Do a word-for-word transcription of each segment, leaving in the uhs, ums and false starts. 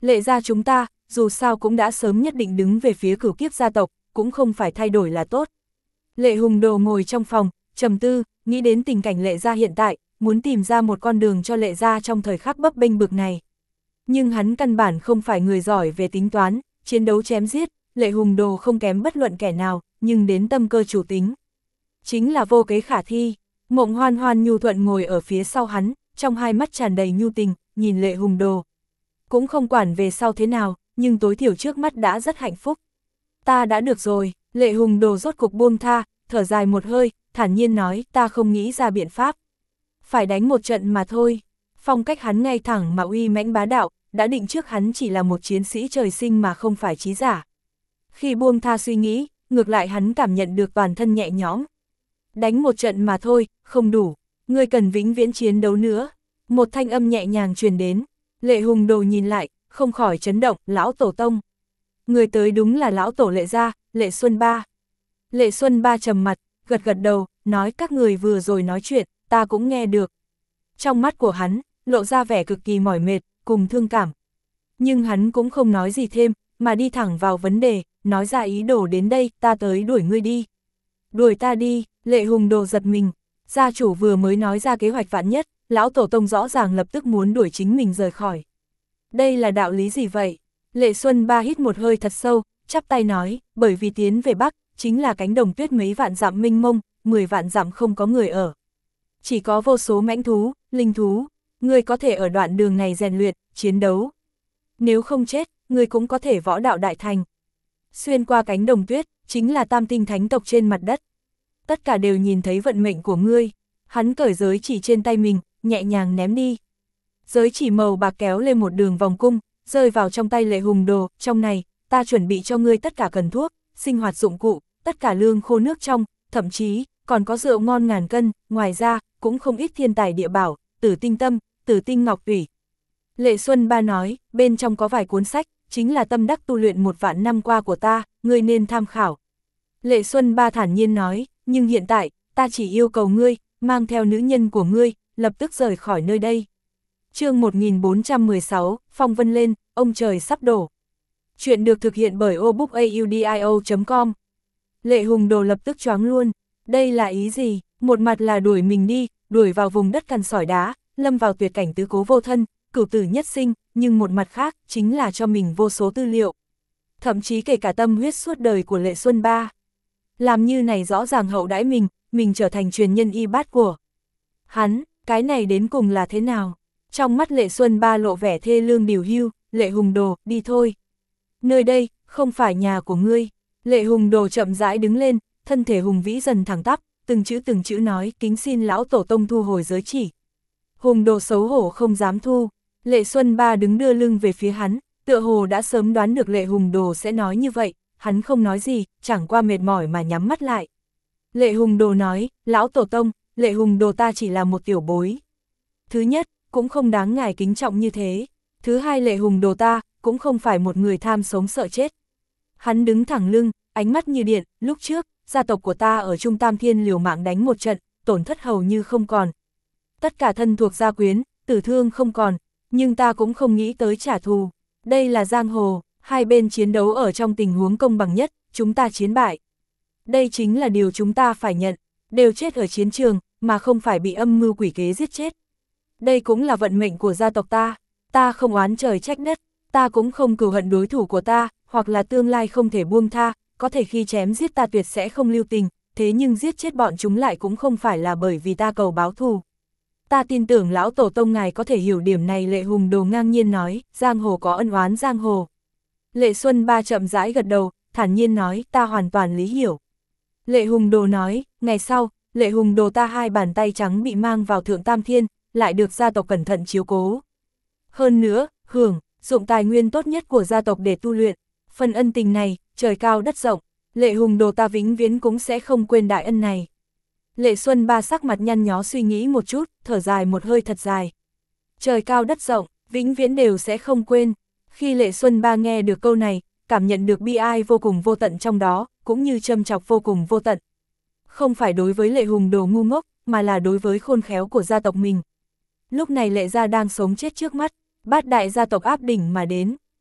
Lệ gia chúng ta, dù sao cũng đã sớm nhất định đứng về phía cửu kiếp gia tộc, cũng không phải thay đổi là tốt. Lệ Hùng Đồ ngồi trong phòng, trầm tư, nghĩ đến tình cảnh Lệ gia hiện tại, muốn tìm ra một con đường cho Lệ gia trong thời khắc bấp bênh bực này. Nhưng hắn căn bản không phải người giỏi về tính toán, chiến đấu chém giết, Lệ Hùng Đồ không kém bất luận kẻ nào, nhưng đến tâm cơ chủ tính. Chính là vô kế khả thi. Mộng Hoan Hoan nhu thuận ngồi ở phía sau hắn, trong hai mắt tràn đầy nhu tình, nhìn Lệ Hùng Đồ. Cũng không quản về sau thế nào, nhưng tối thiểu trước mắt đã rất hạnh phúc. Ta đã được rồi, Lệ Hùng Đồ rốt cục buông tha, thở dài một hơi, thản nhiên nói, ta không nghĩ ra biện pháp. Phải đánh một trận mà thôi. Phong cách hắn ngay thẳng mà uy mãnh bá đạo, đã định trước hắn chỉ là một chiến sĩ trời sinh mà không phải trí giả. Khi buông tha suy nghĩ, ngược lại hắn cảm nhận được toàn thân nhẹ nhõm. Đánh một trận mà thôi, không đủ, ngươi cần vĩnh viễn chiến đấu nữa. Một thanh âm nhẹ nhàng truyền đến, Lệ Hùng Đồ nhìn lại, không khỏi chấn động, lão tổ tông. Người tới đúng là lão tổ Lệ gia, Lệ Xuân Ba. Lệ Xuân Ba trầm mặt, gật gật đầu, nói các người vừa rồi nói chuyện, ta cũng nghe được. Trong mắt của hắn, lộ ra vẻ cực kỳ mỏi mệt, cùng thương cảm. Nhưng hắn cũng không nói gì thêm, mà đi thẳng vào vấn đề, nói ra ý đồ đến đây, ta tới đuổi ngươi đi. Đuổi ta đi, Lệ Hùng Đồ giật mình, gia chủ vừa mới nói ra kế hoạch vạn nhất, lão tổ tông rõ ràng lập tức muốn đuổi chính mình rời khỏi. Đây là đạo lý gì vậy? Lệ Xuân Ba hít một hơi thật sâu, chắp tay nói, bởi vì tiến về Bắc, chính là cánh đồng tuyết mấy vạn dặm mênh mông, mười vạn dặm không có người ở. Chỉ có vô số mãnh thú, linh thú, ngươi có thể ở đoạn đường này rèn luyện, chiến đấu. Nếu không chết, ngươi cũng có thể võ đạo đại thành. Xuyên qua cánh đồng tuyết, chính là tam tinh thánh tộc trên mặt đất. Tất cả đều nhìn thấy vận mệnh của ngươi. Hắn cởi giới chỉ trên tay mình, nhẹ nhàng ném đi. Giới chỉ màu bạc kéo lên một đường vòng cung, rơi vào trong tay Lệ Hùng Đồ, trong này, ta chuẩn bị cho ngươi tất cả cần thuốc, sinh hoạt dụng cụ, tất cả lương khô nước trong, thậm chí, còn có rượu ngon ngàn cân, ngoài ra, cũng không ít thiên tài địa bảo, tử tinh tâm, tử tinh ngọc tủy. Lệ Xuân Ba nói, bên trong có vài cuốn sách, chính là tâm đắc tu luyện một vạn năm qua của ta, ngươi nên tham khảo. Lệ Xuân Ba thản nhiên nói, nhưng hiện tại, ta chỉ yêu cầu ngươi, mang theo nữ nhân của ngươi, lập tức rời khỏi nơi đây. Chương một nghìn bốn trăm mười sáu, phong vân lên, ông trời sắp đổ. Chuyện được thực hiện bởi obookaudio chấm com. Lệ Hùng Đồ lập tức choáng luôn, đây là ý gì? Một mặt là đuổi mình đi, đuổi vào vùng đất cằn sỏi đá, lâm vào tuyệt cảnh tứ cố vô thân, cửu tử nhất sinh, nhưng một mặt khác, chính là cho mình vô số tư liệu. Thậm chí kể cả tâm huyết suốt đời của Lệ Xuân Ba. Làm như này rõ ràng hậu đãi mình, mình trở thành truyền nhân y bát của hắn, cái này đến cùng là thế nào? Trong mắt Lệ Xuân Ba lộ vẻ thê lương điều hưu, Lệ Hùng Đồ, đi thôi. Nơi đây, không phải nhà của ngươi. Lệ Hùng Đồ chậm rãi đứng lên, thân thể hùng vĩ dần thẳng tắp, từng chữ từng chữ nói, kính xin lão tổ tông thu hồi giới chỉ. Hùng Đồ xấu hổ không dám thu. Lệ Xuân Ba đứng đưa lưng về phía hắn, tựa hồ đã sớm đoán được Lệ Hùng Đồ sẽ nói như vậy, hắn không nói gì, chẳng qua mệt mỏi mà nhắm mắt lại. Lệ Hùng Đồ nói, lão tổ tông, Lệ Hùng Đồ ta chỉ là một tiểu bối. Thứ nhất, cũng không đáng ngài kính trọng như thế. Thứ hai, Lệ Hùng Đồ ta, cũng không phải một người tham sống sợ chết. Hắn đứng thẳng lưng, ánh mắt như điện, lúc trước, gia tộc của ta ở Trung Tam Thiên liều mạng đánh một trận, tổn thất hầu như không còn. Tất cả thân thuộc gia quyến, tử thương không còn, nhưng ta cũng không nghĩ tới trả thù. Đây là giang hồ, hai bên chiến đấu ở trong tình huống công bằng nhất, chúng ta chiến bại. Đây chính là điều chúng ta phải nhận, đều chết ở chiến trường, mà không phải bị âm mưu quỷ kế giết chết. Đây cũng là vận mệnh của gia tộc ta, ta không oán trời trách đất, ta cũng không cừu hận đối thủ của ta, hoặc là tương lai không thể buông tha, có thể khi chém giết ta tuyệt sẽ không lưu tình, thế nhưng giết chết bọn chúng lại cũng không phải là bởi vì ta cầu báo thù. Ta tin tưởng lão tổ tông ngài có thể hiểu điểm này. Lệ Hùng Đồ ngang nhiên nói, giang hồ có ân oán giang hồ. Lệ Xuân Ba chậm rãi gật đầu, thản nhiên nói, ta hoàn toàn lý hiểu. Lệ Hùng Đồ nói, ngày sau, Lệ Hùng Đồ ta hai bàn tay trắng bị mang vào Thượng Tam Thiên, lại được gia tộc cẩn thận chiếu cố. Hơn nữa, hưởng, dụng tài nguyên tốt nhất của gia tộc để tu luyện, phần ân tình này, trời cao đất rộng, Lệ Hùng Đồ ta vĩnh viễn cũng sẽ không quên đại ân này. Lệ Xuân Ba sắc mặt nhăn nhó suy nghĩ một chút, thở dài một hơi thật dài. Trời cao đất rộng, vĩnh viễn đều sẽ không quên. Khi Lệ Xuân Ba nghe được câu này, cảm nhận được bi ai vô cùng vô tận trong đó, cũng như châm chọc vô cùng vô tận. Không phải đối với Lệ Hùng Đồ ngu ngốc, mà là đối với khôn khéo của gia tộc mình. Lúc này Lệ gia đang sống chết trước mắt, bát đại gia tộc áp đỉnh mà đến,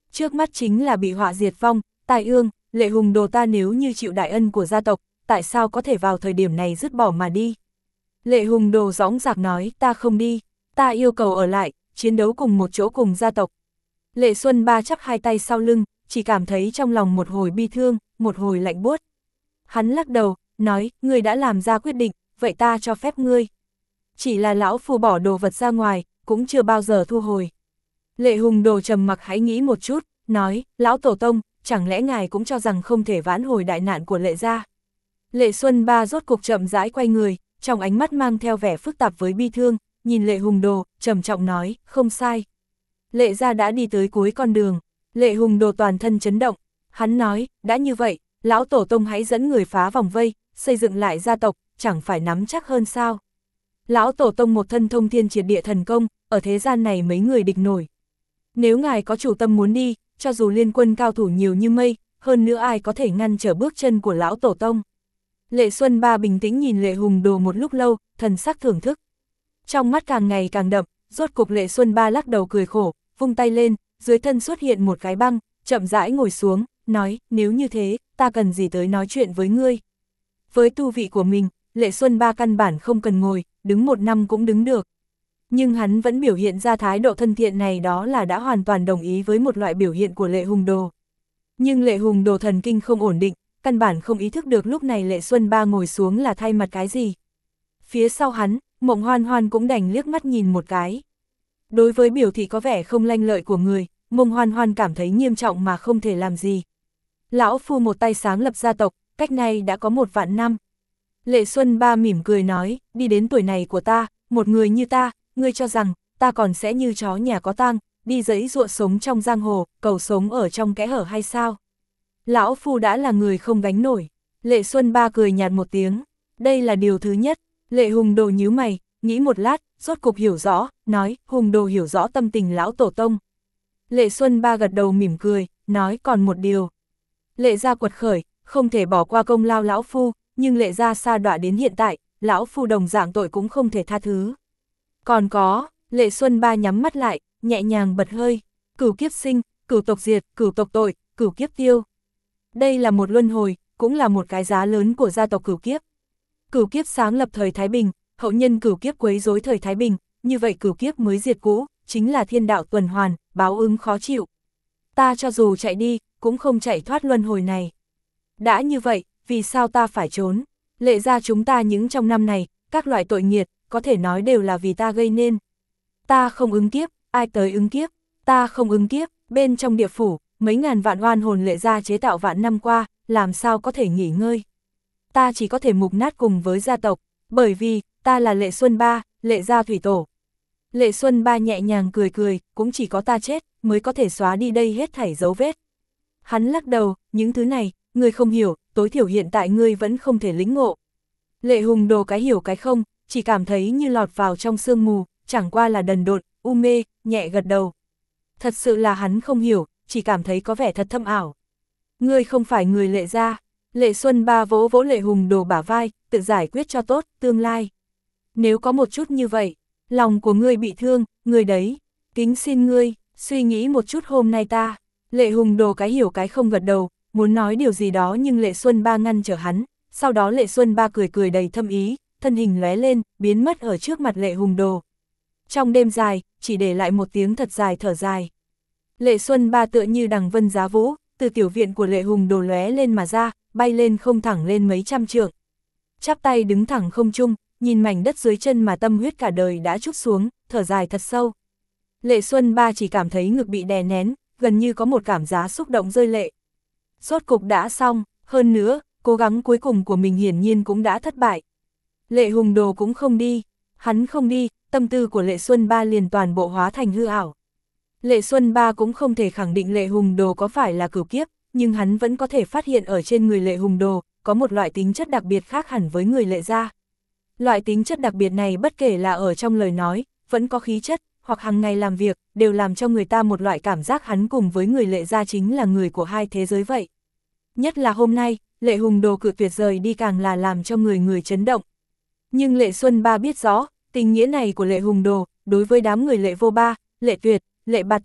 Trước mắt chính là bị họa diệt vong, tai ương, Lệ Hùng Đồ ta nếu như chịu đại ân của gia tộc, tại sao có thể vào thời điểm này dứt bỏ mà đi. Lệ Hùng Đồ dõng dạc nói, ta không đi, ta yêu cầu ở lại, chiến đấu cùng một chỗ cùng gia tộc. Lệ Xuân Ba chắp hai tay sau lưng, chỉ cảm thấy trong lòng một hồi bi thương, một hồi lạnh buốt. Hắn lắc đầu, nói, ngươi đã làm ra quyết định, vậy ta cho phép ngươi. Chỉ là lão phu bỏ đồ vật ra ngoài, cũng chưa bao giờ thu hồi. Lệ Hùng Đồ trầm mặc hãy nghĩ một chút, nói, lão tổ tông, chẳng lẽ ngài cũng cho rằng không thể vãn hồi đại nạn của Lệ gia. Lệ Xuân Ba rốt cục chậm rãi quay người, trong ánh mắt mang theo vẻ phức tạp với bi thương, nhìn Lệ Hùng Đồ, trầm trọng nói, không sai. Lệ gia đã đi tới cuối con đường. Lệ Hùng Đồ toàn thân chấn động, hắn nói, đã như vậy, lão tổ tông hãy dẫn người phá vòng vây, xây dựng lại gia tộc, chẳng phải nắm chắc hơn sao. Lão tổ tông một thân thông thiên triệt địa thần công, ở thế gian này mấy người địch nổi. Nếu ngài có chủ tâm muốn đi, cho dù liên quân cao thủ nhiều như mây, hơn nữa ai có thể ngăn trở bước chân của lão tổ tông. Lệ Xuân Ba bình tĩnh nhìn Lệ Hùng Đồ một lúc lâu, thần sắc thưởng thức. Trong mắt càng ngày càng đậm, rốt cục Lệ Xuân Ba lắc đầu cười khổ, vung tay lên, dưới thân xuất hiện một cái băng, chậm rãi ngồi xuống, nói, nếu như thế, ta cần gì tới nói chuyện với ngươi. Với tu vị của mình, Lệ Xuân Ba căn bản không cần ngồi, đứng một năm cũng đứng được. Nhưng hắn vẫn biểu hiện ra thái độ thân thiện này, đó là đã hoàn toàn đồng ý với một loại biểu hiện của Lệ Hùng Đồ. Nhưng Lệ Hùng Đồ thần kinh không ổn định, căn bản không ý thức được lúc này Lệ Xuân Ba ngồi xuống là thay mặt cái gì. Phía sau hắn, Mộng Hoan Hoan cũng đành liếc mắt nhìn một cái. Đối với biểu thị có vẻ không lanh lợi của người, Mộng Hoan Hoan cảm thấy nghiêm trọng mà không thể làm gì. Lão phu một tay sáng lập gia tộc, cách này đã có một vạn năm. Lệ Xuân Ba mỉm cười nói, đi đến tuổi này của ta, một người như ta, ngươi cho rằng, ta còn sẽ như chó nhà có tang, đi giãy giụa sống trong giang hồ, cầu sống ở trong kẽ hở hay sao? Lão phu đã là người không gánh nổi. Lệ Xuân Ba cười nhạt một tiếng, đây là điều thứ nhất. Lệ Hùng Đồ nhíu mày, nghĩ một lát, rốt cục hiểu rõ, nói, Hùng Đồ hiểu rõ tâm tình lão tổ tông. Lệ Xuân Ba gật đầu mỉm cười, nói còn một điều. Lệ gia quật khởi, không thể bỏ qua công lao lão phu, nhưng Lệ gia sa đọa đến hiện tại, lão phu đồng dạng tội cũng không thể tha thứ. Còn có, Lệ Xuân Ba nhắm mắt lại, nhẹ nhàng bật hơi, cửu kiếp sinh, cửu tộc diệt, cửu tộc tội, cửu kiếp tiêu. Đây là một luân hồi, cũng là một cái giá lớn của gia tộc cửu kiếp. Cửu kiếp sáng lập thời Thái Bình, hậu nhân cửu kiếp quấy rối thời Thái Bình, như vậy cửu kiếp mới diệt cũ, chính là thiên đạo tuần hoàn, báo ứng khó chịu. Ta cho dù chạy đi, cũng không chạy thoát luân hồi này. Đã như vậy, vì sao ta phải trốn? Lệ gia chúng ta những trong năm này, các loại tội nghiệt, có thể nói đều là vì ta gây nên. Ta không ứng kiếp, ai tới ứng kiếp? Ta không ứng kiếp, bên trong địa phủ, mấy ngàn vạn oan hồn Lệ gia chế tạo vạn năm qua, làm sao có thể nghỉ ngơi? Ta chỉ có thể mục nát cùng với gia tộc, bởi vì, ta là Lệ Xuân Ba, Lệ gia thủy tổ. Lệ Xuân Ba nhẹ nhàng cười cười, cũng chỉ có ta chết, mới có thể xóa đi đây hết thảy dấu vết. Hắn lắc đầu, những thứ này, ngươi không hiểu, tối thiểu hiện tại ngươi vẫn không thể lĩnh ngộ. Lệ Hùng Đồ cái hiểu cái không, chỉ cảm thấy như lọt vào trong sương mù, chẳng qua là đần độn, u mê, nhẹ gật đầu. Thật sự là hắn không hiểu, chỉ cảm thấy có vẻ thật thâm ảo. Ngươi không phải người Lệ gia. Lệ Xuân Ba vỗ vỗ Lệ Hùng Đồ bả vai, tự giải quyết cho tốt, tương lai. Nếu có một chút như vậy, lòng của ngươi bị thương, ngươi đấy, kính xin ngươi, suy nghĩ một chút hôm nay ta. Lệ Hùng Đồ cái hiểu cái không gật đầu, muốn nói điều gì đó nhưng Lệ Xuân Ba ngăn trở hắn, sau đó Lệ Xuân Ba cười cười đầy thâm ý, thân hình lóe lên, biến mất ở trước mặt Lệ Hùng Đồ. Trong đêm dài, chỉ để lại một tiếng thật dài thở dài. Lệ Xuân Ba tựa như đằng vân giá vũ, từ tiểu viện của Lệ Hùng Đồ lóe lên mà ra, bay lên không thẳng lên mấy trăm trượng. Chắp tay đứng thẳng không trung, nhìn mảnh đất dưới chân mà tâm huyết cả đời đã trút xuống, thở dài thật sâu. Lệ Xuân Ba chỉ cảm thấy ngực bị đè nén, gần như có một cảm giác xúc động rơi lệ. Rốt cục đã xong, hơn nữa, cố gắng cuối cùng của mình hiển nhiên cũng đã thất bại. Lệ Hùng Đồ cũng không đi, hắn không đi, tâm tư của Lệ Xuân Ba liền toàn bộ hóa thành hư ảo. Lệ Xuân Ba cũng không thể khẳng định Lệ Hùng Đồ có phải là cửu kiếp, nhưng hắn vẫn có thể phát hiện ở trên người Lệ Hùng Đồ, có một loại tính chất đặc biệt khác hẳn với người Lệ gia. Loại tính chất đặc biệt này bất kể là ở trong lời nói, vẫn có khí chất, hoặc hàng ngày làm việc, đều làm cho người ta một loại cảm giác hắn cùng với người Lệ gia chính là người của hai thế giới vậy. Nhất là hôm nay, Lệ Hùng Đồ cự tuyệt rời đi càng là làm cho người người chấn động. Nhưng Lệ Xuân Ba biết rõ, tình nghĩa này của Lệ Hùng Đồ, đối với đám người Lệ Vô Ba, Lệ Tuyệt, Lệ Bạt Thiên,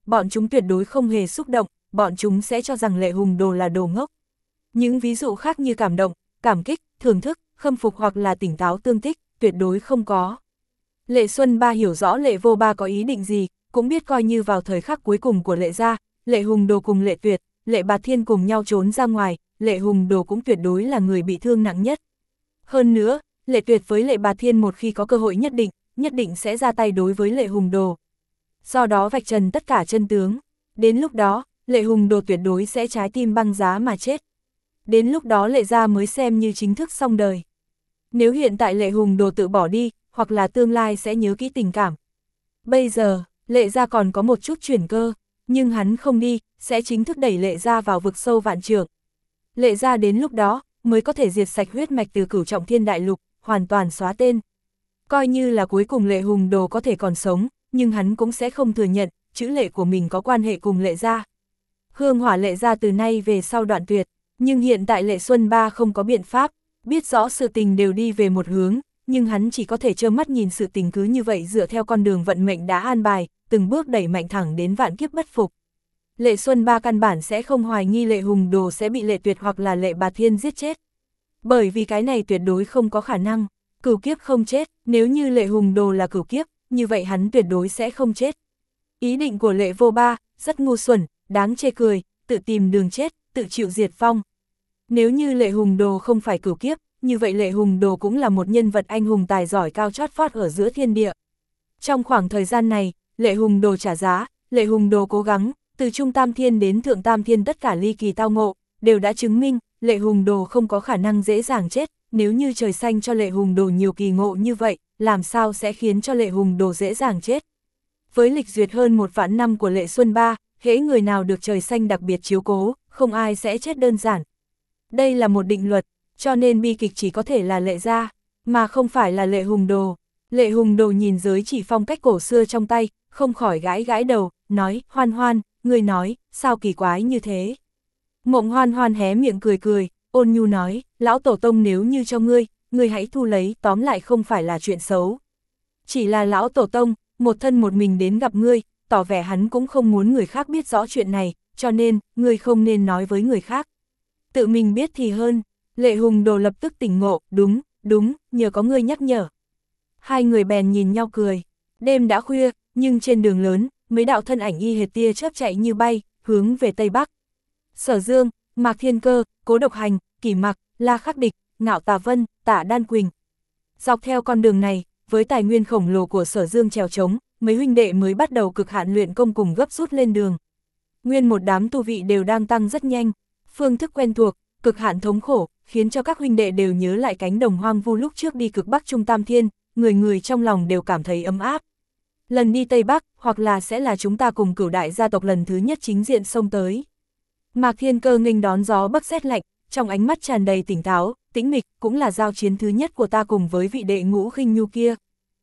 bọn chúng tuyệt đối không hề xúc động, bọn chúng sẽ cho rằng Lệ Hùng Đồ là đồ ngốc. Những ví dụ khác như cảm động, cảm kích, thưởng thức, khâm phục hoặc là tỉnh táo tương thích, tuyệt đối không có. Lệ Xuân Ba hiểu rõ Lệ Vô Ba có ý định gì, cũng biết coi như vào thời khắc cuối cùng của Lệ gia, Lệ Hùng Đồ cùng Lệ Tuyệt, Lệ Bạt Thiên cùng nhau trốn ra ngoài, Lệ Hùng Đồ cũng tuyệt đối là người bị thương nặng nhất. Hơn nữa, Lệ Tuyệt với Lệ Bạt Thiên một khi có cơ hội nhất định, nhất định sẽ ra tay đối với Lệ Hùng Đồ. Do đó vạch trần tất cả chân tướng. Đến lúc đó, Lệ Hùng Đồ tuyệt đối sẽ trái tim băng giá mà chết. Đến lúc đó Lệ gia mới xem như chính thức xong đời. Nếu hiện tại Lệ Hùng Đồ tự bỏ đi, hoặc là tương lai sẽ nhớ kỹ tình cảm. Bây giờ, Lệ gia còn có một chút chuyển cơ, nhưng hắn không đi, sẽ chính thức đẩy Lệ gia vào vực sâu vạn trượng. Lệ gia đến lúc đó, mới có thể diệt sạch huyết mạch từ Cửu Trọng Thiên Đại Lục, hoàn toàn xóa tên. Coi như là cuối cùng Lệ Hùng Đồ có thể còn sống, nhưng hắn cũng sẽ không thừa nhận, chữ Lệ của mình có quan hệ cùng Lệ gia. Hương hỏa Lệ gia từ nay về sau đoạn tuyệt, nhưng hiện tại Lệ Xuân Ba không có biện pháp, biết rõ sự tình đều đi về một hướng, nhưng hắn chỉ có thể trơ mắt nhìn sự tình cứ như vậy dựa theo con đường vận mệnh đã an bài, từng bước đẩy mạnh thẳng đến vạn kiếp bất phục. Lệ Xuân Ba căn bản sẽ không hoài nghi Lệ Hùng Đồ sẽ bị Lệ Tuyệt hoặc là Lệ Bạt Thiên giết chết. Bởi vì cái này tuyệt đối không có khả năng, cửu kiếp không chết, nếu như Lệ Hùng Đồ là cửu kiếp, như vậy hắn tuyệt đối sẽ không chết. Ý định của Lệ Vô Ba, rất ngu xuẩn, đáng chê cười, tự tìm đường chết, tự chịu diệt vong. Nếu như Lệ Hùng Đồ không phải cửu kiếp, như vậy Lệ Hùng Đồ cũng là một nhân vật anh hùng tài giỏi cao chót vót ở giữa thiên địa. Trong khoảng thời gian này, Lệ Hùng Đồ trả giá, Lệ Hùng Đồ cố gắng, từ Trung Tam Thiên đến Thượng Tam Thiên tất cả ly kỳ tao ngộ, đều đã chứng minh, Lệ Hùng Đồ không có khả năng dễ dàng chết, nếu như trời xanh cho Lệ Hùng Đồ nhiều kỳ ngộ như vậy, làm sao sẽ khiến cho Lệ Hùng Đồ dễ dàng chết. Với lịch duyệt hơn một vạn năm của Lệ Xuân Ba, hễ người nào được trời xanh đặc biệt chiếu cố, không ai sẽ chết đơn giản. Đây là một định luật, cho nên bi kịch chỉ có thể là Lệ gia, mà không phải là Lệ Hùng Đồ. Lệ Hùng Đồ nhìn giới chỉ phong cách cổ xưa trong tay, không khỏi gãi gãi đầu, nói, Hoan Hoan, ngươi nói, sao kỳ quái như thế. Mộng Hoan Hoan hé miệng cười cười, ôn nhu nói, lão tổ tông nếu như cho ngươi, ngươi hãy thu lấy, tóm lại không phải là chuyện xấu. Chỉ là lão tổ tông, một thân một mình đến gặp ngươi, tỏ vẻ hắn cũng không muốn người khác biết rõ chuyện này, cho nên, ngươi không nên nói với người khác. Tự mình biết thì hơn. Lệ Hùng Đồ lập tức tỉnh ngộ, đúng, đúng, nhờ có ngươi nhắc nhở. Hai người bèn nhìn nhau cười. Đêm đã khuya, nhưng trên đường lớn, mấy đạo thân ảnh y hệt tia chớp chạy như bay, hướng về Tây Bắc. Sở Dương, Mạc Thiên Cơ, Cố Độc Hành, Kỷ Mặc, La Khắc Địch, Ngạo Tà Vân, Tả Đan Quỳnh. Dọc theo con đường này, với tài nguyên khổng lồ của Sở Dương trèo trống, mấy huynh đệ mới bắt đầu cực hạn luyện công cùng gấp rút lên đường. Nguyên một đám tu vị đều đang tăng rất nhanh, phương thức quen thuộc, cực hạn thống khổ, khiến cho các huynh đệ đều nhớ lại cánh đồng hoang vu lúc trước đi cực Bắc Trung Tam Thiên, người người trong lòng đều cảm thấy ấm áp. Lần đi Tây Bắc, hoặc là sẽ là chúng ta cùng Cửu đại gia tộc lần thứ nhất chính diện xông tới. Mạc Thiên Cơ nghênh đón gió bắc rét lạnh, trong ánh mắt tràn đầy tỉnh táo, tĩnh mịch, cũng là giao chiến thứ nhất của ta cùng với vị đệ Ngũ Khinh Nhu kia.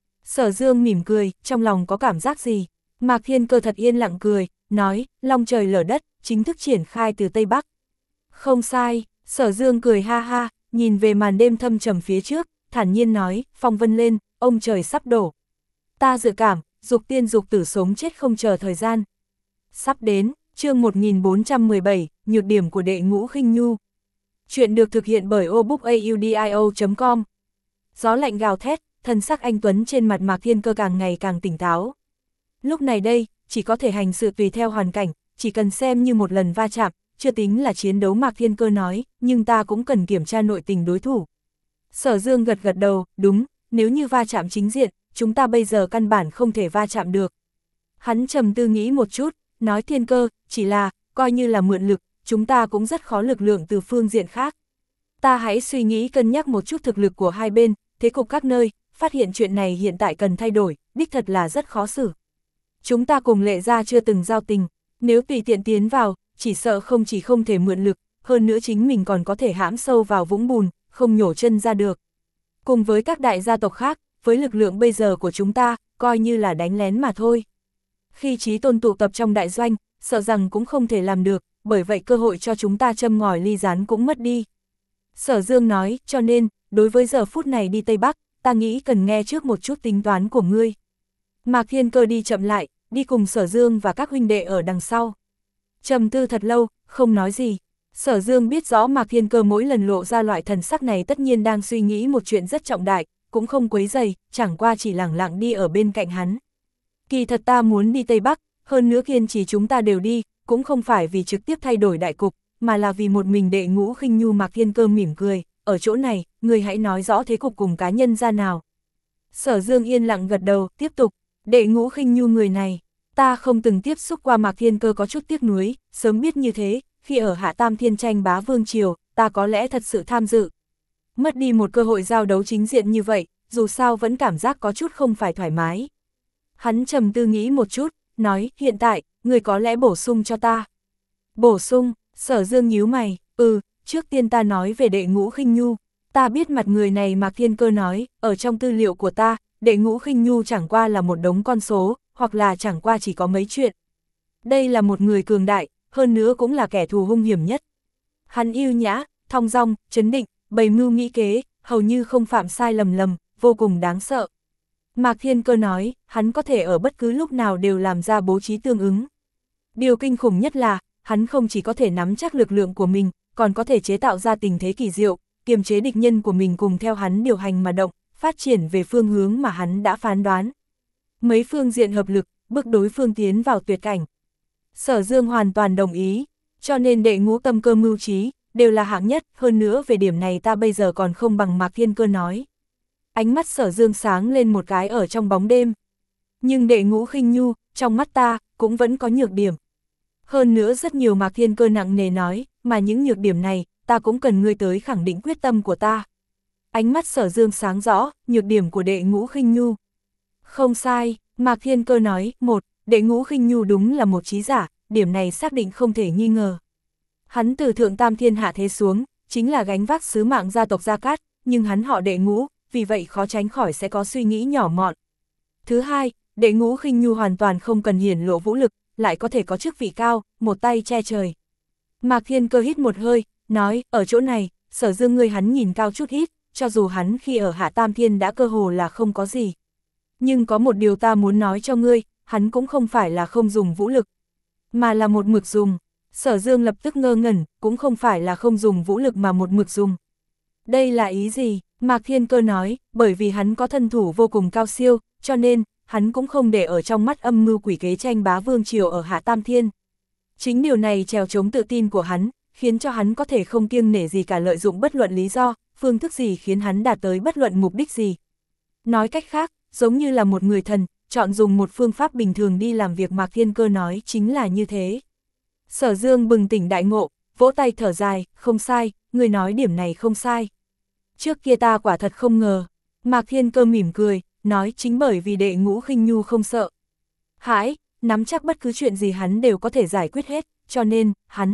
Sở Dương mỉm cười, trong lòng có cảm giác gì? Mạc Thiên Cơ thật yên lặng cười, nói, long trời lở đất, chính thức triển khai từ Tây Bắc. Không sai, Sở Dương cười ha ha, nhìn về màn đêm thâm trầm phía trước, thản nhiên nói, phong vân lên, ông trời sắp đổ. Ta dự cảm, dục tiên dục tử sống chết không chờ thời gian. Sắp đến, chương một nghìn bốn trăm mười bảy, nhược điểm của đệ Ngũ Khinh Nhu. Chuyện được thực hiện bởi obookaudio chấm com. Gió lạnh gào thét, thân sắc anh Tuấn trên mặt Mạc Thiên Cơ càng ngày càng tỉnh táo. Lúc này đây, chỉ có thể hành sự tùy theo hoàn cảnh, chỉ cần xem như một lần va chạm, chưa tính là chiến đấu. Mạc Thiên Cơ nói, nhưng ta cũng cần kiểm tra nội tình đối thủ. Sở Dương gật gật đầu, đúng, nếu như va chạm chính diện, chúng ta bây giờ căn bản không thể va chạm được. Hắn trầm tư nghĩ một chút, nói Thiên Cơ, chỉ là, coi như là mượn lực, chúng ta cũng rất khó lực lượng từ phương diện khác. Ta hãy suy nghĩ cân nhắc một chút thực lực của hai bên, thế cục các nơi, phát hiện chuyện này hiện tại cần thay đổi, đích thật là rất khó xử. Chúng ta cùng Lệ gia chưa từng giao tình, nếu tùy tiện tiến vào, chỉ sợ không chỉ không thể mượn lực, hơn nữa chính mình còn có thể hãm sâu vào vũng bùn, không nhổ chân ra được. Cùng với các đại gia tộc khác, với lực lượng bây giờ của chúng ta, coi như là đánh lén mà thôi. Khi Chí Tôn tụ tập trong đại doanh, sợ rằng cũng không thể làm được, bởi vậy cơ hội cho chúng ta châm ngòi ly rán cũng mất đi. Sở Dương nói, cho nên, đối với giờ phút này đi Tây Bắc, ta nghĩ cần nghe trước một chút tính toán của ngươi. Mạc Thiên Cơ đi chậm lại, đi cùng Sở Dương và các huynh đệ ở đằng sau. Trầm tư thật lâu, không nói gì. Sở Dương biết rõ Mạc Thiên Cơ mỗi lần lộ ra loại thần sắc này tất nhiên đang suy nghĩ một chuyện rất trọng đại, cũng không quấy rầy, chẳng qua chỉ lẳng lặng đi ở bên cạnh hắn. Kỳ thật ta muốn đi Tây Bắc, hơn nữa kiên trì chúng ta đều đi, cũng không phải vì trực tiếp thay đổi đại cục, mà là vì một mình Đệ Ngũ Khinh Nhu. Mạc Thiên Cơ mỉm cười, ở chỗ này, người hãy nói rõ thế cục cùng cá nhân ra nào. Sở Dương yên lặng gật đầu, tiếp tục, Đệ Ngũ Khinh Nhu người này, ta không từng tiếp xúc qua. Mạc Thiên Cơ có chút tiếc nuối, sớm biết như thế, khi ở Hạ Tam Thiên tranh bá vương triều, ta có lẽ thật sự tham dự. Mất đi một cơ hội giao đấu chính diện như vậy, dù sao vẫn cảm giác có chút không phải thoải mái. Hắn trầm tư nghĩ một chút, nói, hiện tại, người có lẽ bổ sung cho ta. Bổ sung, Sở Dương nhíu mày, ừ, trước tiên ta nói về Đệ Ngũ Khinh Nhu. Ta biết mặt người này. Mạc Thiên Cơ nói, ở trong tư liệu của ta, Đệ Ngũ Khinh Nhu chẳng qua là một đống con số, hoặc là chẳng qua chỉ có mấy chuyện. Đây là một người cường đại, hơn nữa cũng là kẻ thù hung hiểm nhất. Hắn yêu nhã, thong dong, trấn định, bày mưu nghĩ kế, hầu như không phạm sai lầm lầm, vô cùng đáng sợ. Mạc Thiên Cơ nói, hắn có thể ở bất cứ lúc nào đều làm ra bố trí tương ứng. Điều kinh khủng nhất là, hắn không chỉ có thể nắm chắc lực lượng của mình, còn có thể chế tạo ra tình thế kỳ diệu, kiềm chế địch nhân của mình cùng theo hắn điều hành mà động, phát triển về phương hướng mà hắn đã phán đoán. Mấy phương diện hợp lực, bước đối phương tiến vào tuyệt cảnh. Sở Dương hoàn toàn đồng ý, cho nên Đệ Ngũ tâm cơ mưu trí, đều là hạng nhất, hơn nữa về điểm này ta bây giờ còn không bằng Mạc Thiên Cơ nói. Ánh mắt Sở Dương sáng lên một cái ở trong bóng đêm. Nhưng Đệ Ngũ Khinh Nhu, trong mắt ta, cũng vẫn có nhược điểm. Hơn nữa rất nhiều. Mạc Thiên Cơ nặng nề nói, mà những nhược điểm này, ta cũng cần ngươi tới khẳng định quyết tâm của ta. Ánh mắt Sở Dương sáng rõ, nhược điểm của Đệ Ngũ Khinh Nhu. Không sai, Mạc Thiên Cơ nói, một, Đệ Ngũ Khinh Nhu đúng là một trí giả, điểm này xác định không thể nghi ngờ. Hắn từ thượng tam thiên hạ thế xuống, chính là gánh vác sứ mạng gia tộc Gia Cát, nhưng hắn họ Đệ Ngũ, vì vậy khó tránh khỏi sẽ có suy nghĩ nhỏ mọn. Thứ hai, Đệ Ngũ Khinh Nhu hoàn toàn không cần hiển lộ vũ lực, lại có thể có chức vị cao, một tay che trời. Mạc Thiên Cơ hít một hơi, nói, ở chỗ này, Sở Dương ngươi hắn nhìn cao chút ít, cho dù hắn khi ở Hạ Tam Thiên đã cơ hồ là không có gì. Nhưng có một điều ta muốn nói cho ngươi, hắn cũng không phải là không dùng vũ lực, mà là một mực dùng. Sở Dương lập tức ngơ ngẩn, cũng không phải là không dùng vũ lực mà một mực dùng. Đây là ý gì? Mạc Thiên Cơ nói, bởi vì hắn có thân thủ vô cùng cao siêu, cho nên, hắn cũng không để ở trong mắt âm mưu quỷ kế tranh bá vương triều ở Hạ Tam Thiên. Chính điều này trèo chống tự tin của hắn, khiến cho hắn có thể không kiêng nể gì cả lợi dụng bất luận lý do, phương thức gì khiến hắn đạt tới bất luận mục đích gì. Nói cách khác, giống như là một người thần, chọn dùng một phương pháp bình thường đi làm việc. Mạc Thiên Cơ nói chính là như thế. Sở Dương bừng tỉnh đại ngộ, vỗ tay thở dài, không sai, người nói điểm này không sai. Trước kia ta quả thật không ngờ. Mạc Thiên Cơ mỉm cười, nói chính bởi vì Đệ Ngũ Khinh Nhu không sợ hãi, nắm chắc bất cứ chuyện gì hắn đều có thể giải quyết hết, cho nên, hắn,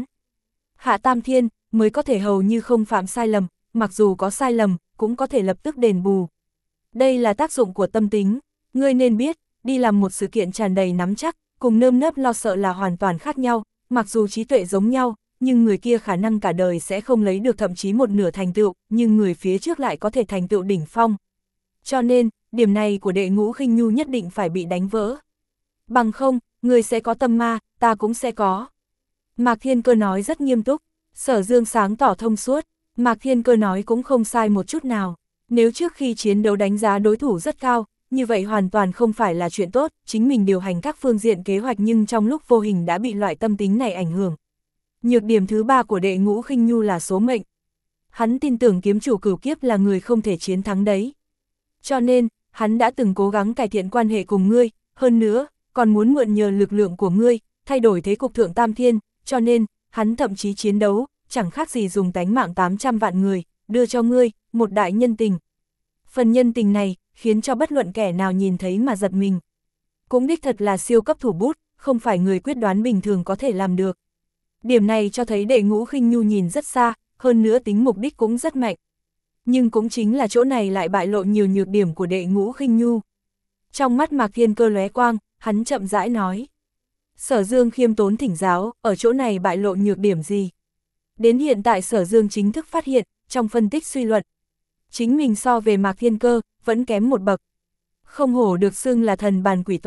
Hạ Tam Thiên, mới có thể hầu như không phạm sai lầm, mặc dù có sai lầm, cũng có thể lập tức đền bù. Đây là tác dụng của tâm tính, ngươi nên biết, đi làm một sự kiện tràn đầy nắm chắc, cùng nơm nớp lo sợ là hoàn toàn khác nhau, mặc dù trí tuệ giống nhau, nhưng người kia khả năng cả đời sẽ không lấy được thậm chí một nửa thành tựu, nhưng người phía trước lại có thể thành tựu đỉnh phong. Cho nên, điểm này của Đệ Ngũ Khinh Nhu nhất định phải bị đánh vỡ. Bằng không, người sẽ có tâm ma, ta cũng sẽ có. Mạc Thiên Cơ nói rất nghiêm túc, Sở Dương sáng tỏ thông suốt, Mạc Thiên Cơ nói cũng không sai một chút nào. Nếu trước khi chiến đấu đánh giá đối thủ rất cao, như vậy hoàn toàn không phải là chuyện tốt, chính mình điều hành các phương diện kế hoạch nhưng trong lúc vô hình đã bị loại tâm tính này ảnh hưởng. Nhược điểm thứ ba của Đệ Ngũ Khinh Nhu là số mệnh. Hắn tin tưởng kiếm chủ cửu kiếp là người không thể chiến thắng đấy. Cho nên, hắn đã từng cố gắng cải thiện quan hệ cùng ngươi, hơn nữa, còn muốn mượn nhờ lực lượng của ngươi, thay đổi thế cục thượng tam thiên, cho nên, hắn thậm chí chiến đấu, chẳng khác gì dùng tánh mạng tám trăm vạn người, đưa cho ngươi, một đại nhân tình. Phần nhân tình này, khiến cho bất luận kẻ nào nhìn thấy mà giật mình. Cũng đích thật là siêu cấp thủ bút, không phải người quyết đoán bình thường có thể làm được. Điểm này cho thấy Đệ Ngũ Khinh Nhu nhìn rất xa, hơn nữa tính mục đích cũng rất mạnh. Nhưng cũng chính là chỗ này lại bại lộ nhiều nhược điểm của Đệ Ngũ Khinh Nhu. Trong mắt Mạc Thiên Cơ lóe quang, hắn chậm rãi nói. Sở Dương khiêm tốn thỉnh giáo, ở chỗ này bại lộ nhược điểm gì? Đến hiện tại Sở Dương chính thức phát hiện, trong phân tích suy luận, chính mình so về Mạc Thiên Cơ, vẫn kém một bậc. Không hổ được xưng là thần bàn quỷ toán,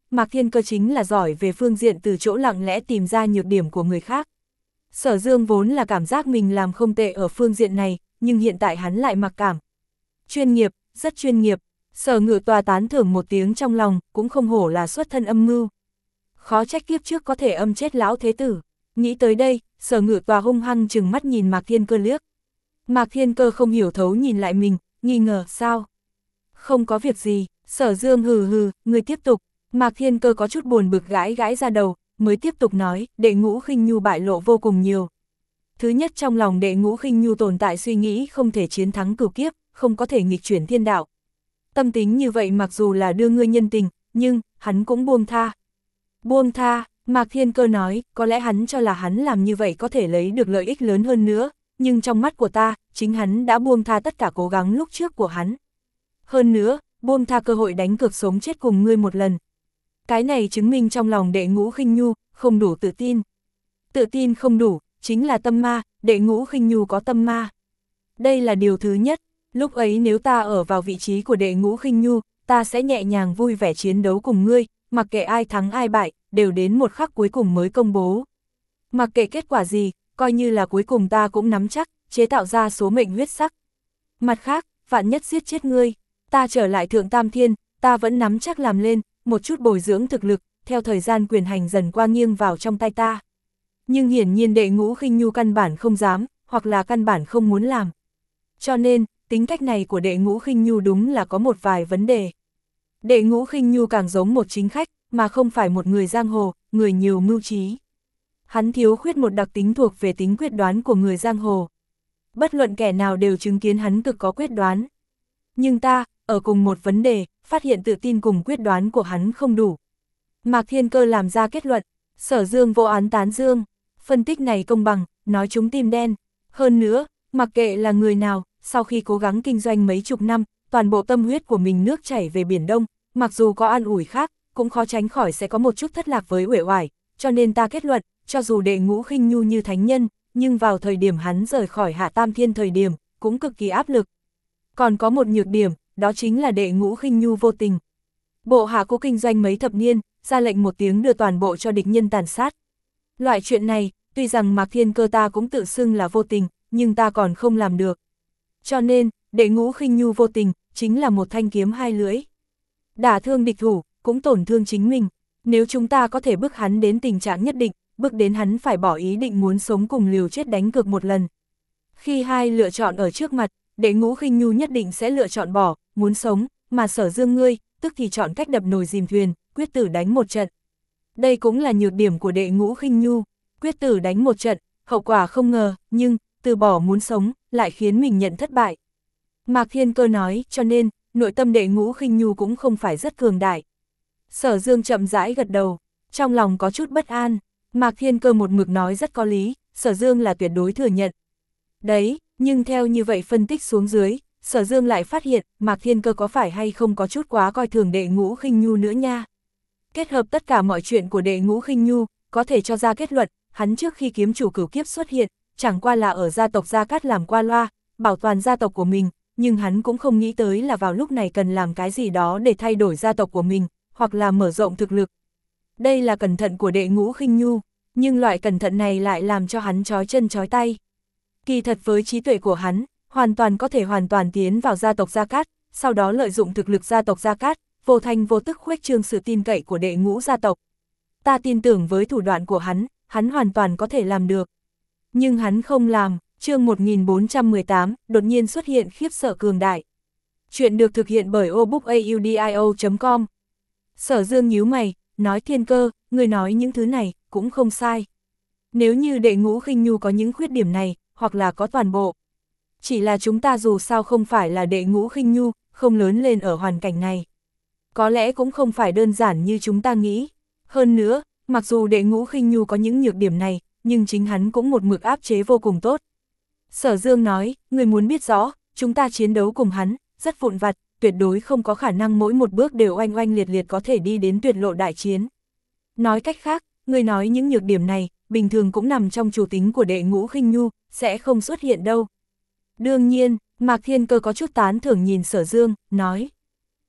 Mạc Thiên Cơ chính là giỏi về phương diện từ chỗ lặng lẽ tìm ra nhược điểm của người khác. Sở Dương vốn là cảm giác mình làm không tệ ở phương diện này, nhưng hiện tại hắn lại mặc cảm. Chuyên nghiệp, rất chuyên nghiệp, Sở Ngự Tòa tán thưởng một tiếng trong lòng, cũng không hổ là xuất thân âm mưu. Khó trách kiếp trước có thể âm chết lão thế tử. Nghĩ tới đây, Sở Ngự Tòa hung hăng chừng mắt nhìn Mạc Thiên Cơ liếc. Mạc Thiên Cơ không hiểu thấu nhìn lại mình, nghi ngờ, sao? Không có việc gì, Sở Dương hừ hừ, người tiếp tục. Mạc Thiên Cơ có chút buồn bực gãi gãi ra đầu, mới tiếp tục nói, Đệ Ngũ Khinh Nhu bại lộ vô cùng nhiều. Thứ nhất, trong lòng Đệ Ngũ Khinh Nhu tồn tại suy nghĩ không thể chiến thắng cửu kiếp, không có thể nghịch chuyển thiên đạo. Tâm tính như vậy mặc dù là đưa ngươi nhân tình, nhưng, hắn cũng buông tha. Buông tha, Mạc Thiên Cơ nói, có lẽ hắn cho là hắn làm như vậy có thể lấy được lợi ích lớn hơn nữa, nhưng trong mắt của ta, chính hắn đã buông tha tất cả cố gắng lúc trước của hắn. Hơn nữa, buông tha cơ hội đánh cược sống chết cùng ngươi một lần. Cái này chứng minh trong lòng Đệ Ngũ Khinh Nhu không đủ tự tin. Tự tin không đủ, chính là tâm ma, Đệ Ngũ Khinh Nhu có tâm ma. Đây là điều thứ nhất, lúc ấy nếu ta ở vào vị trí của Đệ Ngũ Khinh Nhu, ta sẽ nhẹ nhàng vui vẻ chiến đấu cùng ngươi, mặc kệ ai thắng ai bại, đều đến một khắc cuối cùng mới công bố. Mặc kệ kết quả gì, coi như là cuối cùng ta cũng nắm chắc, chế tạo ra số mệnh huyết sắc. Mặt khác, vạn nhất giết chết ngươi, ta trở lại Thượng Tam Thiên, ta vẫn nắm chắc làm lên, một chút bồi dưỡng thực lực, theo thời gian quyền hành dần qua nghiêng vào trong tay ta. Nhưng hiển nhiên Đệ Ngũ Khinh Nhu căn bản không dám, hoặc là căn bản không muốn làm. Cho nên, tính cách này của Đệ Ngũ Khinh Nhu đúng là có một vài vấn đề. Đệ Ngũ Khinh Nhu càng giống một chính khách, mà không phải một người giang hồ, người nhiều mưu trí. Hắn thiếu khuyết một đặc tính thuộc về tính quyết đoán của người giang hồ. Bất luận kẻ nào đều chứng kiến hắn cực có quyết đoán. Nhưng ta, ở cùng một vấn đề, phát hiện tự tin cùng quyết đoán của hắn không đủ. Mạc Thiên Cơ làm ra kết luận, Sở Dương vô án tán dương, phân tích này công bằng, nói chúng tim đen. Hơn nữa, mặc kệ là người nào, sau khi cố gắng kinh doanh mấy chục năm, toàn bộ tâm huyết của mình nước chảy về Biển Đông, mặc dù có an ủi khác, cũng khó tránh khỏi sẽ có một chút thất lạc với uể oải, cho nên ta kết luận, cho dù Đệ Ngũ Khinh Nhu như thánh nhân, nhưng vào thời điểm hắn rời khỏi Hạ Tam Thiên thời điểm, cũng cực kỳ áp lực. Còn có một nhược điểm, đó chính là Đệ Ngũ Khinh Nhu vô tình. Bộ hạ cố kinh doanh mấy thập niên, ra lệnh một tiếng đưa toàn bộ cho địch nhân tàn sát. Loại chuyện này, tuy rằng Mạc Thiên Cơ ta cũng tự xưng là vô tình, nhưng ta còn không làm được. Cho nên, Đệ Ngũ Khinh Nhu vô tình, chính là một thanh kiếm hai lưỡi. Đả thương địch thủ, cũng tổn thương chính mình. Nếu chúng ta có thể bức hắn đến tình trạng nhất định, bức đến hắn phải bỏ ý định muốn sống cùng liều chết đánh cược một lần. Khi hai lựa chọn ở trước mặt, Đệ Ngũ Khinh Nhu nhất định sẽ lựa chọn bỏ, muốn sống, mà Sở Dương ngươi, tức thì chọn cách đập nồi dìm thuyền, quyết tử đánh một trận. Đây cũng là nhược điểm của Đệ Ngũ Khinh Nhu, quyết tử đánh một trận, hậu quả không ngờ, nhưng, từ bỏ muốn sống, lại khiến mình nhận thất bại. Mạc Thiên Cơ nói, cho nên, nội tâm Đệ Ngũ Khinh Nhu cũng không phải rất cường đại. Sở Dương chậm rãi gật đầu, trong lòng có chút bất an. Mạc Thiên Cơ một mực nói rất có lý, Sở Dương là tuyệt đối thừa nhận. Đấy, nhưng theo như vậy phân tích xuống dưới, Sở Dương lại phát hiện, Mạc Thiên Cơ có phải hay không có chút quá coi thường Đệ Ngũ Khinh Nhu nữa nha. Kết hợp tất cả mọi chuyện của Đệ Ngũ Khinh Nhu, có thể cho ra kết luận, hắn trước khi kiếm chủ cửu kiếp xuất hiện, chẳng qua là ở gia tộc Gia Cát làm qua loa, bảo toàn gia tộc của mình, nhưng hắn cũng không nghĩ tới là vào lúc này cần làm cái gì đó để thay đổi gia tộc của mình, hoặc là mở rộng thực lực. Đây là cẩn thận của Đệ Ngũ Khinh Nhu, nhưng loại cẩn thận này lại làm cho hắn chói chân chói tay. Kỳ thật với trí tuệ của hắn, hoàn toàn có thể hoàn toàn tiến vào gia tộc Gia Cát, sau đó lợi dụng thực lực gia tộc Gia Cát, vô thanh vô tức khuếch trương sự tin cậy của Đệ Ngũ gia tộc. Ta tin tưởng với thủ đoạn của hắn, hắn hoàn toàn có thể làm được. Nhưng hắn không làm. Chương một nghìn bốn trăm mười tám, đột nhiên xuất hiện khiếp sợ cường đại. Chuyện được thực hiện bởi obookaudio chấm com. Sở Dương nhíu mày, nói Thiên Cơ, người nói những thứ này, cũng không sai. Nếu như Đệ Ngũ Khinh Nhu có những khuyết điểm này, hoặc là có toàn bộ. Chỉ là chúng ta dù sao không phải là Đệ Ngũ Khinh Nhu, không lớn lên ở hoàn cảnh này. Có lẽ cũng không phải đơn giản như chúng ta nghĩ. Hơn nữa, mặc dù Đệ Ngũ Khinh Nhu có những nhược điểm này, nhưng chính hắn cũng một mực áp chế vô cùng tốt. Sở Dương nói, người muốn biết rõ, chúng ta chiến đấu cùng hắn, rất vụn vặt, tuyệt đối không có khả năng mỗi một bước đều oanh oanh liệt liệt có thể đi đến tuyệt lộ đại chiến. Nói cách khác, người nói những nhược điểm này, bình thường cũng nằm trong chủ tính của Đệ Ngũ Khinh Nhu, sẽ không xuất hiện đâu. Đương nhiên, Mạc Thiên Cơ có chút tán thưởng nhìn Sở Dương, nói.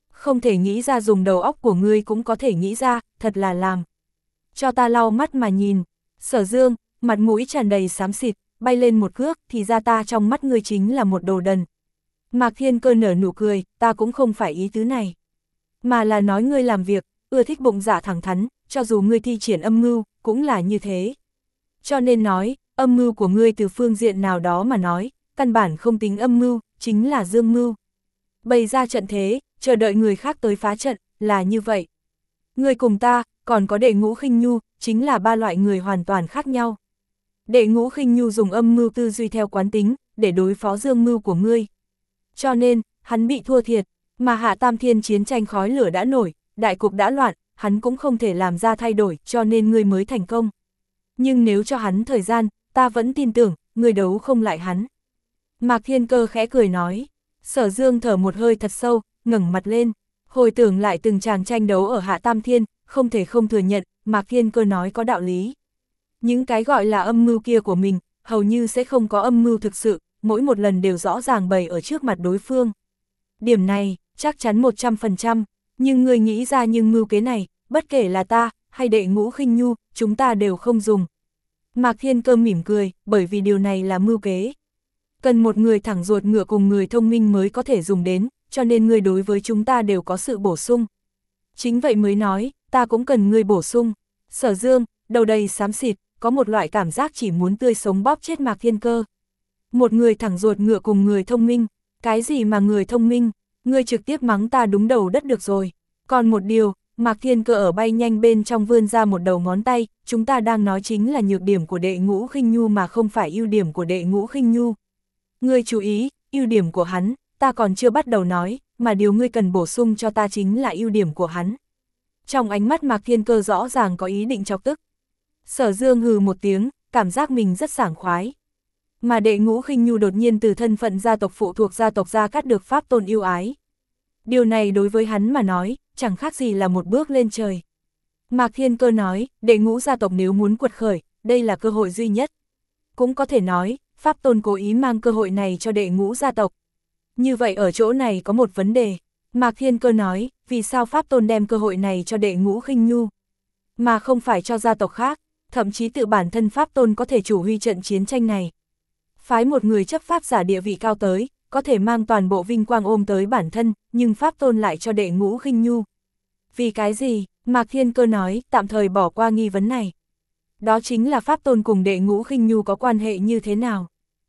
Không thể nghĩ ra, dùng đầu óc của ngươi cũng có thể nghĩ ra, thật là làm. Cho ta lau mắt mà nhìn. Sở Dương, mặt mũi tràn đầy xám xịt, bay lên một cước, thì ra ta trong mắt ngươi chính là một đồ đần. Mạc Thiên Cơ nở nụ cười, ta cũng không phải ý tứ này. Mà là nói ngươi làm việc, ưa thích bụng dạ thẳng thắn, cho dù ngươi thi triển âm mưu, cũng là như thế. Cho nên nói, âm mưu của ngươi từ phương diện nào đó mà nói, căn bản không tính âm mưu, chính là dương mưu. Bày ra trận thế, chờ đợi người khác tới phá trận, là như vậy. Ngươi cùng ta, còn có Đệ Ngũ Khinh Nhu, chính là ba loại người hoàn toàn khác nhau. Đệ Ngũ Khinh Nhu dùng âm mưu tư duy theo quán tính, để đối phó dương mưu của ngươi. Cho nên, hắn bị thua thiệt, mà Hạ Tam Thiên chiến tranh khói lửa đã nổi, đại cục đã loạn, hắn cũng không thể làm ra thay đổi, cho nên ngươi mới thành công. Nhưng nếu cho hắn thời gian, ta vẫn tin tưởng, ngươi đấu không lại hắn. Mạc Thiên Cơ khẽ cười nói. Sở Dương thở một hơi thật sâu, ngẩng mặt lên, hồi tưởng lại từng tràng tranh đấu ở Hạ Tam Thiên, không thể không thừa nhận, Mạc Thiên Cơ nói có đạo lý. Những cái gọi là âm mưu kia của mình, hầu như sẽ không có âm mưu thực sự, mỗi một lần đều rõ ràng bày ở trước mặt đối phương. Điểm này, chắc chắn một trăm phần trăm, nhưng người nghĩ ra nhưng mưu kế này, bất kể là ta, hay Đệ Ngũ Khinh Nhu, chúng ta đều không dùng. Mạc Thiên Cơ mỉm cười, bởi vì điều này là mưu kế. Cần một người thẳng ruột ngựa cùng người thông minh mới có thể dùng đến, cho nên người đối với chúng ta đều có sự bổ sung. Chính vậy mới nói, ta cũng cần người bổ sung. Sở Dương, đầu đầy xám xịt, có một loại cảm giác chỉ muốn tươi sống bóp chết Mạc Thiên Cơ. Một người thẳng ruột ngựa cùng người thông minh, cái gì mà người thông minh, ngươi trực tiếp mắng ta đúng đầu đất được rồi. Còn một điều, Mạc Thiên Cơ ở bay nhanh bên trong vươn ra một đầu ngón tay, chúng ta đang nói chính là nhược điểm của Đệ Ngũ Khinh Nhu mà không phải ưu điểm của Đệ Ngũ Khinh Nhu. Ngươi chú ý, ưu điểm của hắn, ta còn chưa bắt đầu nói, mà điều ngươi cần bổ sung cho ta chính là ưu điểm của hắn. Trong ánh mắt Mạc Thiên Cơ rõ ràng có ý định chọc tức. Sở Dương hừ một tiếng, cảm giác mình rất sảng khoái. Mà Đệ Ngũ Khinh Nhu đột nhiên từ thân phận gia tộc phụ thuộc gia tộc Gia Cát được Pháp Tôn yêu ái. Điều này đối với hắn mà nói, chẳng khác gì là một bước lên trời. Mạc Thiên Cơ nói, Đệ Ngũ gia tộc nếu muốn quật khởi, đây là cơ hội duy nhất. Cũng có thể nói, Pháp Tôn cố ý mang cơ hội này cho Đệ Ngũ gia tộc. Như vậy ở chỗ này có một vấn đề. Mạc Thiên Cơ nói, vì sao Pháp Tôn đem cơ hội này cho Đệ Ngũ Khinh Nhu, mà không phải cho gia tộc khác, thậm chí tự bản thân Pháp Tôn có thể chủ huy trận chiến tranh này. Phái một người chấp pháp giả địa vị cao tới, có thể mang toàn bộ vinh quang ôm tới bản thân, nhưng Pháp Tôn lại cho Đệ Ngũ Khinh Nhu. Vì cái gì? Mạc Thiên Cơ nói, tạm thời bỏ qua nghi vấn này. Đó chính là Pháp Tôn cùng Đệ Ngũ Khinh Nhu có quan hệ như thế nào?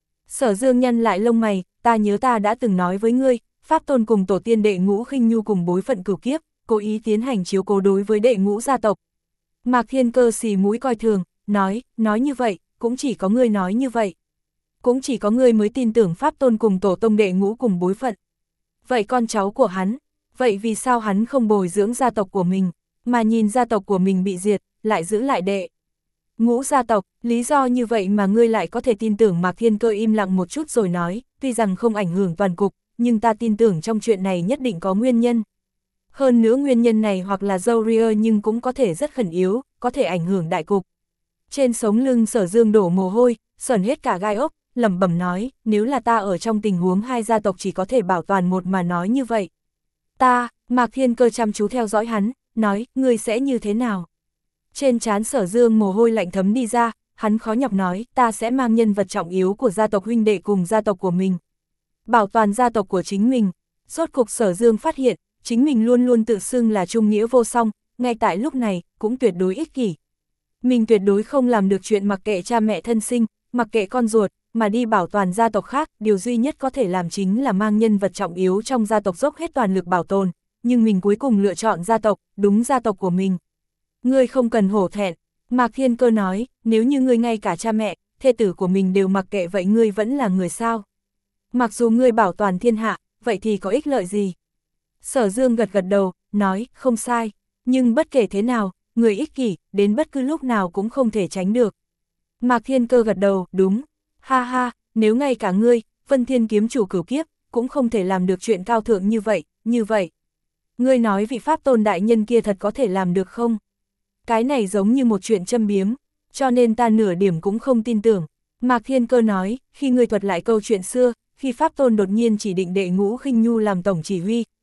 Sở Dương nhăn lại lông mày, ta nhớ ta đã từng nói với ngươi, Pháp Tôn cùng tổ tiên Đệ Ngũ Khinh Nhu cùng bối phận cửu kiếp, cố ý tiến hành chiếu cố đối với Đệ Ngũ gia tộc. Mạc Thiên Cơ xì mũi coi thường, nói, nói như vậy, cũng chỉ có ngươi nói như vậy. Cũng chỉ có ngươi mới tin tưởng Pháp Tôn cùng tổ tông Đệ Ngũ cùng bối phận. Vậy con cháu của hắn, vậy vì sao hắn không bồi dưỡng gia tộc của mình, mà nhìn gia tộc của mình bị diệt, lại giữ lại Đệ Ngũ gia tộc, lý do như vậy mà ngươi lại có thể tin tưởng? Mạc Thiên Cơ im lặng một chút rồi nói, tuy rằng không ảnh hưởng toàn cục, nhưng ta tin tưởng trong chuyện này nhất định có nguyên nhân. Hơn nữa nguyên nhân này hoặc là dâu ria nhưng cũng có thể rất khẩn yếu, có thể ảnh hưởng đại cục. Trên sống lưng Sở Dương đổ mồ hôi, sờn hết cả gai ốc, lẩm bẩm nói, nếu là ta ở trong tình huống hai gia tộc chỉ có thể bảo toàn một mà nói như vậy. Ta, Mạc Thiên Cơ chăm chú theo dõi hắn, nói, ngươi sẽ như thế nào? Trên trán Sở Dương mồ hôi lạnh thấm đi ra, hắn khó nhọc nói, ta sẽ mang nhân vật trọng yếu của gia tộc huynh đệ cùng gia tộc của mình. Bảo toàn gia tộc của chính mình. Rốt cục Sở Dương phát hiện, chính mình luôn luôn tự xưng là trung nghĩa vô song, ngay tại lúc này, cũng tuyệt đối ích kỷ. Mình tuyệt đối không làm được chuyện mặc kệ cha mẹ thân sinh, mặc kệ con ruột, mà đi bảo toàn gia tộc khác, điều duy nhất có thể làm chính là mang nhân vật trọng yếu trong gia tộc dốc hết toàn lực bảo tồn, nhưng mình cuối cùng lựa chọn gia tộc, đúng gia tộc của mình. Ngươi không cần hổ thẹn, Mạc Thiên Cơ nói, nếu như ngươi ngay cả cha mẹ, thê tử của mình đều mặc kệ vậy ngươi vẫn là người sao? Mặc dù ngươi bảo toàn thiên hạ, vậy thì có ích lợi gì? Sở Dương gật gật đầu, nói, không sai, nhưng bất kể thế nào, người ích kỷ, đến bất cứ lúc nào cũng không thể tránh được. Mạc Thiên Cơ gật đầu, đúng, ha ha, nếu ngay cả ngươi, Vân Thiên kiếm chủ cửu kiếp, cũng không thể làm được chuyện cao thượng như vậy, như vậy. Ngươi nói vị Pháp Tôn đại nhân kia thật có thể làm được không? Cái này giống như một chuyện châm biếm, cho nên ta nửa điểm cũng không tin tưởng. Mạc Thiên Cơ nói, khi ngươi thuật lại câu chuyện xưa, khi Pháp Tôn đột nhiên chỉ định Đệ Ngũ Khinh Nhu làm tổng chỉ huy,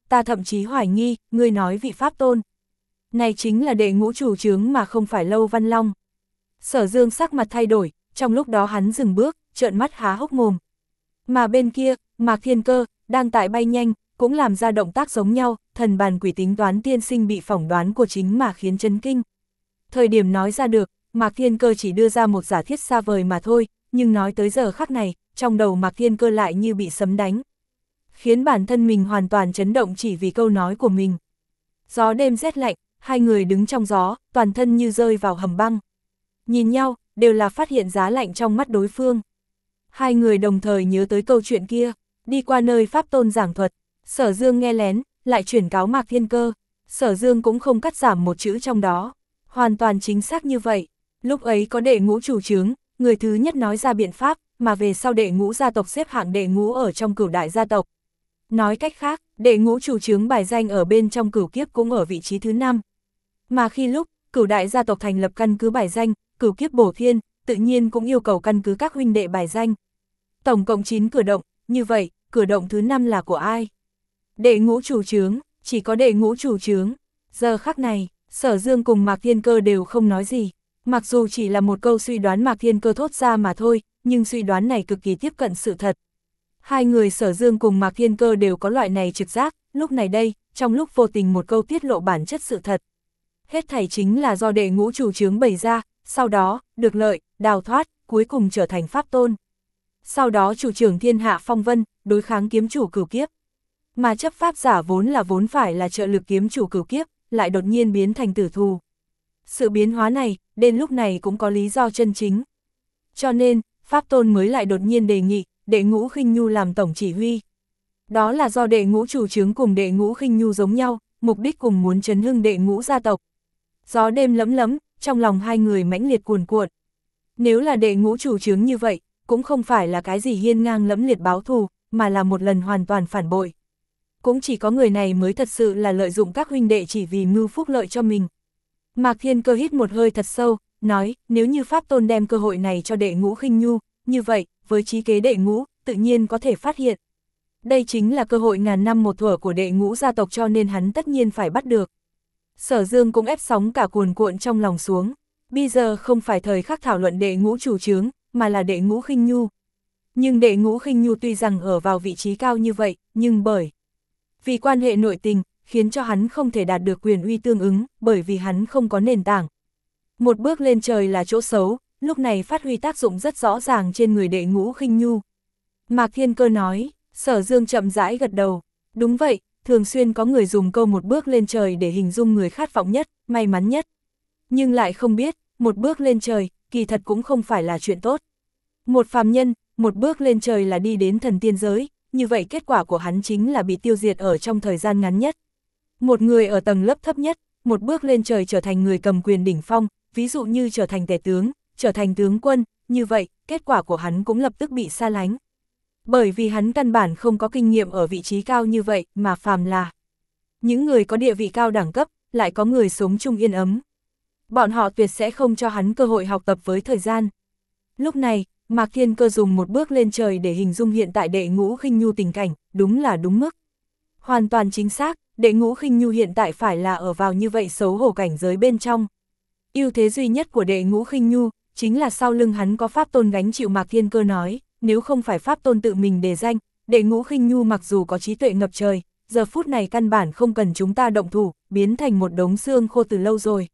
ta thậm chí hoài nghi, ngươi nói vị pháp tôn. Này chính là đệ ngũ chủ chướng mà không phải Lâu Văn Long. Sở Dương sắc mặt thay đổi, trong lúc đó hắn dừng bước, trợn mắt há hốc mồm. Mà bên kia, Mạc Thiên Cơ, đang tại bay nhanh, cũng làm ra động tác giống nhau, thần bàn quỷ tính toán tiên sinh bị phỏng đoán của chính mà khiến chấn kinh. Thời điểm nói ra được, Mạc Thiên Cơ chỉ đưa ra một giả thiết xa vời mà thôi, nhưng nói tới giờ khắc này, trong đầu Mạc Thiên Cơ lại như bị sấm đánh. Khiến bản thân mình hoàn toàn chấn động chỉ vì câu nói của mình. Gió đêm rét lạnh, hai người đứng trong gió, toàn thân như rơi vào hầm băng. Nhìn nhau, đều là phát hiện giá lạnh trong mắt đối phương. Hai người đồng thời nhớ tới câu chuyện kia, đi qua nơi Pháp Tôn giảng thuật, Sở Dương nghe lén, lại chuyển cáo Mạc Thiên Cơ, Sở Dương cũng không cắt giảm một chữ trong đó, hoàn toàn chính xác như vậy. Lúc ấy có đệ ngũ chủ chướng, người thứ nhất nói ra biện pháp, mà về sau đệ ngũ gia tộc xếp hạng đệ ngũ ở trong cửu đại gia tộc. Nói cách khác, đệ ngũ chủ chướng bài danh ở bên trong cửu kiếp cũng ở vị trí thứ năm. Mà khi lúc, cửu đại gia tộc thành lập căn cứ bài danh, cửu kiếp bổ thiên, tự nhiên cũng yêu cầu căn cứ các huynh đệ bài danh. Tổng cộng chín cửa động, như vậy, cửa động thứ năm là của ai? Đệ ngũ chủ chướng, chỉ có đệ ngũ chủ chướng. Giờ khắc này, Sở Dương cùng Mạc Thiên Cơ đều không nói gì. Mặc dù chỉ là một câu suy đoán Mạc Thiên Cơ thốt ra mà thôi, nhưng suy đoán này cực kỳ tiếp cận sự thật. Hai người Sở Dương cùng Mạc Thiên Cơ đều có loại này trực giác, lúc này đây, trong lúc vô tình một câu tiết lộ bản chất sự thật. Hết thảy chính là do đệ ngũ chủ chướng bày ra, sau đó, được lợi, đào thoát, cuối cùng trở thành Pháp Tôn. Sau đó chủ trưởng thiên hạ phong vân, đối kháng kiếm chủ cửu kiếp. Mà chấp pháp giả vốn là vốn phải là trợ lực kiếm chủ cửu kiếp, lại đột nhiên biến thành tử thù. Sự biến hóa này, đến lúc này cũng có lý do chân chính. Cho nên, Pháp Tôn mới lại đột nhiên đề nghị, đệ ngũ khinh nhu làm tổng chỉ huy. Đó là do đệ ngũ chủ chướng cùng đệ ngũ khinh nhu giống nhau, mục đích cùng muốn chấn hưng đệ ngũ gia tộc. Gió đêm lấm lấm, trong lòng hai người mãnh liệt cuồn cuộn. Nếu là đệ ngũ chủ chướng như vậy, cũng không phải là cái gì hiên ngang lẫm liệt báo thù, mà là một lần hoàn toàn phản bội. Cũng chỉ có người này mới thật sự là lợi dụng các huynh đệ chỉ vì mưu phúc lợi cho mình. Mạc Thiên Cơ hít một hơi thật sâu, nói, nếu như Pháp Tôn đem cơ hội này cho đệ ngũ khinh nhu, như vậy, với trí kế đệ ngũ, tự nhiên có thể phát hiện. Đây chính là cơ hội ngàn năm một thuở của đệ ngũ gia tộc cho nên hắn tất nhiên phải bắt được. Sở Dương cũng ép sóng cả cuồn cuộn trong lòng xuống. Bây giờ không phải thời khắc thảo luận đệ ngũ chủ chướng, mà là đệ ngũ khinh nhu. Nhưng đệ ngũ khinh nhu tuy rằng ở vào vị trí cao như vậy, nhưng bởi vì quan hệ nội tình, khiến cho hắn không thể đạt được quyền uy tương ứng, bởi vì hắn không có nền tảng. Một bước lên trời là chỗ xấu, lúc này phát huy tác dụng rất rõ ràng trên người đệ ngũ khinh nhu. Mạc Thiên Cơ nói, Sở Dương chậm rãi gật đầu. Đúng vậy, thường xuyên có người dùng câu một bước lên trời để hình dung người khát vọng nhất, may mắn nhất. Nhưng lại không biết, một bước lên trời, kỳ thật cũng không phải là chuyện tốt. Một phàm nhân, một bước lên trời là đi đến thần tiên giới, như vậy kết quả của hắn chính là bị tiêu diệt ở trong thời gian ngắn nhất. Một người ở tầng lớp thấp nhất, một bước lên trời trở thành người cầm quyền đỉnh phong, ví dụ như trở thành tể tướng, trở thành tướng quân, như vậy, kết quả của hắn cũng lập tức bị xa lánh. Bởi vì hắn căn bản không có kinh nghiệm ở vị trí cao như vậy, mà phàm là những người có địa vị cao đẳng cấp, lại có người sống chung yên ấm. Bọn họ tuyệt sẽ không cho hắn cơ hội học tập với thời gian. Lúc này, Mạc Thiên Cơ dùng một bước lên trời để hình dung hiện tại đệ ngũ khinh nhu tình cảnh, đúng là đúng mức. Hoàn toàn chính xác, đệ ngũ khinh nhu hiện tại phải là ở vào như vậy xấu hổ cảnh giới bên trong. Ưu thế duy nhất của đệ ngũ khinh nhu, chính là sau lưng hắn có Pháp Tôn gánh chịu. Mạc Thiên Cơ nói, nếu không phải Pháp Tôn tự mình đề danh, đệ ngũ khinh nhu mặc dù có trí tuệ ngập trời, giờ phút này căn bản không cần chúng ta động thủ, biến thành một đống xương khô từ lâu rồi.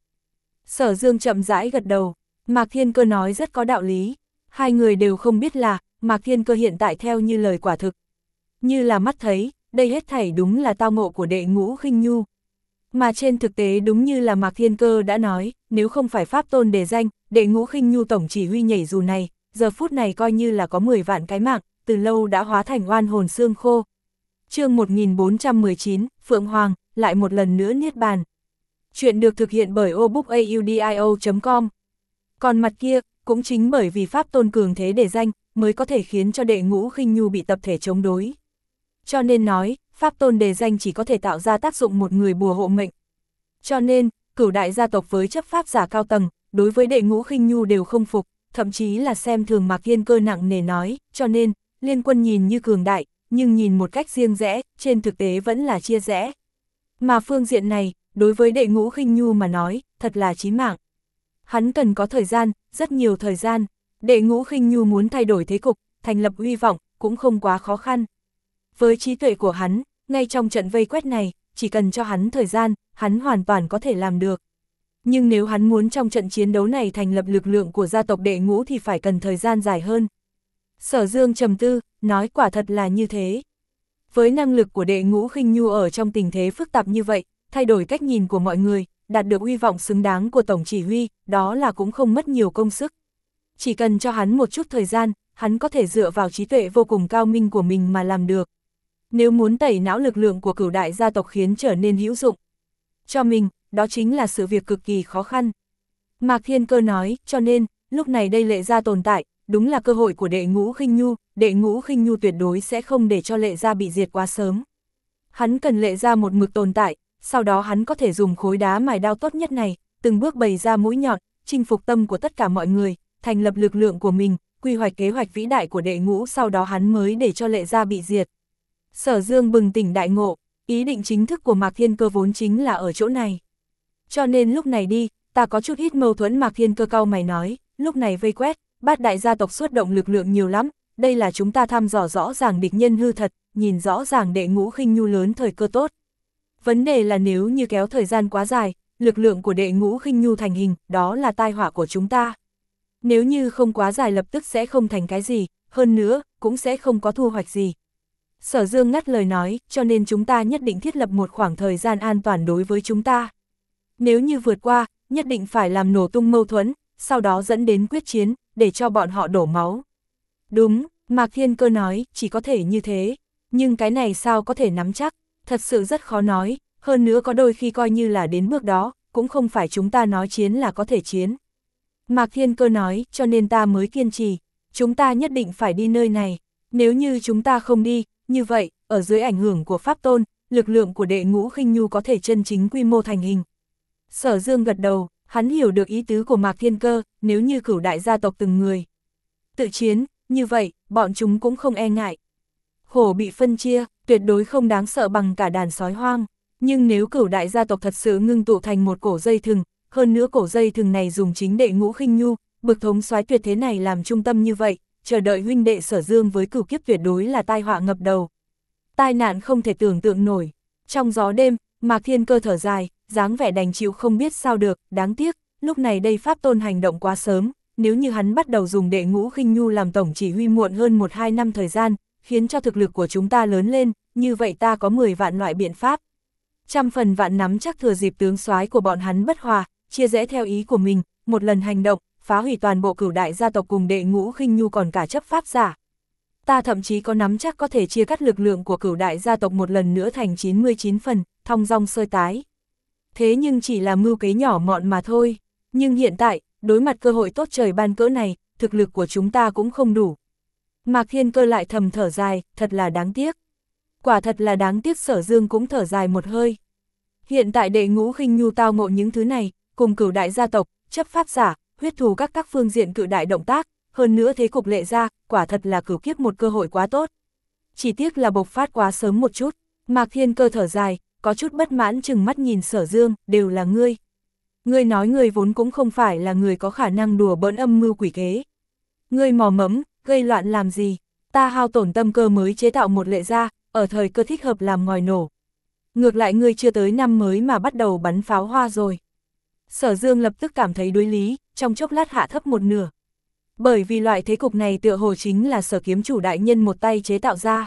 Sở Dương chậm rãi gật đầu, Mạc Thiên Cơ nói rất có đạo lý. Hai người đều không biết là, Mạc Thiên Cơ hiện tại theo như lời quả thực. Như là mắt thấy, đây hết thảy đúng là tao ngộ của đệ ngũ khinh nhu. Mà trên thực tế đúng như là Mạc Thiên Cơ đã nói, nếu không phải Pháp Tôn đề danh, đệ ngũ khinh nhu tổng chỉ huy nhảy dù này, giờ phút này coi như là có mười vạn cái mạng, từ lâu đã hóa thành oan hồn xương khô. Chương một nghìn bốn trăm mười chín, Phượng Hoàng, lại một lần nữa niết bàn. Chuyện được thực hiện bởi obookaudio chấm com. Còn mặt kia, cũng chính bởi vì Pháp Tôn cường thế đề danh, mới có thể khiến cho đệ ngũ khinh nhu bị tập thể chống đối. Cho nên nói, Pháp Tôn đề danh chỉ có thể tạo ra tác dụng một người bùa hộ mệnh. Cho nên, cửu đại gia tộc với chấp pháp giả cao tầng, đối với đệ ngũ khinh nhu đều không phục, thậm chí là xem thường Mạc Thiên Cơ nặng nề nói, cho nên, liên quân nhìn như cường đại, nhưng nhìn một cách riêng rẽ, trên thực tế vẫn là chia rẽ. Mà phương diện này, đối với Đệ Ngũ Khinh Nhu mà nói, thật là chí mạng. Hắn cần có thời gian, rất nhiều thời gian. Đệ Ngũ Khinh Nhu muốn thay đổi thế cục, thành lập uy vọng, cũng không quá khó khăn. Với trí tuệ của hắn, ngay trong trận vây quét này, chỉ cần cho hắn thời gian, hắn hoàn toàn có thể làm được. Nhưng nếu hắn muốn trong trận chiến đấu này thành lập lực lượng của gia tộc Đệ Ngũ thì phải cần thời gian dài hơn. Sở Dương trầm tư, nói quả thật là như thế. Với năng lực của Đệ Ngũ Khinh Nhu ở trong tình thế phức tạp như vậy, thay đổi cách nhìn của mọi người, đạt được uy vọng xứng đáng của tổng chỉ huy, đó là cũng không mất nhiều công sức. Chỉ cần cho hắn một chút thời gian, hắn có thể dựa vào trí tuệ vô cùng cao minh của mình mà làm được. Nếu muốn tẩy não lực lượng của cửu đại gia tộc khiến trở nên hữu dụng cho mình, đó chính là sự việc cực kỳ khó khăn. Mạc Thiên Cơ nói, cho nên, lúc này đây Lệ gia tồn tại, đúng là cơ hội của Đệ Ngũ Khinh Nhu, Đệ Ngũ Khinh Nhu tuyệt đối sẽ không để cho Lệ gia bị diệt quá sớm. Hắn cần Lệ gia một mực tồn tại, sau đó hắn có thể dùng khối đá mài đao tốt nhất này, từng bước bày ra mũi nhọn, chinh phục tâm của tất cả mọi người, thành lập lực lượng của mình, quy hoạch kế hoạch vĩ đại của Đệ Ngũ, sau đó hắn mới để cho Lệ gia bị diệt. Sở Dương bừng tỉnh đại ngộ, ý định chính thức của Mạc Thiên Cơ vốn chính là ở chỗ này. Cho nên lúc này đi, ta có chút ít mâu thuẫn. Mạc Thiên Cơ cau mày nói, lúc này vây quét, bát đại gia tộc xuất động lực lượng nhiều lắm, đây là chúng ta thăm dò rõ ràng địch nhân hư thật, nhìn rõ ràng Đệ Ngũ Khinh Nhu lớn thời cơ tốt. Vấn đề là nếu như kéo thời gian quá dài, lực lượng của Đệ Ngũ Khinh Nhu thành hình, đó là tai họa của chúng ta. Nếu như không quá dài lập tức sẽ không thành cái gì, hơn nữa, cũng sẽ không có thu hoạch gì. Sở Dương ngắt lời nói, cho nên chúng ta nhất định thiết lập một khoảng thời gian an toàn đối với chúng ta. Nếu như vượt qua, nhất định phải làm nổ tung mâu thuẫn, sau đó dẫn đến quyết chiến, để cho bọn họ đổ máu. Đúng, Mạc Thiên Cơ nói, chỉ có thể như thế. Nhưng cái này sao có thể nắm chắc, thật sự rất khó nói, hơn nữa có đôi khi coi như là đến bước đó, cũng không phải chúng ta nói chiến là có thể chiến. Mạc Thiên Cơ nói, cho nên ta mới kiên trì, chúng ta nhất định phải đi nơi này, nếu như chúng ta không đi, như vậy, ở dưới ảnh hưởng của Pháp Tôn, lực lượng của Đệ Ngũ Khinh Nhu có thể chân chính quy mô thành hình. Sở Dương gật đầu, hắn hiểu được ý tứ của Mạc Thiên Cơ, nếu như cửu đại gia tộc từng người tự chiến, như vậy, bọn chúng cũng không e ngại. Hổ bị phân chia, tuyệt đối không đáng sợ bằng cả đàn sói hoang, nhưng nếu cửu đại gia tộc thật sự ngưng tụ thành một cổ dây thừng, hơn nữa cổ dây thừng này dùng chính Đệ Ngũ Khinh Nhu, bực thống soái tuyệt thế này làm trung tâm như vậy, chờ đợi huynh đệ Sở Dương với cửu kiếp tuyệt đối là tai họa ngập đầu. Tai nạn không thể tưởng tượng nổi. Trong gió đêm, Mạc Thiên Cơ thở dài, dáng vẻ đành chịu không biết sao được, đáng tiếc, lúc này đây Pháp Tôn hành động quá sớm, nếu như hắn bắt đầu dùng Đệ Ngũ Khinh Nhu làm tổng chỉ huy muộn hơn một hai năm thời gian, khiến cho thực lực của chúng ta lớn lên, như vậy ta có mười vạn loại biện pháp. Trăm phần vạn nắm chắc thừa dịp tướng soái của bọn hắn bất hòa, chia rẽ theo ý của mình, một lần hành động, phá hủy toàn bộ cửu đại gia tộc cùng Đệ Ngũ Khinh Nhu còn cả chấp pháp giả. Ta thậm chí có nắm chắc có thể chia cắt lực lượng của cửu đại gia tộc một lần nữa thành chín mươi chín phần, thong dong sơi tái. Thế nhưng chỉ là mưu kế nhỏ mọn mà thôi. Nhưng hiện tại, đối mặt cơ hội tốt trời ban cỡ này, thực lực của chúng ta cũng không đủ. Mạc Thiên Cơ lại thầm thở dài, thật là đáng tiếc. Quả thật là đáng tiếc. Sở Dương cũng thở dài một hơi. Hiện tại Đệ Ngũ Khinh Nhu tao ngộ những thứ này, cùng cửu đại gia tộc, chấp pháp giả, huyết thù các các phương diện cự đại động tác, hơn nữa thế cục Lệ gia, quả thật là cửu kiếp một cơ hội quá tốt. Chỉ tiếc là bộc phát quá sớm một chút. Mạc Thiên Cơ thở dài, có chút bất mãn chừng mắt nhìn Sở Dương, đều là ngươi. Ngươi nói ngươi vốn cũng không phải là người có khả năng đùa bỡn âm mưu quỷ kế. Ngươi mò mẫm, gây loạn làm gì? Ta hao tổn tâm cơ mới chế tạo một Lệ gia, ở thời cơ thích hợp làm ngòi nổ. Ngược lại ngươi chưa tới năm mới mà bắt đầu bắn pháo hoa rồi. Sở Dương lập tức cảm thấy đối lý, trong chốc lát hạ thấp một nửa. Bởi vì loại thế cục này tựa hồ chính là Sở kiếm chủ đại nhân một tay chế tạo ra.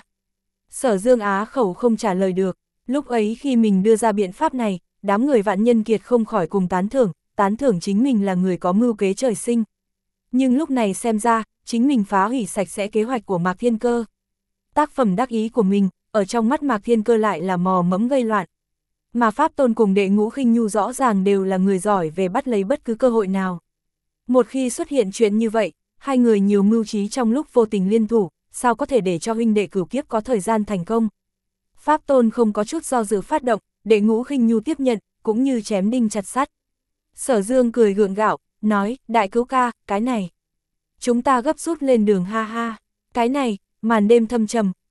Sở Dương á khẩu không trả lời được, lúc ấy khi mình đưa ra biện pháp này, đám người Vạn Nhân Kiệt không khỏi cùng tán thưởng, tán thưởng chính mình là người có mưu kế trời sinh. Nhưng lúc này xem ra, chính mình phá hủy sạch sẽ kế hoạch của Mạc Thiên Cơ. Tác phẩm đắc ý của mình, ở trong mắt Mạc Thiên Cơ lại là mò mẫm gây loạn. Mà Pháp Tôn cùng Đệ Ngũ Khinh Nhu rõ ràng đều là người giỏi về bắt lấy bất cứ cơ hội nào. Một khi xuất hiện chuyện như vậy, hai người nhiều mưu trí trong lúc vô tình liên thủ, sao có thể để cho huynh đệ cửu kiếp có thời gian thành công. Pháp Tôn không có chút do dự phát động, Đệ Ngũ Khinh Nhu tiếp nhận, cũng như chém đinh chặt sắt. Sở Dương cười gượng gạo, nói, đại cứu ca, cái này. Chúng ta gấp rút lên đường ha ha. Cái này, màn đêm thâm trầm,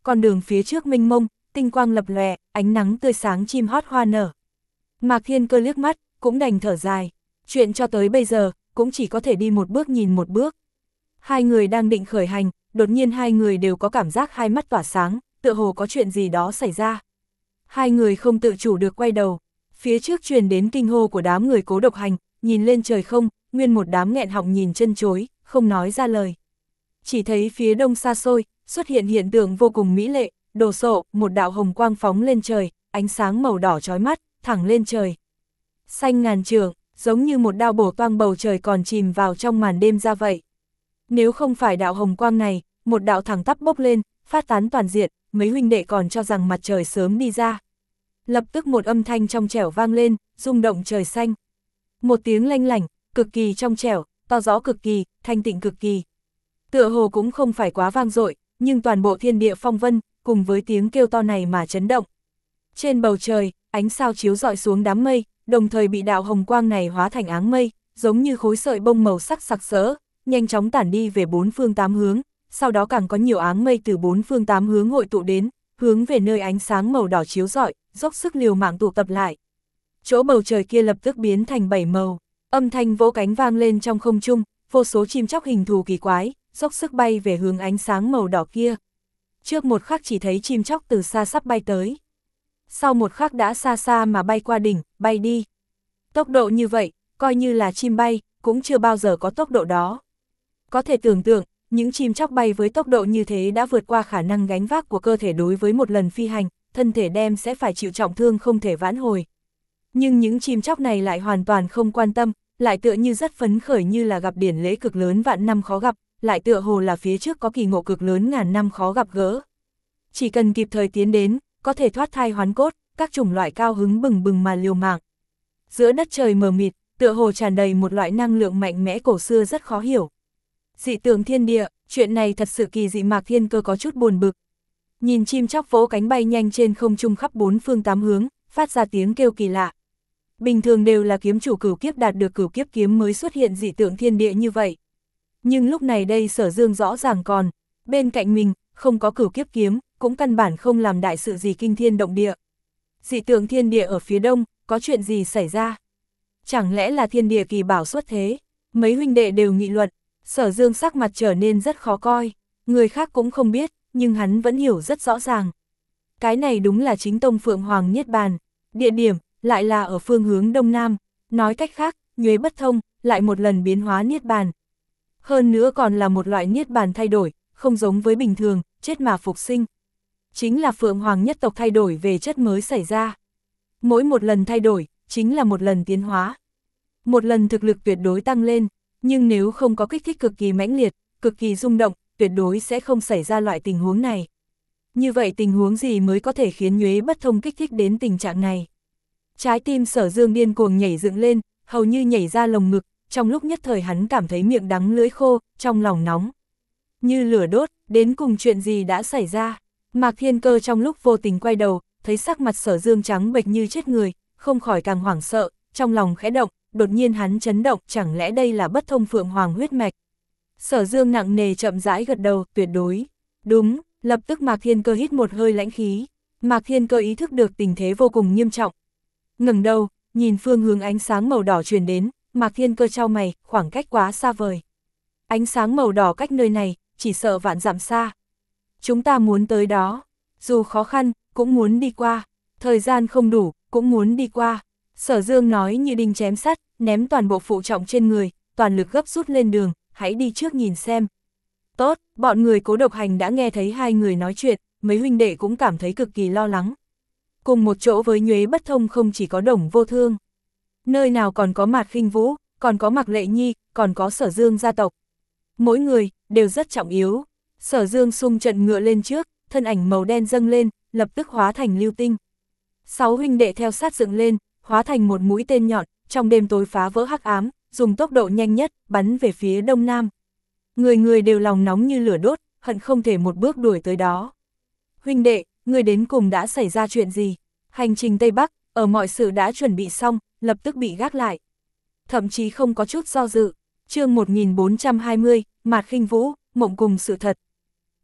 con đường phía trước mênh mông, tinh quang lập lòe, ánh nắng tươi sáng chim hót hoa nở. Mạc Thiên Cơ liếc mắt, cũng đành thở dài. Chuyện cho tới bây giờ, cũng chỉ có thể đi một bước nhìn một bước. Hai người đang định khởi hành, đột nhiên hai người đều có cảm giác hai mắt tỏa sáng, tựa hồ có chuyện gì đó xảy ra. Hai người không tự chủ được quay đầu, phía trước truyền đến kinh hô của đám người Cố Độc Hành, nhìn lên trời không, nguyên một đám nghẹn họng nhìn chân chối, không nói ra lời. Chỉ thấy phía đông xa xôi, xuất hiện hiện tượng vô cùng mỹ lệ, đồ sộ, một đạo hồng quang phóng lên trời, ánh sáng màu đỏ chói mắt, thẳng lên trời. Xanh ngàn trượng, giống như một đao bổ toang bầu trời còn chìm vào trong màn đêm ra vậy. Nếu không phải đạo hồng quang này, một đạo thẳng tắp bốc lên, phát tán toàn diện, mấy huynh đệ còn cho rằng mặt trời sớm đi ra. Lập tức một âm thanh trong trẻo vang lên, rung động trời xanh. Một tiếng lanh lảnh, cực kỳ trong trẻo, to rõ cực kỳ, thanh tịnh cực kỳ. Tựa hồ cũng không phải quá vang dội, nhưng toàn bộ thiên địa phong vân, cùng với tiếng kêu to này mà chấn động. Trên bầu trời, ánh sao chiếu rọi xuống đám mây, đồng thời bị đạo hồng quang này hóa thành áng mây, giống như khối sợi bông màu sắc sặc sỡ, nhanh chóng tản đi về bốn phương tám hướng, sau đó càng có nhiều áng mây từ bốn phương tám hướng hội tụ đến, hướng về nơi ánh sáng màu đỏ chiếu rọi, dốc sức liều mạng tụ tập lại. Chỗ bầu trời kia lập tức biến thành bảy màu, âm thanh vỗ cánh vang lên trong không trung, vô số chim chóc hình thù kỳ quái, dốc sức bay về hướng ánh sáng màu đỏ kia. Trước một khắc chỉ thấy chim chóc từ xa sắp bay tới. Sau một khắc đã xa xa mà bay qua đỉnh, bay đi. Tốc độ như vậy, coi như là chim bay, cũng chưa bao giờ có tốc độ đó. Có thể tưởng tượng, những chim chóc bay với tốc độ như thế đã vượt qua khả năng gánh vác của cơ thể đối với một lần phi hành, thân thể đem sẽ phải chịu trọng thương không thể vãn hồi. Nhưng những chim chóc này lại hoàn toàn không quan tâm, lại tựa như rất phấn khởi như là gặp điển lễ cực lớn vạn năm khó gặp, lại tựa hồ là phía trước có kỳ ngộ cực lớn ngàn năm khó gặp gỡ. Chỉ cần kịp thời tiến đến, có thể thoát thai hoán cốt, các chủng loại cao hứng bừng bừng mà liều mạng. Giữa đất trời mờ mịt, tựa hồ tràn đầy một loại năng lượng mạnh mẽ cổ xưa rất khó hiểu. Dị tượng thiên địa, chuyện này thật sự kỳ dị. Mạc Thiên Cơ có chút buồn bực. Nhìn chim chóc vỗ cánh bay nhanh trên không trung khắp bốn phương tám hướng, phát ra tiếng kêu kỳ lạ. Bình thường đều là kiếm chủ cửu kiếp đạt được cửu kiếp kiếm mới xuất hiện dị tượng thiên địa như vậy. Nhưng lúc này đây Sở Dương rõ ràng còn, bên cạnh mình, không có cửu kiếp kiếm, cũng căn bản không làm đại sự gì kinh thiên động địa. Dị tượng thiên địa ở phía đông, có chuyện gì xảy ra? Chẳng lẽ là thiên địa kỳ bảo xuất thế? Mấy huynh đệ đều nghị luận, Sở Dương sắc mặt trở nên rất khó coi, người khác cũng không biết, nhưng hắn vẫn hiểu rất rõ ràng. Cái này đúng là chính tông Phượng Hoàng Niết Bàn, địa điểm, lại là ở phương hướng đông nam, nói cách khác, nhuế bất thông, lại một lần biến hóa Niết Bàn. Hơn nữa còn là một loại Niết Bàn thay đổi, không giống với bình thường, chết mà phục sinh. Chính là Phượng Hoàng nhất tộc thay đổi về chất mới xảy ra. Mỗi một lần thay đổi, chính là một lần tiến hóa. Một lần thực lực tuyệt đối tăng lên, nhưng nếu không có kích thích cực kỳ mãnh liệt, cực kỳ rung động, tuyệt đối sẽ không xảy ra loại tình huống này. Như vậy tình huống gì mới có thể khiến nhuế bất thông kích thích đến tình trạng này? Trái tim Sở Dương điên cuồng nhảy dựng lên, hầu như nhảy ra lồng ngực, trong lúc nhất thời hắn cảm thấy miệng đắng lưỡi khô, trong lòng nóng như lửa đốt, đến cùng chuyện gì đã xảy ra? Mạc Thiên Cơ trong lúc vô tình quay đầu, thấy sắc mặt Sở Dương trắng bệch như chết người, không khỏi càng hoảng sợ, trong lòng khẽ động, đột nhiên hắn chấn động, chẳng lẽ đây là bất thông Phượng Hoàng huyết mạch? Sở Dương nặng nề chậm rãi gật đầu, tuyệt đối. Đúng, lập tức Mạc Thiên Cơ hít một hơi lãnh khí. Mạc Thiên Cơ ý thức được tình thế vô cùng nghiêm trọng. Ngẩng đầu, nhìn phương hướng ánh sáng màu đỏ truyền đến, Mạc Thiên Cơ chau mày, khoảng cách quá xa vời. Ánh sáng màu đỏ cách nơi này, chỉ sợ vạn dặm xa. Chúng ta muốn tới đó, dù khó khăn, cũng muốn đi qua, thời gian không đủ, cũng muốn đi qua. Sở Dương nói như đinh chém sắt, ném toàn bộ phụ trọng trên người, toàn lực gấp rút lên đường, hãy đi trước nhìn xem. Tốt, bọn người Cố Độc Hành đã nghe thấy hai người nói chuyện, mấy huynh đệ cũng cảm thấy cực kỳ lo lắng. Cùng một chỗ với nhuế bất thông không chỉ có Đồng Vô Thương. Nơi nào còn có Mạt Khinh Vũ, còn có Mạc Lệ Nhi, còn có Sở Dương gia tộc. Mỗi người, đều rất trọng yếu. Sở Dương xung trận ngựa lên trước, thân ảnh màu đen dâng lên, lập tức hóa thành lưu tinh. Sáu huynh đệ theo sát dựng lên, hóa thành một mũi tên nhọn, trong đêm tối phá vỡ hắc ám, dùng tốc độ nhanh nhất, bắn về phía đông nam. Người người đều lòng nóng như lửa đốt, hận không thể một bước đuổi tới đó. Huynh đệ, người đến cùng đã xảy ra chuyện gì? Hành trình Tây Bắc, ở mọi sự đã chuẩn bị xong, lập tức bị gác lại. Thậm chí không có chút do dự. Chương một nghìn bốn trăm hai mươi, Mạt Khinh Vũ, mộng cùng sự thật.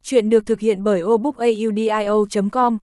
Chuyện được thực hiện bởi obookaudio chấm com.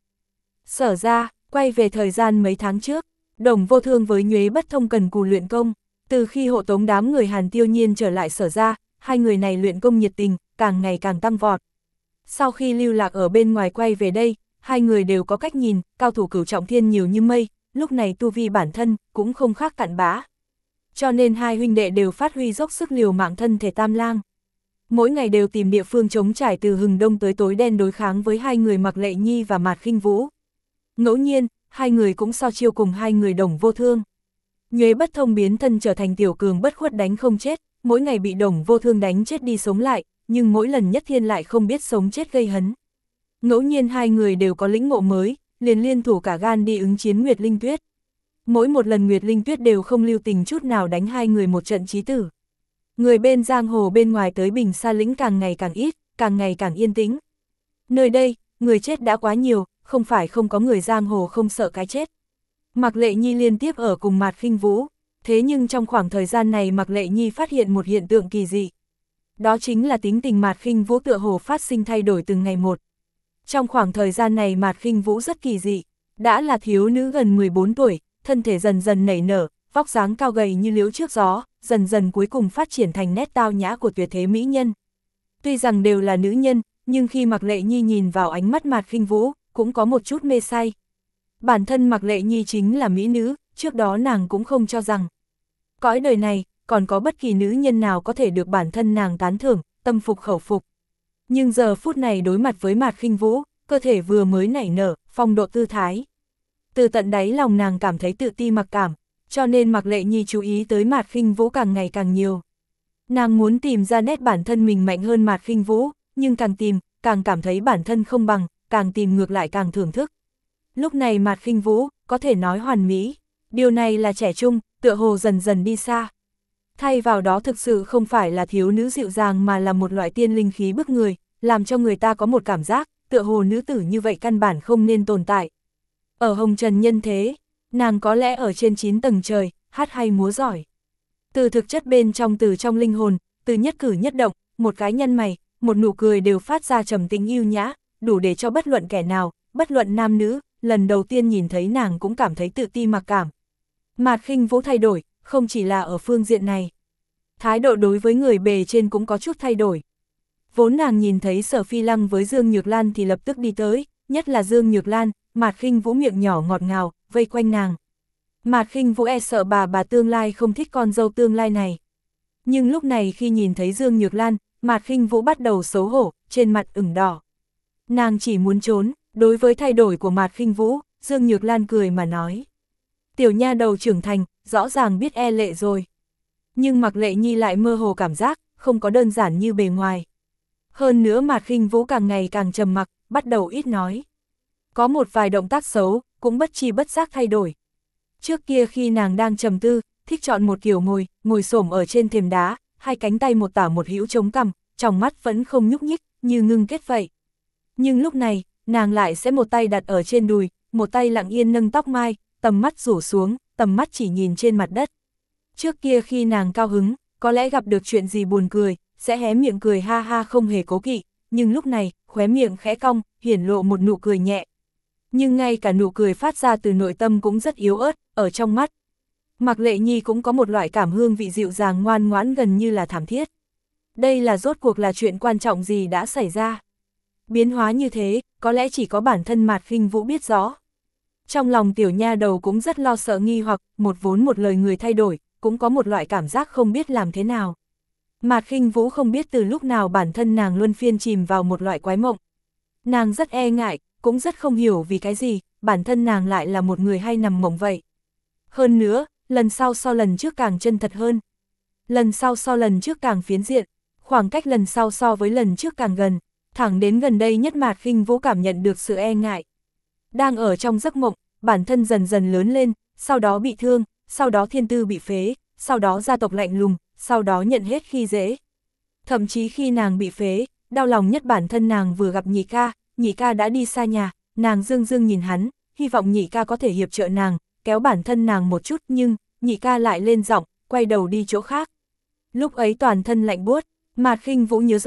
Sở ra, quay về thời gian mấy tháng trước, Đồng Vô Thương với Nhuế Bất Thông cần cù luyện công. Từ khi hộ tống đám người Hàn Tiêu Nhiên trở lại Sở ra, hai người này luyện công nhiệt tình, càng ngày càng tăng vọt. Sau khi lưu lạc ở bên ngoài quay về đây, hai người đều có cách nhìn, cao thủ cửu trọng thiên nhiều như mây, lúc này tu vi bản thân cũng không khác cặn bã. Cho nên hai huynh đệ đều phát huy dốc sức liều mạng thân thể tam lang. Mỗi ngày đều tìm địa phương trống trải từ hừng đông tới tối đen đối kháng với hai người Mạc Lệ Nhi và Mạt Khinh Vũ. Ngẫu nhiên, hai người cũng so chiêu cùng hai người Đồng Vô Thương. Nhuế Bất Thông biến thân trở thành tiểu cường bất khuất đánh không chết, mỗi ngày bị Đồng Vô Thương đánh chết đi sống lại, nhưng mỗi lần nhất thiên lại không biết sống chết gây hấn. Ngẫu nhiên hai người đều có lĩnh ngộ mới, liền liên thủ cả gan đi ứng chiến Nguyệt Linh Tuyết. Mỗi một lần Nguyệt Linh Tuyết đều không lưu tình chút nào đánh hai người một trận chí tử. Người bên giang hồ bên ngoài tới Bình Sa lĩnh càng ngày càng ít, càng ngày càng yên tĩnh. Nơi đây, người chết đã quá nhiều, không phải không có người giang hồ không sợ cái chết. Mạc Lệ Nhi liên tiếp ở cùng Mạt Khinh Vũ, thế nhưng trong khoảng thời gian này Mạc Lệ Nhi phát hiện một hiện tượng kỳ dị. Đó chính là tính tình Mạt Khinh Vũ tựa hồ phát sinh thay đổi từng ngày một. Trong khoảng thời gian này Mạt Khinh Vũ rất kỳ dị, đã là thiếu nữ gần mười bốn tuổi, thân thể dần dần nảy nở, vóc dáng cao gầy như liễu trước gió, dần dần cuối cùng phát triển thành nét tao nhã của tuyệt thế mỹ nhân. Tuy rằng đều là nữ nhân, nhưng khi Mạc Lệ Nhi nhìn vào ánh mắt Mạt Khinh Vũ, cũng có một chút mê say. Bản thân Mạc Lệ Nhi chính là mỹ nữ, trước đó nàng cũng không cho rằng cõi đời này còn có bất kỳ nữ nhân nào có thể được bản thân nàng tán thưởng, tâm phục khẩu phục. Nhưng giờ phút này đối mặt với Mạt Khinh Vũ, cơ thể vừa mới nảy nở, phong độ tư thái. Từ tận đáy lòng nàng cảm thấy tự ti mặc cảm, cho nên Mạc Lệ Nhi chú ý tới Mạt Khinh Vũ càng ngày càng nhiều. Nàng muốn tìm ra nét bản thân mình mạnh hơn Mạt Khinh Vũ, nhưng càng tìm, càng cảm thấy bản thân không bằng, càng tìm ngược lại càng thưởng thức. Lúc này Mạt Khinh Vũ, có thể nói hoàn mỹ, điều này là trẻ trung, tựa hồ dần dần đi xa. Thay vào đó thực sự không phải là thiếu nữ dịu dàng mà là một loại tiên linh khí bức người, làm cho người ta có một cảm giác, tựa hồ nữ tử như vậy căn bản không nên tồn tại. Ở hồng trần nhân thế, nàng có lẽ ở trên chín tầng trời, hát hay múa giỏi. Từ thực chất bên trong từ trong linh hồn, từ nhất cử nhất động, một cái nhăn mày, một nụ cười đều phát ra trầm tính yêu nhã, đủ để cho bất luận kẻ nào, bất luận nam nữ, lần đầu tiên nhìn thấy nàng cũng cảm thấy tự ti mặc cảm. Mạt Khinh Vũ thay đổi, không chỉ là ở phương diện này. Thái độ đối với người bề trên cũng có chút thay đổi. Vốn nàng nhìn thấy Sở Phi Lăng với Dương Nhược Lan thì lập tức đi tới, nhất là Dương Nhược Lan, Mạt Khinh Vũ miệng nhỏ ngọt ngào, vây quanh nàng. Mạt Khinh Vũ e sợ bà bà tương lai không thích con dâu tương lai này. Nhưng lúc này khi nhìn thấy Dương Nhược Lan, Mạt Khinh Vũ bắt đầu xấu hổ, trên mặt ửng đỏ. Nàng chỉ muốn trốn, đối với thay đổi của Mạt Khinh Vũ, Dương Nhược Lan cười mà nói. Tiểu nha đầu trưởng thành, rõ ràng biết e lệ rồi. Nhưng Mạc Lệ Nhi lại mơ hồ cảm giác, không có đơn giản như bề ngoài. Hơn nữa Mạt Khinh Vũ càng ngày càng trầm mặc, bắt đầu ít nói. Có một vài động tác xấu, cũng bất chi bất giác thay đổi. Trước kia khi nàng đang trầm tư, thích chọn một kiểu ngồi, ngồi xổm ở trên thềm đá, hai cánh tay một tả một hữu chống cằm, trong mắt vẫn không nhúc nhích, như ngưng kết vậy. Nhưng lúc này, nàng lại sẽ một tay đặt ở trên đùi, một tay lặng yên nâng tóc mai, tầm mắt rủ xuống, tầm mắt chỉ nhìn trên mặt đất. Trước kia khi nàng cao hứng, có lẽ gặp được chuyện gì buồn cười, sẽ hé miệng cười ha ha không hề cố kỵ, nhưng lúc này, khóe miệng khẽ cong, hiển lộ một nụ cười nhẹ. Nhưng ngay cả nụ cười phát ra từ nội tâm cũng rất yếu ớt, ở trong mắt. Mạc Lệ Nhi cũng có một loại cảm hương vị dịu dàng ngoan ngoãn gần như là thảm thiết. Đây là rốt cuộc là chuyện quan trọng gì đã xảy ra. Biến hóa như thế, có lẽ chỉ có bản thân Mạt Khinh Vũ biết rõ. Trong lòng tiểu nha đầu cũng rất lo sợ nghi hoặc, một vốn một lời người thay đổi, cũng có một loại cảm giác không biết làm thế nào. Mạt Khinh Vũ không biết từ lúc nào bản thân nàng luân phiên chìm vào một loại quái mộng. Nàng rất e ngại, cũng rất không hiểu vì cái gì, bản thân nàng lại là một người hay nằm mộng vậy. Hơn nữa, lần sau so lần trước càng chân thật hơn. Lần sau so lần trước càng phiến diện, khoảng cách lần sau so với lần trước càng gần, thẳng đến gần đây nhất Mạt Khinh Vũ cảm nhận được sự e ngại. Đang ở trong giấc mộng, bản thân dần dần lớn lên, sau đó bị thương, sau đó thiên tư bị phế, sau đó gia tộc lạnh lùng, sau đó nhận hết khi dễ. Thậm chí khi nàng bị phế, đau lòng nhất bản thân nàng vừa gặp nhị ca, nhị ca đã đi xa nhà, nàng dương dương nhìn hắn, hy vọng nhị ca có thể hiệp trợ nàng, kéo bản thân nàng một chút nhưng, nhị ca lại lên giọng, quay đầu đi chỗ khác. Lúc ấy toàn thân lạnh buốt, Mạt Khinh Vũ nhớ rõ,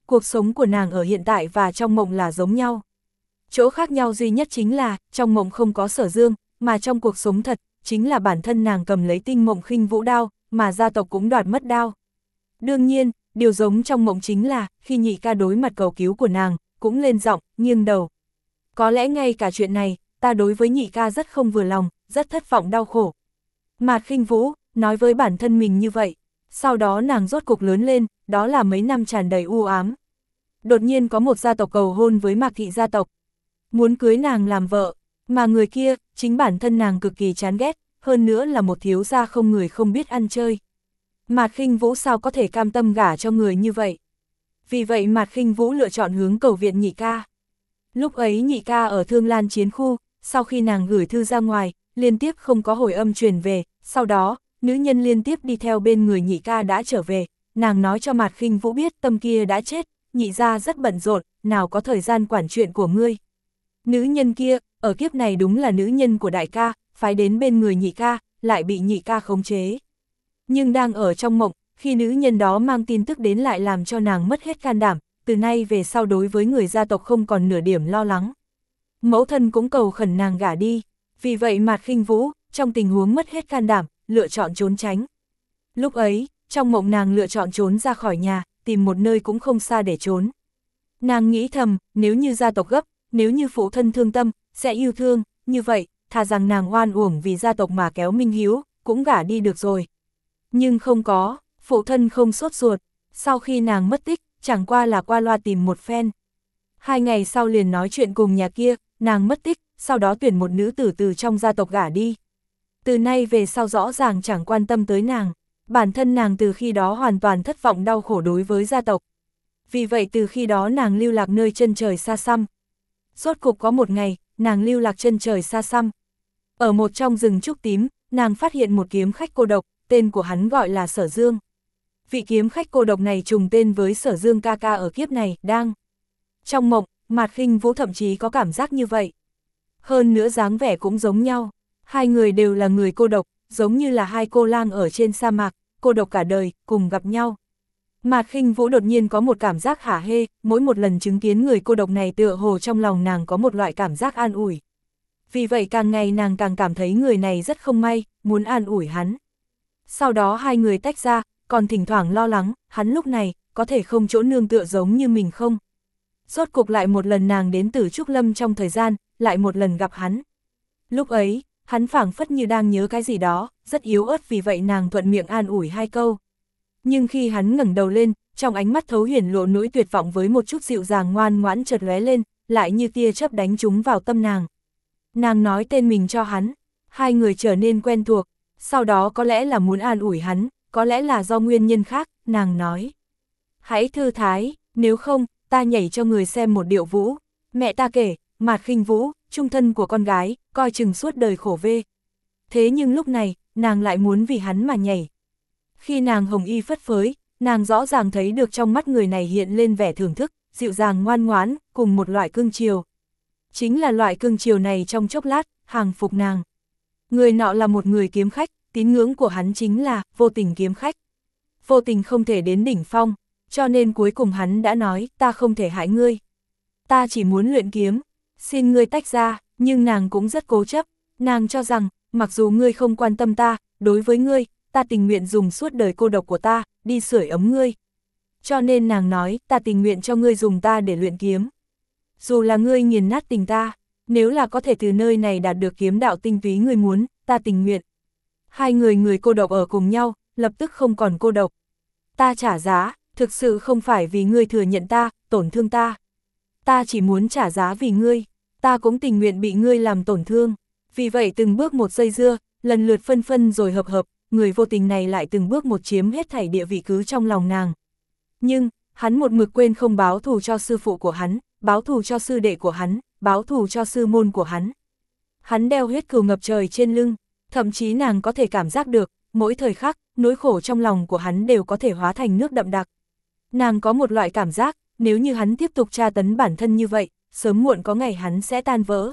cuộc sống của nàng ở hiện tại và trong mộng là giống nhau. Chỗ khác nhau duy nhất chính là, trong mộng không có Sở Dương, mà trong cuộc sống thật, chính là bản thân nàng cầm lấy tinh mộng khinh vũ đao, mà gia tộc cũng đoạt mất đao. Đương nhiên, điều giống trong mộng chính là, khi nhị ca đối mặt cầu cứu của nàng, cũng lên giọng, nghiêng đầu. Có lẽ ngay cả chuyện này, ta đối với nhị ca rất không vừa lòng, rất thất vọng đau khổ. Mạt Khinh Vũ, nói với bản thân mình như vậy, sau đó nàng rốt cục lớn lên, đó là mấy năm tràn đầy u ám. Đột nhiên có một gia tộc cầu hôn với Mạc thị gia tộc, muốn cưới nàng làm vợ, mà người kia, chính bản thân nàng cực kỳ chán ghét, hơn nữa là một thiếu gia không người không biết ăn chơi. Mạt Khinh Vũ sao có thể cam tâm gả cho người như vậy? Vì vậy Mạt Khinh Vũ lựa chọn hướng cầu viện nhị ca. Lúc ấy nhị ca ở Thương Lan chiến khu, sau khi nàng gửi thư ra ngoài, liên tiếp không có hồi âm truyền về, sau đó, nữ nhân liên tiếp đi theo bên người nhị ca đã trở về, nàng nói cho Mạt Khinh Vũ biết Tâm kia đã chết, nhị gia rất bận rộn, nào có thời gian quản chuyện của ngươi. Nữ nhân kia, ở kiếp này đúng là nữ nhân của đại ca, phái đến bên người nhị ca, lại bị nhị ca khống chế. Nhưng đang ở trong mộng, khi nữ nhân đó mang tin tức đến lại làm cho nàng mất hết can đảm, từ nay về sau đối với người gia tộc không còn nửa điểm lo lắng. Mẫu thân cũng cầu khẩn nàng gả đi, vì vậy Mạt Khinh Vũ, trong tình huống mất hết can đảm, lựa chọn trốn tránh. Lúc ấy, trong mộng nàng lựa chọn trốn ra khỏi nhà, tìm một nơi cũng không xa để trốn. Nàng nghĩ thầm, nếu như gia tộc gấp, nếu như phụ thân thương tâm, sẽ yêu thương, như vậy, thà rằng nàng oan uổng vì gia tộc mà kéo Minh Hiếu, cũng gả đi được rồi. Nhưng không có, phụ thân không sốt ruột, sau khi nàng mất tích, chẳng qua là qua loa tìm một phen. Hai ngày sau liền nói chuyện cùng nhà kia, nàng mất tích, sau đó tuyển một nữ tử từ trong gia tộc gả đi. Từ nay về sau rõ ràng chẳng quan tâm tới nàng, bản thân nàng từ khi đó hoàn toàn thất vọng đau khổ đối với gia tộc. Vì vậy từ khi đó nàng lưu lạc nơi chân trời xa xăm. Rốt cục có một ngày, nàng lưu lạc chân trời xa xăm. Ở một trong rừng trúc tím, nàng phát hiện một kiếm khách cô độc, tên của hắn gọi là Sở Dương. Vị kiếm khách cô độc này trùng tên với Sở Dương ca ca ở kiếp này, đang. Trong mộng, Mạt Khinh Vũ thậm chí có cảm giác như vậy. Hơn nữa dáng vẻ cũng giống nhau, hai người đều là người cô độc, giống như là hai cô lang ở trên sa mạc, cô độc cả đời, cùng gặp nhau. Mạt Khinh Vũ đột nhiên có một cảm giác hả hê, mỗi một lần chứng kiến người cô độc này tựa hồ trong lòng nàng có một loại cảm giác an ủi. Vì vậy càng ngày nàng càng cảm thấy người này rất không may, muốn an ủi hắn. Sau đó hai người tách ra, còn thỉnh thoảng lo lắng, hắn lúc này, có thể không chỗ nương tựa giống như mình không? Rốt cục lại một lần nàng đến Tử Trúc Lâm trong thời gian, lại một lần gặp hắn. Lúc ấy, hắn phảng phất như đang nhớ cái gì đó, rất yếu ớt vì vậy nàng thuận miệng an ủi hai câu. Nhưng khi hắn ngẩng đầu lên, trong ánh mắt thấu huyền lộ nỗi tuyệt vọng với một chút dịu dàng ngoan ngoãn chợt lóe lên, lại như tia chớp đánh trúng vào tâm nàng. Nàng nói tên mình cho hắn, hai người trở nên quen thuộc, sau đó có lẽ là muốn an ủi hắn, có lẽ là do nguyên nhân khác, nàng nói. Hãy thư thái, nếu không, ta nhảy cho người xem một điệu vũ. Mẹ ta kể, Mạt Khinh Vũ, trung thân của con gái, coi chừng suốt đời khổ vê. Thế nhưng lúc này, nàng lại muốn vì hắn mà nhảy. Khi nàng hồng y phất phới, nàng rõ ràng thấy được trong mắt người này hiện lên vẻ thưởng thức, dịu dàng ngoan ngoãn, cùng một loại cương chiều. Chính là loại cương chiều này trong chốc lát, hàng phục nàng. Người nọ là một người kiếm khách, tín ngưỡng của hắn chính là vô tình kiếm khách. Vô tình không thể đến đỉnh phong, cho nên cuối cùng hắn đã nói, ta không thể hại ngươi. Ta chỉ muốn luyện kiếm, xin ngươi tách ra, nhưng nàng cũng rất cố chấp. Nàng cho rằng, mặc dù ngươi không quan tâm ta, đối với ngươi, ta tình nguyện dùng suốt đời cô độc của ta, đi sưởi ấm ngươi. Cho nên nàng nói, ta tình nguyện cho ngươi dùng ta để luyện kiếm. Dù là ngươi nghiền nát tình ta, nếu là có thể từ nơi này đạt được kiếm đạo tinh túy ngươi muốn, ta tình nguyện. Hai người người cô độc ở cùng nhau, lập tức không còn cô độc. Ta trả giá, thực sự không phải vì ngươi thừa nhận ta, tổn thương ta. Ta chỉ muốn trả giá vì ngươi, ta cũng tình nguyện bị ngươi làm tổn thương. Vì vậy từng bước một dây dưa, lần lượt phân phân rồi hợp hợp, người vô tình này lại từng bước một chiếm hết thảy địa vị cứ trong lòng nàng. Nhưng, hắn một mực quên không báo thù cho sư phụ của hắn, báo thù cho sư đệ của hắn, báo thù cho sư môn của hắn. Hắn đeo huyết cừu ngập trời trên lưng, thậm chí nàng có thể cảm giác được, mỗi thời khắc, nỗi khổ trong lòng của hắn đều có thể hóa thành nước đậm đặc. Nàng có một loại cảm giác, nếu như hắn tiếp tục tra tấn bản thân như vậy, sớm muộn có ngày hắn sẽ tan vỡ.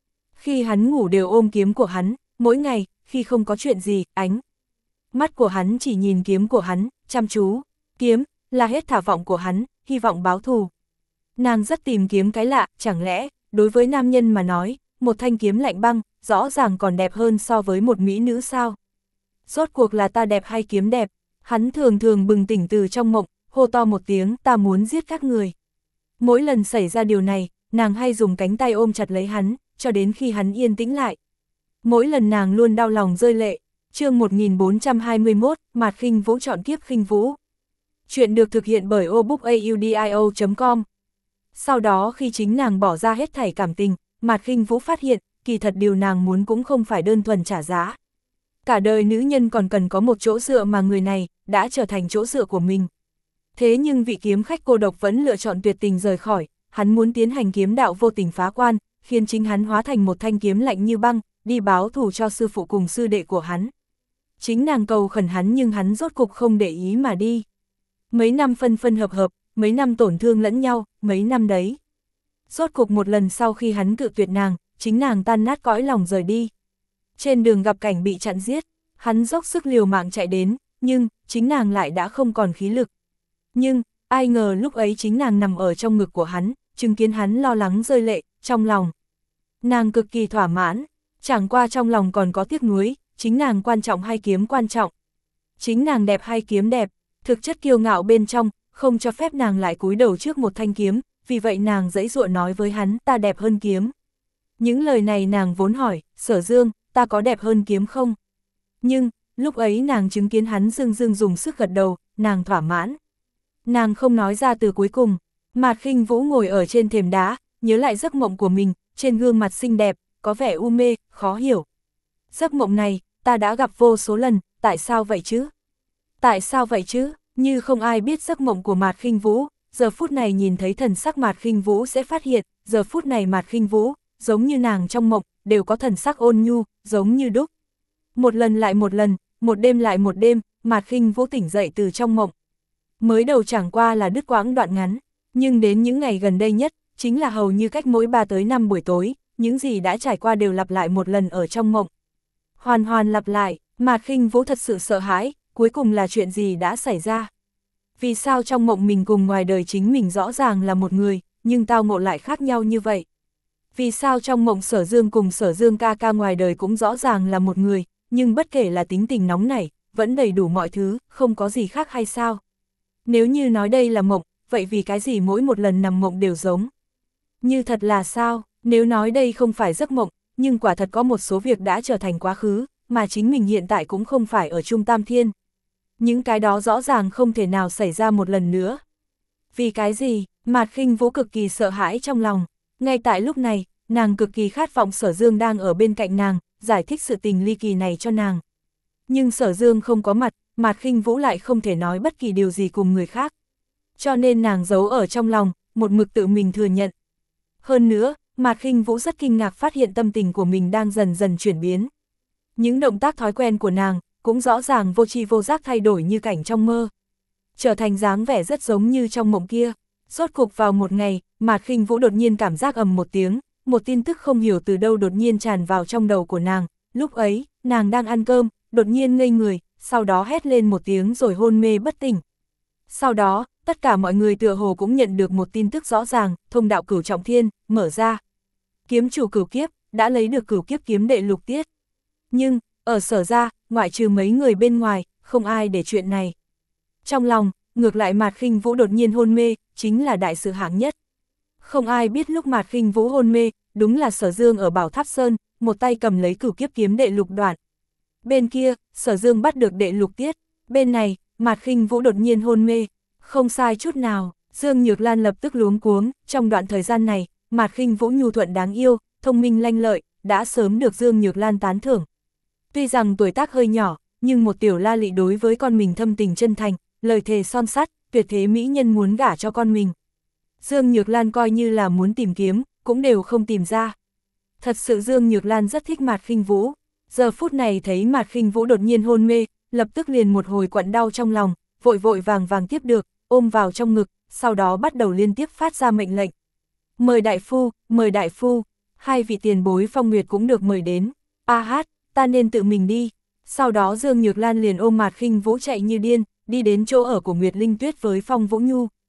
Khi hắn ngủ đều ôm kiếm của hắn, mỗi ngày, khi không có chuyện gì, ánh mắt của hắn chỉ nhìn kiếm của hắn, chăm chú. Kiếm, là hết thả vọng của hắn, hy vọng báo thù. Nàng rất tìm kiếm cái lạ, chẳng lẽ, đối với nam nhân mà nói, một thanh kiếm lạnh băng, rõ ràng còn đẹp hơn so với một mỹ nữ sao? Rốt cuộc là ta đẹp hay kiếm đẹp? Hắn thường thường bừng tỉnh từ trong mộng, hô to một tiếng, ta muốn giết các người. Mỗi lần xảy ra điều này, nàng hay dùng cánh tay ôm chặt lấy hắn, cho đến khi hắn yên tĩnh lại. Mỗi lần nàng luôn đau lòng rơi lệ. Chương một nghìn bốn trăm hai mươi mốt, Mạt Khinh Vũ chọn kiếp khinh vũ. Chuyện được thực hiện bởi obookaudio chấm com. Sau đó khi chính nàng bỏ ra hết thảy cảm tình, Mạt Khinh Vũ phát hiện, kỳ thật điều nàng muốn cũng không phải đơn thuần trả giá. Cả đời nữ nhân còn cần có một chỗ dựa mà người này đã trở thành chỗ dựa của mình. Thế nhưng vị kiếm khách cô độc vẫn lựa chọn tuyệt tình rời khỏi, hắn muốn tiến hành kiếm đạo vô tình phá quan, khiến chính hắn hóa thành một thanh kiếm lạnh như băng, đi báo thù cho sư phụ cùng sư đệ của hắn. Chính nàng cầu khẩn hắn nhưng hắn rốt cục không để ý mà đi. Mấy năm phân phân hợp hợp, mấy năm tổn thương lẫn nhau, mấy năm đấy. Rốt cục một lần sau khi hắn cự tuyệt nàng, chính nàng tan nát cõi lòng rời đi. Trên đường gặp cảnh bị chặn giết, hắn dốc sức liều mạng chạy đến, nhưng chính nàng lại đã không còn khí lực. Nhưng, ai ngờ lúc ấy chính nàng nằm ở trong ngực của hắn, chứng kiến hắn lo lắng rơi lệ, trong lòng. Nàng cực kỳ thỏa mãn, chẳng qua trong lòng còn có tiếc nuối, chính nàng quan trọng hay kiếm quan trọng. Chính nàng đẹp hay kiếm đẹp, thực chất kiêu ngạo bên trong, không cho phép nàng lại cúi đầu trước một thanh kiếm, vì vậy nàng giãy giụa nói với hắn, ta đẹp hơn kiếm. Những lời này nàng vốn hỏi, Sở Dương, ta có đẹp hơn kiếm không? Nhưng, lúc ấy nàng chứng kiến hắn dương dương dùng sức gật đầu, nàng thỏa mãn. Nàng không nói ra từ cuối cùng, Mạt Khinh Vũ ngồi ở trên thềm đá, nhớ lại giấc mộng của mình, trên gương mặt xinh đẹp, có vẻ u mê, khó hiểu. Giấc mộng này, ta đã gặp vô số lần, tại sao vậy chứ? Tại sao vậy chứ? Như không ai biết giấc mộng của Mạt Khinh Vũ, giờ phút này nhìn thấy thần sắc Mạt Khinh Vũ sẽ phát hiện, giờ phút này Mạt Khinh Vũ, giống như nàng trong mộng, đều có thần sắc ôn nhu, giống như đúc. Một lần lại một lần, một đêm lại một đêm, Mạt Khinh Vũ tỉnh dậy từ trong mộng. Mới đầu chẳng qua là đứt quãng đoạn ngắn, nhưng đến những ngày gần đây nhất, chính là hầu như cách mỗi ba tới năm buổi tối, những gì đã trải qua đều lặp lại một lần ở trong mộng. Hoàn hoàn lặp lại, Mạt Khinh Vũ thật sự sợ hãi, cuối cùng là chuyện gì đã xảy ra? Vì sao trong mộng mình cùng ngoài đời chính mình rõ ràng là một người, nhưng tao ngộ lại khác nhau như vậy? Vì sao trong mộng Sở Dương cùng Sở Dương ca ca ngoài đời cũng rõ ràng là một người, nhưng bất kể là tính tình nóng nảy, vẫn đầy đủ mọi thứ, không có gì khác hay sao? Nếu như nói đây là mộng, vậy vì cái gì mỗi một lần nằm mộng đều giống? Như thật là sao? Nếu nói đây không phải giấc mộng, nhưng quả thật có một số việc đã trở thành quá khứ, mà chính mình hiện tại cũng không phải ở Trung Tam Thiên. Những cái đó rõ ràng không thể nào xảy ra một lần nữa. Vì cái gì? Mạt Khinh Vũ cực kỳ sợ hãi trong lòng. Ngay tại lúc này, nàng cực kỳ khát vọng Sở Dương đang ở bên cạnh nàng, giải thích sự tình ly kỳ này cho nàng. Nhưng Sở Dương không có mặt, Mạt Khinh Vũ lại không thể nói bất kỳ điều gì cùng người khác. Cho nên nàng giấu ở trong lòng, một mực tự mình thừa nhận. Hơn nữa, Mạt Khinh Vũ rất kinh ngạc phát hiện tâm tình của mình đang dần dần chuyển biến. Những động tác thói quen của nàng, cũng rõ ràng vô tri vô giác thay đổi như cảnh trong mơ. Trở thành dáng vẻ rất giống như trong mộng kia. Rốt cục vào một ngày, Mạt Khinh Vũ đột nhiên cảm giác ầm một tiếng, một tin tức không hiểu từ đâu đột nhiên tràn vào trong đầu của nàng. Lúc ấy, nàng đang ăn cơm, đột nhiên ngây người, sau đó hét lên một tiếng rồi hôn mê bất tỉnh. Sau đó, tất cả mọi người tựa hồ cũng nhận được một tin tức rõ ràng, thông đạo cửu trọng thiên, mở ra. Kiếm chủ cửu kiếp, đã lấy được cửu kiếp kiếm đệ lục tiết. Nhưng, ở Sở gia, ngoại trừ mấy người bên ngoài, không ai để chuyện này. Trong lòng, ngược lại Mạt Khinh Vũ đột nhiên hôn mê, chính là đại sự hạng nhất. Không ai biết lúc Mạt Khinh Vũ hôn mê, đúng là Sở Dương ở Bảo Tháp Sơn, một tay cầm lấy cửu kiếp kiếm đệ lục đoạn. Bên kia, Sở Dương bắt được đệ lục tiết, bên này, Mạt Khinh Vũ đột nhiên hôn mê, không sai chút nào. Dương Nhược Lan lập tức luống cuống, trong đoạn thời gian này, Mạt Khinh Vũ nhu thuận đáng yêu, thông minh lanh lợi, đã sớm được Dương Nhược Lan tán thưởng. Tuy rằng tuổi tác hơi nhỏ, nhưng một tiểu la lị đối với con mình thâm tình chân thành, lời thề son sắt, tuyệt thế mỹ nhân muốn gả cho con mình. Dương Nhược Lan coi như là muốn tìm kiếm, cũng đều không tìm ra. Thật sự Dương Nhược Lan rất thích Mạt Khinh Vũ, giờ phút này thấy Mạt Khinh Vũ đột nhiên hôn mê, lập tức liền một hồi quặn đau trong lòng, vội vội vàng vàng tiếp được, ôm vào trong ngực, sau đó bắt đầu liên tiếp phát ra mệnh lệnh. Mời đại phu, mời đại phu, hai vị tiền bối Phong Nguyệt cũng được mời đến. A hát, ta nên tự mình đi. Sau đó Dương Nhược Lan liền ôm Mạt Khinh Vũ chạy như điên, đi đến chỗ ở của Nguyệt Linh Tuyết với Phong Vũ Nhu.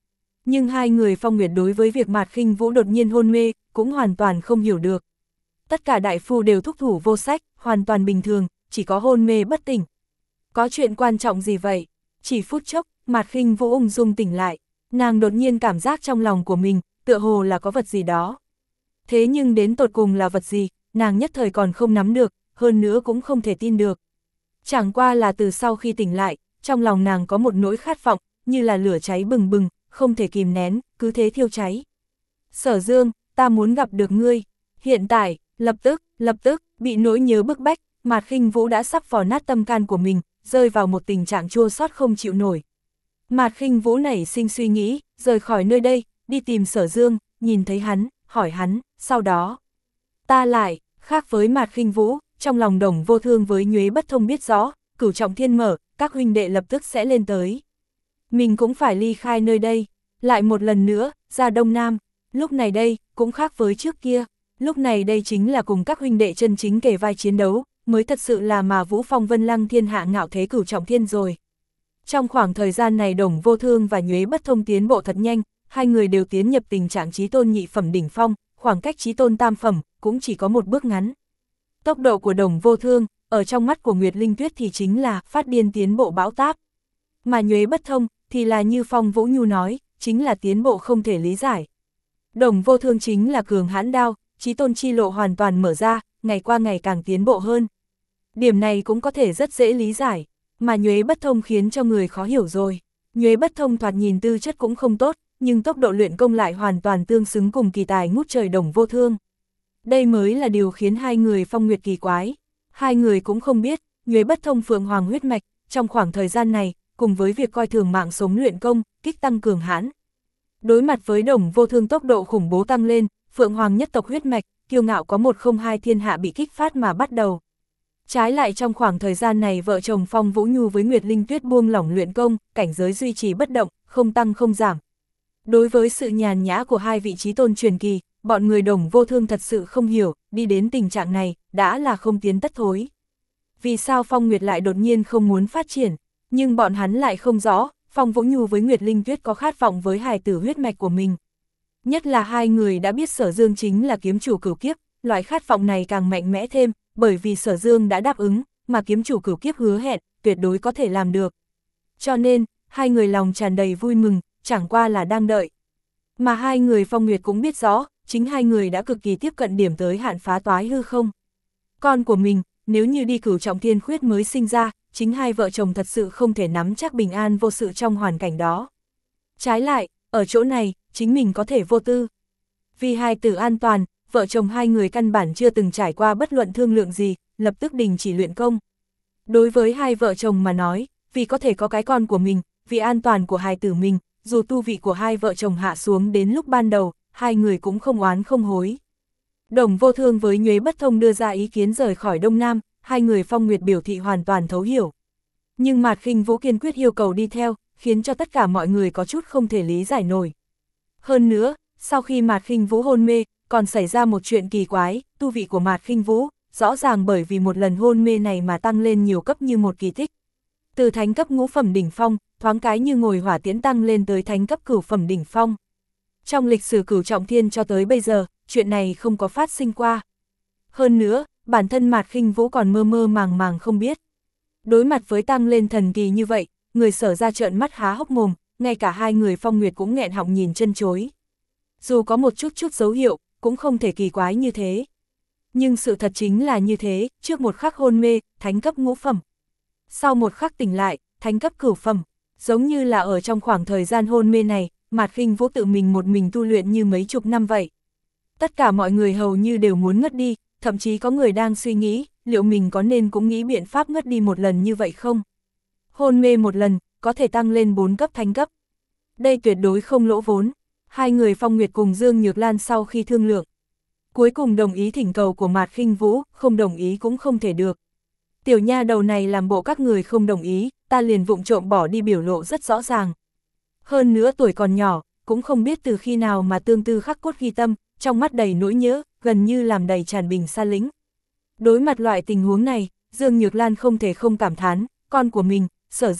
Nhưng hai người Phong Nguyệt đối với việc Mạt Khinh Vũ đột nhiên hôn mê, cũng hoàn toàn không hiểu được. Tất cả đại phu đều thúc thủ vô sách, hoàn toàn bình thường, chỉ có hôn mê bất tỉnh. Có chuyện quan trọng gì vậy? Chỉ phút chốc, Mạt Khinh Vũ ung dung tỉnh lại, nàng đột nhiên cảm giác trong lòng của mình, tựa hồ là có vật gì đó. Thế nhưng đến tột cùng là vật gì, nàng nhất thời còn không nắm được, hơn nữa cũng không thể tin được. Chẳng qua là từ sau khi tỉnh lại, trong lòng nàng có một nỗi khát vọng, như là lửa cháy bừng bừng, không thể kìm nén, cứ thế thiêu cháy. Sở Dương, ta muốn gặp được ngươi. Hiện tại, lập tức, lập tức, bị nỗi nhớ bức bách, Mạt Khinh Vũ đã sắp vò nát tâm can của mình, rơi vào một tình trạng chua xót không chịu nổi. Mạt Khinh Vũ nảy sinh suy nghĩ, rời khỏi nơi đây, đi tìm Sở Dương, nhìn thấy hắn, hỏi hắn, sau đó. Ta lại, khác với Mạt Khinh Vũ, trong lòng Đồng Vô Thương với Nhuế Bất Thông biết rõ, cửu trọng thiên mở, các huynh đệ lập tức sẽ lên tới. Mình cũng phải ly khai nơi đây, lại một lần nữa, ra Đông Nam, lúc này đây, cũng khác với trước kia, lúc này đây chính là cùng các huynh đệ chân chính kề vai chiến đấu, mới thật sự là mà Vũ Phong Vân Lăng thiên hạ ngạo thế cửu trọng thiên rồi. Trong khoảng thời gian này Đồng Vô Thương và Nhuế Bất Thông tiến bộ thật nhanh, hai người đều tiến nhập tình trạng chí tôn nhị phẩm đỉnh phong, khoảng cách chí tôn tam phẩm, cũng chỉ có một bước ngắn. Tốc độ của Đồng Vô Thương, ở trong mắt của Nguyệt Linh Tuyết thì chính là phát điên tiến bộ bão táp. Mà Nhuế Bất Thông, thì là như Phong Vũ Nhu nói, chính là tiến bộ không thể lý giải. Đồng Vô Thương chính là cường hãn đao, chí tôn chi lộ hoàn toàn mở ra, ngày qua ngày càng tiến bộ hơn. Điểm này cũng có thể rất dễ lý giải, mà Nhuế Bất Thông khiến cho người khó hiểu rồi. Nhuế Bất Thông thoạt nhìn tư chất cũng không tốt, nhưng tốc độ luyện công lại hoàn toàn tương xứng cùng kỳ tài ngút trời Đồng Vô Thương. Đây mới là điều khiến hai người Phong Nguyệt kỳ quái. Hai người cũng không biết, Nhuế Bất Thông Phượng Hoàng huyết mạch, trong khoảng thời gian này, cùng với việc coi thường mạng sống luyện công, kích tăng cường hãn. Đối mặt với Đồng Vô Thương tốc độ khủng bố tăng lên, Phượng Hoàng nhất tộc huyết mạch, kiêu ngạo có một không hai thiên hạ bị kích phát mà bắt đầu. Trái lại trong khoảng thời gian này vợ chồng Phong Vũ Nhu với Nguyệt Linh Tuyết buông lỏng luyện công, cảnh giới duy trì bất động, không tăng không giảm. Đối với sự nhàn nhã của hai vị trí tôn truyền kỳ, bọn người Đồng Vô Thương thật sự không hiểu, đi đến tình trạng này, đã là không tiến tất thối. Vì sao Phong Nguyệt lại đột nhiên không muốn phát triển, nhưng bọn hắn lại không rõ, Phong Vũ Nhu với Nguyệt Linh Tuyết có khát vọng với hài tử huyết mạch của mình. Nhất là hai người đã biết Sở Dương chính là kiếm chủ cửu kiếp, loại khát vọng này càng mạnh mẽ thêm, bởi vì Sở Dương đã đáp ứng, mà kiếm chủ cửu kiếp hứa hẹn, tuyệt đối có thể làm được. Cho nên, hai người lòng tràn đầy vui mừng, chẳng qua là đang đợi. Mà hai người Phong Nguyệt cũng biết rõ, chính hai người đã cực kỳ tiếp cận điểm tới hạn phá toái hư không. Con của mình, nếu như đi cửu trọng thiên khuyết mới sinh ra, chính hai vợ chồng thật sự không thể nắm chắc bình an vô sự trong hoàn cảnh đó. Trái lại, ở chỗ này, chính mình có thể vô tư. Vì hai tử an toàn, vợ chồng hai người căn bản chưa từng trải qua bất luận thương lượng gì, lập tức đình chỉ luyện công. Đối với hai vợ chồng mà nói, vì có thể có cái con của mình, vì an toàn của hai tử mình, dù tu vị của hai vợ chồng hạ xuống đến lúc ban đầu, hai người cũng không oán không hối. Đồng Vô Thương với Nhuế Bất Thông đưa ra ý kiến rời khỏi Đông Nam, hai người Phong Nguyệt biểu thị hoàn toàn thấu hiểu. Nhưng Mạt Khinh Vũ kiên quyết yêu cầu đi theo, khiến cho tất cả mọi người có chút không thể lý giải nổi. Hơn nữa, sau khi Mạt Khinh Vũ hôn mê, còn xảy ra một chuyện kỳ quái, tu vị của Mạt Khinh Vũ, rõ ràng bởi vì một lần hôn mê này mà tăng lên nhiều cấp như một kỳ tích. Từ thánh cấp ngũ phẩm đỉnh phong, thoáng cái như ngồi hỏa tiễn tăng lên tới thánh cấp cửu phẩm đỉnh phong. Trong lịch sử cửu trọng thiên cho tới bây giờ, chuyện này không có phát sinh qua. Hơn nữa, bản thân Mạt Khinh Vũ còn mơ mơ màng màng không biết. Đối mặt với tăng lên thần kỳ như vậy, người Sở ra trợn mắt há hốc mồm, ngay cả hai người Phong Nguyệt cũng nghẹn họng nhìn chân chối. Dù có một chút chút dấu hiệu, cũng không thể kỳ quái như thế. Nhưng sự thật chính là như thế, trước một khắc hôn mê, thánh cấp ngũ phẩm. Sau một khắc tỉnh lại, thánh cấp cửu phẩm. Giống như là ở trong khoảng thời gian hôn mê này, Mạt Khinh Vũ tự mình một mình tu luyện như mấy chục năm vậy. Tất cả mọi người hầu như đều muốn ngất đi, thậm chí có người đang suy nghĩ, liệu mình có nên cũng nghĩ biện pháp ngất đi một lần như vậy không? Hôn mê một lần, có thể tăng lên bốn cấp thánh cấp. Đây tuyệt đối không lỗ vốn. Hai người Phong Nguyệt cùng Dương Nhược Lan sau khi thương lượng, cuối cùng đồng ý thỉnh cầu của Mạt Khinh Vũ, không đồng ý cũng không thể được. Tiểu nha đầu này làm bộ các người không đồng ý, ta liền vụng trộm bỏ đi biểu lộ rất rõ ràng. Hơn nữa tuổi còn nhỏ, cũng không biết từ khi nào mà tương tư khắc cốt ghi tâm, trong mắt đầy nỗi nhớ, gần như làm đầy tràn bình xa lĩnh. Đối mặt loại tình huống này, Dương Nhược Lan không thể không cảm thán, con của mình, Sở Dương,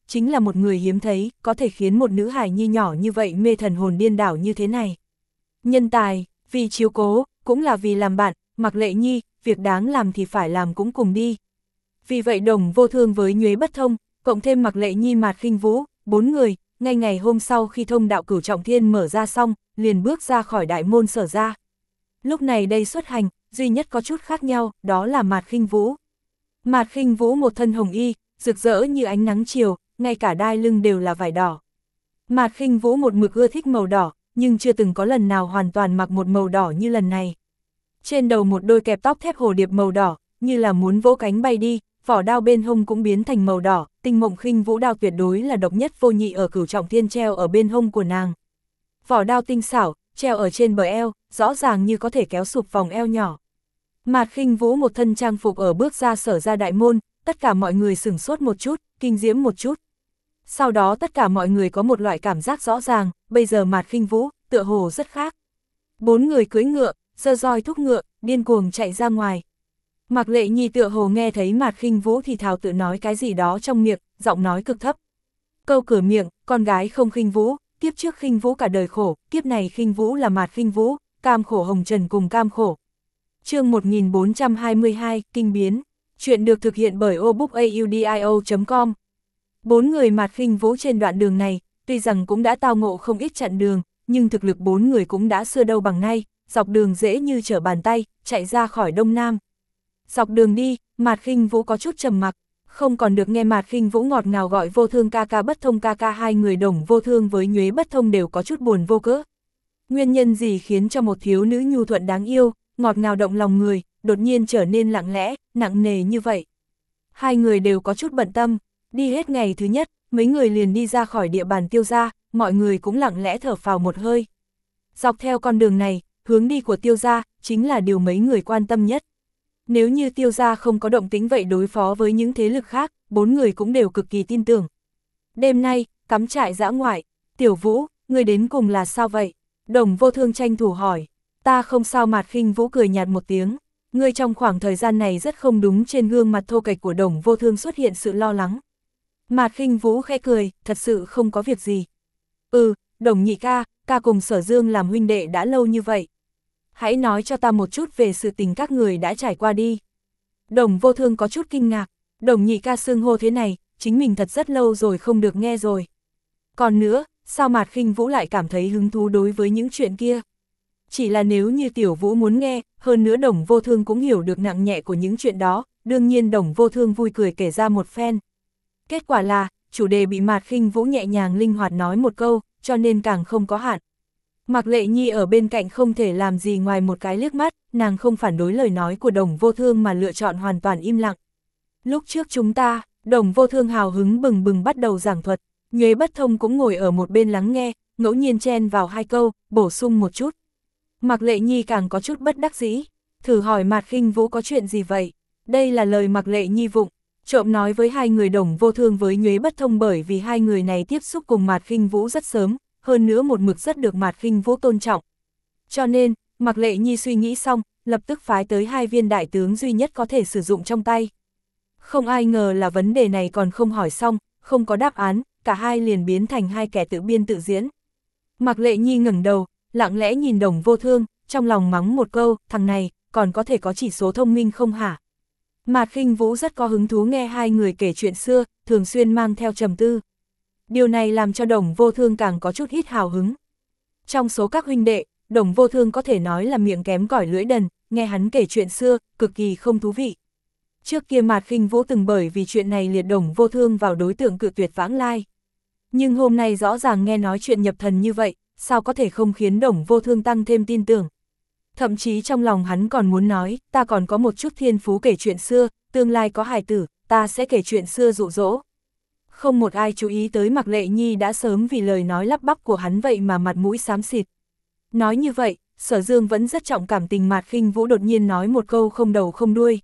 chính là một người hiếm thấy, có thể khiến một nữ hài nhi nhỏ như vậy mê thần hồn điên đảo như thế này. Nhân tài, vì chiếu cố, cũng là vì làm bạn, Mạc Lệ Nhi, việc đáng làm thì phải làm cũng cùng đi. Vì vậy Đồng Vô Thương với Nhuế Bất Thông, cộng thêm Mạc Lệ Nhi Mạt Khinh Vũ, bốn người, ngay ngày hôm sau khi thông đạo Cửu Trọng Thiên mở ra xong, liền bước ra khỏi đại môn Sở ra. Lúc này đây xuất hành, duy nhất có chút khác nhau, đó là Mạt Khinh Vũ. Mạt Khinh Vũ một thân hồng y, rực rỡ như ánh nắng chiều, ngay cả đai lưng đều là vải đỏ. Mạt Khinh Vũ một mực ưa thích màu đỏ, nhưng chưa từng có lần nào hoàn toàn mặc một màu đỏ như lần này. Trên đầu một đôi kẹp tóc thép hồ điệp màu đỏ, như là muốn vỗ cánh bay đi, vỏ đao bên hông cũng biến thành màu đỏ, Tinh Mộng Khinh Vũ đao tuyệt đối là độc nhất vô nhị ở Cửu Trọng Thiên treo ở bên hông của nàng. Vỏ đao tinh xảo, treo ở trên bờ eo, rõ ràng như có thể kéo sụp vòng eo nhỏ. Mạt Khinh Vũ một thân trang phục ở bước ra Sở ra đại môn, tất cả mọi người sửng sốt một chút, kinh diễm một chút. Sau đó tất cả mọi người có một loại cảm giác rõ ràng, bây giờ Mạt Khinh Vũ, tựa hồ rất khác. Bốn người cưỡi ngựa, giơ roi thúc ngựa, điên cuồng chạy ra ngoài. Mạc Lệ Nhi tựa hồ nghe thấy Mạt Khinh Vũ thì thào tự nói cái gì đó trong miệng, giọng nói cực thấp. Câu cửa miệng, con gái không khinh vũ, kiếp trước khinh vũ cả đời khổ, kiếp này khinh vũ là Mạt Khinh Vũ, cam khổ hồng trần cùng cam khổ. Chương một nghìn bốn trăm hai mươi hai, Kinh biến. Chuyện được thực hiện bởi obookaudio chấm com. Bốn người Mạt Khinh Vũ trên đoạn đường này, tuy rằng cũng đã tao ngộ không ít chặn đường, nhưng thực lực bốn người cũng đã xưa đâu bằng nay, dọc đường dễ như trở bàn tay, chạy ra khỏi Đông Nam. Dọc đường đi, Mạt Khinh Vũ có chút trầm mặc, không còn được nghe Mạt Khinh Vũ ngọt ngào gọi Vô Thương ca ca Bất Thông ca ca, hai người Đồng Vô Thương với Nhuế Bất Thông đều có chút buồn vô cớ. Nguyên nhân gì khiến cho một thiếu nữ nhu thuận đáng yêu, ngọt ngào động lòng người, đột nhiên trở nên lặng lẽ, nặng nề như vậy? Hai người đều có chút bận tâm, đi hết ngày thứ nhất, mấy người liền đi ra khỏi địa bàn Tiêu gia, mọi người cũng lặng lẽ thở phào một hơi. Dọc theo con đường này, hướng đi của Tiêu gia chính là điều mấy người quan tâm nhất. Nếu như Tiêu gia không có động tĩnh vậy đối phó với những thế lực khác, bốn người cũng đều cực kỳ tin tưởng. Đêm nay, cắm trại dã ngoại, Tiểu Vũ, người đến cùng là sao vậy? Đồng Vô Thương tranh thủ hỏi. Ta không sao. Mạt Khinh Vũ cười nhạt một tiếng. Ngươi trong khoảng thời gian này rất không đúng. Trên gương mặt thô kệch của Đồng Vô Thương xuất hiện sự lo lắng. Mạt Khinh Vũ khẽ cười, thật sự không có việc gì. Ừ, Đồng nhị ca, ca cùng Sở Dương làm huynh đệ đã lâu như vậy. Hãy nói cho ta một chút về sự tình các người đã trải qua đi. Đồng Vô Thương có chút kinh ngạc, Đồng nhị ca xưng hô thế này, chính mình thật rất lâu rồi không được nghe rồi. Còn nữa, sao Mạt Khinh Vũ lại cảm thấy hứng thú đối với những chuyện kia? Chỉ là nếu như Tiểu Vũ muốn nghe, hơn nữa Đồng Vô Thương cũng hiểu được nặng nhẹ của những chuyện đó, đương nhiên Đồng Vô Thương vui cười kể ra một phen. Kết quả là, chủ đề bị Mạt Khinh Vũ nhẹ nhàng linh hoạt nói một câu, cho nên càng không có hạn. Mạc Lệ Nhi ở bên cạnh không thể làm gì ngoài một cái liếc mắt, nàng không phản đối lời nói của Đồng Vô Thương mà lựa chọn hoàn toàn im lặng. Lúc trước chúng ta, Đồng Vô Thương hào hứng bừng bừng bắt đầu giảng thuật, Nhuế Bất Thông cũng ngồi ở một bên lắng nghe, ngẫu nhiên chen vào hai câu, bổ sung một chút. Mạc Lệ Nhi càng có chút bất đắc dĩ, thử hỏi Mạt Khinh Vũ có chuyện gì vậy? Đây là lời Mạc Lệ Nhi vụng, trộm nói với hai người Đồng Vô Thương với Nhuế Bất Thông, bởi vì hai người này tiếp xúc cùng Mạt Khinh Vũ rất sớm, hơn nữa một mực rất được Mạt Khinh Vũ tôn trọng. Cho nên, Mạc Lệ Nhi suy nghĩ xong, lập tức phái tới hai viên đại tướng duy nhất có thể sử dụng trong tay. Không ai ngờ là vấn đề này còn không hỏi xong, không có đáp án, cả hai liền biến thành hai kẻ tự biên tự diễn. Mạc Lệ Nhi ngẩng đầu, lặng lẽ nhìn Đồng Vô Thương, trong lòng mắng một câu, thằng này, còn có thể có chỉ số thông minh không hả? Mạt Khinh Vũ rất có hứng thú nghe hai người kể chuyện xưa, thường xuyên mang theo trầm tư. Điều này làm cho Đồng Vô Thương càng có chút ít hào hứng. Trong số các huynh đệ, Đồng Vô Thương có thể nói là miệng kém cỏi lưỡi đần, nghe hắn kể chuyện xưa, cực kỳ không thú vị. Trước kia Mạt Khinh Vũ từng bởi vì chuyện này liệt Đồng Vô Thương vào đối tượng cự tuyệt vãng lai. Nhưng hôm nay rõ ràng nghe nói chuyện nhập thần như vậy, sao có thể không khiến Đồng Vô Thương tăng thêm tin tưởng. Thậm chí trong lòng hắn còn muốn nói, ta còn có một chút thiên phú kể chuyện xưa, tương lai có hài tử, ta sẽ kể chuyện xưa dụ dỗ. Không một ai chú ý tới Mạc Lệ Nhi đã sớm vì lời nói lắp bắp của hắn vậy mà mặt mũi xám xịt. Nói như vậy, Sở Dương vẫn rất trọng cảm tình. Mạt Khinh Vũ đột nhiên nói một câu không đầu không đuôi.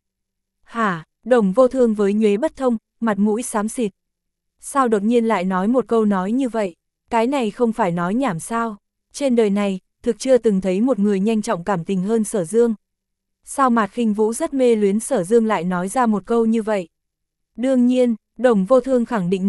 Hả? Đồng Vô Thương với Nhuế Bất Thông, mặt mũi xám xịt. Sao đột nhiên lại nói một câu nói như vậy? Cái này không phải nói nhảm sao? Trên đời này, thực chưa từng thấy một người nhanh trọng cảm tình hơn Sở Dương. Sao Mạt Khinh Vũ rất mê luyến Sở Dương lại nói ra một câu như vậy? Đương nhiên, Đồng Vô Thương khẳng định nói,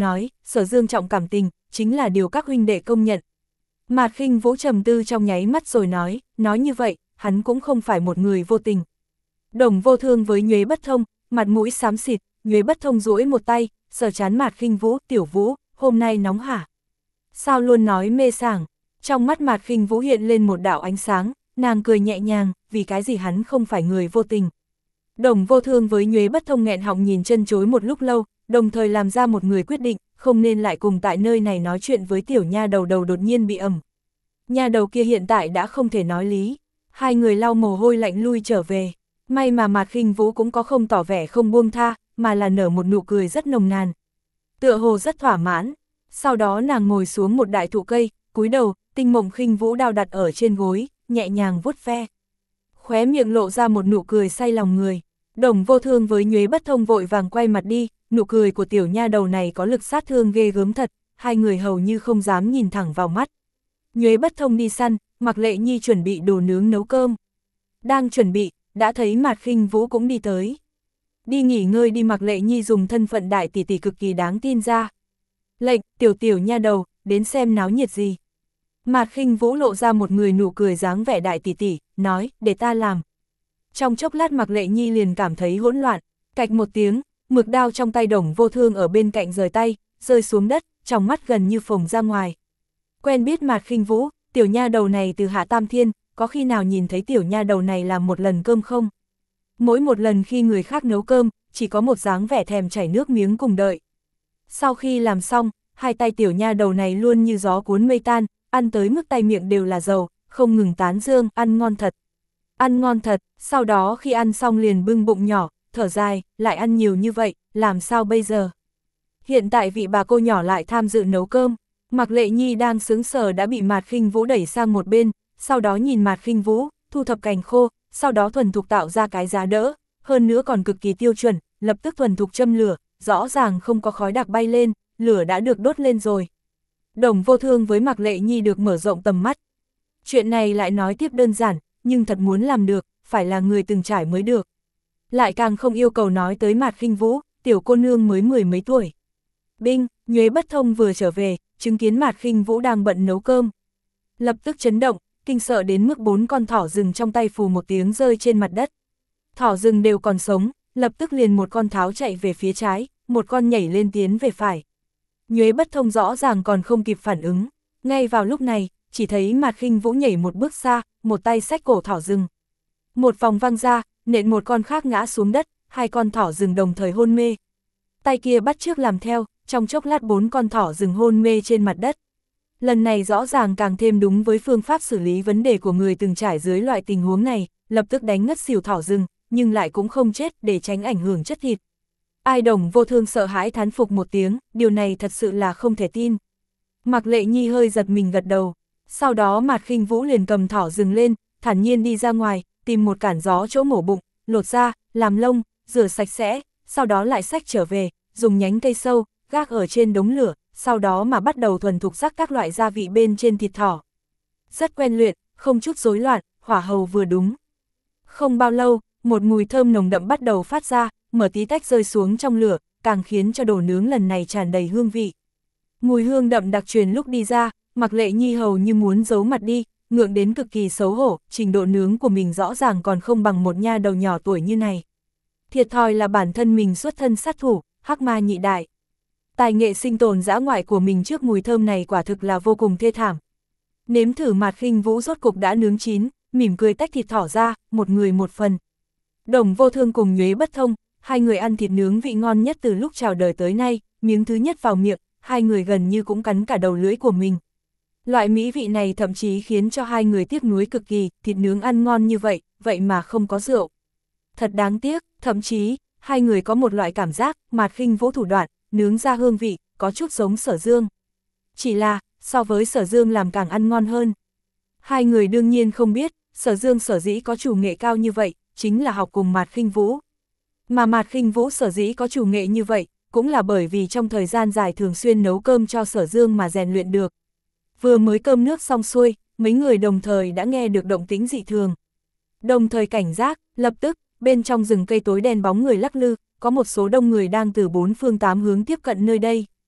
Sở Dương trọng cảm tình, chính là điều các huynh đệ công nhận. Mạt Khinh Vũ trầm tư trong nháy mắt rồi nói, nói như vậy, hắn cũng không phải một người vô tình. Đồng Vô Thương với Nhuế Bất Thông, mặt mũi xám xịt, Nhuế Bất Thông duỗi một tay, sờ chán Mạt Khinh Vũ, tiểu Vũ, hôm nay nóng hả? Sao luôn nói mê sảng? Trong mắt Mạt Khinh Vũ hiện lên một đạo ánh sáng, nàng cười nhẹ nhàng, vì cái gì hắn không phải người vô tình. Đồng Vô Thương với Nhuế Bất Thông nghẹn họng nhìn chân chối một lúc lâu, đồng thời làm ra một người quyết định, không nên lại cùng tại nơi này nói chuyện với tiểu nha đầu đầu đột nhiên bị ẩm. Nha đầu kia hiện tại đã không thể nói lý, hai người lau mồ hôi lạnh lui trở về. May mà Mạt Khinh Vũ cũng có không tỏ vẻ không buông tha, mà là nở một nụ cười rất nồng nàn. Tựa hồ rất thỏa mãn, sau đó nàng ngồi xuống một đại thụ cây, cúi đầu, Tinh Mộng Khinh Vũ đao đặt ở trên gối, nhẹ nhàng vuốt ve. Khóe miệng lộ ra một nụ cười say lòng người. Đồng Vô Thương với Nhuế Bất Thông vội vàng quay mặt đi, nụ cười của tiểu nha đầu này có lực sát thương ghê gớm thật, hai người hầu như không dám nhìn thẳng vào mắt. Nhuế Bất Thông đi săn, Mạc Lệ Nhi chuẩn bị đồ nướng nấu cơm. Đang chuẩn bị, đã thấy Mạt Khinh Vũ cũng đi tới. Đi nghỉ ngơi đi. Mạc Lệ Nhi dùng thân phận đại tỷ tỷ cực kỳ đáng tin ra. Lệnh, tiểu tiểu nha đầu, đến xem náo nhiệt gì. Mạt Khinh Vũ lộ ra một người nụ cười dáng vẻ đại tỷ tỷ, nói, để ta làm. Trong chốc lát Mạc Lệ Nhi liền cảm thấy hỗn loạn, cạch một tiếng, mực đao trong tay Đồng Vô Thương ở bên cạnh rời tay, rơi xuống đất, trong mắt gần như phồng ra ngoài. Quen biết Mạt Khinh Vũ, tiểu nha đầu này từ Hạ Tam Thiên, có khi nào nhìn thấy tiểu nha đầu này làm một lần cơm không? Mỗi một lần khi người khác nấu cơm, chỉ có một dáng vẻ thèm chảy nước miếng cùng đợi. Sau khi làm xong, hai tay tiểu nha đầu này luôn như gió cuốn mây tan, ăn tới mức tay miệng đều là dầu, không ngừng tán dương, ăn ngon thật. Ăn ngon thật, sau đó khi ăn xong liền bưng bụng nhỏ, thở dài, lại ăn nhiều như vậy, làm sao bây giờ? Hiện tại vị bà cô nhỏ lại tham dự nấu cơm, Mạc Lệ Nhi đang sướng sờ đã bị Mạt Khinh Vũ đẩy sang một bên, sau đó nhìn Mạt Khinh Vũ, thu thập cành khô, sau đó thuần thục tạo ra cái giá đỡ, hơn nữa còn cực kỳ tiêu chuẩn, lập tức thuần thục châm lửa, rõ ràng không có khói đặc bay lên, lửa đã được đốt lên rồi. Đồng Vô Thương với Mạc Lệ Nhi được mở rộng tầm mắt. Chuyện này lại nói tiếp đơn giản, nhưng thật muốn làm được, phải là người từng trải mới được. Lại càng không yêu cầu nói tới Mạt Khinh Vũ, tiểu cô nương mới mười mấy tuổi. Binh, Nhuế Bất Thông vừa trở về, chứng kiến Mạt Khinh Vũ đang bận nấu cơm. Lập tức chấn động, kinh sợ đến mức bốn con thỏ rừng trong tay phù một tiếng rơi trên mặt đất. Thỏ rừng đều còn sống, lập tức liền một con tháo chạy về phía trái, một con nhảy lên tiến về phải. Nhuế Bất Thông rõ ràng còn không kịp phản ứng, ngay vào lúc này, chỉ thấy Mạt Khinh Vũ nhảy một bước xa, một tay xách cổ thỏ rừng. Một vòng văng ra, nện một con khác ngã xuống đất, hai con thỏ rừng đồng thời hôn mê. Tay kia bắt chước làm theo, trong chốc lát bốn con thỏ rừng hôn mê trên mặt đất. Lần này rõ ràng càng thêm đúng với phương pháp xử lý vấn đề của người từng trải dưới loại tình huống này, lập tức đánh ngất xỉu thỏ rừng, nhưng lại cũng không chết để tránh ảnh hưởng chất thịt. Ai Đồng Vô Thương sợ hãi thán phục một tiếng, điều này thật sự là không thể tin. Mạc Lệ Nhi hơi giật mình gật đầu, sau đó Mạt Khinh Vũ liền cầm thỏ rừng lên, thản nhiên đi ra ngoài, tìm một cản gió chỗ mổ bụng, lột ra, làm lông, rửa sạch sẽ, sau đó lại xách trở về, dùng nhánh cây sâu, gác ở trên đống lửa, sau đó mà bắt đầu thuần thục rắc các loại gia vị bên trên thịt thỏ. Rất quen luyện, không chút rối loạn, hỏa hầu vừa đúng. Không bao lâu, một mùi thơm nồng đậm bắt đầu phát ra, mở tí tách rơi xuống trong lửa, càng khiến cho đồ nướng lần này tràn đầy hương vị. Mùi hương đậm đặc truyền lúc đi ra, Mạc Lệ Nhi hầu như muốn giấu mặt đi, ngượng đến cực kỳ xấu hổ, trình độ nướng của mình rõ ràng còn không bằng một nha đầu nhỏ tuổi như này. Thiệt thòi là bản thân mình xuất thân sát thủ, hắc ma nhị đại. Tài nghệ sinh tồn dã ngoại của mình trước mùi thơm này quả thực là vô cùng thê thảm. Nếm thử Mạt Khinh Vũ rốt cục đã nướng chín, mỉm cười tách thịt thỏ ra, một người một phần. Đồng Vô Thương cùng Nhuế Bất Thông, hai người ăn thịt nướng vị ngon nhất từ lúc chào đời tới nay, miếng thứ nhất vào miệng, hai người gần như cũng cắn cả đầu lưỡi của mình. Loại mỹ vị này thậm chí khiến cho hai người tiếc nuối cực kỳ, thịt nướng ăn ngon như vậy, vậy mà không có rượu. Thật đáng tiếc, thậm chí, hai người có một loại cảm giác, Mạt Khinh Vũ thủ đoạn, nướng ra hương vị, có chút giống Sở Dương. Chỉ là, so với Sở Dương làm càng ăn ngon hơn. Hai người đương nhiên không biết, Sở Dương sở dĩ có chủ nghệ cao như vậy, chính là học cùng Mạt Khinh Vũ. Mà Mạt Khinh Vũ sở dĩ có chủ nghệ như vậy, cũng là bởi vì trong thời gian dài thường xuyên nấu cơm cho Sở Dương mà rèn luyện được. Vừa mới cơm nước xong xuôi, mấy người đồng thời đã nghe được động tĩnh dị thường. Đồng thời cảnh giác, lập tức, bên trong rừng cây tối đen bóng người lắc lư, có một số đông người đang từ bốn phương tám hướng tiếp cận nơi đây.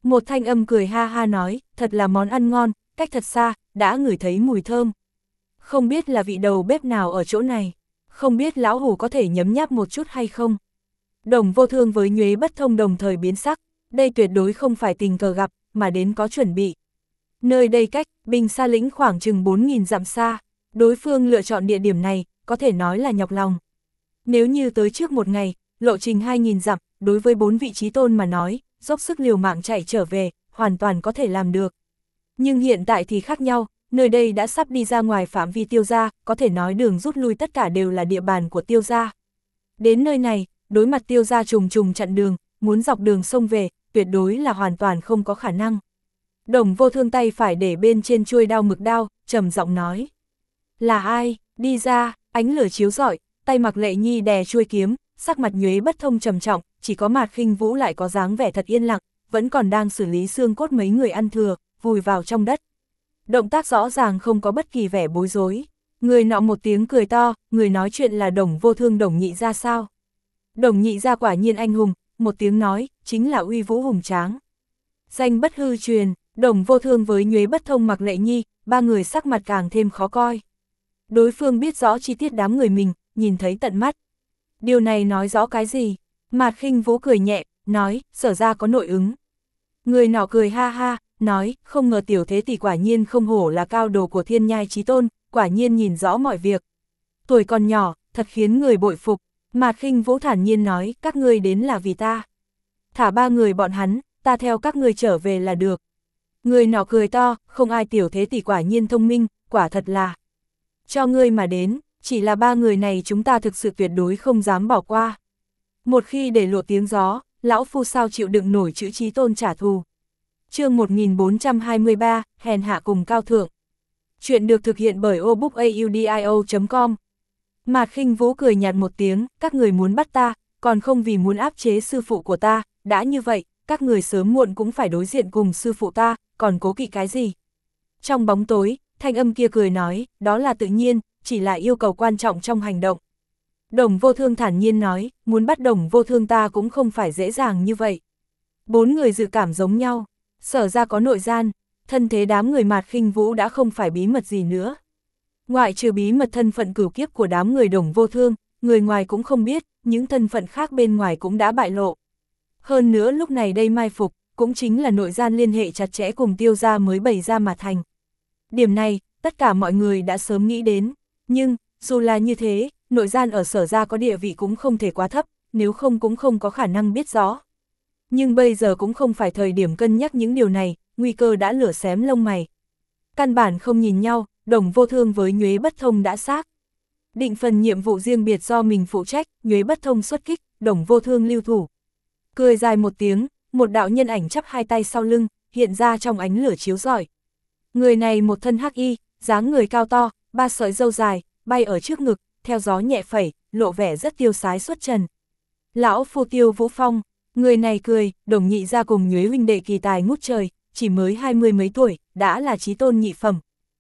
Một thanh âm cười ha ha nói, thật là món ăn ngon, cách thật xa, đã ngửi thấy mùi thơm. Không biết là vị đầu bếp nào ở chỗ này, không biết lão hủ có thể nhấm nháp một chút hay không. Đồng Vô Thương với Nhuế Bất Thông đồng thời biến sắc, đây tuyệt đối không phải tình cờ gặp, mà đến có chuẩn bị. Nơi đây cách Bình Sa Lĩnh khoảng chừng bốn nghìn dặm xa, đối phương lựa chọn địa điểm này, có thể nói là nhọc lòng. Nếu như tới trước một ngày, lộ trình hai nghìn dặm, đối với bốn vị trí tôn mà nói, dốc sức liều mạng chạy trở về, hoàn toàn có thể làm được. Nhưng hiện tại thì khác nhau, nơi đây đã sắp đi ra ngoài phạm vi Tiêu gia, có thể nói đường rút lui tất cả đều là địa bàn của Tiêu gia. Đến nơi này, đối mặt Tiêu gia trùng trùng chặn đường, muốn dọc đường sông về, tuyệt đối là hoàn toàn không có khả năng. Đồng Vô Thương tay phải để bên trên chuôi đao mực đao, trầm giọng nói. Là ai, đi ra, ánh lửa chiếu rọi, tay Mạc Lệ Nhi đè chuôi kiếm, sắc mặt Nhuế Bất Thông trầm trọng, chỉ có Mạc Khinh Vũ lại có dáng vẻ thật yên lặng, vẫn còn đang xử lý xương cốt mấy người ăn thừa, vùi vào trong đất. Động tác rõ ràng không có bất kỳ vẻ bối rối. Người nọ một tiếng cười to, người nói chuyện là Đồng Vô Thương Đồng Nhị gia sao? Đồng Nhị gia quả nhiên anh hùng, một tiếng nói, chính là uy vũ hùng tráng. Danh bất hư truyền, Đồng Vô Thương với Nhuế Bất Thông Mạc Lệ Nhi, ba người sắc mặt càng thêm khó coi. Đối phương biết rõ chi tiết đám người mình, nhìn thấy tận mắt. Điều này nói rõ cái gì? Mạc Khinh Vũ cười nhẹ, nói, Sở ra có nội ứng. Người nọ cười ha ha, nói, không ngờ tiểu thế tỷ quả nhiên không hổ là cao đồ của Thiên Nhai Chí Tôn, quả nhiên nhìn rõ mọi việc. Tuổi còn nhỏ, thật khiến người bội phục. Mạc Khinh Vũ thản nhiên nói, các ngươi đến là vì ta. Thả ba người bọn hắn, ta theo các ngươi trở về là được. Người nọ cười to, không ai tiểu thế tỷ quả nhiên thông minh, quả thật là. Cho ngươi mà đến, chỉ là ba người này chúng ta thực sự tuyệt đối không dám bỏ qua. Một khi để lộ tiếng gió, lão phu sao chịu đựng nổi chữ Chí Tôn trả thù. Chương một nghìn bốn trăm hai mươi ba, hèn hạ cùng cao thượng. Chuyện được thực hiện bởi obookaudio chấm com. Mạc Khinh Vũ cười nhạt một tiếng, các người muốn bắt ta, còn không vì muốn áp chế sư phụ của ta, đã như vậy, các người sớm muộn cũng phải đối diện cùng sư phụ ta, còn cố kỵ cái gì. Trong bóng tối, thanh âm kia cười nói, đó là tự nhiên, chỉ là yêu cầu quan trọng trong hành động. Đồng Vô Thương thản nhiên nói, muốn bắt Đồng Vô Thương ta cũng không phải dễ dàng như vậy. Bốn người dự cảm giống nhau, Sở ra có nội gian, thân thế đám người Mạc Khinh Vũ đã không phải bí mật gì nữa. Ngoại trừ bí mật thân phận cửu kiếp của đám người Đồng Vô Thương, người ngoài cũng không biết, những thân phận khác bên ngoài cũng đã bại lộ. Hơn nữa lúc này đây mai phục, cũng chính là nội gian liên hệ chặt chẽ cùng Tiêu gia mới bày ra mà thành. Điểm này, tất cả mọi người đã sớm nghĩ đến, nhưng, dù là như thế, nội gian ở Sở gia có địa vị cũng không thể quá thấp, nếu không cũng không có khả năng biết rõ. Nhưng bây giờ cũng không phải thời điểm cân nhắc những điều này, nguy cơ đã lửa xém lông mày. Căn bản không nhìn nhau, Đồng Vô Thương với Nhuế Bất Thông đã xác định phần nhiệm vụ riêng biệt do mình phụ trách, Nhuế Bất Thông xuất kích, Đồng Vô Thương lưu thủ. Cười dài một tiếng, một đạo nhân ảnh chắp hai tay sau lưng, hiện ra trong ánh lửa chiếu rọi. Người này một thân hắc y, dáng người cao to, ba sợi râu dài, bay ở trước ngực, theo gió nhẹ phẩy, lộ vẻ rất tiêu sái xuất trần. Lão phu Tiêu Vũ Phong, người này cười, Đồng Nhị gia cùng Nhuế huynh đệ kỳ tài ngút trời, chỉ mới hai mươi mấy tuổi, đã là chí tôn nhị phẩm.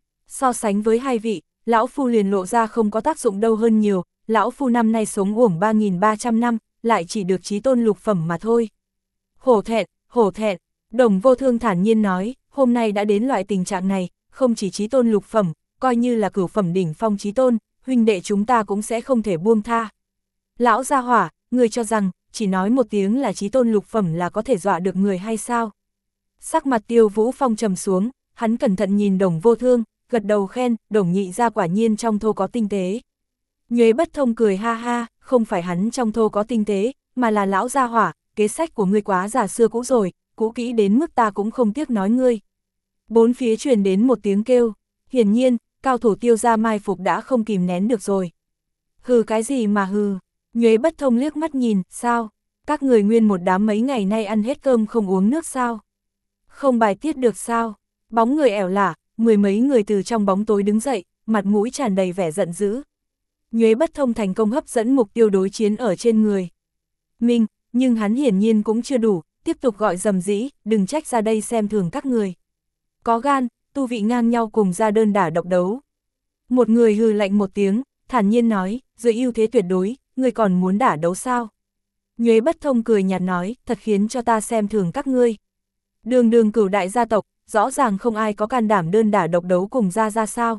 So sánh với hai vị, lão phu liền lộ ra không có tác dụng đâu hơn nhiều, lão phu năm nay sống uổng ba nghìn ba trăm năm, lại chỉ được chí tôn lục phẩm mà thôi. Hổ thẹn, hổ thẹn, Đồng Vô Thương thản nhiên nói, hôm nay đã đến loại tình trạng này, không chỉ chí tôn lục phẩm, coi như là cửu phẩm đỉnh phong chí tôn, huynh đệ chúng ta cũng sẽ không thể buông tha. Lão gia hỏa, người cho rằng, chỉ nói một tiếng là chí tôn lục phẩm là có thể dọa được người hay sao? Sắc mặt Tiêu Vũ Phong trầm xuống, hắn cẩn thận nhìn Đồng Vô Thương, gật đầu khen, Đồng Nhị gia quả nhiên trong thô có tinh tế. Nhuế Bất Thông cười ha ha, không phải hắn trong thô có tinh tế, mà là lão gia hỏa, kế sách của ngươi quá già xưa cũ rồi, cũ kỹ đến mức ta cũng không tiếc nói ngươi. Bốn phía truyền đến một tiếng kêu, hiển nhiên, cao thủ Tiêu gia mai phục đã không kìm nén được rồi. Hừ cái gì mà hừ, Nhuế Bất Thông liếc mắt nhìn, sao, các người nguyên một đám mấy ngày nay ăn hết cơm không uống nước sao? Không bài tiết được sao? Bóng người ẻo lả, mười mấy người từ trong bóng tối đứng dậy, mặt mũi tràn đầy vẻ giận dữ. Nhuế Bất Thông thành công hấp dẫn mục tiêu đối chiến ở trên người mình, nhưng hắn hiển nhiên cũng chưa đủ, tiếp tục gọi rầm rĩ, đừng trách ra đây xem thường các người. Có gan, tu vị ngang nhau cùng ra đơn đả độc đấu. Một người hừ lạnh một tiếng, thản nhiên nói, dưới ưu thế tuyệt đối, ngươi còn muốn đả đấu sao? Nhuế Bất Thông cười nhạt nói, thật khiến cho ta xem thường các ngươi. Đường đường cửu đại gia tộc, rõ ràng không ai có can đảm đơn đả độc đấu cùng Gia Gia sao?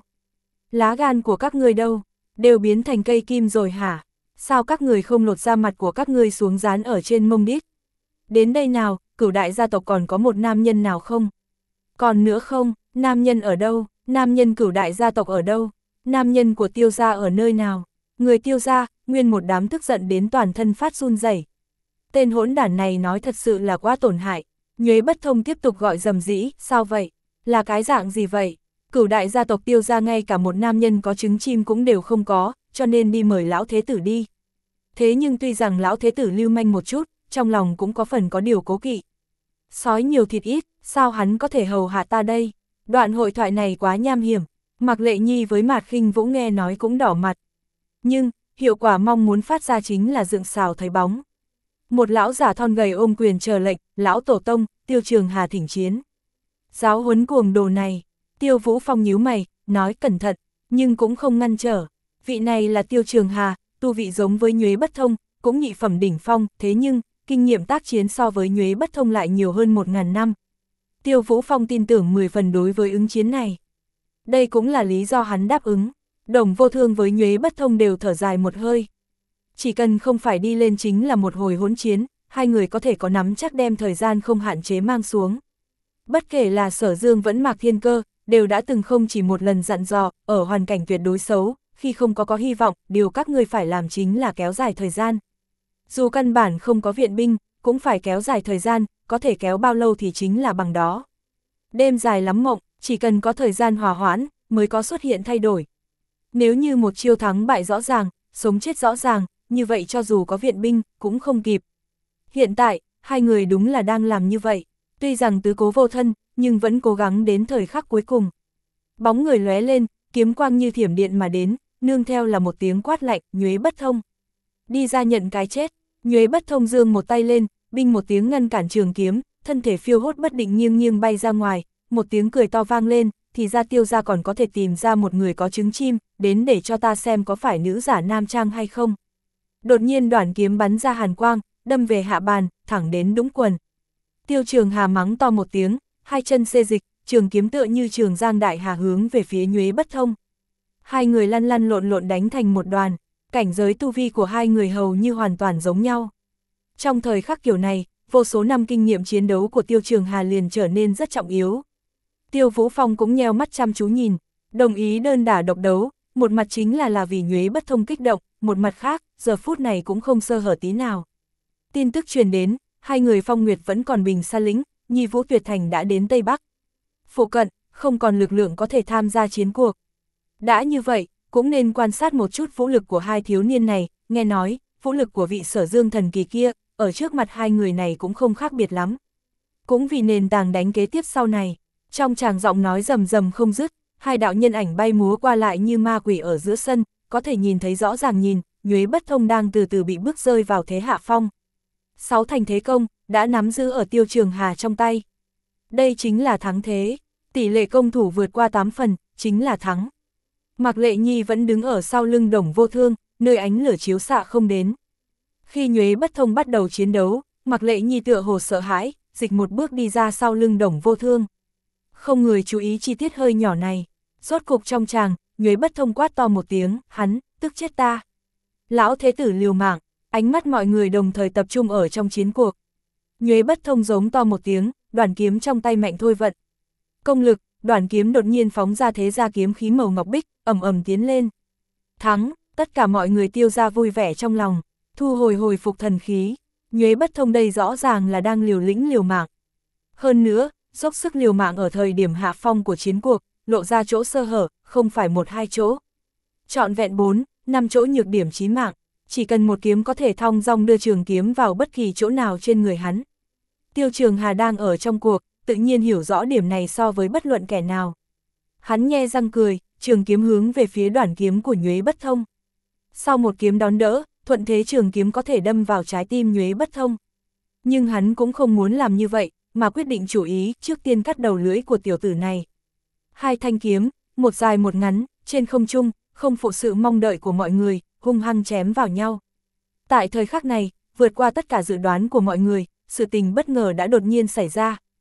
Lá gan của các ngươi đâu? Đều biến thành cây kim rồi hả? Sao các người không lột da mặt của các ngươi xuống dán ở trên mông đít? Đến đây nào, cửu đại gia tộc còn có một nam nhân nào không? Còn nữa không, nam nhân ở đâu? Nam nhân cửu đại gia tộc ở đâu? Nam nhân của Tiêu gia ở nơi nào? Người Tiêu gia, nguyên một đám tức giận đến toàn thân phát run rẩy. Tên hỗn đản này nói thật sự là quá tổn hại. Nhuế Bất Thông tiếp tục gọi rầm rĩ, sao vậy? Là cái dạng gì vậy? Cửu đại gia tộc Tiêu gia ngay cả một nam nhân có trứng chim cũng đều không có, cho nên đi mời lão thế tử đi. Thế nhưng tuy rằng lão thế tử lưu manh một chút, trong lòng cũng có phần có điều cố kỵ. Sói nhiều thịt ít, sao hắn có thể hầu hạ ta đây? Đoạn hội thoại này quá nham hiểm, Mạc Lệ Nhi với Mạt Khinh Vũ nghe nói cũng đỏ mặt. Nhưng, hiệu quả mong muốn phát ra chính là dựng xào thấy bóng. Một lão giả thon gầy ôm quyền chờ lệnh, lão tổ tông, Tiêu Trường Hà thỉnh chiến. Giáo huấn cuồng đồ này, Tiêu Vũ Phong nhíu mày, nói cẩn thận, nhưng cũng không ngăn trở. Vị này là Tiêu Trường Hà, tu vị giống với Nhuế Bất Thông, cũng nhị phẩm đỉnh phong, thế nhưng, kinh nghiệm tác chiến so với Nhuế Bất Thông lại nhiều hơn một ngàn năm. Tiêu Vũ Phong tin tưởng mười phần đối với ứng chiến này. Đây cũng là lý do hắn đáp ứng. Đồng Vô Thương với Nhuế Bất Thông đều thở dài một hơi. Chỉ cần không phải đi lên chính là một hồi hỗn chiến, hai người có thể có nắm chắc đem thời gian không hạn chế mang xuống. Bất kể là Sở Dương vẫn Mạc Thiên Cơ, đều đã từng không chỉ một lần dặn dò, ở hoàn cảnh tuyệt đối xấu, khi không có có hy vọng, điều các ngươi phải làm chính là kéo dài thời gian. Dù căn bản không có viện binh, cũng phải kéo dài thời gian, có thể kéo bao lâu thì chính là bằng đó. Đêm dài lắm mộng, chỉ cần có thời gian hòa hoãn, mới có xuất hiện thay đổi. Nếu như một chiêu thắng bại rõ ràng, sống chết rõ ràng, như vậy cho dù có viện binh, cũng không kịp. Hiện tại, hai người đúng là đang làm như vậy. Tuy rằng tứ cố vô thân, nhưng vẫn cố gắng đến thời khắc cuối cùng. Bóng người lóe lên, kiếm quang như thiểm điện mà đến, nương theo là một tiếng quát lạnh, Nhuế Bất Thông. Đi ra nhận cái chết. Nhuế Bất Thông giương một tay lên, binh một tiếng ngăn cản trường kiếm, thân thể phiêu hốt bất định nghiêng nghiêng bay ra ngoài, một tiếng cười to vang lên, thì ra Tiêu gia còn có thể tìm ra một người có trứng chim, đến để cho ta xem có phải nữ giả nam trang hay không. Đột nhiên đoạn kiếm bắn ra hàn quang, đâm về hạ bàn, thẳng đến đũng quần. Tiêu Trường Hà mắng to một tiếng, hai chân xê dịch, trường kiếm tựa như trường giang đại hà hướng về phía Nhuế Bất Thông. Hai người lăn lăn lộn lộn đánh thành một đoàn, cảnh giới tu vi của hai người hầu như hoàn toàn giống nhau. Trong thời khắc kiểu này, vô số năm kinh nghiệm chiến đấu của Tiêu Trường Hà liền trở nên rất trọng yếu. Tiêu Vũ Phong cũng nheo mắt chăm chú nhìn, đồng ý đơn đả độc đấu, một mặt chính là là vì Nhuế Bất Thông kích động, một mặt khác, giờ phút này cũng không sơ hở tí nào. Tin tức truyền đến, hai người Phong Nguyệt vẫn còn bình xa lĩnh, Nhi Vũ Tuyệt Thành đã đến Tây Bắc. Phụ cận, không còn lực lượng có thể tham gia chiến cuộc. Đã như vậy, cũng nên quan sát một chút vũ lực của hai thiếu niên này, nghe nói, vũ lực của vị Sở Dương thần kỳ kia, ở trước mặt hai người này cũng không khác biệt lắm. Cũng vì nền tảng đánh kế tiếp sau này, trong tràng giọng nói rầm rầm không dứt, hai đạo nhân ảnh bay múa qua lại như ma quỷ ở giữa sân, có thể nhìn thấy rõ ràng nhìn, Nhuế Bất Thông đang từ từ bị bước rơi vào thế hạ phong. Sáu thành thế công, đã nắm giữ ở Tiêu Trường Hà trong tay. Đây chính là thắng thế, tỷ lệ công thủ vượt qua tám phần, chính là thắng. Mạc Lệ Nhi vẫn đứng ở sau lưng Đồng Vô Thương, nơi ánh lửa chiếu xạ không đến. Khi Nhuế Bất Thông bắt đầu chiến đấu, Mạc Lệ Nhi tựa hồ sợ hãi, dịch một bước đi ra sau lưng Đồng Vô Thương. Không người chú ý chi tiết hơi nhỏ này. Rốt cục trong tràng, Nhuế Bất Thông quát to một tiếng, hắn, tức chết ta. Lão thế tử liều mạng, ánh mắt mọi người đồng thời tập trung ở trong chiến cuộc. Nhuế Bất Thông giống to một tiếng, đoàn kiếm trong tay mạnh thôi vận. Công lực, đoàn kiếm đột nhiên phóng ra thế ra kiếm khí màu ngọc bích, ầm ầm tiến lên. Thắng, tất cả mọi người Tiêu ra vui vẻ trong lòng, thu hồi hồi phục thần khí. Nhuế Bất Thông đây rõ ràng là đang liều lĩnh liều mạng. Hơn nữa, dốc sức liều mạng ở thời điểm hạ phong của chiến cuộc, lộ ra chỗ sơ hở, không phải một hai chỗ. Trọn vẹn bốn, năm chỗ nhược điểm chí mạng, chỉ cần một kiếm có thể thong dong đưa trường kiếm vào bất kỳ chỗ nào trên người hắn. Tiêu Trường Hà đang ở trong cuộc, tự nhiên hiểu rõ điểm này so với bất luận kẻ nào. Hắn nhe răng cười, trường kiếm hướng về phía đoàn kiếm của Nhuế Bất Thông. Sau một kiếm đón đỡ, thuận thế trường kiếm có thể đâm vào trái tim Nhuế Bất Thông. Nhưng hắn cũng không muốn làm như vậy, mà quyết định chủ ý trước tiên cắt đầu lưỡi của tiểu tử này. Hai thanh kiếm, một dài một ngắn, trên không trung, không phụ sự mong đợi của mọi người, hung hăng chém vào nhau. Tại thời khắc này, vượt qua tất cả dự đoán của mọi người, sự tình bất ngờ đã đột nhiên xảy ra.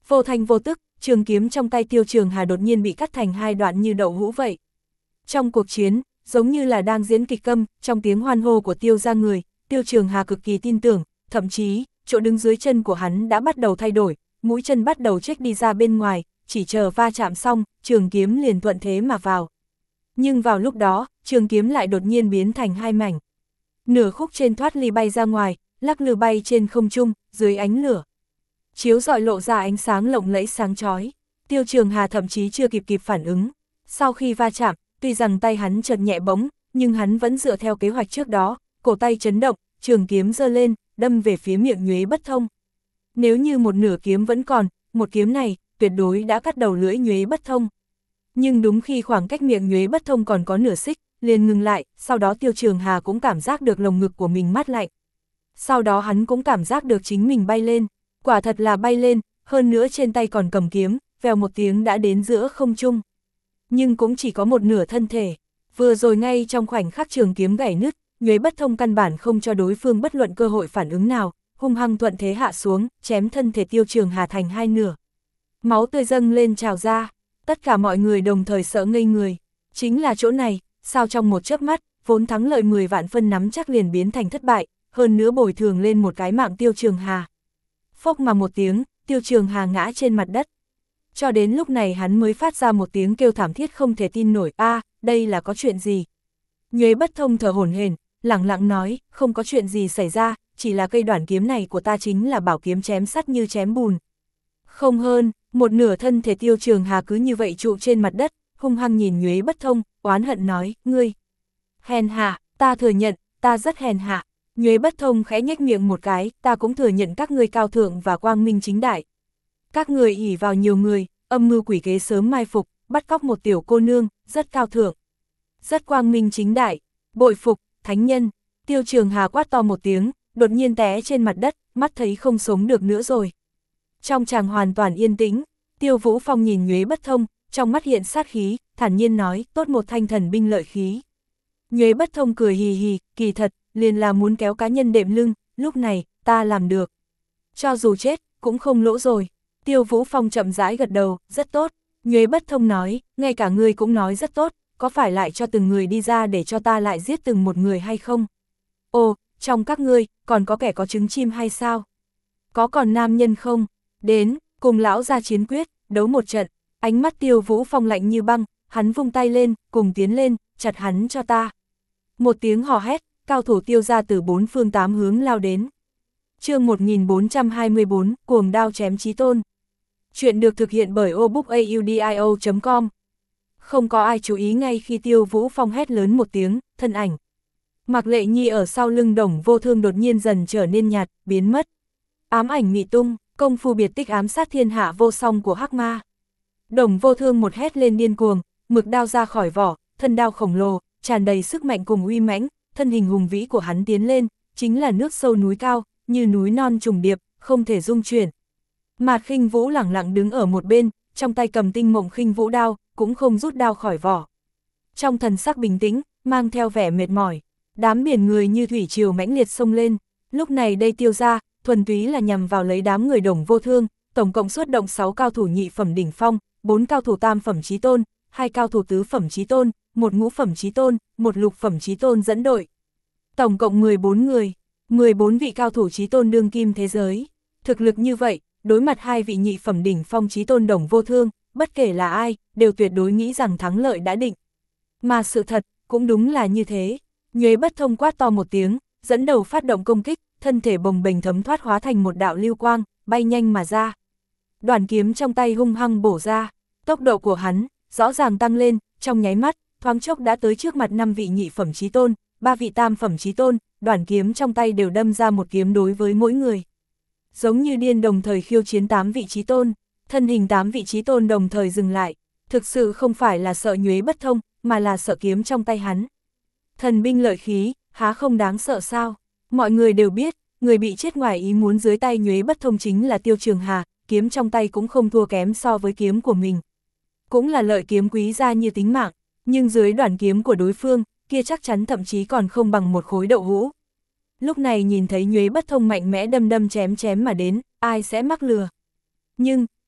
Vô thanh vô tức, trường kiếm trong tay Tiêu Trường Hà đột nhiên bị cắt thành hai đoạn như đậu hũ vậy. Trong cuộc chiến, giống như là đang diễn kịch câm, trong tiếng hoan hô của Tiêu gia người, Tiêu Trường Hà cực kỳ tin tưởng, thậm chí, chỗ đứng dưới chân của hắn đã bắt đầu thay đổi, mũi chân bắt đầu chếch đi ra bên ngoài, chỉ chờ va chạm xong, trường kiếm liền thuận thế mà vào. Nhưng vào lúc đó, trường kiếm lại đột nhiên biến thành hai mảnh. Nửa khúc trên thoát ly bay ra ngoài, lắc lư bay trên không trung, dưới ánh lửa. Chiếu rọi lộ ra ánh sáng lộng lẫy sáng chói. Tiêu Trường Hà thậm chí chưa kịp kịp phản ứng. Sau khi va chạm, tuy rằng tay hắn chợt nhẹ bỗng, nhưng hắn vẫn dựa theo kế hoạch trước đó, cổ tay chấn động, trường kiếm giơ lên, đâm về phía miệng Nhuế Bất Thông. Nếu như một nửa kiếm vẫn còn, một kiếm này, tuyệt đối đã cắt đầu lưỡi Nhuế Bất Thông. Nhưng đúng khi khoảng cách miệng Nhuế Bất Thông còn có nửa xích, liền ngừng lại, sau đó Tiêu Trường Hà cũng cảm giác được lồng ngực của mình mát lạnh. Sau đó hắn cũng cảm giác được chính mình bay lên, quả thật là bay lên, hơn nữa trên tay còn cầm kiếm, vèo một tiếng đã đến giữa không trung. Nhưng cũng chỉ có một nửa thân thể, vừa rồi ngay trong khoảnh khắc trường kiếm gãy nứt, Nhuế Bất Thông căn bản không cho đối phương bất luận cơ hội phản ứng nào, hung hăng thuận thế hạ xuống, chém thân thể Tiêu Trường Hà thành hai nửa. Máu tươi dâng lên trào ra, tất cả mọi người đồng thời sợ ngây người. Chính là chỗ này, sao trong một chớp mắt, vốn thắng lợi mười vạn phân nắm chắc liền biến thành thất bại, hơn nữa bồi thường lên một cái mạng Tiêu Trường Hà. Phốc mà một tiếng, Tiêu Trường Hà ngã trên mặt đất. Cho đến lúc này hắn mới phát ra một tiếng kêu thảm thiết không thể tin nổi, a à, đây là có chuyện gì? Nhuế Bất Thông thở hổn hển, lẳng lặng nói, không có chuyện gì xảy ra, chỉ là cây đoản kiếm này của ta chính là bảo kiếm chém sắt như chém bùn. Không hơn, một nửa thân thể Tiêu Trường Hà cứ như vậy trụ trên mặt đất, hung hăng nhìn Nhuế Bất Thông, oán hận nói, ngươi. Hèn hạ, ta thừa nhận, ta rất hèn hạ. Nhuế Bất Thông khẽ nhếch miệng một cái, ta cũng thừa nhận các ngươi cao thượng và quang minh chính đại. Các người ỷ vào nhiều người, âm mưu quỷ kế sớm mai phục, bắt cóc một tiểu cô nương, rất cao thượng. Rất quang minh chính đại, bội phục, thánh nhân. Tiêu Trường Hà quát to một tiếng, đột nhiên té trên mặt đất, mắt thấy không sống được nữa rồi. Trong tràng hoàn toàn yên tĩnh, Tiêu Vũ Phong nhìn Nhuế Bất Thông, trong mắt hiện sát khí, thản nhiên nói, tốt một thanh thần binh lợi khí. Nhuế Bất Thông cười hì hì, kỳ thật, liền là muốn kéo cá nhân đệm lưng, lúc này, ta làm được. Cho dù chết, cũng không lỗ rồi. Tiêu Vũ Phong chậm rãi gật đầu, rất tốt. Nhuế Bất Thông nói, ngay cả ngươi cũng nói rất tốt, có phải lại cho từng người đi ra để cho ta lại giết từng một người hay không? Ồ, trong các ngươi, còn có kẻ có trứng chim hay sao? Có còn nam nhân không? Đến, cùng lão ra chiến quyết, đấu một trận. Ánh mắt Tiêu Vũ Phong lạnh như băng, hắn vung tay lên, cùng tiến lên, chặt hắn cho ta. Một tiếng hò hét, cao thủ Tiêu ra từ bốn phương tám hướng lao đến. Chương một nghìn bốn trăm hai mươi bốn, cuồng đao chém chí tôn. Chuyện được thực hiện bởi obookaudio chấm com. Không có ai chú ý ngay khi Tiêu Vũ Phong hét lớn một tiếng, thân ảnh. Mạc Lệ Nhi ở sau lưng Đồng Vô Thương đột nhiên dần trở nên nhạt, biến mất. Ám ảnh mị tung, công phu biệt tích ám sát thiên hạ vô song của Hắc Ma. Đồng Vô Thương một hét lên điên cuồng, mực đao ra khỏi vỏ, thân đao khổng lồ, tràn đầy sức mạnh cùng uy mãnh, thân hình hùng vĩ của hắn tiến lên, chính là nước sâu núi cao, như núi non trùng điệp, không thể dung chuyển. Mạt Khinh Vũ lẳng lặng đứng ở một bên, trong tay cầm tinh mộng khinh vũ đao, cũng không rút đao khỏi vỏ. Trong thần sắc bình tĩnh, mang theo vẻ mệt mỏi, đám biển người như thủy triều mãnh liệt xông lên, lúc này đây Tiêu ra, thuần túy là nhằm vào lấy đám người Đồng Vô Thương, tổng cộng xuất động sáu cao thủ nhị phẩm đỉnh phong, bốn cao thủ tam phẩm chí tôn, hai cao thủ tứ phẩm chí tôn, một ngũ phẩm chí tôn, một lục phẩm chí tôn dẫn đội. Tổng cộng mười bốn người, mười bốn vị cao thủ chí tôn đương kim thế giới. Thực lực như vậy, đối mặt hai vị nhị phẩm đỉnh phong chí tôn Đồng Vô Thương, bất kể là ai, đều tuyệt đối nghĩ rằng thắng lợi đã định. Mà sự thật, cũng đúng là như thế. Nhuế Bất Thông quát to một tiếng, dẫn đầu phát động công kích, thân thể bồng bềnh thấm thoát hóa thành một đạo lưu quang, bay nhanh mà ra. Đoàn kiếm trong tay hung hăng bổ ra, tốc độ của hắn, rõ ràng tăng lên, trong nháy mắt, thoáng chốc đã tới trước mặt năm vị nhị phẩm chí tôn, ba vị tam phẩm chí tôn, đoàn kiếm trong tay đều đâm ra một kiếm đối với mỗi người. Giống như điên đồng thời khiêu chiến tám vị chí tôn, thân hình tám vị chí tôn đồng thời dừng lại, thực sự không phải là sợ Nhuế Bất Thông, mà là sợ kiếm trong tay hắn. Thần binh lợi khí, há không đáng sợ sao? Mọi người đều biết, người bị chết ngoài ý muốn dưới tay Nhuế Bất Thông chính là Tiêu Trường Hà, kiếm trong tay cũng không thua kém so với kiếm của mình. Cũng là lợi kiếm quý giá như tính mạng, nhưng dưới đoàn kiếm của đối phương, kia chắc chắn thậm chí còn không bằng một khối đậu hũ. Lúc này nhìn thấy Nhuế Bất Thông mạnh mẽ đâm đâm chém chém mà đến, ai sẽ mắc lừa. Nhưng,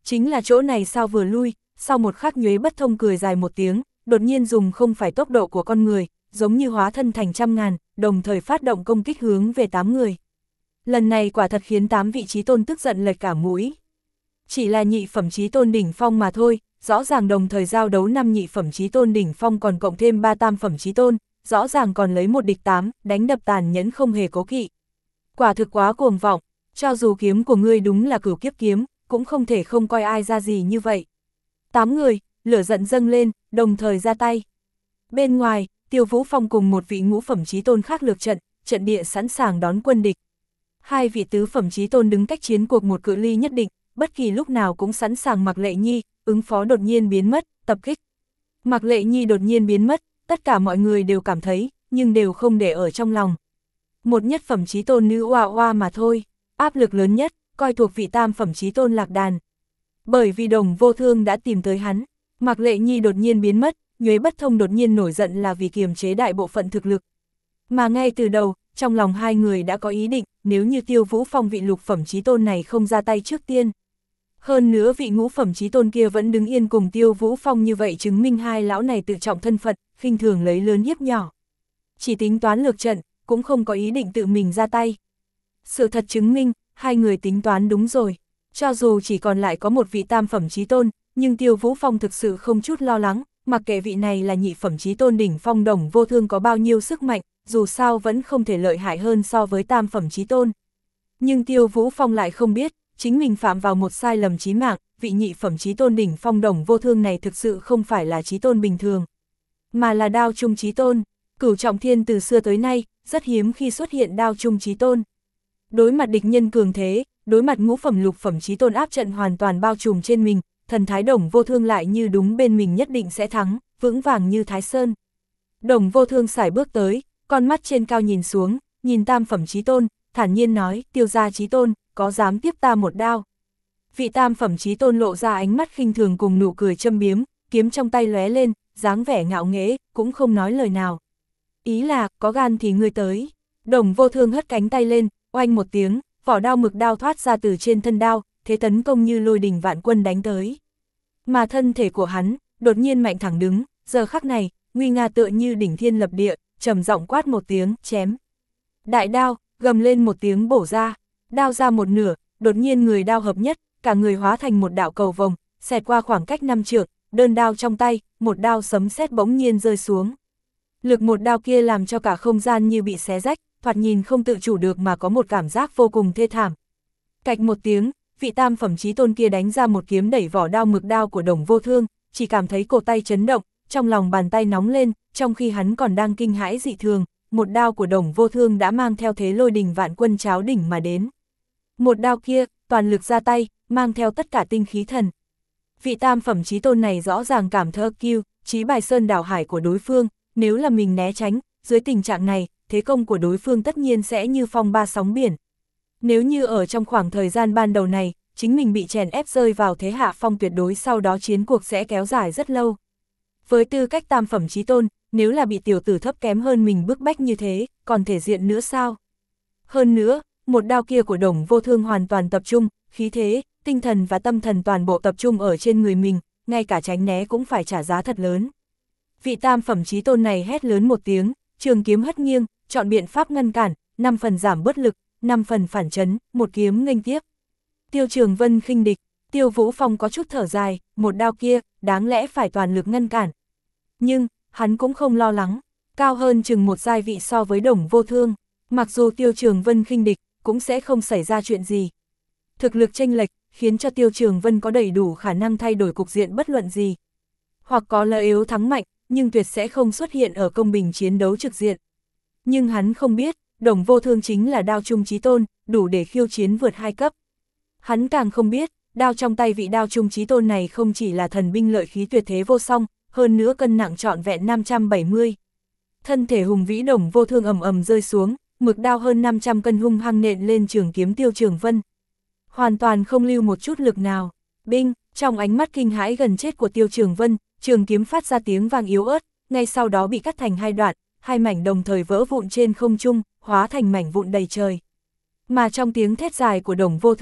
chính là chỗ này sao vừa lui, sau một khắc Nhuế Bất Thông cười dài một tiếng, đột nhiên dùng không phải tốc độ của con người, giống như hóa thân thành trăm ngàn, đồng thời phát động công kích hướng về tám người. Lần này quả thật khiến tám vị chí tôn tức giận lệch cả mũi. Chỉ là nhị phẩm chí tôn đỉnh phong mà thôi, rõ ràng đồng thời giao đấu năm nhị phẩm chí tôn đỉnh phong còn cộng thêm ba tam phẩm chí tôn, rõ ràng còn lấy một địch tám, đánh đập tàn nhẫn không hề cố kỵ. Quả thực quá cuồng vọng, cho dù kiếm của ngươi đúng là cửu kiếp kiếm, cũng không thể không coi ai ra gì như vậy. Tám người, lửa giận dâng lên, đồng thời ra tay. Bên ngoài, Tiêu Vũ Phong cùng một vị ngũ phẩm chí tôn khác lược trận, trận địa sẵn sàng đón quân địch. Hai vị tứ phẩm chí tôn đứng cách chiến cuộc một cự ly nhất định, bất kỳ lúc nào cũng sẵn sàng Mạc Lệ Nhi, ứng phó đột nhiên biến mất, tập kích. Mạc Lệ Nhi đột nhiên biến mất, tất cả mọi người đều cảm thấy, nhưng đều không để ở trong lòng. Một nhất phẩm chí tôn nữ oa oa mà thôi, áp lực lớn nhất, coi thuộc vị tam phẩm chí tôn Lạc Đàn. Bởi vì Đồng Vô Thương đã tìm tới hắn, Mạc Lệ Nhi đột nhiên biến mất, Nhuế Bất Thông đột nhiên nổi giận là vì kiềm chế đại bộ phận thực lực. Mà ngay từ đầu, trong lòng hai người đã có ý định, nếu như Tiêu Vũ Phong vị lục phẩm chí tôn này không ra tay trước tiên. Hơn nữa vị ngũ phẩm chí tôn kia vẫn đứng yên cùng Tiêu Vũ Phong như vậy chứng minh hai lão này tự trọng thân phận, khinh thường lấy lớn hiếp nhỏ. Chỉ tính toán lược trận, cũng không có ý định tự mình ra tay. Sự thật chứng minh, hai người tính toán đúng rồi. Cho dù chỉ còn lại có một vị tam phẩm chí tôn, nhưng Tiêu Vũ Phong thực sự không chút lo lắng, mặc kệ vị này là nhị phẩm chí tôn đỉnh phong Đồng Vô Thương có bao nhiêu sức mạnh, dù sao vẫn không thể lợi hại hơn so với tam phẩm chí tôn. Nhưng Tiêu Vũ Phong lại không biết, chính mình phạm vào một sai lầm chí mạng, vị nhị phẩm chí tôn đỉnh phong Đồng Vô Thương này thực sự không phải là chí tôn bình thường, mà là đao trung chí tôn. Cửu Trọng Thiên từ xưa tới nay, rất hiếm khi xuất hiện đao trung chí tôn. Đối mặt địch nhân cường thế, đối mặt ngũ phẩm lục phẩm chí tôn áp trận hoàn toàn bao trùm trên mình, thần thái Đồng Vô Thương lại như đúng bên mình nhất định sẽ thắng, vững vàng như Thái Sơn. Đồng Vô Thương sải bước tới, con mắt trên cao nhìn xuống, nhìn tam phẩm chí tôn, thản nhiên nói, Tiêu gia chí tôn, có dám tiếp ta một đao? Vị tam phẩm chí tôn lộ ra ánh mắt khinh thường cùng nụ cười châm biếm, kiếm trong tay lóe lên, dáng vẻ ngạo nghễ, cũng không nói lời nào. Ý là, có gan thì ngươi tới. Đồng Vô Thương hất cánh tay lên, oanh một tiếng, vỏ đao mực đao thoát ra từ trên thân đao, thế tấn công như lôi đình vạn quân đánh tới. Mà thân thể của hắn, đột nhiên mạnh thẳng đứng, giờ khắc này, nguy nga tựa như đỉnh thiên lập địa, trầm giọng quát một tiếng, chém. Đại đao, gầm lên một tiếng bổ ra, đao ra một nửa, đột nhiên người đao hợp nhất, cả người hóa thành một đạo cầu vồng, xẹt qua khoảng cách năm trượng, đơn đao trong tay, một đao sấm sét bỗng nhiên rơi xuống. Lực một đao kia làm cho cả không gian như bị xé rách, thoạt nhìn không tự chủ được mà có một cảm giác vô cùng thê thảm. Cạch một tiếng, vị tam phẩm chí tôn kia đánh ra một kiếm đẩy vỏ đao mực đao của Đồng Vô Thương, chỉ cảm thấy cổ tay chấn động, trong lòng bàn tay nóng lên, trong khi hắn còn đang kinh hãi dị thường, một đao của Đồng Vô Thương đã mang theo thế lôi đình vạn quân cháo đỉnh mà đến. Một đao kia, toàn lực ra tay, mang theo tất cả tinh khí thần. Vị tam phẩm chí tôn này rõ ràng cảm thơ kiêu, chí bài sơn đảo hải của đối phương, nếu là mình né tránh, dưới tình trạng này, thế công của đối phương tất nhiên sẽ như phong ba sóng biển. Nếu như ở trong khoảng thời gian ban đầu này, chính mình bị chèn ép rơi vào thế hạ phong tuyệt đối sau đó chiến cuộc sẽ kéo dài rất lâu. Với tư cách tam phẩm chí tôn, nếu là bị tiểu tử thấp kém hơn mình bức bách như thế, còn thể diện nữa sao? Hơn nữa, một đao kia của Đồng Vô Thương hoàn toàn tập trung, khí thế, tinh thần và tâm thần toàn bộ tập trung ở trên người mình, ngay cả tránh né cũng phải trả giá thật lớn. Vị tam phẩm chí tôn này hét lớn một tiếng, trường kiếm hất nghiêng, chọn biện pháp ngăn cản, năm phần giảm bớt lực, năm phần phản chấn, một kiếm nghênh tiếp. Tiêu Trường Vân khinh địch, Tiêu Vũ Phong có chút thở dài, một đao kia, đáng lẽ phải toàn lực ngăn cản. Nhưng, hắn cũng không lo lắng, cao hơn chừng một giai vị so với Đồng Vô Thương, mặc dù Tiêu Trường Vân khinh địch, cũng sẽ không xảy ra chuyện gì. Thực lực chênh lệch, khiến cho Tiêu Trường Vân có đầy đủ khả năng thay đổi cục diện bất luận gì. Hoặc có lợi yếu thắng mạnh, nhưng tuyệt sẽ không xuất hiện ở công bình chiến đấu trực diện. Nhưng hắn không biết, Đồng Vô Thương chính là đao trung chí tôn, đủ để khiêu chiến vượt hai cấp. Hắn càng không biết, đao trong tay vị đao trung chí tôn này không chỉ là thần binh lợi khí tuyệt thế vô song, hơn nữa cân nặng trọn vẹn năm trăm bảy mươi. Thân thể hùng vĩ Đồng Vô Thương ầm ầm rơi xuống, mực đao hơn năm trăm cân hung hăng nện lên trường kiếm Tiêu Trường Vân. Hoàn toàn không lưu một chút lực nào. Binh, trong ánh mắt kinh hãi gần chết của Tiêu Trường Vân, trường kiếm phát ra tiếng vang yếu ớt, ngay sau đó bị cắt thành hai đoạn, hai mảnh đồng thời vỡ vụn trên không trung, hóa thành mảnh vụn đầy trời. Mà trong tiếng thét dài của Đồng Vô Thương,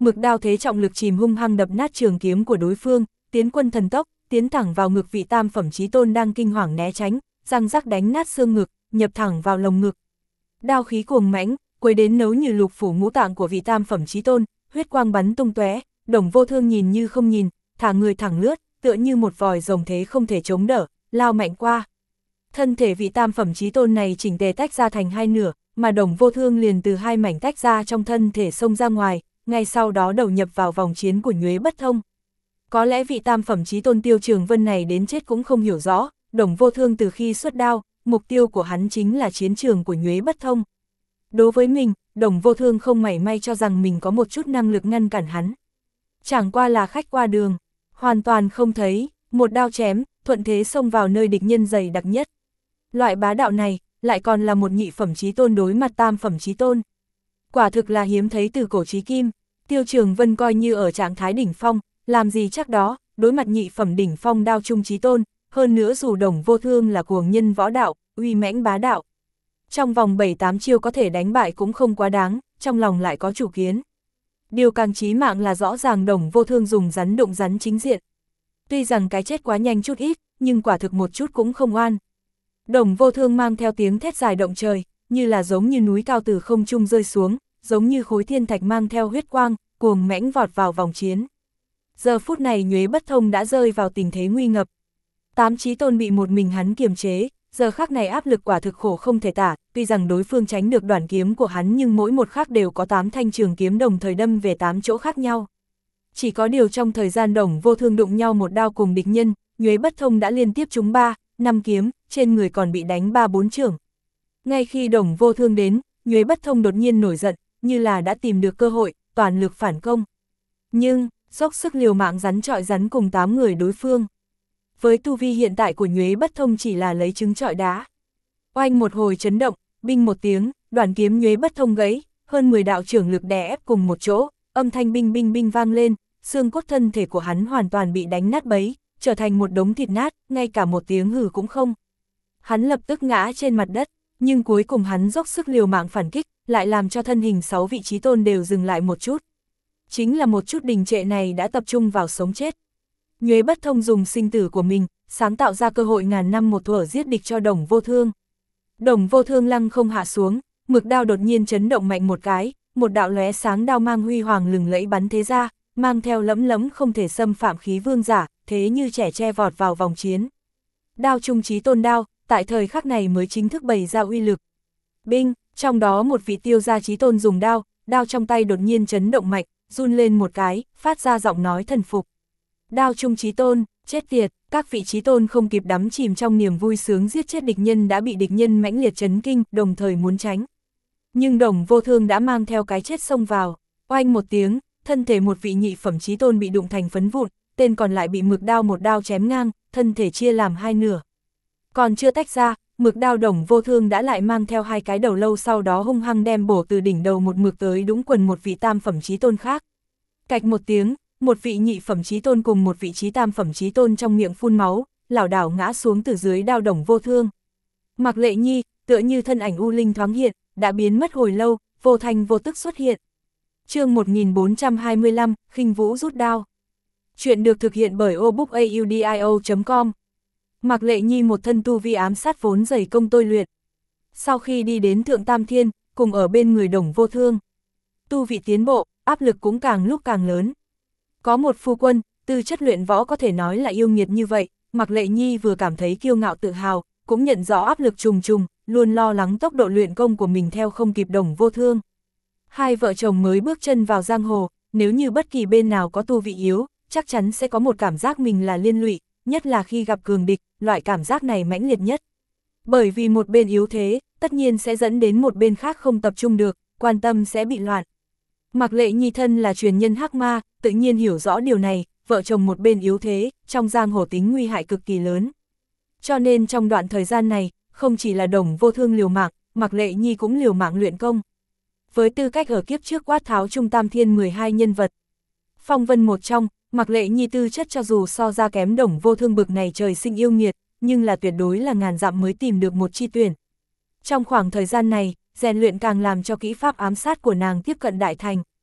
mực đao thế trọng lực chìm hung hăng đập nát trường kiếm của đối phương, tiến quân thần tốc, tiến thẳng vào ngực vị tam phẩm chí tôn đang kinh hoàng né tránh, răng rắc đánh nát xương ngực, nhập thẳng vào lồng ngực. Đao khí cuồng mãnh, quấy đến nấu như lục phủ ngũ tạng của vị tam phẩm chí tôn, huyết quang bắn tung tóe. Đồng Vô Thương nhìn như không nhìn, thả người thẳng lướt, tựa như một vòi rồng thế không thể chống đỡ, lao mạnh qua. Thân thể vị tam phẩm chí tôn này chỉnh tề tách ra thành hai nửa, mà Đồng Vô Thương liền từ hai mảnh tách ra trong thân thể xông ra ngoài, ngay sau đó đầu nhập vào vòng chiến của Nhuế Bất Thông. Có lẽ vị tam phẩm chí tôn Tiêu Trường Vân này đến chết cũng không hiểu rõ, Đồng Vô Thương từ khi xuất đao, mục tiêu của hắn chính là chiến trường của Nhuế Bất Thông. Đối với mình, Đồng Vô Thương không mảy may cho rằng mình có một chút năng lực ngăn cản hắn. Chẳng qua là khách qua đường, hoàn toàn không thấy, một đao chém, thuận thế xông vào nơi địch nhân dày đặc nhất. Loại bá đạo này, lại còn là một nhị phẩm chí tôn đối mặt tam phẩm chí tôn. Quả thực là hiếm thấy từ cổ chí kim, Tiêu Trường Vân coi như ở trạng thái đỉnh phong, làm gì chắc đó, đối mặt nhị phẩm đỉnh phong đao trung chí tôn, hơn nữa dù Đồng Vô Thương là cuồng nhân võ đạo, uy mãnh bá đạo. Trong vòng bảy tám chiêu có thể đánh bại cũng không quá đáng, trong lòng lại có chủ kiến. Điều càng chí mạng là rõ ràng Đồng Vô Thương dùng rắn đụng rắn chính diện. Tuy rằng cái chết quá nhanh chút ít, nhưng quả thực một chút cũng không oan. Đồng Vô Thương mang theo tiếng thét dài động trời, như là giống như núi cao từ không trung rơi xuống, giống như khối thiên thạch mang theo huyết quang, cuồng mãnh vọt vào vòng chiến. Giờ phút này Nhuế Bất Thông đã rơi vào tình thế nguy ngập. Tám chí tôn bị một mình hắn kiềm chế, giờ khắc này áp lực quả thực khổ không thể tả, tuy rằng đối phương tránh được đoạn kiếm của hắn nhưng mỗi một khắc đều có tám thanh trường kiếm đồng thời đâm về tám chỗ khác nhau. Chỉ có điều trong thời gian Đồng Vô Thương đụng nhau một đao cùng địch nhân, Nhuế Bất Thông đã liên tiếp trúng ba, năm kiếm, trên người còn bị đánh ba bốn chưởng. Ngay khi Đồng Vô Thương đến, Nhuế Bất Thông đột nhiên nổi giận, như là đã tìm được cơ hội, toàn lực phản công. Nhưng, dốc sức liều mạng rắn trọi rắn cùng tám người đối phương. Với tu vi hiện tại của Nhuế Bất Thông chỉ là lấy trứng trọi đá. Oanh một hồi chấn động, binh một tiếng, đoạn kiếm Nhuế Bất Thông gãy, hơn mười đạo trưởng lực đè ép cùng một chỗ, âm thanh binh binh binh vang lên, xương cốt thân thể của hắn hoàn toàn bị đánh nát bấy, trở thành một đống thịt nát, ngay cả một tiếng hừ cũng không. Hắn lập tức ngã trên mặt đất, nhưng cuối cùng hắn dốc sức liều mạng phản kích, lại làm cho thân hình sáu vị chí tôn đều dừng lại một chút. Chính là một chút đình trệ này đã tập trung vào sống chết. Nhuế Bất Thông dùng sinh tử của mình, sáng tạo ra cơ hội ngàn năm một thuở giết địch cho Đồng Vô Thương. Đồng Vô Thương lăng không hạ xuống, mực đao đột nhiên chấn động mạnh một cái, một đạo lóe sáng đao mang huy hoàng lừng lẫy bắn thế ra, mang theo lẫm lẫm không thể xâm phạm khí vương giả, thế như trẻ tre vọt vào vòng chiến. Đao trung chí tôn đao, tại thời khắc này mới chính thức bày ra uy lực. Binh, trong đó một vị tiêu gia chí tôn dùng đao, đao trong tay đột nhiên chấn động mạnh, run lên một cái, phát ra giọng nói thần phục. Đao trung chí tôn, chết tiệt, các vị chí tôn không kịp đắm chìm trong niềm vui sướng giết chết địch nhân đã bị địch nhân mãnh liệt chấn kinh, đồng thời muốn tránh. Nhưng Đồng Vô Thương đã mang theo cái chết xông vào, oanh một tiếng, thân thể một vị nhị phẩm chí tôn bị đụng thành phấn vụn, tên còn lại bị mực đao một đao chém ngang, thân thể chia làm hai nửa. Còn chưa tách ra, mực đao Đồng Vô Thương đã lại mang theo hai cái đầu lâu sau đó hung hăng đem bổ từ đỉnh đầu một mực tới đúng quần một vị tam phẩm chí tôn khác. Cạch một tiếng, một vị nhị phẩm chí tôn cùng một vị chí tam phẩm chí tôn trong miệng phun máu, lảo đảo ngã xuống từ dưới đao Đồng Vô Thương. Mạc Lệ Nhi, tựa như thân ảnh u linh thoáng hiện, đã biến mất hồi lâu, vô thanh vô tức xuất hiện. Chương một nghìn bốn trăm hai mươi lăm, Khinh Vũ rút đao. Chuyện được thực hiện bởi obookaudio chấm com. Mạc Lệ Nhi một thân tu vi ám sát vốn dày công tôi luyện. Sau khi đi đến Thượng Tam Thiên, cùng ở bên người Đồng Vô Thương, tu vị tiến bộ, áp lực cũng càng lúc càng lớn. Có một phu quân, tư chất luyện võ có thể nói là yêu nghiệt như vậy, Mạc Lệ Nhi vừa cảm thấy kiêu ngạo tự hào, cũng nhận rõ áp lực trùng trùng, luôn lo lắng tốc độ luyện công của mình theo không kịp Đồng Vô Thương. Hai vợ chồng mới bước chân vào giang hồ, nếu như bất kỳ bên nào có tu vị yếu, chắc chắn sẽ có một cảm giác mình là liên lụy, nhất là khi gặp cường địch, loại cảm giác này mãnh liệt nhất. Bởi vì một bên yếu thế, tất nhiên sẽ dẫn đến một bên khác không tập trung được, quan tâm sẽ bị loạn. Mạc Lệ Nhi thân là truyền nhân hắc ma, tự nhiên hiểu rõ điều này, vợ chồng một bên yếu thế, trong giang hồ tính nguy hại cực kỳ lớn. Cho nên trong đoạn thời gian này, không chỉ là Đồng Vô Thương liều mạng, Mạc Lệ Nhi cũng liều mạng luyện công. Với tư cách ở kiếp trước quát tháo Trung Tam Thiên mười hai nhân vật, phong vân một trong, Mạc Lệ Nhi tư chất cho dù so ra kém Đồng Vô Thương bực này trời sinh yêu nghiệt, nhưng là tuyệt đối là ngàn dặm mới tìm được một chi tuyển. Trong khoảng thời gian này, rèn luyện càng làm cho kỹ pháp ám sát của nàng tiếp cận đại thành.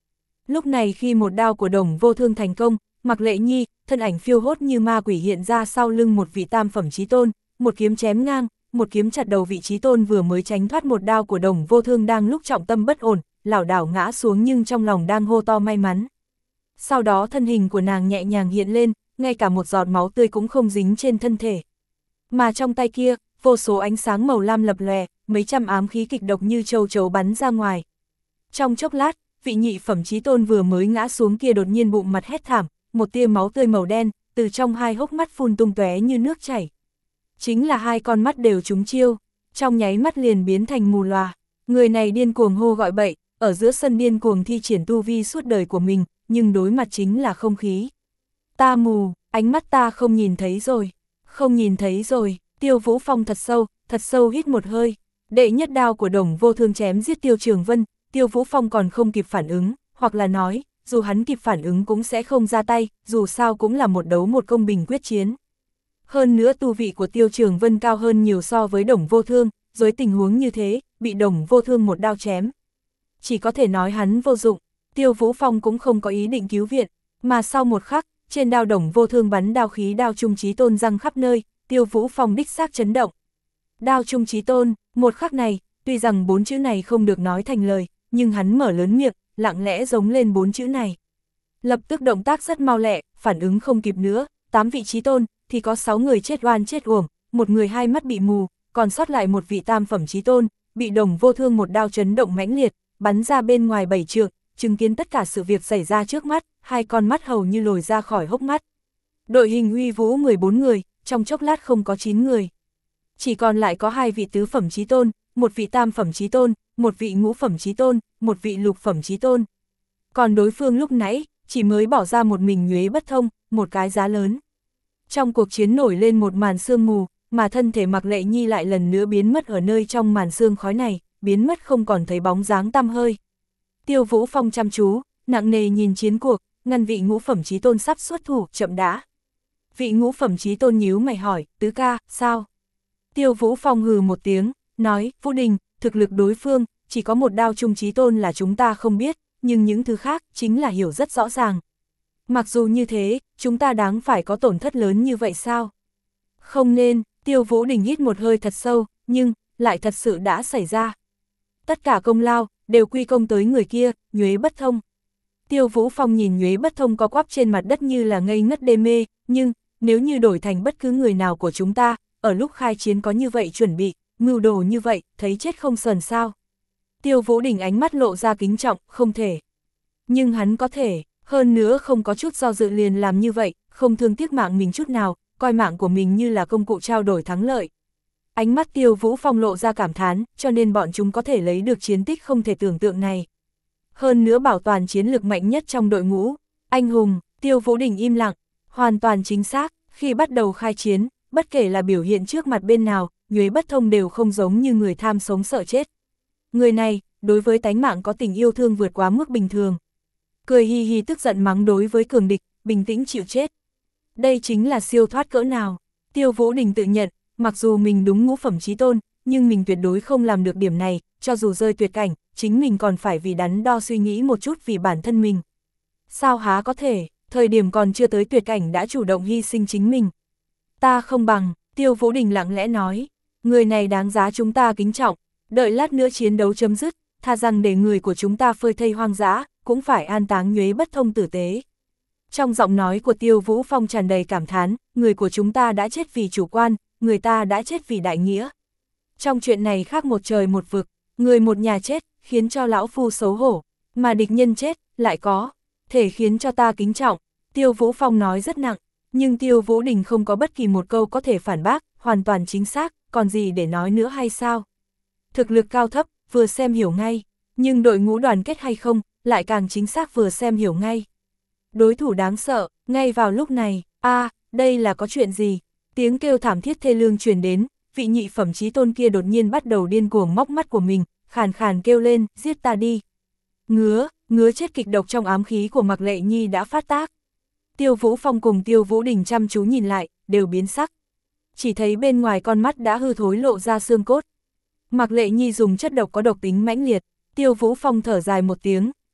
Lúc này khi một đao của Đồng Vô Thương thành công, Mạc Lệ Nhi, thân ảnh phiêu hốt như ma quỷ hiện ra sau lưng một vị tam phẩm chí tôn, một kiếm chém ngang, một kiếm chặt đầu vị chí tôn vừa mới tránh thoát một đao của Đồng Vô Thương đang lúc trọng tâm bất ổn, lảo đảo ngã xuống nhưng trong lòng đang hô to may mắn. Sau đó thân hình của nàng nhẹ nhàng hiện lên, ngay cả một giọt máu tươi cũng không dính trên thân thể. Mà trong tay kia, vô số ánh sáng màu lam lập lòe, mấy trăm ám khí kịch độc như châu chấu bắn ra ngoài. Trong chốc lát, vị nhị phẩm chí tôn vừa mới ngã xuống kia đột nhiên bụng mặt hét thảm, một tia máu tươi màu đen, từ trong hai hốc mắt phun tung tóe như nước chảy. Chính là hai con mắt đều trúng chiêu, trong nháy mắt liền biến thành mù lòa. Người này điên cuồng hô gọi bậy, ở giữa sân điên cuồng thi triển tu vi suốt đời của mình, nhưng đối mặt chính là không khí. Ta mù, ánh mắt ta không nhìn thấy rồi, không nhìn thấy rồi. Tiêu Vũ Phong thật sâu, thật sâu hít một hơi. Đệ nhất đao của Đồng Vô Thương chém giết Tiêu Trường Vân, Tiêu Vũ Phong còn không kịp phản ứng, hoặc là nói, dù hắn kịp phản ứng cũng sẽ không ra tay, dù sao cũng là một đấu một công bình quyết chiến. Hơn nữa tu vị của Tiêu Trường Vân cao hơn nhiều so với Đồng Vô Thương, dưới tình huống như thế, bị Đồng Vô Thương một đao chém. Chỉ có thể nói hắn vô dụng, Tiêu Vũ Phong cũng không có ý định cứu viện, mà sau một khắc, trên đao Đồng Vô Thương bắn đao khí đao trung chí tôn răng khắp nơi, Tiêu Vũ Phong đích xác chấn động. Đao trung chí tôn, một khắc này, tuy rằng bốn chữ này không được nói thành lời, nhưng hắn mở lớn miệng, lặng lẽ giống lên bốn chữ này. Lập tức động tác rất mau lẹ, phản ứng không kịp nữa, tám vị chí tôn, thì có sáu người chết oan chết uổng, một người hai mắt bị mù, còn sót lại một vị tam phẩm chí tôn, bị Đồng Vô Thương một đao chấn động mãnh liệt, bắn ra bên ngoài bảy trượng, chứng kiến tất cả sự việc xảy ra trước mắt, hai con mắt hầu như lồi ra khỏi hốc mắt. Đội hình uy vũ mười bốn người, trong chốc lát không có chín người. Chỉ còn lại có hai vị tứ phẩm chí tôn, một vị tam phẩm chí tôn, một vị ngũ phẩm chí tôn, một vị lục phẩm chí tôn. Còn đối phương lúc nãy, chỉ mới bỏ ra một mình Nhuế Bất Thông, một cái giá lớn. Trong cuộc chiến nổi lên một màn sương mù, mà thân thể Mạc Lệ Nhi lại lần nữa biến mất ở nơi trong màn sương khói này, biến mất không còn thấy bóng dáng tăm hơi. Tiêu Vũ Phong chăm chú, nặng nề nhìn chiến cuộc, ngăn vị ngũ phẩm chí tôn sắp xuất thủ, chậm đã. Vị ngũ phẩm chí tôn nhíu mày hỏi, tứ ca, sao? Tiêu Vũ Phong hừ một tiếng, nói, Vũ Đình, thực lực đối phương, chỉ có một đao trung chí tôn là chúng ta không biết, nhưng những thứ khác, chính là hiểu rất rõ ràng. Mặc dù như thế, chúng ta đáng phải có tổn thất lớn như vậy sao? Không nên, Tiêu Vũ Đình hít một hơi thật sâu, nhưng, lại thật sự đã xảy ra. Tất cả công lao, đều quy công tới người kia, Nhuế Bất Thông. Tiêu Vũ Phong nhìn Nhuế Bất Thông có quắp trên mặt đất như là ngây ngất đê mê, nhưng, nếu như đổi thành bất cứ người nào của chúng ta, ở lúc khai chiến có như vậy chuẩn bị, mưu đồ như vậy, thấy chết không sờn sao. Tiêu Vũ Đình ánh mắt lộ ra kính trọng, không thể. Nhưng hắn có thể, hơn nữa không có chút do dự liền làm như vậy, không thương tiếc mạng mình chút nào, coi mạng của mình như là công cụ trao đổi thắng lợi. Ánh mắt Tiêu Vũ Phong lộ ra cảm thán, cho nên bọn chúng có thể lấy được chiến tích không thể tưởng tượng này. Hơn nữa bảo toàn chiến lực mạnh nhất trong đội ngũ, anh hùng, Tiêu Vũ Đình im lặng, hoàn toàn chính xác, khi bắt đầu khai chiến, bất kể là biểu hiện trước mặt bên nào, Nhuế Bất Thông đều không giống như người tham sống sợ chết. Người này, đối với tánh mạng có tình yêu thương vượt quá mức bình thường. Cười hi hi tức giận mắng đối với cường địch, bình tĩnh chịu chết. Đây chính là siêu thoát cỡ nào. Tiêu Vũ Đình tự nhận, mặc dù mình đúng ngũ phẩm chí tôn, nhưng mình tuyệt đối không làm được điểm này, cho dù rơi tuyệt cảnh, chính mình còn phải vì đắn đo suy nghĩ một chút vì bản thân mình. Sao há có thể, thời điểm còn chưa tới tuyệt cảnh đã chủ động hy sinh chính mình. Ta không bằng, Tiêu Vũ Đình lặng lẽ nói, người này đáng giá chúng ta kính trọng, đợi lát nữa chiến đấu chấm dứt, tha rằng để người của chúng ta phơi thây hoang dã, cũng phải an táng Nhuế Bất Thông tử tế. Trong giọng nói của Tiêu Vũ Phong tràn đầy cảm thán, người của chúng ta đã chết vì chủ quan, người ta đã chết vì đại nghĩa. Trong chuyện này khác một trời một vực, người một nhà chết, khiến cho lão phu xấu hổ, mà địch nhân chết, lại có, thể khiến cho ta kính trọng. Tiêu Vũ Phong nói rất nặng, nhưng Tiêu Vũ Đình không có bất kỳ một câu có thể phản bác, hoàn toàn chính xác, còn gì để nói nữa hay sao? Thực lực cao thấp, vừa xem hiểu ngay, nhưng đội ngũ đoàn kết hay không, lại càng chính xác vừa xem hiểu ngay. Đối thủ đáng sợ, ngay vào lúc này, a à, đây là có chuyện gì? Tiếng kêu thảm thiết thê lương truyền đến, vị nhị phẩm chí tôn kia đột nhiên bắt đầu điên cuồng móc mắt của mình, khàn khàn kêu lên, giết ta đi. Ngứa, ngứa chết kịch độc trong ám khí của Mạc Lệ Nhi đã phát tác. Tiêu Vũ Phong cùng Tiêu Vũ Đình chăm chú nhìn lại, đều biến sắc. Chỉ thấy bên ngoài con mắt đã hư thối lộ ra xương cốt. Mạc Lệ Nhi dùng chất độc có độc tính mãnh liệt, Tiêu Vũ Phong thở dài một tiếng,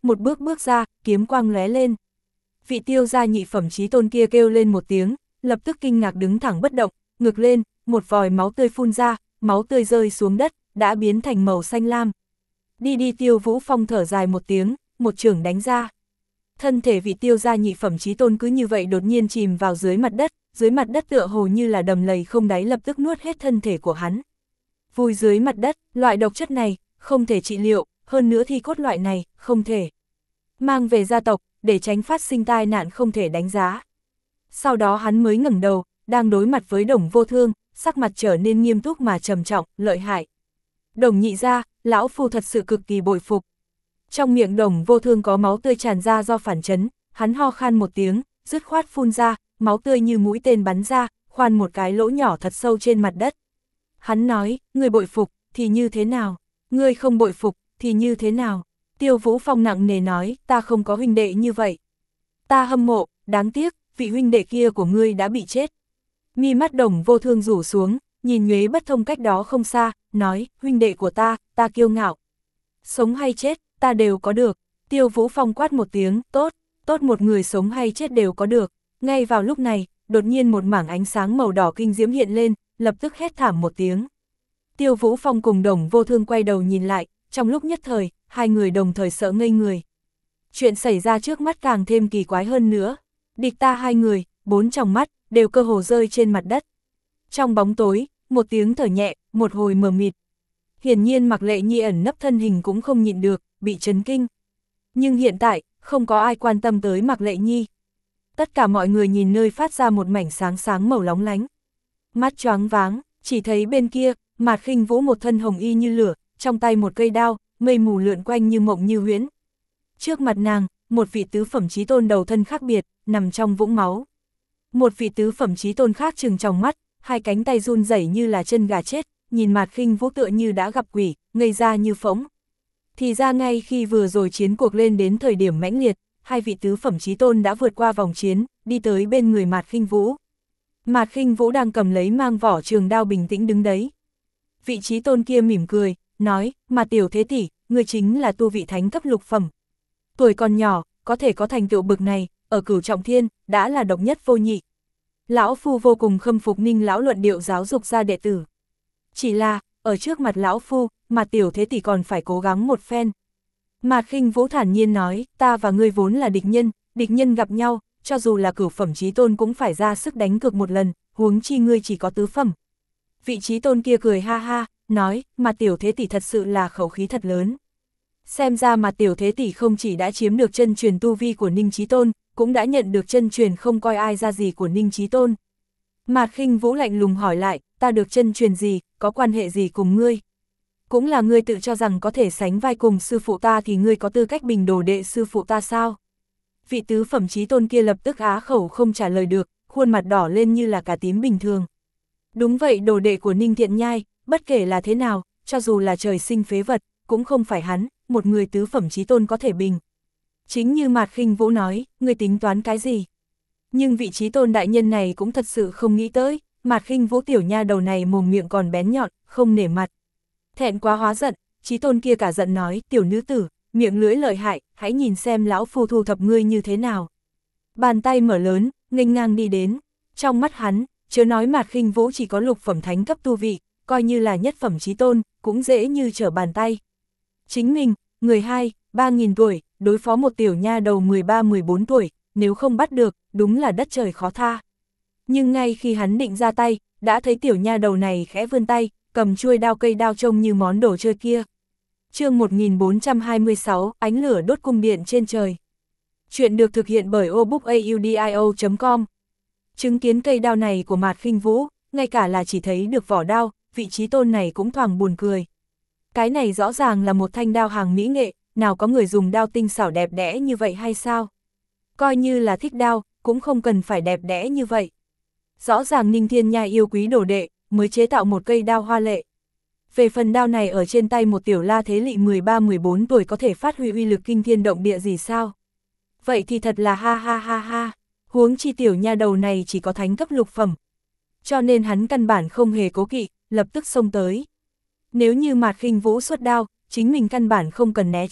một bước bước ra, kiếm quang lóe lên. Vị Tiêu gia nhị phẩm chí tôn kia kêu lên một tiếng, lập tức kinh ngạc đứng thẳng bất động, ngực lên, một vòi máu tươi phun ra, máu tươi rơi xuống đất, đã biến thành màu xanh lam. Đi đi Tiêu Vũ Phong thở dài một tiếng, một chưởng đánh ra. Thân thể vị Tiêu gia nhị phẩm chí tôn cứ như vậy đột nhiên chìm vào dưới mặt đất, dưới mặt đất tựa hồ như là đầm lầy không đáy lập tức nuốt hết thân thể của hắn. Vùi dưới mặt đất, loại độc chất này, không thể trị liệu, hơn nữa thi cốt loại này, không thể mang về gia tộc, để tránh phát sinh tai nạn không thể đánh giá. Sau đó hắn mới ngẩng đầu, đang đối mặt với Đồng Vô Thương, sắc mặt trở nên nghiêm túc mà trầm trọng, lợi hại. Đồng nhị gia, lão phu thật sự cực kỳ bội phục. Trong miệng Đồng Vô Thương có máu tươi tràn ra do phản chấn, hắn ho khan một tiếng, dứt khoát phun ra, máu tươi như mũi tên bắn ra, khoan một cái lỗ nhỏ thật sâu trên mặt đất. Hắn nói, người bội phục, thì như thế nào? Ngươi không bội phục, thì như thế nào? Tiêu Vũ Phong nặng nề nói, ta không có huynh đệ như vậy. Ta hâm mộ, đáng tiếc, vị huynh đệ kia của ngươi đã bị chết. Mi mắt Đồng Vô Thương rủ xuống, nhìn Nhuế Bất Thông cách đó không xa, nói, huynh đệ của ta, ta kiêu ngạo. Sống hay chết, ta đều có được. Tiêu Vũ Phong quát một tiếng, tốt, tốt một người sống hay chết đều có được. Ngay vào lúc này, đột nhiên một mảng ánh sáng màu đỏ kinh diễm hiện lên, lập tức hét thảm một tiếng. Tiêu Vũ Phong cùng Đồng Vô Thương quay đầu nhìn lại, trong lúc nhất thời, hai người đồng thời sợ ngây người. Chuyện xảy ra trước mắt càng thêm kỳ quái hơn nữa. Địch ta hai người, bốn tròng mắt, đều cơ hồ rơi trên mặt đất. Trong bóng tối, một tiếng thở nhẹ, một hồi mờ mịt. Hiển nhiên Mạc Lệ Nhi ẩn nấp thân hình cũng không nhịn được, bị chấn kinh. Nhưng hiện tại, không có ai quan tâm tới Mạc Lệ Nhi. Tất cả mọi người nhìn nơi phát ra một mảnh sáng sáng màu lóng lánh. Mắt choáng váng, chỉ thấy bên kia, Mạt Khinh Vũ một thân hồng y như lửa, trong tay một cây đao, mây mù lượn quanh như mộng như huyễn. Trước mặt nàng, một vị tứ phẩm chí tôn đầu thân khác biệt, nằm trong vũng máu. Một vị tứ phẩm chí tôn khác trừng trong mắt, hai cánh tay run rẩy như là chân gà chết, nhìn Mạt Khinh Vũ tựa như đã gặp quỷ, ngây ra như phỗng. Thì ra ngay khi vừa rồi chiến cuộc lên đến thời điểm mãnh liệt, hai vị tứ phẩm chí tôn đã vượt qua vòng chiến, đi tới bên người Mạt Khinh Vũ. Mạt Khinh Vũ đang cầm lấy mang vỏ trường đao bình tĩnh đứng đấy. Vị chí tôn kia mỉm cười, nói, mà tiểu thế tỷ, người chính là tu vị thánh cấp lục phẩm. Tuổi còn nhỏ, có thể có thành tựu bực này, ở Cửu Trọng Thiên, đã là độc nhất vô nhị. Lão phu vô cùng khâm phục Ninh lão luận điệu giáo dục ra đệ tử. Chỉ là, ở trước mặt lão phu, mà tiểu thế tỷ còn phải cố gắng một phen. Mạt Khinh Vũ thản nhiên nói, ta và ngươi vốn là địch nhân, địch nhân gặp nhau, cho dù là cửu phẩm chí tôn cũng phải ra sức đánh cược một lần, huống chi ngươi chỉ có tứ phẩm. Vị chí tôn kia cười ha ha, nói, mà tiểu thế tỷ thật sự là khẩu khí thật lớn. Xem ra mà tiểu thế tỷ không chỉ đã chiếm được chân truyền tu vi của Ninh Chí Tôn, cũng đã nhận được chân truyền không coi ai ra gì của Ninh Chí Tôn. Mạt Khinh Vũ lạnh lùng hỏi lại, ta được chân truyền gì, có quan hệ gì cùng ngươi? Cũng là ngươi tự cho rằng có thể sánh vai cùng sư phụ ta thì ngươi có tư cách bình đồ đệ sư phụ ta sao? Vị tứ phẩm chí tôn kia lập tức á khẩu không trả lời được, khuôn mặt đỏ lên như là cà tím bình thường. Đúng vậy, đồ đệ của Ninh Thiện Nhai, bất kể là thế nào, cho dù là trời sinh phế vật, cũng không phải hắn, một người tứ phẩm chí tôn có thể bình. Chính như Mạt Khinh Vũ nói, ngươi tính toán cái gì? Nhưng vị chí tôn đại nhân này cũng thật sự không nghĩ tới, Mạt Khinh Vũ tiểu nha đầu này mồm miệng còn bén nhọn, không nể mặt. Thẹn quá hóa giận, chí tôn kia cả giận nói, tiểu nữ tử, miệng lưỡi lợi hại, hãy nhìn xem lão phu thu thập ngươi như thế nào. Bàn tay mở lớn, nghênh ngang đi đến, trong mắt hắn, chớ nói Mạt Khinh Vũ chỉ có lục phẩm thánh cấp tu vị, coi như là nhất phẩm chí tôn, cũng dễ như trở bàn tay. Chính mình, người hai, ba nghìn tuổi, đối phó một tiểu nha đầu mười ba mười bốn tuổi, nếu không bắt được, đúng là đất trời khó tha. Nhưng ngay khi hắn định ra tay, đã thấy tiểu nha đầu này khẽ vươn tay, cầm chuôi đao cây đao trông như món đồ chơi kia. Chương một nghìn bốn trăm hai mươi sáu, ánh lửa đốt cung điện trên trời. Chuyện được thực hiện bởi obookaudio chấm com. Chứng kiến cây đao này của Mạt Khinh Vũ, ngay cả là chỉ thấy được vỏ đao, vị chí tôn này cũng thoáng buồn cười. Cái này rõ ràng là một thanh đao hàng mỹ nghệ, nào có người dùng đao tinh xảo đẹp đẽ như vậy hay sao? Coi như là thích đao, cũng không cần phải đẹp đẽ như vậy. Rõ ràng Ninh Thiên Nhai yêu quý đồ đệ, mới chế tạo một cây đao hoa lệ. Về phần đao này ở trên tay một tiểu la thế lị mười ba mười bốn tuổi có thể phát huy uy lực kinh thiên động địa gì sao? Vậy thì thật là ha ha ha ha, huống chi tiểu nha đầu này chỉ có thánh cấp lục phẩm. Cho nên hắn căn bản không hề cố kỵ, lập tức xông tới. Nếu như Mạt Khinh Vũ xuất đao, chính mình căn bản không cần né tránh,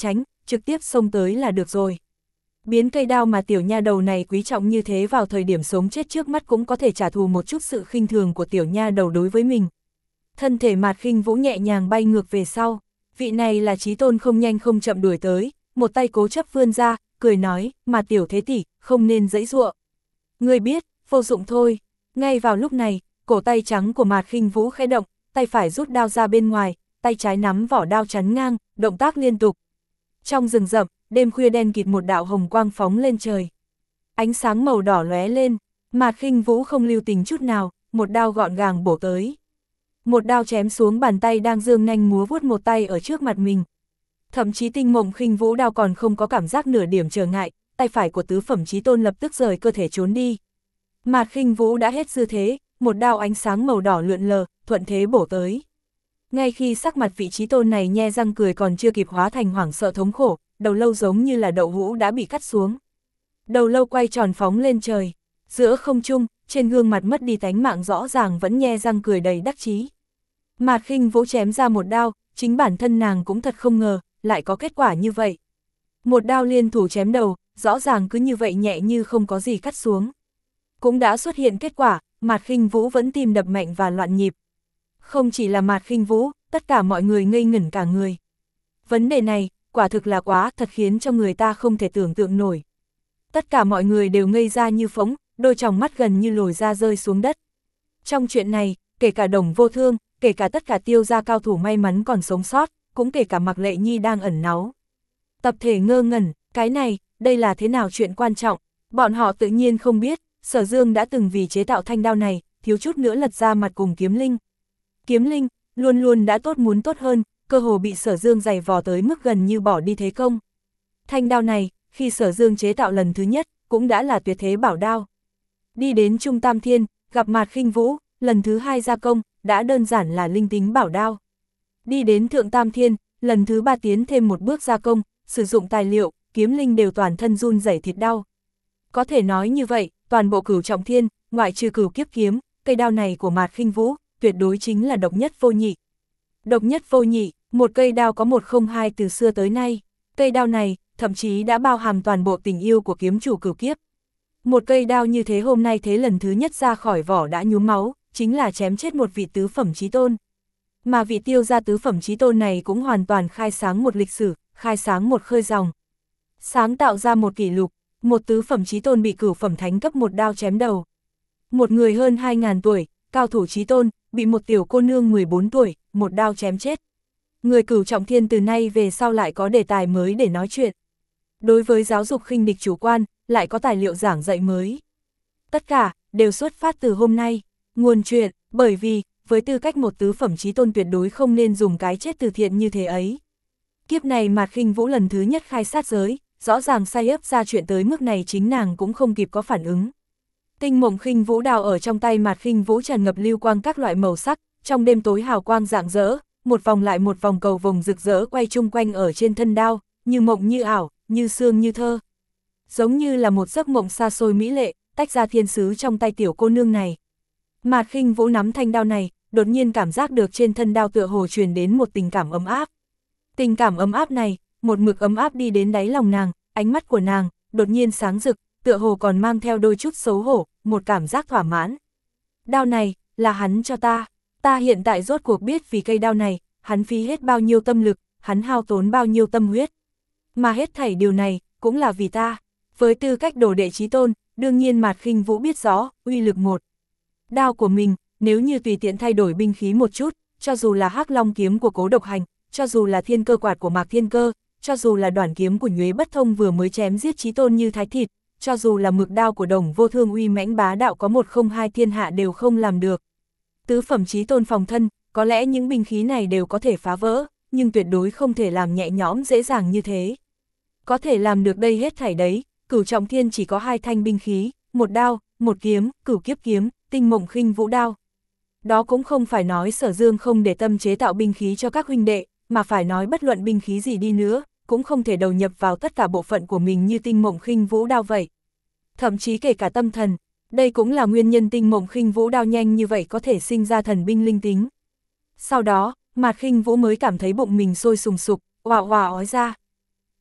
trực tiếp xông tới là được rồi. Biến cây đao mà tiểu nha đầu này quý trọng như thế vào thời điểm sống chết trước mắt cũng có thể trả thù một chút sự khinh thường của tiểu nha đầu đối với mình. Thân thể Mạt Khinh Vũ nhẹ nhàng bay ngược về sau, vị này là chí tôn không nhanh không chậm đuổi tới, một tay cố chấp vươn ra, cười nói, mà tiểu thế tỷ, không nên giãy giụa. Ngươi biết, vô dụng thôi. Ngay vào lúc này, cổ tay trắng của Mạt Khinh Vũ khẽ động, tay phải rút đao ra bên ngoài, tay trái nắm vỏ đao chắn ngang, động tác liên tục. Trong rừng rậm, đêm khuya đen kịt một đạo hồng quang phóng lên trời. Ánh sáng màu đỏ lóe lên, Mạt Khinh Vũ không lưu tình chút nào, một đao gọn gàng bổ tới. Một đao chém xuống bàn tay đang dương nanh múa vuốt một tay ở trước mặt mình. Thậm chí Tinh Mộng Khinh Vũ đao còn không có cảm giác nửa điểm trở ngại, tay phải của tứ phẩm chí tôn lập tức rời cơ thể trốn đi. Mạt Khinh Vũ đã hết dư thế, một đao ánh sáng màu đỏ lượn lờ, thuận thế bổ tới. Ngay khi sắc mặt vị chí tôn này nhe răng cười còn chưa kịp hóa thành hoảng sợ thống khổ, đầu lâu giống như là đậu hũ đã bị cắt xuống. Đầu lâu quay tròn phóng lên trời, giữa không trung, trên gương mặt mất đi tánh mạng rõ ràng vẫn nhe răng cười đầy đắc chí. Mạt Khinh Vũ chém ra một đao, chính bản thân nàng cũng thật không ngờ, lại có kết quả như vậy. Một đao liên thủ chém đầu, rõ ràng cứ như vậy nhẹ như không có gì cắt xuống. Cũng đã xuất hiện kết quả, Mạt Khinh Vũ vẫn tim đập mạnh và loạn nhịp. Không chỉ là Mạt Khinh Vũ, tất cả mọi người ngây ngẩn cả người. Vấn đề này, quả thực là quá, thật khiến cho người ta không thể tưởng tượng nổi. Tất cả mọi người đều ngây ra như phỗng, đôi tròng mắt gần như lồi ra rơi xuống đất. Trong chuyện này, kể cả Đồng Vô Thương, kể cả tất cả Tiêu gia cao thủ may mắn còn sống sót, cũng kể cả Mạc Lệ Nhi đang ẩn náu. Tập thể ngơ ngẩn, cái này, đây là thế nào chuyện quan trọng, bọn họ tự nhiên không biết, Sở Dương đã từng vì chế tạo thanh đao này, thiếu chút nữa lật ra mặt cùng Kiếm Linh. Kiếm Linh, luôn luôn đã tốt muốn tốt hơn, cơ hồ bị Sở Dương giày vò tới mức gần như bỏ đi thế công. Thanh đao này, khi Sở Dương chế tạo lần thứ nhất, cũng đã là tuyệt thế bảo đao. Đi đến Trung Tam Thiên, gặp Mạt Khinh Vũ, lần thứ hai gia công, đã đơn giản là linh tính bảo đao. Đi đến Thượng Tam Thiên, lần thứ ba tiến thêm một bước gia công, sử dụng tài liệu, Kiếm Linh đều toàn thân run rẩy thịt đau. Có thể nói như vậy, toàn bộ Cửu Trọng Thiên, ngoại trừ Cửu Kiếp Kiếm, cây đao này của Mạt Khinh Vũ, tuyệt đối chính là độc nhất vô nhị. Độc nhất vô nhị, một cây đao có một không hai từ xưa tới nay. Cây đao này, thậm chí đã bao hàm toàn bộ tình yêu của kiếm chủ Cửu Kiếp. Một cây đao như thế hôm nay thế lần thứ nhất ra khỏi vỏ đã nhuốm máu, chính là chém chết một vị tứ phẩm chí tôn. Mà vị Tiêu gia tứ phẩm chí tôn này cũng hoàn toàn khai sáng một lịch sử, khai sáng một khơi dòng. Sáng tạo ra một kỷ lục, một tứ phẩm chí tôn bị cửu phẩm thánh cấp một đao chém đầu. Một người hơn hai ngàn tuổi, cao thủ chí tôn, bị một tiểu cô nương mười bốn tuổi, một đao chém chết. Người Cửu Trọng Thiên từ nay về sau lại có đề tài mới để nói chuyện. Đối với giáo dục khinh địch chủ quan, lại có tài liệu giảng dạy mới. Tất cả, đều xuất phát từ hôm nay. Nguồn chuyện, bởi vì, với tư cách một tứ phẩm chí tôn tuyệt đối không nên dùng cái chết từ thiện như thế ấy. Kiếp này Mạt Khinh Vũ lần thứ nhất khai sát giới, rõ ràng say ấp ra chuyện tới mức này chính nàng cũng không kịp có phản ứng. Tinh Mộng Khinh Vũ đao ở trong tay Mạt Khinh Vũ tràn ngập lưu quang các loại màu sắc, trong đêm tối hào quang rạng rỡ, một vòng lại một vòng cầu vồng rực rỡ quay chung quanh ở trên thân đao, như mộng như ảo, như sương như thơ. Giống như là một giấc mộng xa xôi mỹ lệ, tách ra thiên sứ trong tay tiểu cô nương này. Mạt Khinh Vũ nắm thanh đao này, đột nhiên cảm giác được trên thân đao tựa hồ truyền đến một tình cảm ấm áp. Tình cảm ấm áp này, một mực ấm áp đi đến đáy lòng nàng, ánh mắt của nàng, đột nhiên sáng rực, tựa hồ còn mang theo đôi chút xấu hổ, một cảm giác thỏa mãn. Đao này, là hắn cho ta, ta hiện tại rốt cuộc biết vì cây đao này, hắn phí hết bao nhiêu tâm lực, hắn hao tốn bao nhiêu tâm huyết. Mà hết thảy điều này, cũng là vì ta. Với tư cách đồ đệ chí tôn, đương nhiên Mạt Khinh Vũ biết rõ, uy lực một. Đao của mình, nếu như tùy tiện thay đổi binh khí một chút, cho dù là Hắc Long kiếm của Cố Độc Hành, cho dù là Thiên Cơ quạt của Mạc Thiên Cơ, cho dù là Đoản kiếm của Nhuế Bất Thông vừa mới chém giết chí tôn như Thái Thịt, cho dù là mực đao của Đồng Vô Thương uy mãnh bá đạo có một không hai thiên hạ đều không làm được. Tứ phẩm chí tôn phòng thân, có lẽ những binh khí này đều có thể phá vỡ, nhưng tuyệt đối không thể làm nhẹ nhõm dễ dàng như thế. Có thể làm được đây hết thảy đấy, Cửu Trọng Thiên chỉ có hai thanh binh khí, một đao, một kiếm, Cửu Kiếp kiếm, Tinh Mộng Khinh Vũ đao. Đó cũng không phải nói Sở Dương không để tâm chế tạo binh khí cho các huynh đệ, mà phải nói bất luận binh khí gì đi nữa, cũng không thể đầu nhập vào tất cả bộ phận của mình như Tinh Mộng Khinh Vũ đao vậy. Thậm chí kể cả tâm thần, đây cũng là nguyên nhân Tinh Mộng Khinh Vũ đao nhanh như vậy có thể sinh ra thần binh linh tính. Sau đó, Mạt Khinh Vũ mới cảm thấy bụng mình sôi sùng sục, oà oà ói ra.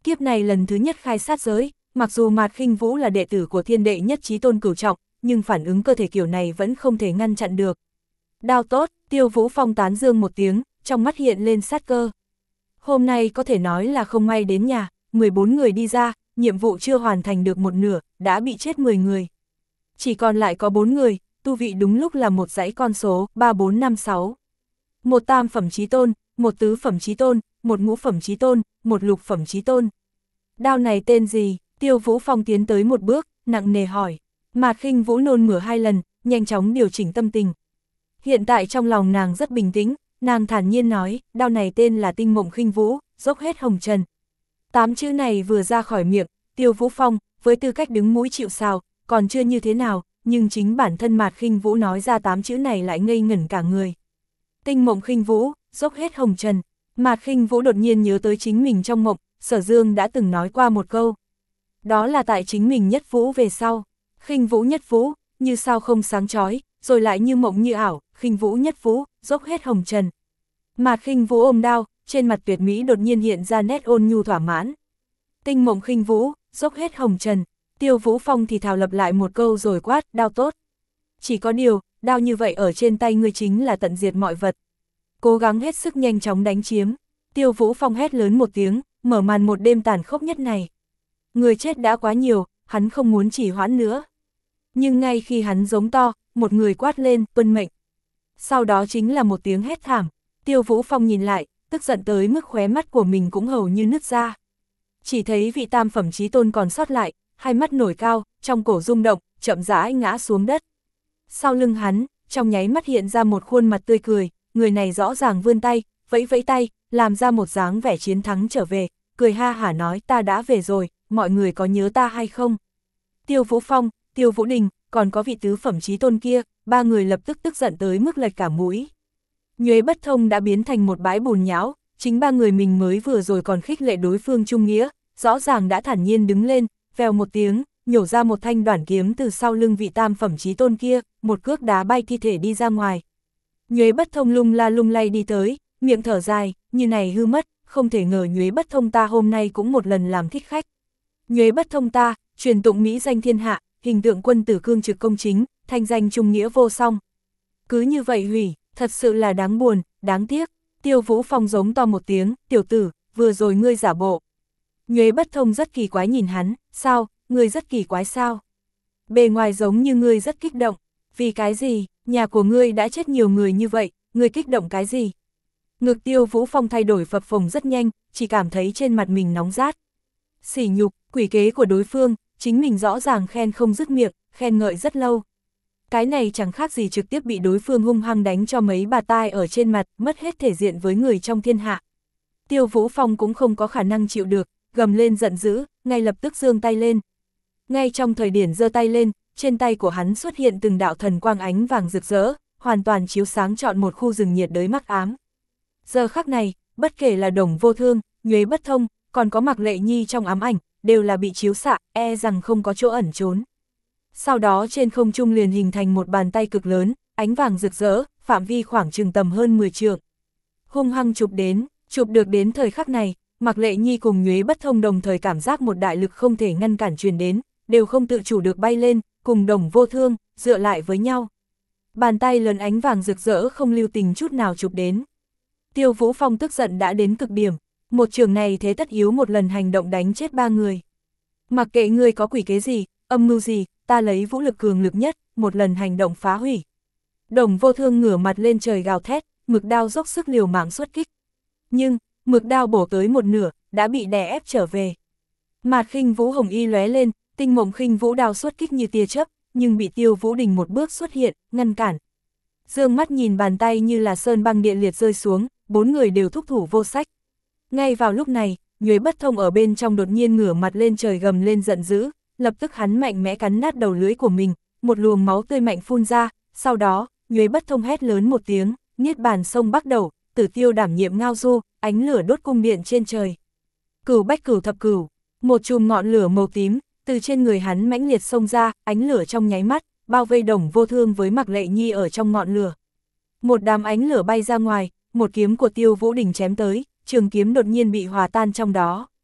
Kiếp này lần thứ nhất khai sát giới, mặc dù Mạt Khinh Vũ là đệ tử của thiên đệ nhất chí tôn cửu trọng, nhưng phản ứng cơ thể kiểu này vẫn không thể ngăn chặn được. Đao tốt, Tiêu Vũ Phong tán dương một tiếng, trong mắt hiện lên sát cơ. Hôm nay có thể nói là không may đến nhà, mười bốn người đi ra, nhiệm vụ chưa hoàn thành được một nửa, đã bị chết mười người. Chỉ còn lại có bốn người, tu vị đúng lúc là một dãy con số, ba bốn năm sáu. Một tam phẩm chí tôn, một tứ phẩm chí tôn, một ngũ phẩm chí tôn, một lục phẩm chí tôn. Đao này tên gì? Tiêu Vũ Phong tiến tới một bước, nặng nề hỏi. Mạt Khinh Vũ nôn mửa hai lần, nhanh chóng điều chỉnh tâm tình. Hiện tại trong lòng nàng rất bình tĩnh, nàng thản nhiên nói, đao này tên là Tinh Mộng Khinh Vũ, dốc hết hồng trần. Tám chữ này vừa ra khỏi miệng, Tiêu Vũ Phong, với tư cách đứng mũi chịu sào, còn chưa như thế nào, nhưng chính bản thân Mạt Khinh Vũ nói ra tám chữ này lại ngây ngẩn cả người. Tinh Mộng Khinh Vũ, dốc hết hồng trần. Mạt Khinh Vũ đột nhiên nhớ tới chính mình trong mộng, Sở Dương đã từng nói qua một câu. Đó là tại chính mình nhất vũ về sau. Khinh Vũ nhất vũ, như sao không sáng chói, rồi lại như mộng như ảo, Khinh Vũ nhất vũ, dốc hết hồng trần. Mạt Khinh Vũ ôm đao, trên mặt tuyệt mỹ đột nhiên hiện ra nét ôn nhu thỏa mãn. Tinh Mộng Khinh Vũ, dốc hết hồng trần. Tiêu Vũ Phong thì thào lập lại một câu rồi quát, đao tốt. Chỉ có điều, đao như vậy ở trên tay ngươi chính là tận diệt mọi vật. Cố gắng hết sức nhanh chóng đánh chiếm. Tiêu Vũ Phong hét lớn một tiếng, mở màn một đêm tàn khốc nhất này. Người chết đã quá nhiều, hắn không muốn chỉ hoãn nữa. Nhưng ngay khi hắn giống to, một người quát lên, tuân mệnh. Sau đó chính là một tiếng hét thảm. Tiêu Vũ Phong nhìn lại, tức giận tới mức khóe mắt của mình cũng hầu như nứt ra. Chỉ thấy vị tam phẩm chí tôn còn sót lại, hai mắt nổi cao, trong cổ rung động, chậm rãi ngã xuống đất. Sau lưng hắn, trong nháy mắt hiện ra một khuôn mặt tươi cười, người này rõ ràng vươn tay, vẫy vẫy tay, làm ra một dáng vẻ chiến thắng trở về, cười ha hả nói ta đã về rồi, mọi người có nhớ ta hay không? Tiêu Vũ Phong, Tiêu Vũ Đình, còn có vị tứ phẩm chí tôn kia, ba người lập tức tức giận tới mức lệch cả mũi. Nhuế Bất Thông đã biến thành một bãi bùn nhão, chính ba người mình mới vừa rồi còn khích lệ đối phương trung nghĩa, rõ ràng đã thản nhiên đứng lên, vèo một tiếng, nhổ ra một thanh đoản kiếm từ sau lưng vị tam phẩm chí tôn kia, một cước đá bay thi thể đi ra ngoài. Nhuế Bất Thông lung la lung lay đi tới, miệng thở dài, như này hư mất, không thể ngờ Nhuế Bất Thông ta hôm nay cũng một lần làm thích khách. Nhuế Bất Thông ta, truyền tụng mỹ danh thiên hạ, hình tượng quân tử cương trực công chính, thanh danh trung nghĩa vô song. Cứ như vậy hủy, thật sự là đáng buồn, đáng tiếc. Tiêu Vũ Phong giống to một tiếng, tiểu tử, vừa rồi ngươi giả bộ. Nhuế Bất Thông rất kỳ quái nhìn hắn, sao, ngươi rất kỳ quái sao? Bề ngoài giống như ngươi rất kích động, vì cái gì, nhà của ngươi đã chết nhiều người như vậy, ngươi kích động cái gì? Ngực Tiêu Vũ Phong thay đổi phập phồng rất nhanh, chỉ cảm thấy trên mặt mình nóng rát. Sỉ nhục, quỷ kế của đối phương, chính mình rõ ràng khen không dứt miệng, khen ngợi rất lâu. Cái này chẳng khác gì trực tiếp bị đối phương hung hăng đánh cho mấy bà tai ở trên mặt, mất hết thể diện với người trong thiên hạ. Tiêu Vũ Phong cũng không có khả năng chịu được, gầm lên giận dữ, ngay lập tức giương tay lên. Ngay trong thời điểm giơ tay lên, trên tay của hắn xuất hiện từng đạo thần quang ánh vàng rực rỡ, hoàn toàn chiếu sáng trọn một khu rừng nhiệt đới mắc ám. Giờ khắc này, bất kể là Đồng Vô Thương, Nhuế Bất Thông, còn có Mạc Lệ Nhi trong ám ảnh, đều là bị chiếu xạ, e rằng không có chỗ ẩn trốn. Sau đó trên không trung liền hình thành một bàn tay cực lớn, ánh vàng rực rỡ, phạm vi khoảng chừng tầm hơn mười trượng. Hung hăng chụp đến, chụp được đến thời khắc này, Mạc Lệ Nhi cùng Nhuế Bất Thông đồng thời cảm giác một đại lực không thể ngăn cản truyền đến, đều không tự chủ được bay lên, cùng Đồng Vô Thương, dựa lại với nhau. Bàn tay lớn ánh vàng rực rỡ không lưu tình chút nào chụp đến. Tiêu Vũ Phong tức giận đã đến cực điểm, một trường này thế tất yếu một lần hành động đánh chết ba người. Mặc kệ ngươi có quỷ kế gì, âm mưu gì, ta lấy vũ lực cường lực nhất, một lần hành động phá hủy. Đồng Vô Thương ngửa mặt lên trời gào thét, mực đao dốc sức liều mạng xuất kích. Nhưng, mực đao bổ tới một nửa, đã bị đè ép trở về. Mạt Khinh Vũ hồng y lóe lên, Tinh Mộng Khinh Vũ đao xuất kích như tia chớp, nhưng bị Tiêu Vũ Đình một bước xuất hiện, ngăn cản. Dương mắt nhìn bàn tay như là sơn băng địa liệt rơi xuống, bốn người đều thúc thủ vô sách. Ngay vào lúc này, Nhuế Bất Thông ở bên trong đột nhiên ngửa mặt lên trời gầm lên giận dữ, lập tức hắn mạnh mẽ cắn nát đầu lưỡi của mình, một luồng máu tươi mạnh phun ra, sau đó, Nhuế Bất Thông hét lớn một tiếng, niết bàn sông bắt đầu, Tử Tiêu đảm nhiệm ngao du, ánh lửa đốt cung điện trên trời. Cửu bách cửu thập cửu, một chùm ngọn lửa màu tím, từ trên người hắn mãnh liệt xông ra, ánh lửa trong nháy mắt, bao vây Đồng Vô Thương với Mạc Lệ Nhi ở trong ngọn lửa. Một đám ánh lửa bay ra ngoài, một kiếm của Tiêu Vũ Đình chém tới, trường kiếm đột nhiên bị hòa tan trong đó.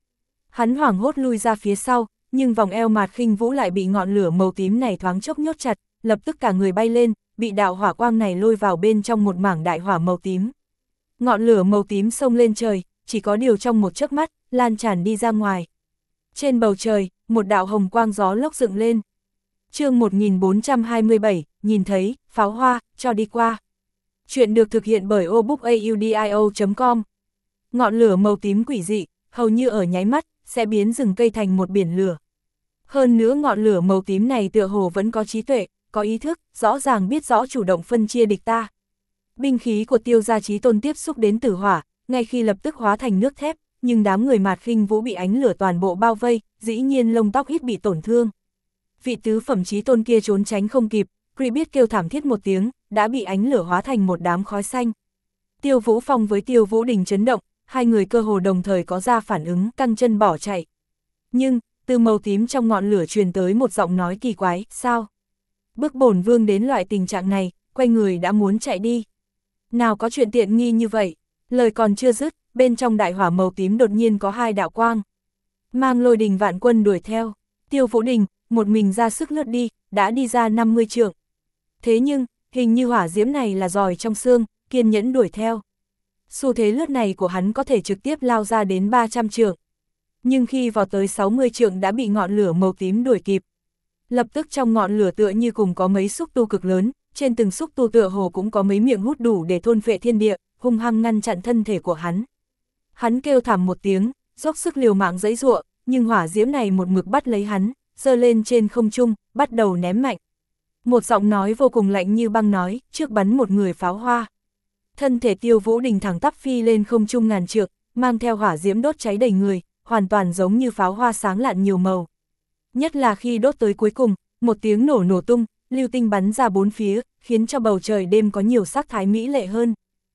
Hắn hoảng hốt lui ra phía sau, nhưng vòng eo Mạt Khinh Vũ lại bị ngọn lửa màu tím này thoáng chốc nhốt chặt, lập tức cả người bay lên, bị đạo hỏa quang này lôi vào bên trong một mảng đại hỏa màu tím. Ngọn lửa màu tím xông lên trời, chỉ có điều trong một chớp mắt, lan tràn đi ra ngoài. Trên bầu trời, một đạo hồng quang gió lốc dựng lên. Chương một nghìn bốn trăm hai mươi bảy, nhìn thấy, pháo hoa, cho đi qua. Chuyện được thực hiện bởi obookaudio chấm com. Ngọn lửa màu tím quỷ dị, hầu như ở nháy mắt, sẽ biến rừng cây thành một biển lửa. Hơn nữa ngọn lửa màu tím này tựa hồ vẫn có trí tuệ, có ý thức, rõ ràng biết rõ chủ động phân chia địch ta. Binh khí của Tiêu gia chí tôn tiếp xúc đến tử hỏa, ngay khi lập tức hóa thành nước thép, nhưng đám người Mạt Khinh Vũ bị ánh lửa toàn bộ bao vây, dĩ nhiên lông tóc ít bị tổn thương. Vị tứ phẩm chí tôn kia trốn tránh không kịp, Kree biết kêu thảm thiết một tiếng, đã bị ánh lửa hóa thành một đám khói xanh. Tiêu Vũ Phong với Tiêu Vũ Đình chấn động, hai người cơ hồ đồng thời có ra phản ứng, căng chân bỏ chạy. Nhưng, từ màu tím trong ngọn lửa truyền tới một giọng nói kỳ quái, sao? Bước bổn vương đến loại tình trạng này, quay người đã muốn chạy đi. Nào có chuyện tiện nghi như vậy, lời còn chưa dứt, bên trong đại hỏa màu tím đột nhiên có hai đạo quang. Mang Lôi Đình vạn quân đuổi theo, Tiêu Vũ Đình, một mình ra sức lướt đi, đã đi ra năm mươi trượng. Thế nhưng, hình như hỏa diễm này là giỏi trong xương, kiên nhẫn đuổi theo. Xu thế lướt này của hắn có thể trực tiếp lao ra đến ba trăm trượng. Nhưng khi vào tới sáu mươi trượng đã bị ngọn lửa màu tím đuổi kịp. Lập tức trong ngọn lửa tựa như cùng có mấy xúc tu cực lớn, trên từng xúc tu tựa hồ cũng có mấy miệng hút đủ để thôn phệ thiên địa, hung hăng ngăn chặn thân thể của hắn. Hắn kêu thảm một tiếng, dốc sức liều mạng giãy giụa, nhưng hỏa diễm này một mực bắt lấy hắn, giơ lên trên không trung, bắt đầu ném mạnh. Một giọng nói vô cùng lạnh như băng nói, trước bắn một người pháo hoa. Thân thể Tiêu Vũ Đình thẳng tắp phi lên không trung ngàn trượng, mang theo hỏa diễm đốt cháy đầy người, hoàn toàn giống như pháo hoa sáng lạn nhiều màu. Nhất là khi đốt tới cuối cùng, một tiếng nổ nổ tung, lưu tinh bắn ra bốn phía, khiến cho bầu trời đêm có nhiều sắc thái mỹ lệ hơn.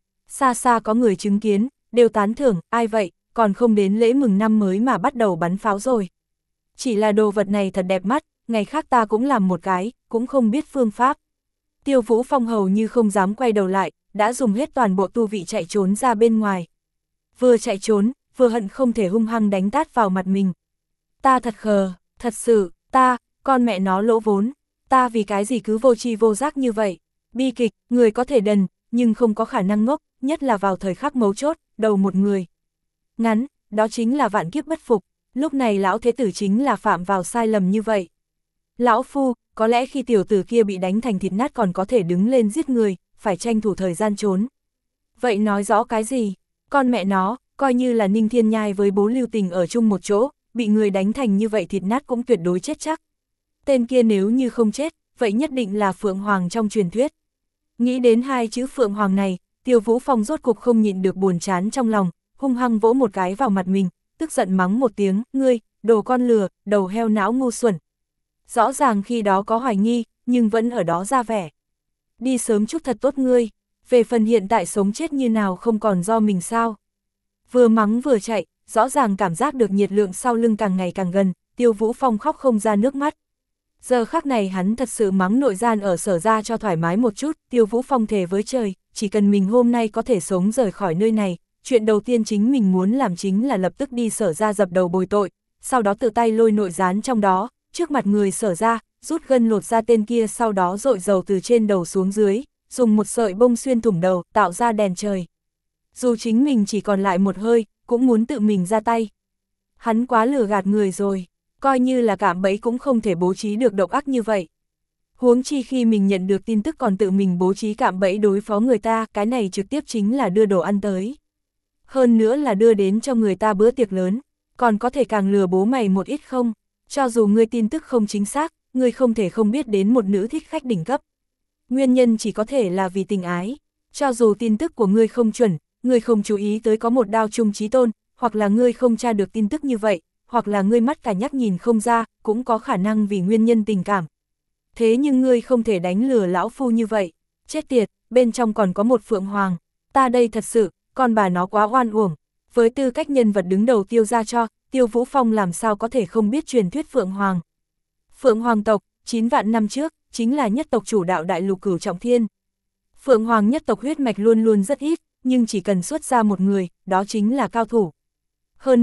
Xa xa có người chứng kiến, đều tán thưởng, ai vậy, còn không đến lễ mừng năm mới mà bắt đầu bắn pháo rồi. Chỉ là đồ vật này thật đẹp mắt, ngày khác ta cũng làm một cái, cũng không biết phương pháp. Tiêu Vũ Phong hầu như không dám quay đầu lại, đã dùng hết toàn bộ tu vị chạy trốn ra bên ngoài. Vừa chạy trốn, vừa hận không thể hung hăng đánh tát vào mặt mình. Ta thật khờ, thật sự, ta, con mẹ nó lỗ vốn, ta vì cái gì cứ vô tri vô giác như vậy. Bi kịch, người có thể đần, nhưng không có khả năng ngốc, nhất là vào thời khắc mấu chốt, đầu một người. Ngắn, đó chính là vạn kiếp bất phục, lúc này lão thế tử chính là phạm vào sai lầm như vậy. Lão phu, có lẽ khi tiểu tử kia bị đánh thành thịt nát còn có thể đứng lên giết người, phải tranh thủ thời gian trốn. Vậy nói rõ cái gì? Con mẹ nó, coi như là Ninh Thiên Nhai với bố Lưu Tình ở chung một chỗ, bị người đánh thành như vậy thịt nát cũng tuyệt đối chết chắc. Tên kia nếu như không chết, vậy nhất định là Phượng Hoàng trong truyền thuyết. Nghĩ đến hai chữ Phượng Hoàng này, Tiêu Vũ Phong rốt cục không nhịn được buồn chán trong lòng, hung hăng vỗ một cái vào mặt mình, tức giận mắng một tiếng, ngươi, đồ con lừa, đầu heo não ngu xuẩn. Rõ ràng khi đó có hoài nghi, nhưng vẫn ở đó ra vẻ. Đi sớm chút thật tốt ngươi, về phần hiện tại sống chết như nào không còn do mình sao. Vừa mắng vừa chạy, rõ ràng cảm giác được nhiệt lượng sau lưng càng ngày càng gần, Tiêu Vũ Phong khóc không ra nước mắt. Giờ khắc này hắn thật sự mắng nội gian ở Sở ra cho thoải mái một chút, Tiêu Vũ Phong thề với trời, chỉ cần mình hôm nay có thể sống rời khỏi nơi này, chuyện đầu tiên chính mình muốn làm chính là lập tức đi Sở ra dập đầu bồi tội, sau đó tự tay lôi nội gián trong đó, trước mặt người Sở ra, rút gân lột ra tên kia, sau đó dội dầu từ trên đầu xuống dưới, dùng một sợi bông xuyên thủng đầu, tạo ra đèn trời. Dù chính mình chỉ còn lại một hơi, cũng muốn tự mình ra tay. Hắn quá lừa gạt người rồi, coi như là cạm bẫy cũng không thể bố trí được độc ác như vậy. Huống chi khi mình nhận được tin tức còn tự mình bố trí cạm bẫy đối phó người ta, cái này trực tiếp chính là đưa đồ ăn tới. Hơn nữa là đưa đến cho người ta bữa tiệc lớn, còn có thể càng lừa bố mày một ít không? Cho dù ngươi tin tức không chính xác, ngươi không thể không biết đến một nữ thích khách đỉnh cấp. Nguyên nhân chỉ có thể là vì tình ái. Cho dù tin tức của ngươi không chuẩn, ngươi không chú ý tới có một đao trung chí tôn, hoặc là ngươi không tra được tin tức như vậy, hoặc là ngươi mắt cả nhắc nhìn không ra, cũng có khả năng vì nguyên nhân tình cảm. Thế nhưng ngươi không thể đánh lừa lão phu như vậy. Chết tiệt, bên trong còn có một Phượng Hoàng. Ta đây thật sự, con bà nó quá oan uổng. Với tư cách nhân vật đứng đầu Tiêu gia cho, Tiêu Vũ Phong làm sao có thể không biết truyền thuyết Phượng Hoàng. Phượng Hoàng tộc, chín vạn năm trước, chính là nhất tộc chủ đạo đại lục Cửu Trọng Thiên. Phượng Hoàng nhất tộc huyết mạch luôn luôn rất ít, nhưng chỉ cần xuất ra một người, đó chính là cao thủ. Hơn nữa,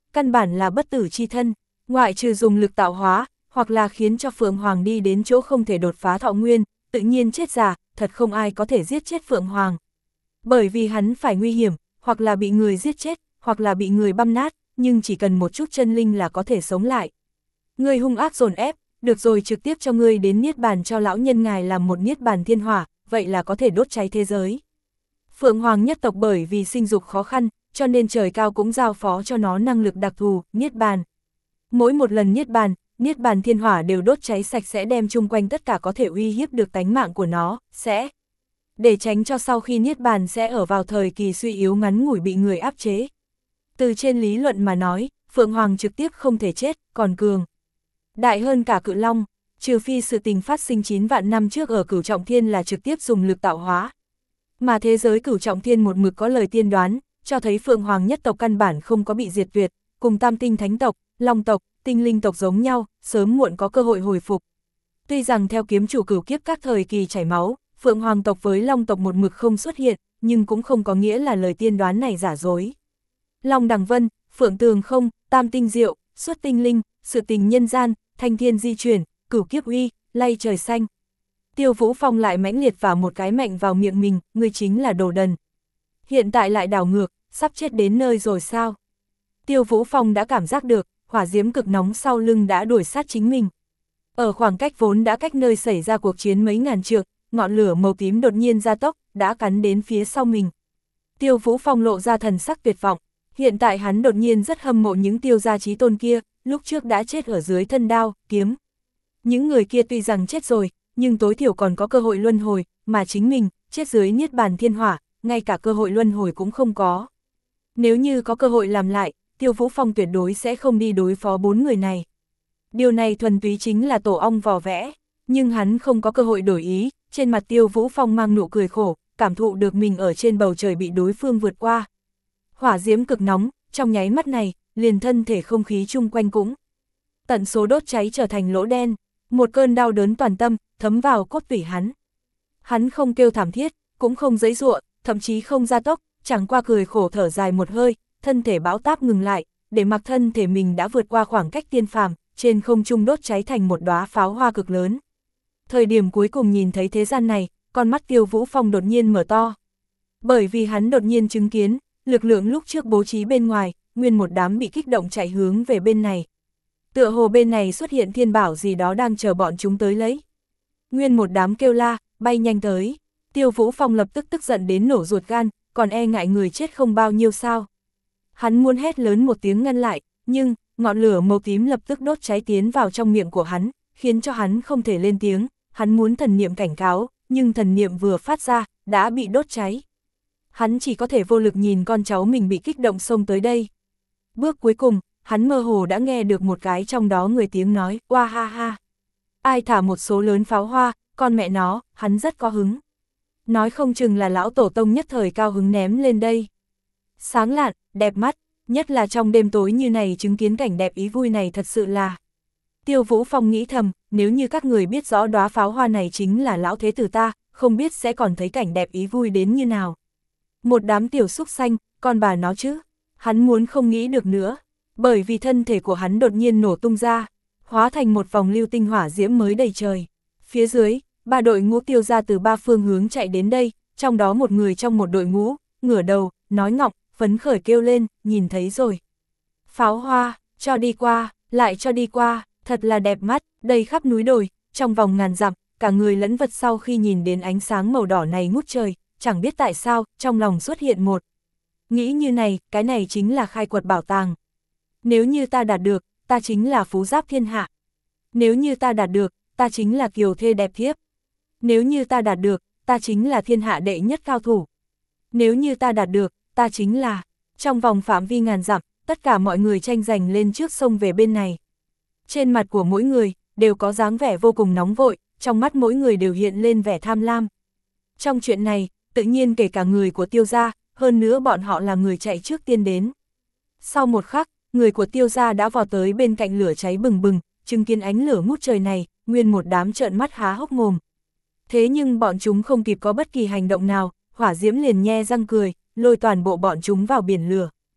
căn bản là bất tử chi thân, ngoại trừ dùng lực tạo hóa, hoặc là khiến cho Phượng Hoàng đi đến chỗ không thể đột phá thọ nguyên, tự nhiên chết già, thật không ai có thể giết chết Phượng Hoàng. Bởi vì hắn phải nguy hiểm, hoặc là bị người giết chết, hoặc là bị người băm nát, nhưng chỉ cần một chút chân linh là có thể sống lại. Ngươi hung ác dồn ép, được rồi, trực tiếp cho ngươi đến niết bàn, cho lão nhân ngài làm một niết bàn thiên hỏa, vậy là có thể đốt cháy thế giới. Phượng Hoàng nhất tộc bởi vì sinh dục khó khăn, cho nên trời cao cũng giao phó cho nó năng lực đặc thù, niết bàn. Mỗi một lần niết bàn, niết bàn thiên hỏa đều đốt cháy sạch sẽ, đem chung quanh tất cả có thể uy hiếp được tánh mạng của nó, sẽ để tránh cho sau khi niết bàn sẽ ở vào thời kỳ suy yếu ngắn ngủi bị người áp chế. Từ trên lý luận mà nói, Phượng Hoàng trực tiếp không thể chết, còn cường đại hơn cả cự long, trừ phi sự tình phát sinh chín vạn năm trước ở Cửu Trọng Thiên là trực tiếp dùng lực tạo hóa. Mà thế giới Cửu Trọng Thiên một mực có lời tiên đoán, cho thấy Phượng Hoàng nhất tộc căn bản không có bị diệt tuyệt, cùng Tam Tinh Thánh tộc, Long tộc, Tinh Linh tộc giống nhau, sớm muộn có cơ hội hồi phục. Tuy rằng theo kiếm chủ cửu kiếp các thời kỳ chảy máu, Phượng Hoàng tộc với Long tộc một mực không xuất hiện, nhưng cũng không có nghĩa là lời tiên đoán này giả dối. Long Đằng Vân, Phượng Tường Không, Tam Tinh Diệu, Xuất Tinh Linh, Sự Tình Nhân Gian, Thanh Thiên Di Chuyển, Cửu Kiếp Uy, Lay Trời Xanh. Tiêu Vũ Phong lại mãnh liệt vào một cái mạnh vào miệng mình, ngươi chính là đồ đần. Hiện tại lại đảo ngược, sắp chết đến nơi rồi sao? Tiêu Vũ Phong đã cảm giác được, hỏa diễm cực nóng sau lưng đã đuổi sát chính mình. Ở khoảng cách vốn đã cách nơi xảy ra cuộc chiến mấy ngàn trượng, ngọn lửa màu tím đột nhiên gia tốc, đã cắn đến phía sau mình. Tiêu Vũ Phong lộ ra thần sắc tuyệt vọng, hiện tại hắn đột nhiên rất hâm mộ những tiêu gia chí tôn kia, lúc trước đã chết ở dưới thân đao, kiếm. Những người kia tuy rằng chết rồi, nhưng tối thiểu còn có cơ hội luân hồi, mà chính mình, chết dưới niết bàn thiên hỏa, ngay cả cơ hội luân hồi cũng không có. Nếu như có cơ hội làm lại, Tiêu Vũ Phong tuyệt đối sẽ không đi đối phó bốn người này. Điều này thuần túy chính là tổ ong vò vẽ, nhưng hắn không có cơ hội đổi ý, trên mặt Tiêu Vũ Phong mang nụ cười khổ, cảm thụ được mình ở trên bầu trời bị đối phương vượt qua. Hỏa diễm cực nóng, trong nháy mắt này, liền thân thể không khí chung quanh cũng tận số đốt cháy trở thành lỗ đen, một cơn đau đớn toàn tâm, thấm vào cốt tủy hắn. Hắn không kêu thảm thiết, cũng không giãy giụa, thậm chí không gia tốc, chẳng qua cười khổ thở dài một hơi, thân thể bão táp ngừng lại, để mặc thân thể mình đã vượt qua khoảng cách tiên phàm, trên không trung đốt cháy thành một đóa pháo hoa cực lớn. Thời điểm cuối cùng nhìn thấy thế gian này, con mắt Tiêu Vũ Phong đột nhiên mở to. Bởi vì hắn đột nhiên chứng kiến, lực lượng lúc trước bố trí bên ngoài, nguyên một đám bị kích động chạy hướng về bên này. Tựa hồ bên này xuất hiện thiên bảo gì đó đang chờ bọn chúng tới lấy. Nguyên một đám kêu la, bay nhanh tới. Tiêu Vũ Phong lập tức tức giận đến nổ ruột gan, còn e ngại người chết không bao nhiêu sao. Hắn muốn hét lớn một tiếng ngăn lại, nhưng ngọn lửa màu tím lập tức đốt cháy tiến vào trong miệng của hắn, khiến cho hắn không thể lên tiếng. Hắn muốn thần niệm cảnh cáo, nhưng thần niệm vừa phát ra, đã bị đốt cháy. Hắn chỉ có thể vô lực nhìn con cháu mình bị kích động xông tới đây. Bước cuối cùng, hắn mơ hồ đã nghe được một cái trong đó người tiếng nói, oa ha ha. Ai thả một số lớn pháo hoa, con mẹ nó, hắn rất có hứng. Nói không chừng là lão tổ tông nhất thời cao hứng ném lên đây. Sáng lạn, đẹp mắt, nhất là trong đêm tối như này chứng kiến cảnh đẹp ý vui này thật sự là. Tiêu Vũ Phong nghĩ thầm, nếu như các người biết rõ đóa pháo hoa này chính là lão thế tử ta, không biết sẽ còn thấy cảnh đẹp ý vui đến như nào. Một đám tiểu súc xanh, con bà nó chứ. Hắn muốn không nghĩ được nữa, bởi vì thân thể của hắn đột nhiên nổ tung ra, hóa thành một vòng lưu tinh hỏa diễm mới đầy trời. Phía dưới, ba đội ngũ tiêu ra từ ba phương hướng chạy đến đây, trong đó một người trong một đội ngũ, ngửa đầu, nói ngọng, phấn khởi kêu lên, nhìn thấy rồi. Pháo hoa, cho đi qua, lại cho đi qua, thật là đẹp mắt, đầy khắp núi đồi, trong vòng ngàn dặm, cả người lẫn vật sau khi nhìn đến ánh sáng màu đỏ này ngút trời, chẳng biết tại sao, trong lòng xuất hiện một. Nghĩ như này, cái này chính là khai quật bảo tàng. Nếu như ta đạt được, ta chính là phú giáp thiên hạ. Nếu như ta đạt được, ta chính là kiều thê đẹp thiếp. Nếu như ta đạt được, ta chính là thiên hạ đệ nhất cao thủ. Nếu như ta đạt được, ta chính là, trong vòng phạm vi ngàn dặm, tất cả mọi người tranh giành lên trước sông về bên này. Trên mặt của mỗi người, đều có dáng vẻ vô cùng nóng vội, trong mắt mỗi người đều hiện lên vẻ tham lam. Trong chuyện này, tự nhiên kể cả người của Tiêu gia, hơn nữa bọn họ là người chạy trước tiên đến. Sau một khắc, người của Tiêu gia đã vào tới bên cạnh lửa cháy bừng bừng, chứng kiến ánh lửa ngút trời này, nguyên một đám trợn mắt há hốc mồm. Thế nhưng bọn chúng không kịp có bất kỳ hành động nào, hỏa diễm liền nhe răng cười, lôi toàn bộ bọn chúng vào biển lửa.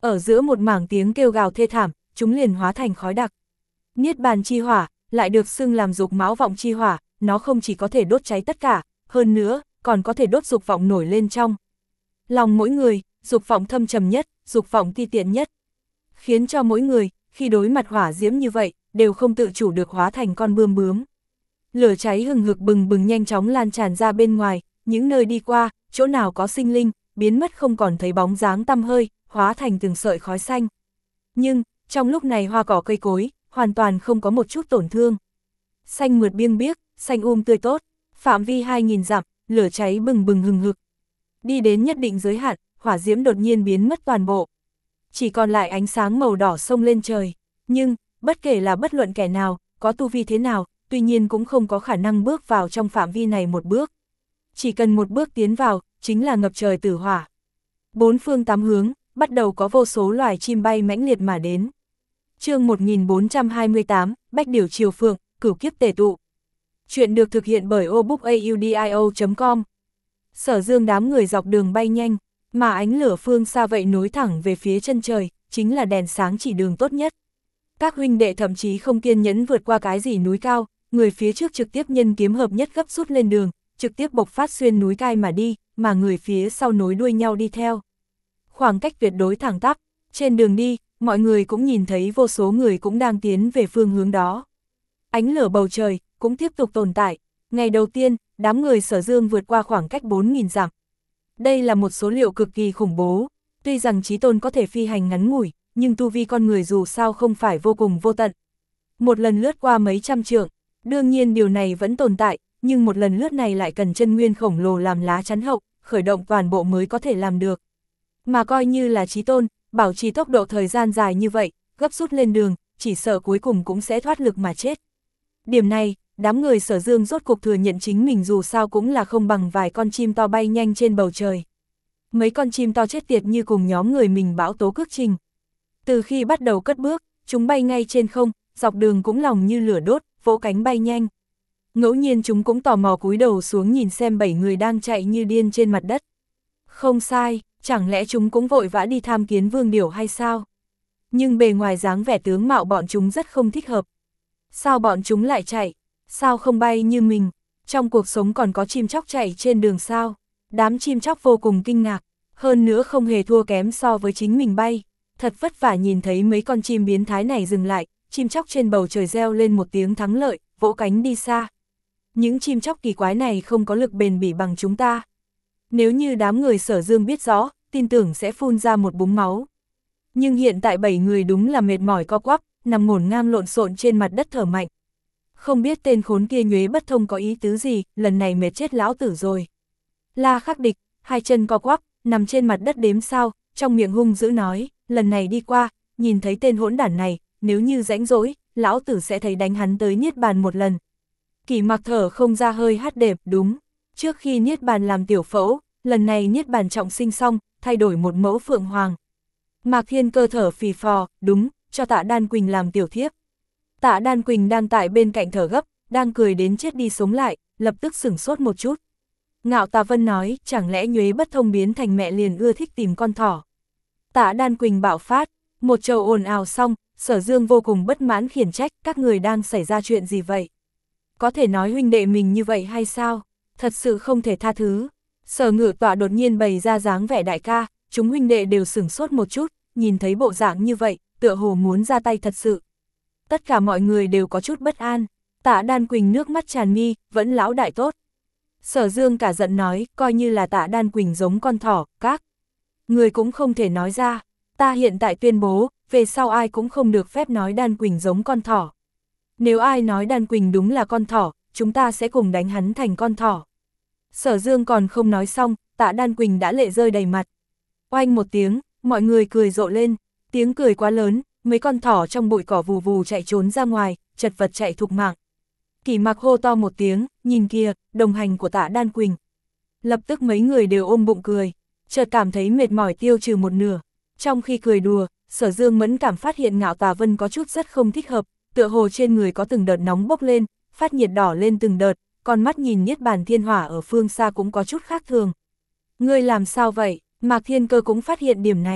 Ở giữa một mảng tiếng kêu gào thê thảm, chúng liền hóa thành khói đặc. Niết bàn chi hỏa, lại được xưng làm dục mão vọng chi hỏa, nó không chỉ có thể đốt cháy tất cả, hơn nữa, còn có thể đốt dục vọng nổi lên trong lòng mỗi người, dục vọng thâm trầm nhất, dục vọng ti tiện nhất. Khiến cho mỗi người, khi đối mặt hỏa diễm như vậy, đều không tự chủ được hóa thành con bươm bướm. Lửa cháy hừng hực bừng bừng nhanh chóng lan tràn ra bên ngoài, những nơi đi qua, chỗ nào có sinh linh, biến mất không còn thấy bóng dáng tăm hơi, hóa thành từng sợi khói xanh. Nhưng, trong lúc này hoa cỏ cây cối, hoàn toàn không có một chút tổn thương. Xanh mượt biêng biếc, xanh um tươi tốt, phạm vi hai nghìn dặm, lửa cháy bừng bừng hừng hực. Đi đến nhất định giới hạn, hỏa diễm đột nhiên biến mất toàn bộ. Chỉ còn lại ánh sáng màu đỏ sông lên trời. Nhưng, bất kể là bất luận kẻ nào, có tu vi thế nào, tuy nhiên cũng không có khả năng bước vào trong phạm vi này một bước. Chỉ cần một bước tiến vào, chính là ngập trời tử hỏa. Bốn phương tám hướng, bắt đầu có vô số loài chim bay mãnh liệt mà đến. Chương một nghìn bốn trăm hai mươi tám, Bách Điểu Triều Phượng, Cửu Kiếp Tề Tụ. Chuyện được thực hiện bởi obookaudio chấm com. Sở Dương đám người dọc đường bay nhanh, mà ánh lửa phương xa vậy nối thẳng về phía chân trời, chính là đèn sáng chỉ đường tốt nhất. Các huynh đệ thậm chí không kiên nhẫn vượt qua cái gì núi cao, người phía trước trực tiếp nhân kiếm hợp nhất gấp rút lên đường, trực tiếp bộc phát xuyên núi cai mà đi, mà người phía sau nối đuôi nhau đi theo. Khoảng cách tuyệt đối thẳng tắp, trên đường đi, mọi người cũng nhìn thấy vô số người cũng đang tiến về phương hướng đó. Ánh lửa bầu trời cũng tiếp tục tồn tại. Ngày đầu tiên, đám người Sở Dương vượt qua khoảng cách bốn nghìn dặm. Đây là một số liệu cực kỳ khủng bố. Tuy rằng chí tôn có thể phi hành ngắn ngủi, nhưng tu vi con người dù sao không phải vô cùng vô tận. Một lần lướt qua mấy trăm trượng, đương nhiên điều này vẫn tồn tại, nhưng một lần lướt này lại cần chân nguyên khổng lồ làm lá chắn hậu, khởi động toàn bộ mới có thể làm được. Mà coi như là chí tôn, bảo trì tốc độ thời gian dài như vậy, gấp rút lên đường, chỉ sợ cuối cùng cũng sẽ thoát lực mà chết. Điểm này, đám người Sở Dương rốt cuộc thừa nhận chính mình dù sao cũng là không bằng vài con chim to bay nhanh trên bầu trời. Mấy con chim to chết tiệt như cùng nhóm người mình bão tố cước trình. Từ khi bắt đầu cất bước, chúng bay ngay trên không, dọc đường cũng lòng như lửa đốt, vỗ cánh bay nhanh. Ngẫu nhiên chúng cũng tò mò cúi đầu xuống nhìn xem bảy người đang chạy như điên trên mặt đất. Không sai, chẳng lẽ chúng cũng vội vã đi tham kiến Vương Điểu hay sao? Nhưng bề ngoài dáng vẻ tướng mạo bọn chúng rất không thích hợp. Sao bọn chúng lại chạy? Sao không bay như mình? Trong cuộc sống còn có chim chóc chạy trên đường sao? Đám chim chóc vô cùng kinh ngạc, hơn nữa không hề thua kém so với chính mình bay. Thật vất vả nhìn thấy mấy con chim biến thái này dừng lại, chim chóc trên bầu trời reo lên một tiếng thắng lợi, vỗ cánh đi xa. Những chim chóc kỳ quái này không có lực bền bỉ bằng chúng ta. Nếu như đám người Sở Dương biết rõ, tin tưởng sẽ phun ra một búng máu. Nhưng hiện tại bảy người đúng là mệt mỏi co quắp, nằm ngổn ngang lộn xộn trên mặt đất thở mạnh. Không biết tên khốn kia nhuế bất thông có ý tứ gì, lần này mệt chết lão tử rồi. La Khắc Địch, hai chân co quắp, nằm trên mặt đất đếm sao, trong miệng hung dữ nói, lần này đi qua, nhìn thấy tên hỗn đản này, nếu như rãnh rỗi, lão tử sẽ thấy đánh hắn tới niết bàn một lần. Kỷ Mặc thở không ra hơi hát đệp, đúng, trước khi niết bàn làm tiểu phẫu, lần này niết bàn trọng sinh xong, thay đổi một mẫu phượng hoàng. Mạc Thiên Cơ thở phì phò, đúng, cho Tạ Đan Quỳnh làm tiểu thiếp. Tạ Đan Quỳnh đang tại bên cạnh thở gấp, đang cười đến chết đi sống lại, lập tức sửng sốt một chút. Ngạo Tà Vân nói, chẳng lẽ nhuế bất thông biến thành mẹ liền ưa thích tìm con thỏ. Tạ Đan Quỳnh bạo phát, một trầu ồn ào xong, Sở Dương vô cùng bất mãn khiển trách, các người đang xảy ra chuyện gì vậy? Có thể nói huynh đệ mình như vậy hay sao? Thật sự không thể tha thứ. Sở Ngự Tọa đột nhiên bày ra dáng vẻ đại ca, chúng huynh đệ đều sửng sốt một chút, nhìn thấy bộ dạng như vậy, tựa hồ muốn ra tay thật sự. Tất cả mọi người đều có chút bất an. Tạ Đan Quỳnh nước mắt tràn mi, vẫn lão đại tốt. Sở Dương cả giận nói, coi như là Tạ Đan Quỳnh giống con thỏ, các người cũng không thể nói ra. Ta hiện tại tuyên bố, về sau ai cũng không được phép nói Đan Quỳnh giống con thỏ. Nếu ai nói Đan Quỳnh đúng là con thỏ, chúng ta sẽ cùng đánh hắn thành con thỏ. Sở Dương còn không nói xong, Tạ Đan Quỳnh đã lệ rơi đầy mặt. Oanh một tiếng, mọi người cười rộ lên, tiếng cười quá lớn, mấy con thỏ trong bụi cỏ vù vù chạy trốn ra ngoài, chật vật chạy thục mạng. Kỷ Mặc hô to một tiếng, nhìn kìa, đồng hành của Tạ Đan Quỳnh. Lập tức mấy người đều ôm bụng cười, chợt cảm thấy mệt mỏi tiêu trừ một nửa. Trong khi cười đùa, Sở Dương mẫn cảm phát hiện Ngạo Tà Vân có chút rất không thích hợp, tựa hồ trên người có từng đợt nóng bốc lên, phát nhiệt đỏ lên từng đợt, con mắt nhìn Niết Bàn Thiên Hỏa ở phương xa cũng có chút khác thường. Ngươi làm sao vậy? Mạc Thiên Cơ cũng phát hiện điểm này.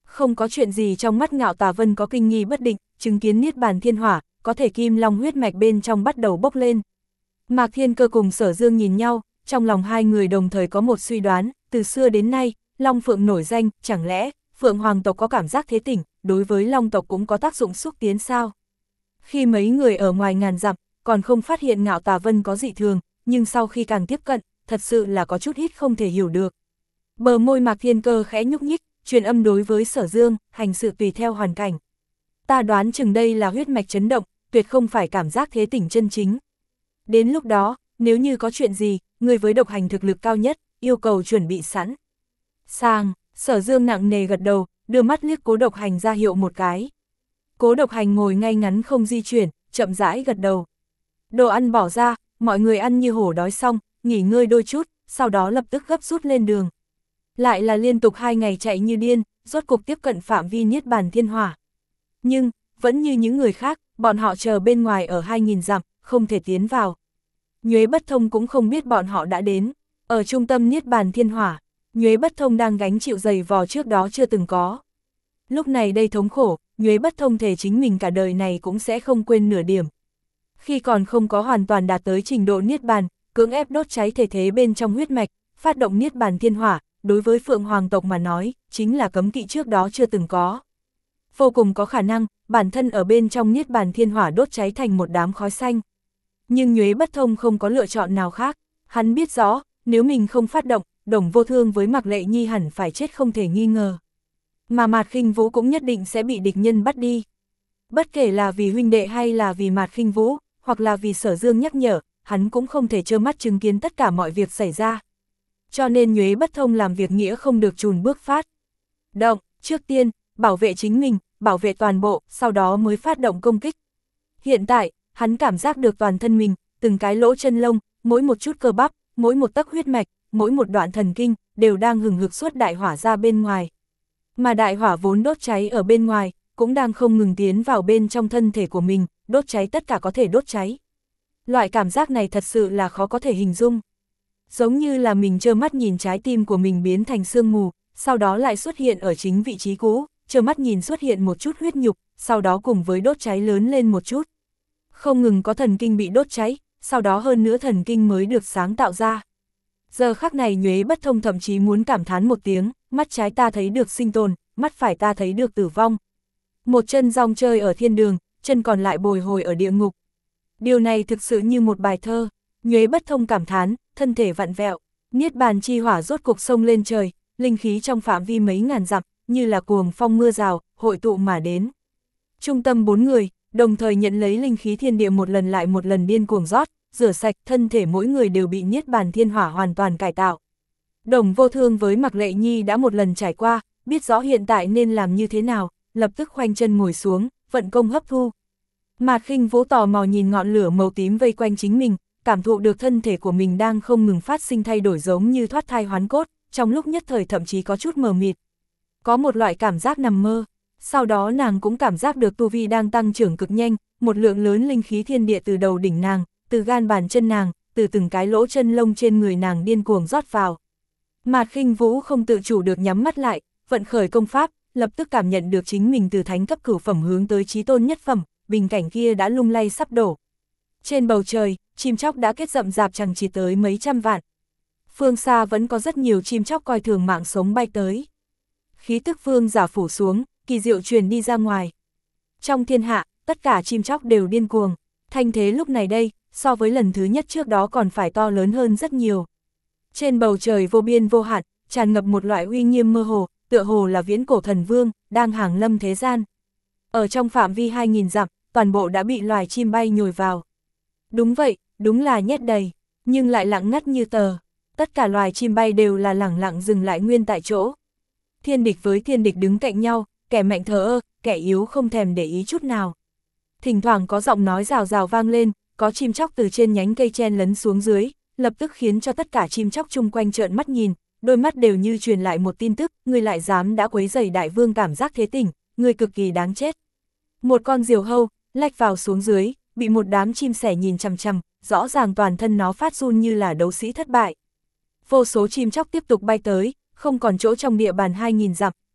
Không có chuyện gì trong mắt Ngạo Tà Vân có kinh nghi bất định, chứng kiến niết bàn thiên hỏa, có thể kim long huyết mạch bên trong bắt đầu bốc lên. Mạc Thiên Cơ cùng Sở Dương nhìn nhau, trong lòng hai người đồng thời có một suy đoán, từ xưa đến nay, Long Phượng nổi danh, chẳng lẽ Phượng Hoàng tộc có cảm giác thế tỉnh, đối với Long tộc cũng có tác dụng xúc tiến sao? Khi mấy người ở ngoài ngàn dặm, còn không phát hiện Ngạo Tà Vân có dị thường, nhưng sau khi càng tiếp cận, thật sự là có chút hít không thể hiểu được. Bờ môi Mạc Thiên Cơ khẽ nhúc nhích, truyền âm đối với Sở Dương, hành sự tùy theo hoàn cảnh. Ta đoán chừng đây là huyết mạch chấn động, tuyệt không phải cảm giác thế tỉnh chân chính. Đến lúc đó, nếu như có chuyện gì, người với độc hành thực lực cao nhất, yêu cầu chuẩn bị sẵn. Sang, Sở Dương nặng nề gật đầu, đưa mắt liếc Cố Độc Hành ra hiệu một cái. Cố Độc Hành ngồi ngay ngắn không di chuyển, chậm rãi gật đầu. Đồ ăn bỏ ra, mọi người ăn như hổ đói xong, nghỉ ngơi đôi chút, sau đó lập tức gấp rút lên đường. Lại là liên tục hai ngày chạy như điên, rốt cục tiếp cận phạm vi niết bàn thiên hỏa. Nhưng, vẫn như những người khác, bọn họ chờ bên ngoài ở hai nghìn dặm, không thể tiến vào. Nhuế Bất Thông cũng không biết bọn họ đã đến. Ở trung tâm niết bàn thiên hỏa, Nhuế Bất Thông đang gánh chịu giày vò trước đó chưa từng có. Lúc này đây thống khổ, Nhuế Bất Thông thề chính mình cả đời này cũng sẽ không quên nửa điểm. Khi còn không có hoàn toàn đạt tới trình độ niết bàn, cưỡng ép đốt cháy thể thế bên trong huyết mạch, phát động niết bàn thiên hỏa, đối với Phượng Hoàng tộc mà nói, chính là cấm kỵ trước đó chưa từng có. Vô cùng có khả năng, bản thân ở bên trong niết bàn thiên hỏa đốt cháy thành một đám khói xanh. Nhưng Nhuế Bất Thông không có lựa chọn nào khác, hắn biết rõ, nếu mình không phát động, Đồng Vô Thương với Mạc Lệ Nhi hẳn phải chết không thể nghi ngờ. Mà Mạt Khinh Vũ cũng nhất định sẽ bị địch nhân bắt đi. Bất kể là vì huynh đệ hay là vì Mạt Khinh Vũ, hoặc là vì Sở Dương nhắc nhở, hắn cũng không thể trơ mắt chứng kiến tất cả mọi việc xảy ra. Cho nên Nhuế Bất Thông làm việc nghĩa không được chùn bước phát. Động, trước tiên, bảo vệ chính mình, bảo vệ toàn bộ, sau đó mới phát động công kích. Hiện tại, hắn cảm giác được toàn thân mình, từng cái lỗ chân lông, mỗi một chút cơ bắp, mỗi một tấc huyết mạch, mỗi một đoạn thần kinh, đều đang hừng hực suốt đại hỏa ra bên ngoài. Mà đại hỏa vốn đốt cháy ở bên ngoài, cũng đang không ngừng tiến vào bên trong thân thể của mình, đốt cháy tất cả có thể đốt cháy. Loại cảm giác này thật sự là khó có thể hình dung. Giống như là mình trơ mắt nhìn trái tim của mình biến thành sương mù, sau đó lại xuất hiện ở chính vị trí cũ, trơ mắt nhìn xuất hiện một chút huyết nhục, sau đó cùng với đốt cháy lớn lên một chút. Không ngừng có thần kinh bị đốt cháy, sau đó hơn nữa thần kinh mới được sáng tạo ra. Giờ khắc này Nhuế Bất Thông thậm chí muốn cảm thán một tiếng, mắt trái ta thấy được sinh tồn, mắt phải ta thấy được tử vong. Một chân rong chơi ở thiên đường, chân còn lại bồi hồi ở địa ngục. Điều này thực sự như một bài thơ. Nhuế Bất Thông cảm thán, thân thể vặn vẹo, niết bàn chi hỏa rốt cục sông lên trời, linh khí trong phạm vi mấy ngàn dặm, như là cuồng phong mưa rào, hội tụ mà đến. Trung tâm bốn người, đồng thời nhận lấy linh khí thiên địa một lần lại một lần điên cuồng rót, rửa sạch, thân thể mỗi người đều bị niết bàn thiên hỏa hoàn toàn cải tạo. Đồng Vô Thương với Mạc Lệ Nhi đã một lần trải qua, biết rõ hiện tại nên làm như thế nào, lập tức khoanh chân ngồi xuống, vận công hấp thu. Mạt Khinh Vũ tò mò nhìn ngọn lửa màu tím vây quanh chính mình, cảm thụ được thân thể của mình đang không ngừng phát sinh thay đổi giống như thoát thai hoán cốt, trong lúc nhất thời thậm chí có chút mờ mịt. Có một loại cảm giác nằm mơ, sau đó nàng cũng cảm giác được tu vi đang tăng trưởng cực nhanh, một lượng lớn linh khí thiên địa từ đầu đỉnh nàng, từ gan bàn chân nàng, từ từng cái lỗ chân lông trên người nàng điên cuồng rót vào. Mạt Khinh Vũ không tự chủ được nhắm mắt lại, vận khởi công pháp, lập tức cảm nhận được chính mình từ thánh cấp cửu phẩm hướng tới chí tôn nhất phẩm, bình cảnh kia đã lung lay sắp đổ. Trên bầu trời, chim chóc đã kết rậm rạp chằng chịt tới mấy trăm vạn. Phương xa vẫn có rất nhiều chim chóc coi thường mạng sống bay tới. Khí tức vương giả phủ xuống, kỳ diệu truyền đi ra ngoài. Trong thiên hạ, tất cả chim chóc đều điên cuồng, thanh thế lúc này đây, so với lần thứ nhất trước đó còn phải to lớn hơn rất nhiều. Trên bầu trời vô biên vô hạn, tràn ngập một loại uy nghiêm mơ hồ, tựa hồ là viễn cổ thần vương, đang hàng lâm thế gian. Ở trong phạm vi hai nghìn dặm, toàn bộ đã bị loài chim bay nhồi vào. Đúng vậy, đúng là nhét đầy, nhưng lại lặng ngắt như tờ. Tất cả loài chim bay đều là lẳng lặng dừng lại nguyên tại chỗ. Thiên địch với thiên địch đứng cạnh nhau, kẻ mạnh thờ ơ, kẻ yếu không thèm để ý chút nào. Thỉnh thoảng có giọng nói rào rào vang lên, có chim chóc từ trên nhánh cây chen lấn xuống dưới, lập tức khiến cho tất cả chim chóc chung quanh trợn mắt nhìn, đôi mắt đều như truyền lại một tin tức, ngươi lại dám đã quấy rầy đại vương cảm giác thế tỉnh, ngươi cực kỳ đáng chết. Một con diều hâu, lách vào xuống dưới, bị một đám chim sẻ nhìn chằm chằm, rõ ràng toàn thân nó phát run như là đấu sĩ thất bại. Vô số chim chóc tiếp tục bay tới, không còn chỗ trong địa bàn hai nghìn dặm,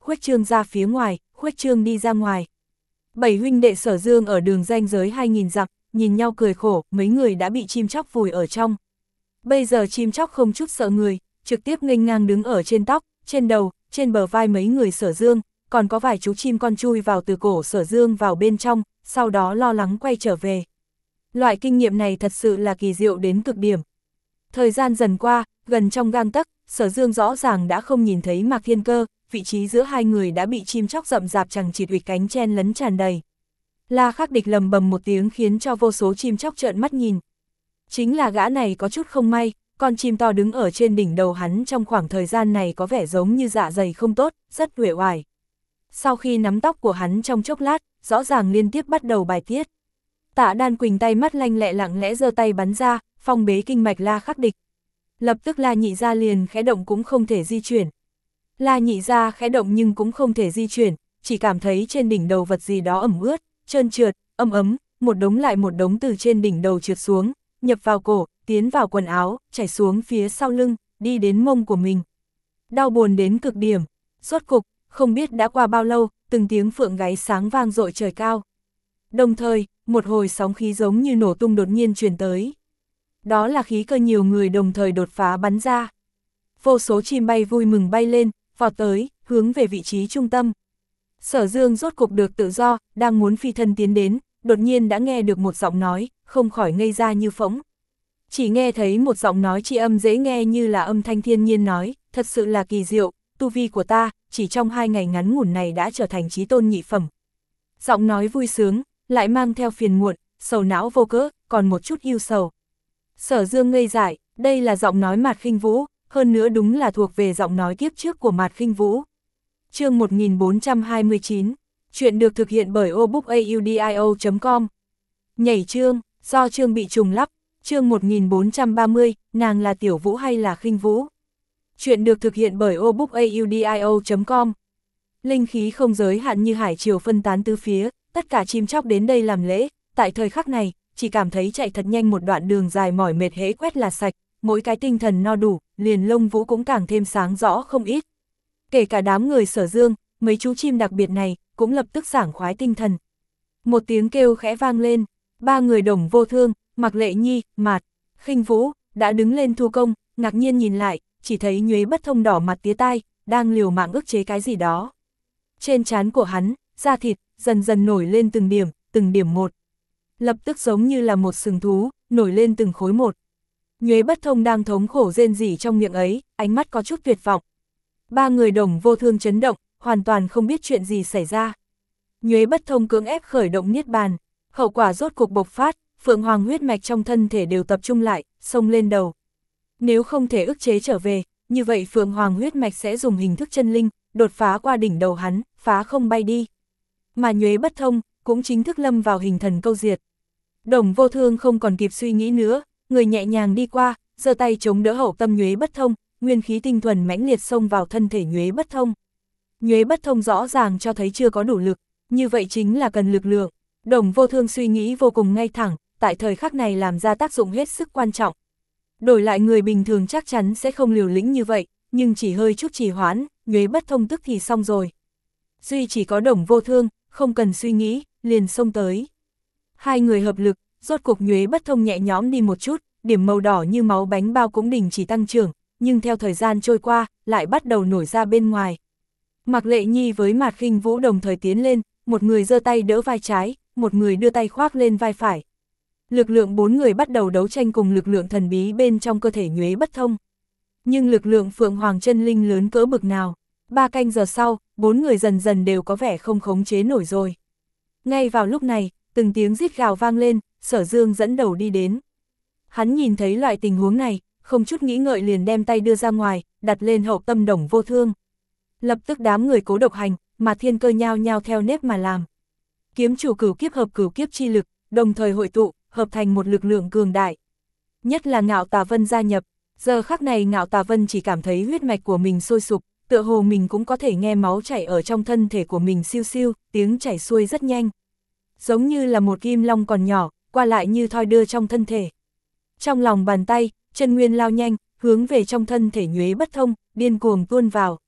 khuếch trương ra phía ngoài, khuếch trương đi ra ngoài. Bảy huynh đệ Sở Dương ở đường ranh giới hai nghìn dặm, nhìn nhau cười khổ, mấy người đã bị chim chóc vùi ở trong. Bây giờ chim chóc không chút sợ người, trực tiếp nghênh ngang đứng ở trên tóc, trên đầu, trên bờ vai mấy người Sở Dương, còn có vài chú chim con chui vào từ cổ Sở Dương vào bên trong, sau đó lo lắng quay trở về. Loại kinh nghiệm này thật sự là kỳ diệu đến cực điểm. Thời gian dần qua, gần trong gang tấc, Sở Dương rõ ràng đã không nhìn thấy Mạc Thiên Cơ, vị trí giữa hai người đã bị chim chóc rậm rạp chằng chịt uỵch cánh chen lấn tràn đầy. La Khắc Địch lầm bầm một tiếng khiến cho vô số chim chóc trợn mắt nhìn. Chính là gã này có chút không may, con chim to đứng ở trên đỉnh đầu hắn trong khoảng thời gian này có vẻ giống như dạ dày không tốt, rất uể oải. Sau khi nắm tóc của hắn trong chốc lát, rõ ràng liên tiếp bắt đầu bài tiết. Tạ Đan Quỳnh tay mắt lanh lẹ lặng lẽ giơ tay bắn ra, phong bế kinh mạch La Khắc Địch. Lập tức La Nhị Gia liền khẽ động cũng không thể di chuyển. La Nhị Gia khẽ động nhưng cũng không thể di chuyển, chỉ cảm thấy trên đỉnh đầu vật gì đó ẩm ướt, trơn trượt, ấm ấm, một đống lại một đống từ trên đỉnh đầu trượt xuống, nhập vào cổ, tiến vào quần áo, chảy xuống phía sau lưng, đi đến mông của mình. Đau buồn đến cực điểm, rốt cục, không biết đã qua bao lâu, từng tiếng phượng gáy sáng vang dội trời cao. Đồng thời, một hồi sóng khí giống như nổ tung đột nhiên truyền tới. Đó là khí cơ nhiều người đồng thời đột phá bắn ra. Vô số chim bay vui mừng bay lên, vọt tới, hướng về vị trí trung tâm. Sở Dương rốt cục được tự do, đang muốn phi thân tiến đến, đột nhiên đã nghe được một giọng nói, không khỏi ngây ra như phỗng. Chỉ nghe thấy một giọng nói tri âm dễ nghe như là âm thanh thiên nhiên nói, thật sự là kỳ diệu, tu vi của ta, chỉ trong hai ngày ngắn ngủn này đã trở thành chí tôn nhị phẩm. Giọng nói vui sướng, lại mang theo phiền muộn, sầu não vô cớ, còn một chút yêu sầu. Sở Dương ngây dại, đây là giọng nói Mạt Khinh Vũ, hơn nữa đúng là thuộc về giọng nói kiếp trước của Mạt Khinh Vũ. Chương một nghìn bốn trăm hai mươi chín, chuyện được thực hiện bởi obookaudio chấm com. Nhảy chương, do chương bị trùng lắp, chương một nghìn bốn trăm ba mươi, nàng là Tiểu Vũ hay là Khinh Vũ? Chuyện được thực hiện bởi obookaudio chấm com. Linh khí không giới hạn như hải triều phân tán tứ phía, tất cả chim chóc đến đây làm lễ, tại thời khắc này, chỉ cảm thấy chạy thật nhanh một đoạn đường dài mỏi mệt hễ quét là sạch, mỗi cái tinh thần no đủ, liền lông vũ cũng càng thêm sáng rõ không ít. Kể cả đám người Sở Dương, mấy chú chim đặc biệt này, cũng lập tức sảng khoái tinh thần. Một tiếng kêu khẽ vang lên, ba người Đồng Vô Thương, Mạc Lệ Nhi, Mạt Khinh Vũ, đã đứng lên thu công, ngạc nhiên nhìn lại, chỉ thấy Nhuế Bất Thông đỏ mặt tía tai, đang liều mạng ức chế cái gì đó. Trên trán của hắn, da thịt, dần dần nổi lên từng điểm, từng điểm một. Lập tức giống như là một sừng thú, nổi lên từng khối một. Nhuế Bất Thông đang thống khổ rên rỉ trong miệng ấy, ánh mắt có chút tuyệt vọng. Ba người Đồng Vô Thương chấn động, hoàn toàn không biết chuyện gì xảy ra. Nhuế Bất Thông cưỡng ép khởi động niết bàn, hậu quả rốt cuộc bộc phát, phượng hoàng huyết mạch trong thân thể đều tập trung lại, xông lên đầu. Nếu không thể ức chế trở về, như vậy phượng hoàng huyết mạch sẽ dùng hình thức chân linh, đột phá qua đỉnh đầu hắn, phá không bay đi. Mà Nhuế Bất Thông, cũng chính thức lâm vào hình thần câu diệt. Đồng Vô Thương không còn kịp suy nghĩ nữa, người nhẹ nhàng đi qua, giơ tay chống đỡ hậu tâm Nhuế Bất Thông, nguyên khí tinh thuần mãnh liệt xông vào thân thể Nhuế Bất Thông. Nhuế Bất Thông rõ ràng cho thấy chưa có đủ lực, như vậy chính là cần lực lượng. Đồng Vô Thương suy nghĩ vô cùng ngay thẳng, tại thời khắc này làm ra tác dụng hết sức quan trọng. Đổi lại người bình thường chắc chắn sẽ không liều lĩnh như vậy, nhưng chỉ hơi chút trì hoãn, Nhuế Bất Thông tức thì xong rồi. Duy chỉ có Đồng Vô Thương, không cần suy nghĩ, liền xông tới. Hai người hợp lực, rốt cục Nhuế Bất Thông nhẹ nhõm đi một chút, điểm màu đỏ như máu bánh bao cũng đình chỉ tăng trưởng, nhưng theo thời gian trôi qua, lại bắt đầu nổi ra bên ngoài. Mạc Lệ Nhi với Mạt Khinh Vũ đồng thời tiến lên, một người giơ tay đỡ vai trái, một người đưa tay khoác lên vai phải. Lực lượng bốn người bắt đầu đấu tranh cùng lực lượng thần bí bên trong cơ thể Nhuế Bất Thông. Nhưng lực lượng Phượng Hoàng chân linh lớn cỡ bực nào, ba canh giờ sau, bốn người dần dần đều có vẻ không khống chế nổi rồi. Ngay vào lúc này, từng tiếng rít gào vang lên, Sở Dương dẫn đầu đi đến. Hắn nhìn thấy loại tình huống này, không chút nghĩ ngợi liền đem tay đưa ra ngoài, đặt lên hậu tâm Đồng Vô Thương. Lập tức đám người Cố Độc Hành, mà Thiên Cơ nhao nhao theo nếp mà làm. Kiếm chủ cửu kiếp hợp cửu kiếp chi lực, đồng thời hội tụ, hợp thành một lực lượng cường đại. Nhất là Ngạo Tà Vân gia nhập, giờ khắc này Ngạo Tà Vân chỉ cảm thấy huyết mạch của mình sôi sục, tựa hồ mình cũng có thể nghe máu chảy ở trong thân thể của mình siêu siêu, tiếng chảy xuôi rất nhanh. Giống như là một kim long còn nhỏ, qua lại như thoi đưa trong thân thể. Trong lòng bàn tay, chân nguyên lao nhanh, hướng về trong thân thể Nhuế Bất Thông, điên cuồng tuôn vào.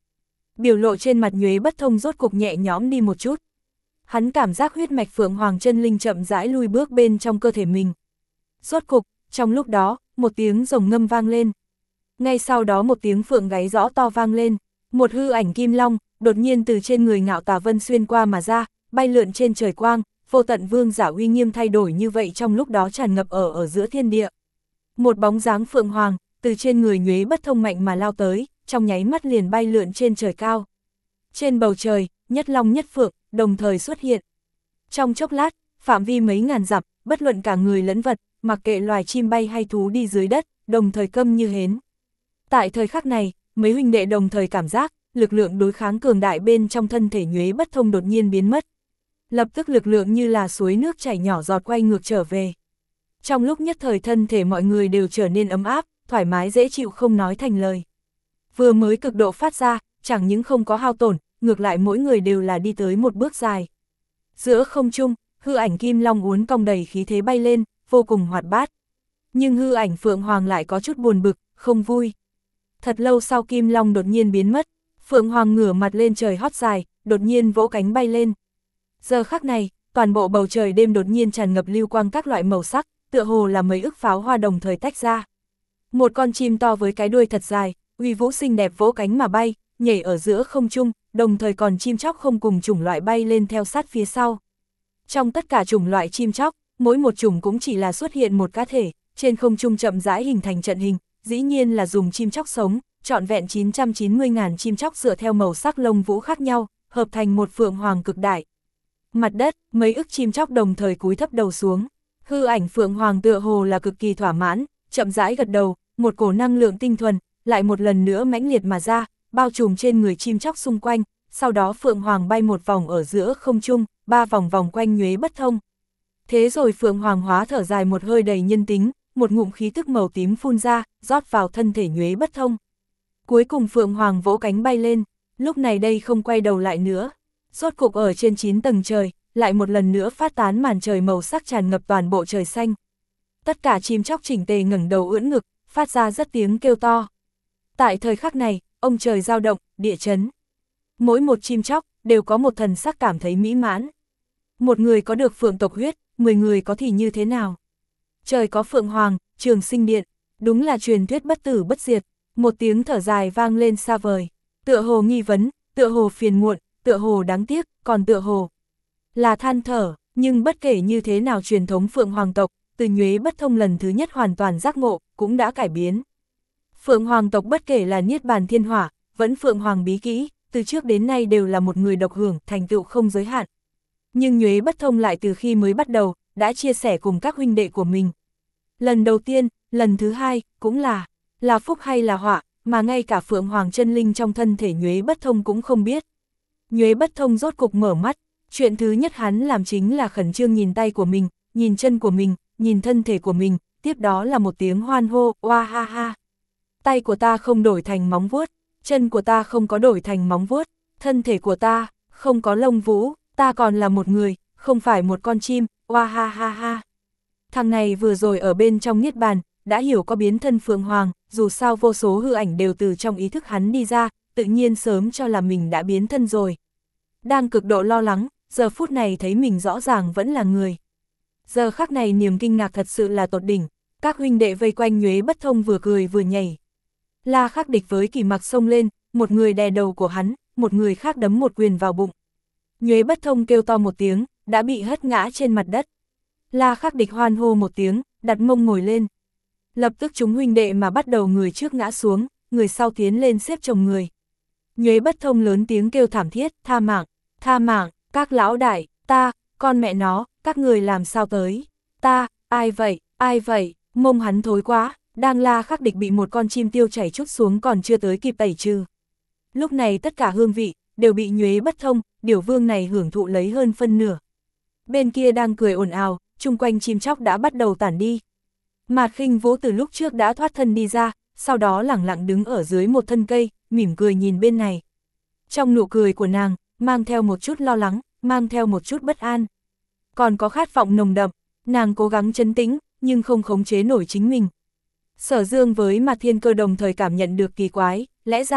Biểu lộ trên mặt Nhuế Bất Thông rốt cục nhẹ nhõm đi một chút. Hắn cảm giác huyết mạch Phượng Hoàng chân linh chậm rãi lui bước bên trong cơ thể mình. Rốt cục, trong lúc đó, một tiếng rồng ngâm vang lên. Ngay sau đó một tiếng phượng gáy rõ to vang lên, một hư ảnh kim long, đột nhiên từ trên người Ngạo Tà Vân xuyên qua mà ra, bay lượn trên trời quang, vô tận vương giả uy nghiêm thay đổi như vậy trong lúc đó tràn ngập ở ở giữa thiên địa. Một bóng dáng Phượng Hoàng, từ trên người Nhuế Bất Thông mạnh mà lao tới, trong nháy mắt liền bay lượn trên trời cao. Trên bầu trời, nhất long nhất phượng, đồng thời xuất hiện. Trong chốc lát, phạm vi mấy ngàn dặm, bất luận cả người lẫn vật, mặc kệ loài chim bay hay thú đi dưới đất, đồng thời câm như hến. Tại thời khắc này, mấy huynh đệ đồng thời cảm giác, lực lượng đối kháng cường đại bên trong thân thể Nhuế Bất Thông đột nhiên biến mất. Lập tức lực lượng như là suối nước chảy nhỏ giọt quay ngược trở về. Trong lúc nhất thời thân thể mọi người đều trở nên ấm áp, thoải mái dễ chịu không nói thành lời. Vừa mới cực độ phát ra, chẳng những không có hao tổn, ngược lại mỗi người đều là đi tới một bước dài. Giữa không trung, hư ảnh kim long uốn cong đầy khí thế bay lên, vô cùng hoạt bát. Nhưng hư ảnh Phượng Hoàng lại có chút buồn bực, không vui. Thật lâu sau kim long đột nhiên biến mất, Phượng Hoàng ngửa mặt lên trời hót dài, đột nhiên vỗ cánh bay lên. Giờ khắc này, toàn bộ bầu trời đêm đột nhiên tràn ngập lưu quang các loại màu sắc, tựa hồ là mấy ức pháo hoa đồng thời tách ra. Một con chim to với cái đuôi thật dài, uy vũ xinh đẹp vỗ cánh mà bay, nhảy ở giữa không trung, đồng thời còn chim chóc không cùng chủng loại bay lên theo sát phía sau. Trong tất cả chủng loại chim chóc, mỗi một chủng cũng chỉ là xuất hiện một cá thể, trên không trung chậm rãi hình thành trận hình, dĩ nhiên là dùng chim chóc sống, trọn vẹn chín trăm chín mươi ngàn chim chóc dựa theo màu sắc lông vũ khác nhau, hợp thành một Phượng Hoàng cực đại. Mặt đất, mấy ức chim chóc đồng thời cúi thấp đầu xuống. Hư ảnh Phượng Hoàng tựa hồ là cực kỳ thỏa mãn, chậm rãi gật đầu, một cổ năng lượng tinh thuần, lại một lần nữa mãnh liệt mà ra, bao trùm trên người chim chóc xung quanh, sau đó Phượng Hoàng bay một vòng ở giữa không trung, ba vòng vòng quanh Nhuế Bất Thông. Thế rồi Phượng Hoàng hóa thở dài một hơi đầy nhân tính, một ngụm khí tức màu tím phun ra, rót vào thân thể Nhuế Bất Thông. Cuối cùng Phượng Hoàng vỗ cánh bay lên, lúc này đây không quay đầu lại nữa. Rốt cục ở trên chín tầng trời, lại một lần nữa phát tán màn trời màu sắc tràn ngập toàn bộ trời xanh. Tất cả chim chóc chỉnh tề ngẩng đầu ưỡn ngực, phát ra rất tiếng kêu to. Tại thời khắc này, ông trời dao động, địa chấn. Mỗi một chim chóc đều có một thần sắc cảm thấy mỹ mãn. Một người có được phượng tộc huyết, mười người có thì như thế nào? Trời có Phượng Hoàng, Trường Sinh Điện, đúng là truyền thuyết bất tử bất diệt. Một tiếng thở dài vang lên xa vời, tựa hồ nghi vấn, tựa hồ phiền muộn, tựa hồ đáng tiếc, còn tựa hồ là than thở. Nhưng bất kể như thế nào truyền thống Phượng Hoàng tộc, từ Nhuế Bất Thông lần thứ nhất hoàn toàn giác ngộ, cũng đã cải biến. Phượng Hoàng tộc bất kể là Niết Bàn Thiên Hỏa, vẫn Phượng Hoàng bí kỹ, từ trước đến nay đều là một người độc hưởng, thành tựu không giới hạn. Nhưng Nhuế Bất Thông lại từ khi mới bắt đầu, đã chia sẻ cùng các huynh đệ của mình. Lần đầu tiên, lần thứ hai, cũng là, là phúc hay là họa, mà ngay cả Phượng Hoàng chân linh trong thân thể Nhuế Bất Thông cũng không biết. Nhuế Bất Thông rốt cục mở mắt, chuyện thứ nhất hắn làm chính là khẩn trương nhìn tay của mình, nhìn chân của mình, nhìn thân thể của mình, tiếp đó là một tiếng hoan hô, oa ha ha. Tay của ta không đổi thành móng vuốt, chân của ta không có đổi thành móng vuốt, thân thể của ta không có lông vũ, ta còn là một người, không phải một con chim, oa ha ha ha. Thằng này vừa rồi ở bên trong Niết Bàn, đã hiểu có biến thân Phượng Hoàng, dù sao vô số hư ảnh đều từ trong ý thức hắn đi ra, tự nhiên sớm cho là mình đã biến thân rồi. Đang cực độ lo lắng, giờ phút này thấy mình rõ ràng vẫn là người. Giờ khắc này niềm kinh ngạc thật sự là tột đỉnh, các huynh đệ vây quanh Nhuế Bất Thông vừa cười vừa nhảy. La Khắc Địch với Kỳ Mặc xông lên, một người đè đầu của hắn, một người khác đấm một quyền vào bụng. Nhuế Bất Thông kêu to một tiếng, đã bị hất ngã trên mặt đất. La Khắc Địch hoan hô một tiếng, đặt mông ngồi lên. Lập tức chúng huynh đệ mà bắt đầu người trước ngã xuống, người sau tiến lên xếp chồng người. Nhuế Bất Thông lớn tiếng kêu thảm thiết, tha mạng, tha mạng, các lão đại, ta, con mẹ nó, các người làm sao tới, ta, ai vậy, ai vậy, mông hắn thối quá, đang La Khắc Địch bị một con chim tiêu chảy trút xuống còn chưa tới kịp tẩy trừ. Lúc này tất cả hương vị, đều bị Nhuế Bất Thông, Điểu Vương này hưởng thụ lấy hơn phân nửa. Bên kia đang cười ồn ào, chung quanh chim chóc đã bắt đầu tản đi. Mạt Khinh Vũ từ lúc trước đã thoát thân đi ra, sau đó lẳng lặng đứng ở dưới một thân cây, mỉm cười nhìn bên này. Trong nụ cười của nàng, mang theo một chút lo lắng, mang theo một chút bất an. Còn có khát vọng nồng đậm, nàng cố gắng trấn tĩnh, nhưng không khống chế nổi chính mình. Sở Dương với Mạt Thiên Cơ đồng thời cảm nhận được kỳ quái, lẽ ra,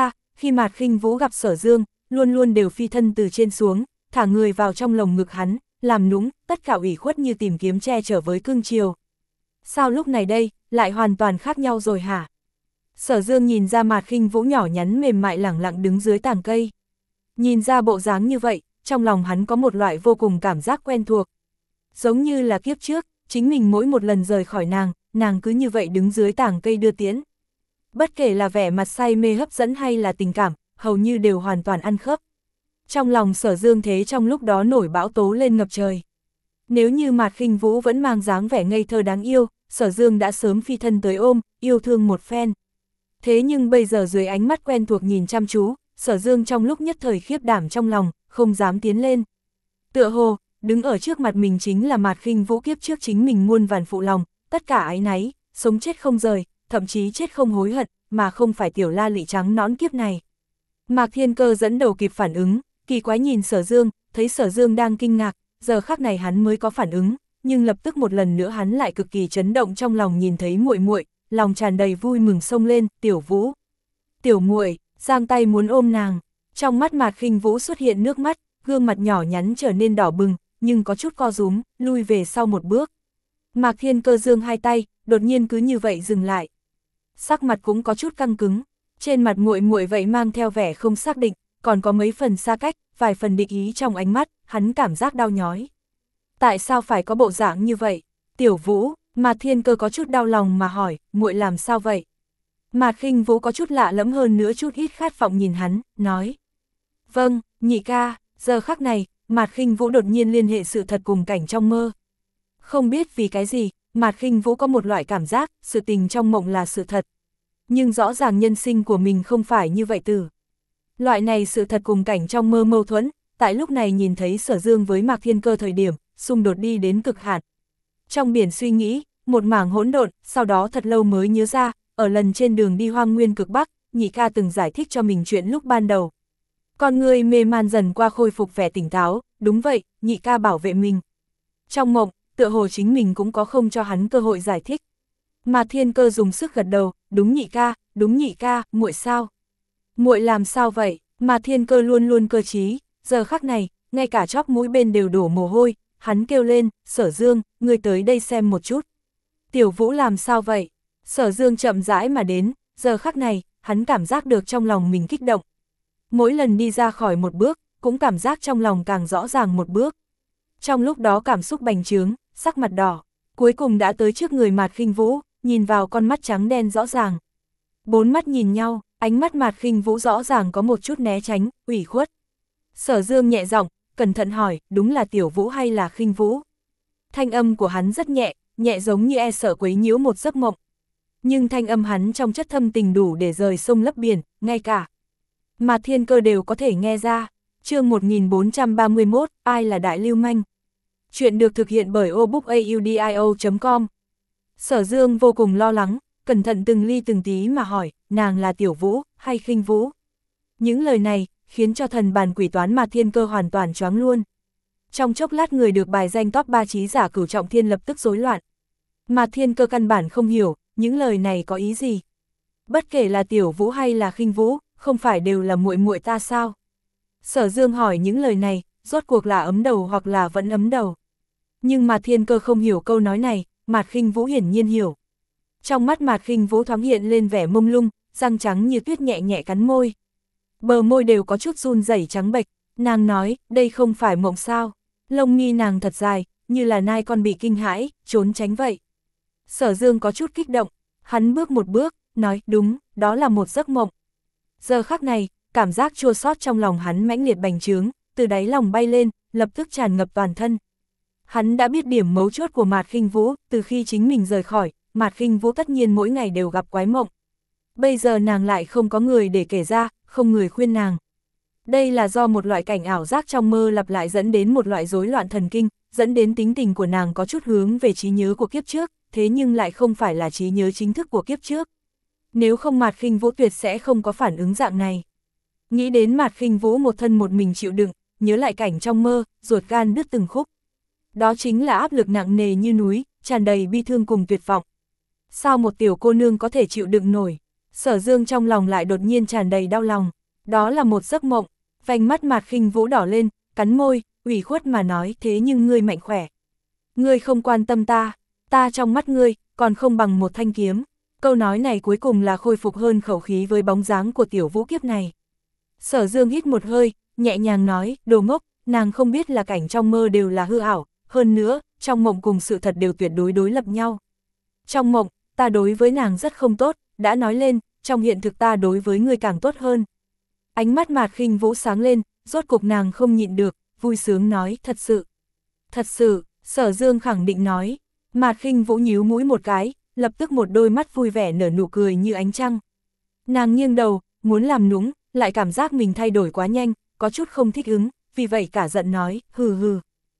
khi Mạt Khinh Vũ gặp Sở Dương, luôn luôn đều phi thân từ trên xuống, thả người vào trong lồng ngực hắn, làm nũng, tất cả ủy khuất như tìm kiếm che chở với cương triều. Sao lúc này đây, lại hoàn toàn khác nhau rồi hả? Sở Dương nhìn ra Mạt Khinh Vũ nhỏ nhắn mềm mại lẳng lặng đứng dưới tàng cây. Nhìn ra bộ dáng như vậy, trong lòng hắn có một loại vô cùng cảm giác quen thuộc. Giống như là kiếp trước, chính mình mỗi một lần rời khỏi nàng, nàng cứ như vậy đứng dưới tàng cây đưa tiễn. Bất kể là vẻ mặt say mê hấp dẫn hay là tình cảm, hầu như đều hoàn toàn ăn khớp. Trong lòng Sở Dương thế trong lúc đó nổi bão tố lên ngập trời. Nếu như Mạt Khinh Vũ vẫn mang dáng vẻ ngây thơ đáng yêu, Sở Dương đã sớm phi thân tới ôm, yêu thương một phen. Thế nhưng bây giờ dưới ánh mắt quen thuộc nhìn chăm chú, Sở Dương trong lúc nhất thời khiếp đảm trong lòng, không dám tiến lên. Tựa hồ, đứng ở trước mặt mình chính là Mạt Khinh Vũ kiếp trước chính mình muôn vàn phụ lòng, tất cả áy náy, sống chết không rời, thậm chí chết không hối hận, mà không phải tiểu la lị trắng nõn kiếp này. Mạc Thiên Cơ dẫn đầu kịp phản ứng, kỳ quái nhìn Sở Dương, thấy Sở Dương đang kinh ngạc, giờ khắc này hắn mới có phản ứng, nhưng lập tức một lần nữa hắn lại cực kỳ chấn động trong lòng nhìn thấy muội muội, lòng tràn đầy vui mừng xông lên, "Tiểu Vũ." "Tiểu muội." Giang tay muốn ôm nàng. Trong mắt Mạt Khinh Vũ xuất hiện nước mắt, gương mặt nhỏ nhắn trở nên đỏ bừng, nhưng có chút co rúm, lui về sau một bước. Mạc Thiên Cơ giương hai tay, đột nhiên cứ như vậy dừng lại. Sắc mặt cũng có chút căng cứng, trên mặt muội muội vậy mang theo vẻ không xác định, còn có mấy phần xa cách, vài phần địch ý trong ánh mắt, hắn cảm giác đau nhói. Tại sao phải có bộ dạng như vậy? "Tiểu Vũ." Mạt Thiên Cơ có chút đau lòng mà hỏi, "Muội làm sao vậy?" Mạt Khinh Vũ có chút lạ lẫm hơn nữa chút ít khát vọng nhìn hắn, nói. "Vâng, nhị ca." Giờ khắc này, Mạt Khinh Vũ đột nhiên liên hệ sự thật cùng cảnh trong mơ. Không biết vì cái gì, Mạt Khinh Vũ có một loại cảm giác, sự tình trong mộng là sự thật. Nhưng rõ ràng nhân sinh của mình không phải như vậy từ. Loại này sự thật cùng cảnh trong mơ mâu thuẫn, tại lúc này nhìn thấy Sở Dương với Mạc Thiên Cơ thời điểm, xung đột đi đến cực hạn. Trong biển suy nghĩ, một mảng hỗn độn, sau đó thật lâu mới nhớ ra, ở lần trên đường đi Hoang Nguyên cực Bắc, nhị ca từng giải thích cho mình chuyện lúc ban đầu. Con người mê man dần qua khôi phục vẻ tỉnh táo, đúng vậy, nhị ca bảo vệ mình. Trong mộng, tựa hồ chính mình cũng có không cho hắn cơ hội giải thích. Mà Thiên Cơ dùng sức gật đầu, đúng nhị ca, đúng nhị ca, muội sao? Muội làm sao vậy? Mà Thiên Cơ luôn luôn cơ trí, giờ khắc này, ngay cả chóp mũi bên đều đổ mồ hôi, hắn kêu lên, Sở Dương, ngươi tới đây xem một chút. Tiểu Vũ làm sao vậy? Sở Dương chậm rãi mà đến, giờ khắc này, hắn cảm giác được trong lòng mình kích động. Mỗi lần đi ra khỏi một bước, cũng cảm giác trong lòng càng rõ ràng một bước. Trong lúc đó cảm xúc bành trướng, sắc mặt đỏ, cuối cùng đã tới trước người Mạt Khinh Vũ, nhìn vào con mắt trắng đen rõ ràng. Bốn mắt nhìn nhau, ánh mắt Mạt Khinh Vũ rõ ràng có một chút né tránh, ủy khuất. Sở Dương nhẹ giọng, cẩn thận hỏi, đúng là Tiểu Vũ hay là Khinh Vũ? Thanh âm của hắn rất nhẹ, nhẹ giống như e sợ quấy nhiễu một giấc mộng. Nhưng thanh âm hắn trong chất thâm tình đủ để rời sông lấp biển, ngay cả Mạt Thiên Cơ đều có thể nghe ra. Chương một nghìn bốn trăm ba mươi mốt, ai là đại lưu manh? Chuyện được thực hiện bởi obookaudio chấm com. Sở Dương vô cùng lo lắng, cẩn thận từng ly từng tí mà hỏi, nàng là Tiểu Vũ, hay Khinh Vũ? Những lời này, khiến cho thần bàn quỷ toán Mạt Thiên Cơ hoàn toàn choáng luôn. Trong chốc lát người được bài danh top ba trí giả Cửu Trọng Thiên lập tức rối loạn. Mạt Thiên Cơ căn bản không hiểu, những lời này có ý gì? Bất kể là Tiểu Vũ hay là Khinh Vũ, không phải đều là muội muội ta sao? Sở Dương hỏi những lời này, rốt cuộc là ấm đầu hoặc là vẫn ấm đầu. Nhưng Mạt Thiên Cơ không hiểu câu nói này, Mạt Khinh Vũ hiển nhiên hiểu. Trong mắt Mạt Khinh Vũ thoáng hiện lên vẻ mông lung, răng trắng như tuyết nhẹ nhẹ cắn môi. Bờ môi đều có chút run rẩy trắng bệch, nàng nói, đây không phải mộng sao? Lông mi nàng thật dài, như là nai con bị kinh hãi, trốn tránh vậy. Sở Dương có chút kích động, hắn bước một bước, nói, đúng, đó là một giấc mộng. Giờ khắc này, cảm giác chua xót trong lòng hắn mãnh liệt bành trướng, từ đáy lòng bay lên, lập tức tràn ngập toàn thân. Hắn đã biết điểm mấu chốt của Mạt Khinh Vũ, từ khi chính mình rời khỏi, Mạt Khinh Vũ tất nhiên mỗi ngày đều gặp quái mộng. Bây giờ nàng lại không có người để kể ra, không người khuyên nàng. Đây là do một loại cảnh ảo giác trong mơ lặp lại dẫn đến một loại rối loạn thần kinh, dẫn đến tính tình của nàng có chút hướng về trí nhớ của kiếp trước, thế nhưng lại không phải là trí nhớ chính thức của kiếp trước. Nếu không Mạt Khinh Vũ tuyệt sẽ không có phản ứng dạng này. Nghĩ đến Mạt Khinh Vũ một thân một mình chịu đựng, nhớ lại cảnh trong mơ, ruột gan đứt từng khúc. Đó chính là áp lực nặng nề như núi, tràn đầy bi thương cùng tuyệt vọng. Sao một tiểu cô nương có thể chịu đựng nổi? Sở Dương trong lòng lại đột nhiên tràn đầy đau lòng. Đó là một giấc mộng. Vành mắt Mạt Khinh Vũ đỏ lên, cắn môi, ủy khuất mà nói, thế nhưng ngươi mạnh khỏe. Ngươi không quan tâm ta, ta trong mắt ngươi, còn không bằng một thanh kiếm. Câu nói này cuối cùng là khôi phục hơn khẩu khí với bóng dáng của Tiểu Vũ kiếp này. Sở Dương hít một hơi, nhẹ nhàng nói, đồ ngốc, nàng không biết là cảnh trong mơ đều là hư ảo, hơn nữa, trong mộng cùng sự thật đều tuyệt đối đối lập nhau. Trong mộng, ta đối với nàng rất không tốt, đã nói lên, trong hiện thực ta đối với ngươi càng tốt hơn. Ánh mắt Mạt Khinh Vũ sáng lên, rốt cục nàng không nhịn được, vui sướng nói, thật sự. Thật sự, Sở Dương khẳng định nói. Mạt Khinh Vũ nhíu mũi một cái, lập tức một đôi mắt vui vẻ nở nụ cười như ánh trăng. Nàng nghiêng đầu, muốn làm nũng, lại cảm giác mình thay đổi quá nhanh, có chút không thích ứng, vì vậy cả giận nói, hừ hừ.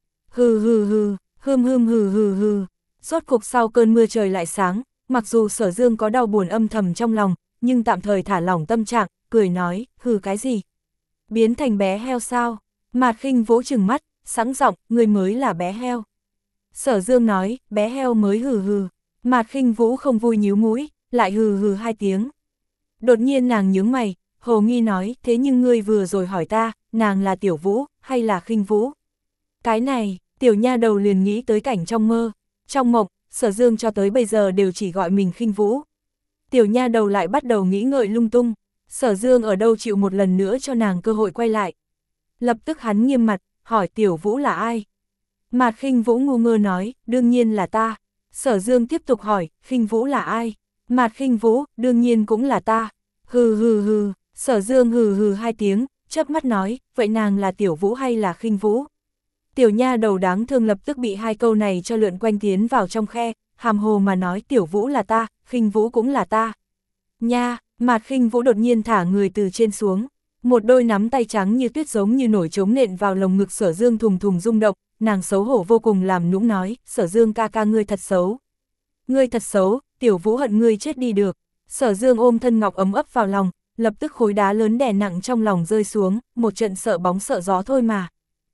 Hừ hừ hừ, hừm hừm hừ hừ hừ. Rốt cục sau cơn mưa trời lại sáng, mặc dù Sở Dương có đau buồn âm thầm trong lòng, nhưng tạm thời thả lỏng tâm trạng, cười nói, hừ cái gì? Biến thành bé heo sao? Mạt Khinh Vũ trừng mắt, sẵn giọng, người mới là bé heo. Sở Dương nói, bé heo mới hừ hừ. Mạt Khinh Vũ không vui nhíu mũi, lại hừ hừ hai tiếng. Đột nhiên nàng nhướng mày, hồ nghi nói, thế nhưng ngươi vừa rồi hỏi ta, nàng là Tiểu Vũ, hay là Khinh Vũ? Cái này, tiểu nha đầu liền nghĩ tới cảnh trong mơ. Trong mộng, Sở Dương cho tới bây giờ đều chỉ gọi mình Khinh Vũ. Tiểu nha đầu lại bắt đầu nghĩ ngợi lung tung. Sở Dương ở đâu chịu một lần nữa cho nàng cơ hội quay lại. Lập tức hắn nghiêm mặt, hỏi Tiểu Vũ là ai? Mạt Khinh Vũ ngu ngơ nói, đương nhiên là ta. Sở Dương tiếp tục hỏi, Khinh Vũ là ai? Mạt Khinh Vũ, đương nhiên cũng là ta. Hừ hừ hừ, Sở Dương hừ hừ hai tiếng, chớp mắt nói, vậy nàng là Tiểu Vũ hay là Khinh Vũ? Tiểu nha đầu đáng thương lập tức bị hai câu này cho lượn quanh tiến vào trong khe, hàm hồ mà nói, Tiểu Vũ là ta, Khinh Vũ cũng là ta. Nha, Mạt Khinh Vũ đột nhiên thả người từ trên xuống, một đôi nắm tay trắng như tuyết giống như nổi trống nện vào lồng ngực Sở Dương thùng thùng rung động, nàng xấu hổ vô cùng làm nũng nói, Sở Dương ca ca ngươi thật xấu. Ngươi thật xấu, Tiểu Vũ hận ngươi chết đi được. Sở Dương ôm thân ngọc ấm ấp vào lòng, lập tức khối đá lớn đè nặng trong lòng rơi xuống, một trận sợ bóng sợ gió thôi mà.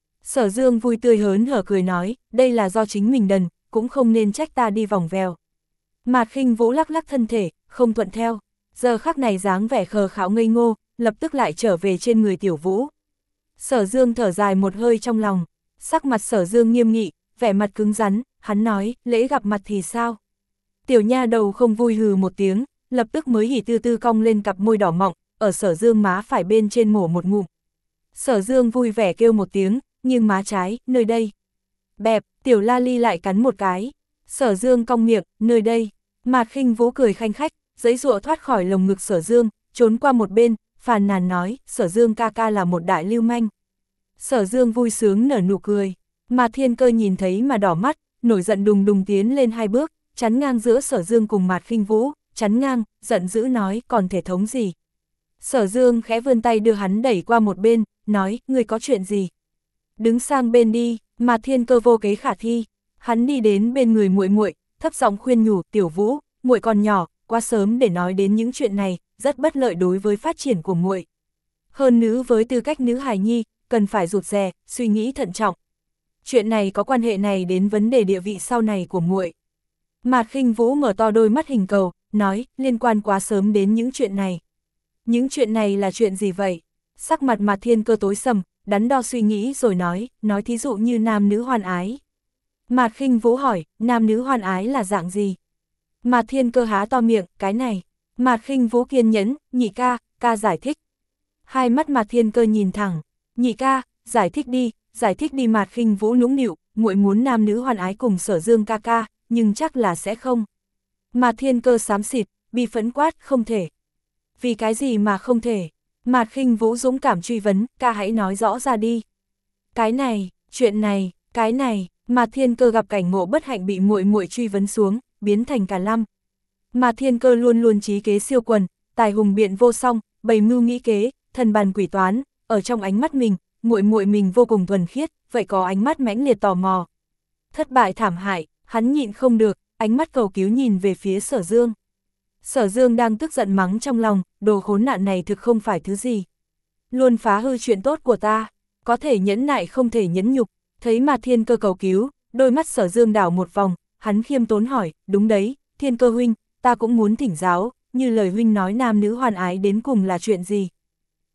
Sở Dương vui tươi hớn hở cười nói, đây là do chính mình đần, cũng không nên trách ta đi vòng vèo. Mạt Khinh Vũ lắc lắc thân thể, không thuận theo. Giờ khắc này dáng vẻ khờ khạo ngây ngô, lập tức lại trở về trên người Tiểu Vũ. Sở Dương thở dài một hơi trong lòng, sắc mặt Sở Dương nghiêm nghị, vẻ mặt cứng rắn, hắn nói, lễ gặp mặt thì sao? Tiểu nha đầu không vui hừ một tiếng, lập tức mới hỉ tư tư cong lên cặp môi đỏ mọng, ở Sở Dương má phải bên trên mổ một ngụm. Sở Dương vui vẻ kêu một tiếng, nhưng má trái, nơi đây. Bẹp, Tiểu La Ly lại cắn một cái. Sở Dương cong miệng, nơi đây. Mạt Khinh Vũ cười khanh khách, giãy giụa thoát khỏi lồng ngực Sở Dương, trốn qua một bên, phàn nàn nói, Sở Dương ca ca là một đại lưu manh. Sở Dương vui sướng nở nụ cười. Mạt Thiên Cơ nhìn thấy mà đỏ mắt, nổi giận đùng đùng tiến lên hai bước, chắn ngang giữa Sở Dương cùng Mạt Khinh Vũ, chắn ngang, giận dữ nói, còn thể thống gì? Sở Dương khẽ vươn tay đưa hắn đẩy qua một bên, nói, ngươi có chuyện gì? Đứng sang bên đi. Mạt Thiên Cơ vô kế khả thi, hắn đi đến bên người muội muội, thấp giọng khuyên nhủ, Tiểu Vũ, muội còn nhỏ, quá sớm để nói đến những chuyện này, rất bất lợi đối với phát triển của muội. Hơn nữa với tư cách nữ hài nhi, cần phải rụt rè, suy nghĩ thận trọng. Chuyện này có quan hệ này đến vấn đề địa vị sau này của muội. Mạt Khinh Vũ mở to đôi mắt hình cầu, nói, liên quan quá sớm đến những chuyện này. Những chuyện này là chuyện gì vậy? Sắc mặt Mạt Thiên Cơ tối sầm, đắn đo suy nghĩ rồi nói, nói thí dụ như nam nữ hoan ái. Mạt Khinh Vũ hỏi, nam nữ hoan ái là dạng gì? Mạt Thiên Cơ há to miệng, cái này. Mạt Khinh Vũ kiên nhẫn, nhị ca, ca giải thích. Hai mắt Mạt Thiên Cơ nhìn thẳng, nhị ca, giải thích đi, giải thích đi. Mạt Khinh Vũ nũng nịu, muội muốn nam nữ hoan ái cùng Sở Dương ca ca, nhưng chắc là sẽ không. Mạt Thiên Cơ xám xịt, bi phẫn quát, không thể. Vì cái gì mà không thể? Mạt Khinh Vũ dũng cảm truy vấn, ca hãy nói rõ ra đi. Cái này, chuyện này, cái này. Mạt Thiên Cơ gặp cảnh ngộ bất hạnh bị muội muội truy vấn xuống, biến thành cả lăm. Mạt Thiên Cơ luôn luôn trí kế siêu quần, tài hùng biện vô song, bày mưu nghĩ kế, thần bàn quỷ toán, ở trong ánh mắt mình, muội muội mình vô cùng thuần khiết, vậy có ánh mắt mãnh liệt tò mò. Thất bại thảm hại, hắn nhịn không được, ánh mắt cầu cứu nhìn về phía Sở Dương. Sở Dương đang tức giận mắng trong lòng, đồ khốn nạn này thực không phải thứ gì. Luôn phá hư chuyện tốt của ta, có thể nhẫn nại không thể nhẫn nhục. Thấy Mạt Thiên Cơ cầu cứu, đôi mắt Sở Dương đảo một vòng, hắn khiêm tốn hỏi, đúng đấy, Thiên Cơ huynh, ta cũng muốn thỉnh giáo, như lời huynh nói nam nữ hoan ái đến cùng là chuyện gì?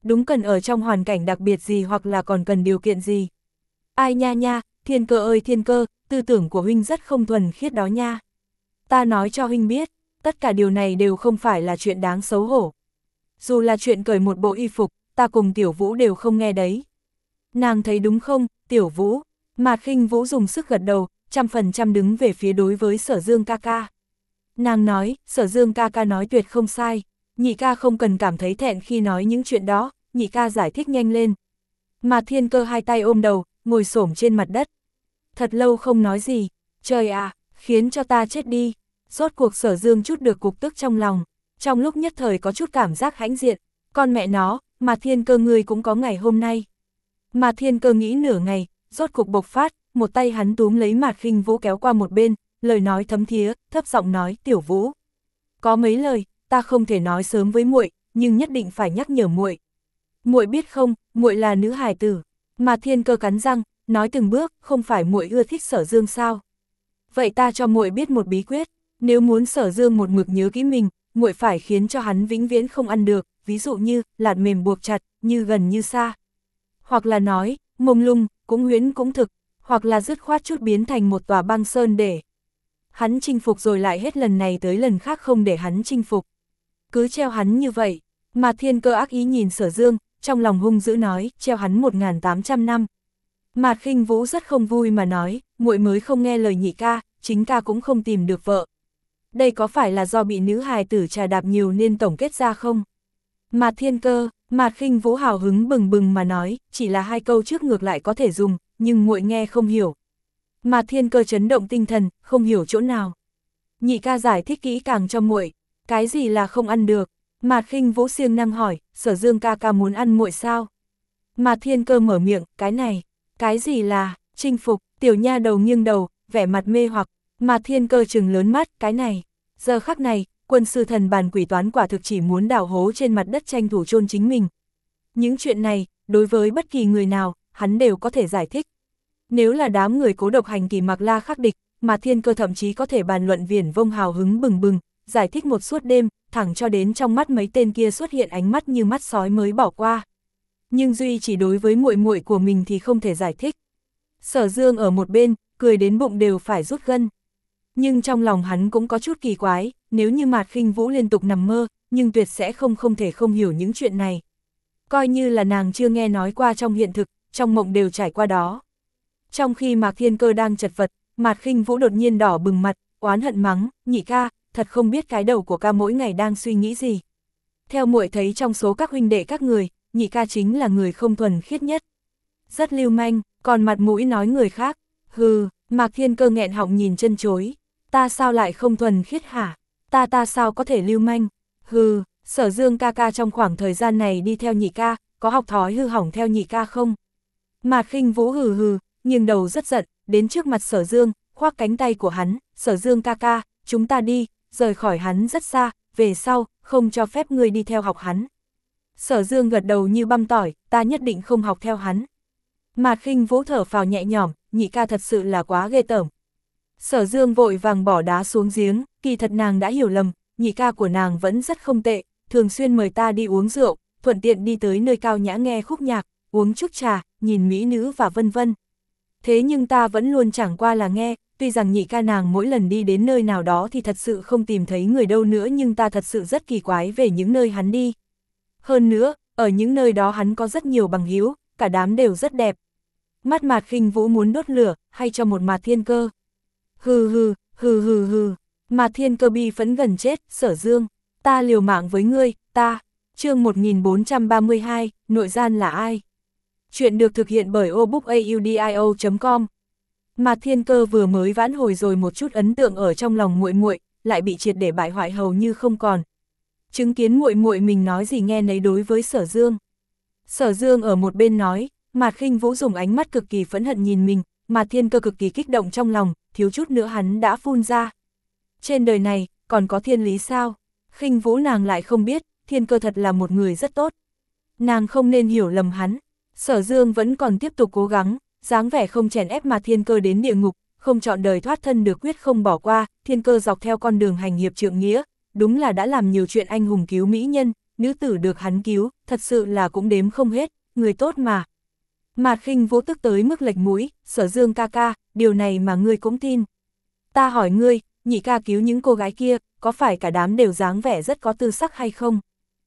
đúng cần ở trong hoàn cảnh đặc biệt gì hoặc là còn cần điều kiện gì. Ai nha nha, Thiên Cơ ơi Thiên Cơ, tư tưởng của huynh rất không thuần khiết đó nha. Ta nói cho huynh biết, tất cả điều này đều không phải là chuyện đáng xấu hổ. Dù là chuyện cởi một bộ y phục, ta cùng Tiểu Vũ đều không nghe đấy. Nàng thấy đúng không, Tiểu Vũ? Mạt Khinh Vũ dùng sức gật đầu, trăm phần trăm đứng về phía đối với Sở Dương ca ca. Nàng nói, Sở Dương ca ca nói tuyệt không sai, nhị ca không cần cảm thấy thẹn khi nói những chuyện đó, nhị ca giải thích nhanh lên. Mạt Thiên Cơ hai tay ôm đầu, ngồi xổm trên mặt đất. Thật lâu không nói gì, trời à, khiến cho ta chết đi. Rốt cuộc Sở Dương chút được cục tức trong lòng, trong lúc nhất thời có chút cảm giác hãnh diện, con mẹ nó, Mạt Thiên Cơ ngươi cũng có ngày hôm nay. Mạt Thiên Cơ nghĩ nửa ngày, rốt cuộc bộc phát, một tay hắn túm lấy Mạt Khinh Vũ kéo qua một bên, lời nói thấm thía, thấp giọng nói, Tiểu Vũ. Có mấy lời, ta không thể nói sớm với muội, nhưng nhất định phải nhắc nhở muội. Muội biết không, muội là nữ hài tử. Mạt Thiên Cơ cắn răng, nói từng bước, không phải muội ưa thích Sở Dương sao? Vậy ta cho muội biết một bí quyết, nếu muốn Sở Dương một mực nhớ kỹ mình, muội phải khiến cho hắn vĩnh viễn không ăn được, ví dụ như lạt mềm buộc chặt, như gần như xa. Hoặc là nói, mông lung, cũng huyễn cũng thực, hoặc là dứt khoát chút biến thành một tòa băng sơn để hắn chinh phục rồi lại hết lần này tới lần khác không để hắn chinh phục. Cứ treo hắn như vậy, mà Thiên Cơ ác ý nhìn Sở Dương, trong lòng hung dữ nói, treo hắn một nghìn tám trăm năm. Mạt Khinh Vũ rất không vui mà nói, muội mới không nghe lời nhị ca, chính ca cũng không tìm được vợ. Đây có phải là do bị nữ hài tử trà đạp nhiều nên tổng kết ra không? Mạt Thiên Cơ, Mạt Khinh Vũ hào hứng bừng bừng mà nói, chỉ là hai câu trước ngược lại có thể dùng, nhưng muội nghe không hiểu. Mạt Thiên Cơ chấn động tinh thần, không hiểu chỗ nào. Nhị ca giải thích kỹ càng cho muội, cái gì là không ăn được? Mạt Khinh Vũ siêng năng hỏi, Sở Dương ca ca muốn ăn muội sao? Mạt Thiên Cơ mở miệng, cái này, cái gì là chinh phục? Tiểu nha đầu nghiêng đầu, vẻ mặt mê hoặc. Mạt Thiên Cơ trừng lớn mắt, cái này. Giờ khắc này, quân sư thần bàn quỷ toán quả thực chỉ muốn đào hố trên mặt đất tranh thủ chôn chính mình. Những chuyện này, đối với bất kỳ người nào, hắn đều có thể giải thích. Nếu là đám người cố độc hành kỳ Mạc La khắc địch, Mạt Thiên Cơ thậm chí có thể bàn luận viển vông hào hứng bừng bừng, giải thích một suốt đêm, thẳng cho đến trong mắt mấy tên kia xuất hiện ánh mắt như mắt sói mới bỏ qua. Nhưng duy chỉ đối với muội muội của mình thì không thể giải thích. Sở Dương ở một bên, cười đến bụng đều phải rút gân. Nhưng trong lòng hắn cũng có chút kỳ quái, nếu như Mạt Khinh Vũ liên tục nằm mơ, nhưng tuyệt sẽ không không thể không hiểu những chuyện này. Coi như là nàng chưa nghe nói qua trong hiện thực, trong mộng đều trải qua đó. Trong khi Mạc Thiên Cơ đang chật vật, Mạt Khinh Vũ đột nhiên đỏ bừng mặt, oán hận mắng, nhị ca, thật không biết cái đầu của ca mỗi ngày đang suy nghĩ gì. Theo muội thấy trong số các huynh đệ các người, nhị ca chính là người không thuần khiết nhất. Rất lưu manh, còn mặt mũi nói người khác. Hừ, Mạc Thiên Cơ nghẹn họng nhìn chân chối. Ta sao lại không thuần khiết hả? Ta ta sao có thể lưu manh? Hừ, Sở Dương ca ca trong khoảng thời gian này đi theo nhị ca, có học thói hư hỏng theo nhị ca không? Mạt Khinh Vũ hừ hừ, nghiêng đầu rất giận, đến trước mặt Sở Dương, khoác cánh tay của hắn, Sở Dương ca ca, chúng ta đi, rời khỏi hắn rất xa, về sau, không cho phép ngươi đi theo học hắn. Sở Dương gật đầu như băm tỏi, ta nhất định không học theo hắn. Mạt Khinh Vũ thở phào nhẹ nhõm, nhị ca thật sự là quá ghê tởm. Sở Dương vội vàng bỏ đá xuống giếng, kỳ thật nàng đã hiểu lầm, nhị ca của nàng vẫn rất không tệ, thường xuyên mời ta đi uống rượu, thuận tiện đi tới nơi cao nhã nghe khúc nhạc, uống chút trà, nhìn mỹ nữ và vân vân. Thế nhưng ta vẫn luôn chẳng qua là nghe, tuy rằng nhị ca nàng mỗi lần đi đến nơi nào đó thì thật sự không tìm thấy người đâu nữa, nhưng ta thật sự rất kỳ quái về những nơi hắn đi. Hơn nữa, ở những nơi đó hắn có rất nhiều bằng hữu, cả đám đều rất đẹp. Mắt Mạt Khinh Vũ muốn đốt lửa, hay cho một Mạt Thiên Cơ. Hừ hừ, hừ hừ hừ, Mạt Thiên Cơ bi phẫn gần chết, Sở Dương, ta liều mạng với ngươi, ta. Chương một nghìn bốn trăm ba mươi hai, nội gian là ai? Chuyện được thực hiện bởi obookaudio chấm com. Mạt Thiên Cơ vừa mới vãn hồi rồi một chút ấn tượng ở trong lòng muội muội, lại bị triệt để bại hoại hầu như không còn. Chứng kiến muội muội mình nói gì nghe nấy đối với Sở Dương. Sở Dương ở một bên nói, Mạt Khinh Vũ dùng ánh mắt cực kỳ phẫn hận nhìn mình, Mạt Thiên Cơ cực kỳ kích động trong lòng, thiếu chút nữa hắn đã phun ra. Trên đời này, còn có thiên lý sao? Khinh Vũ nàng lại không biết, Thiên Cơ thật là một người rất tốt. Nàng không nên hiểu lầm hắn. Sở Dương vẫn còn tiếp tục cố gắng, dáng vẻ không chèn ép Mạt Thiên Cơ đến địa ngục, không chọn đời thoát thân được quyết không bỏ qua, Thiên Cơ dọc theo con đường hành hiệp trượng nghĩa, đúng là đã làm nhiều chuyện anh hùng cứu mỹ nhân, nữ tử được hắn cứu, thật sự là cũng đếm không hết, người tốt mà. Mạt Khinh Vũ tức tới mức lệch mũi, Sở Dương ca ca, điều này mà ngươi cũng tin. Ta hỏi ngươi, nhị ca cứu những cô gái kia, có phải cả đám đều dáng vẻ rất có tư sắc hay không?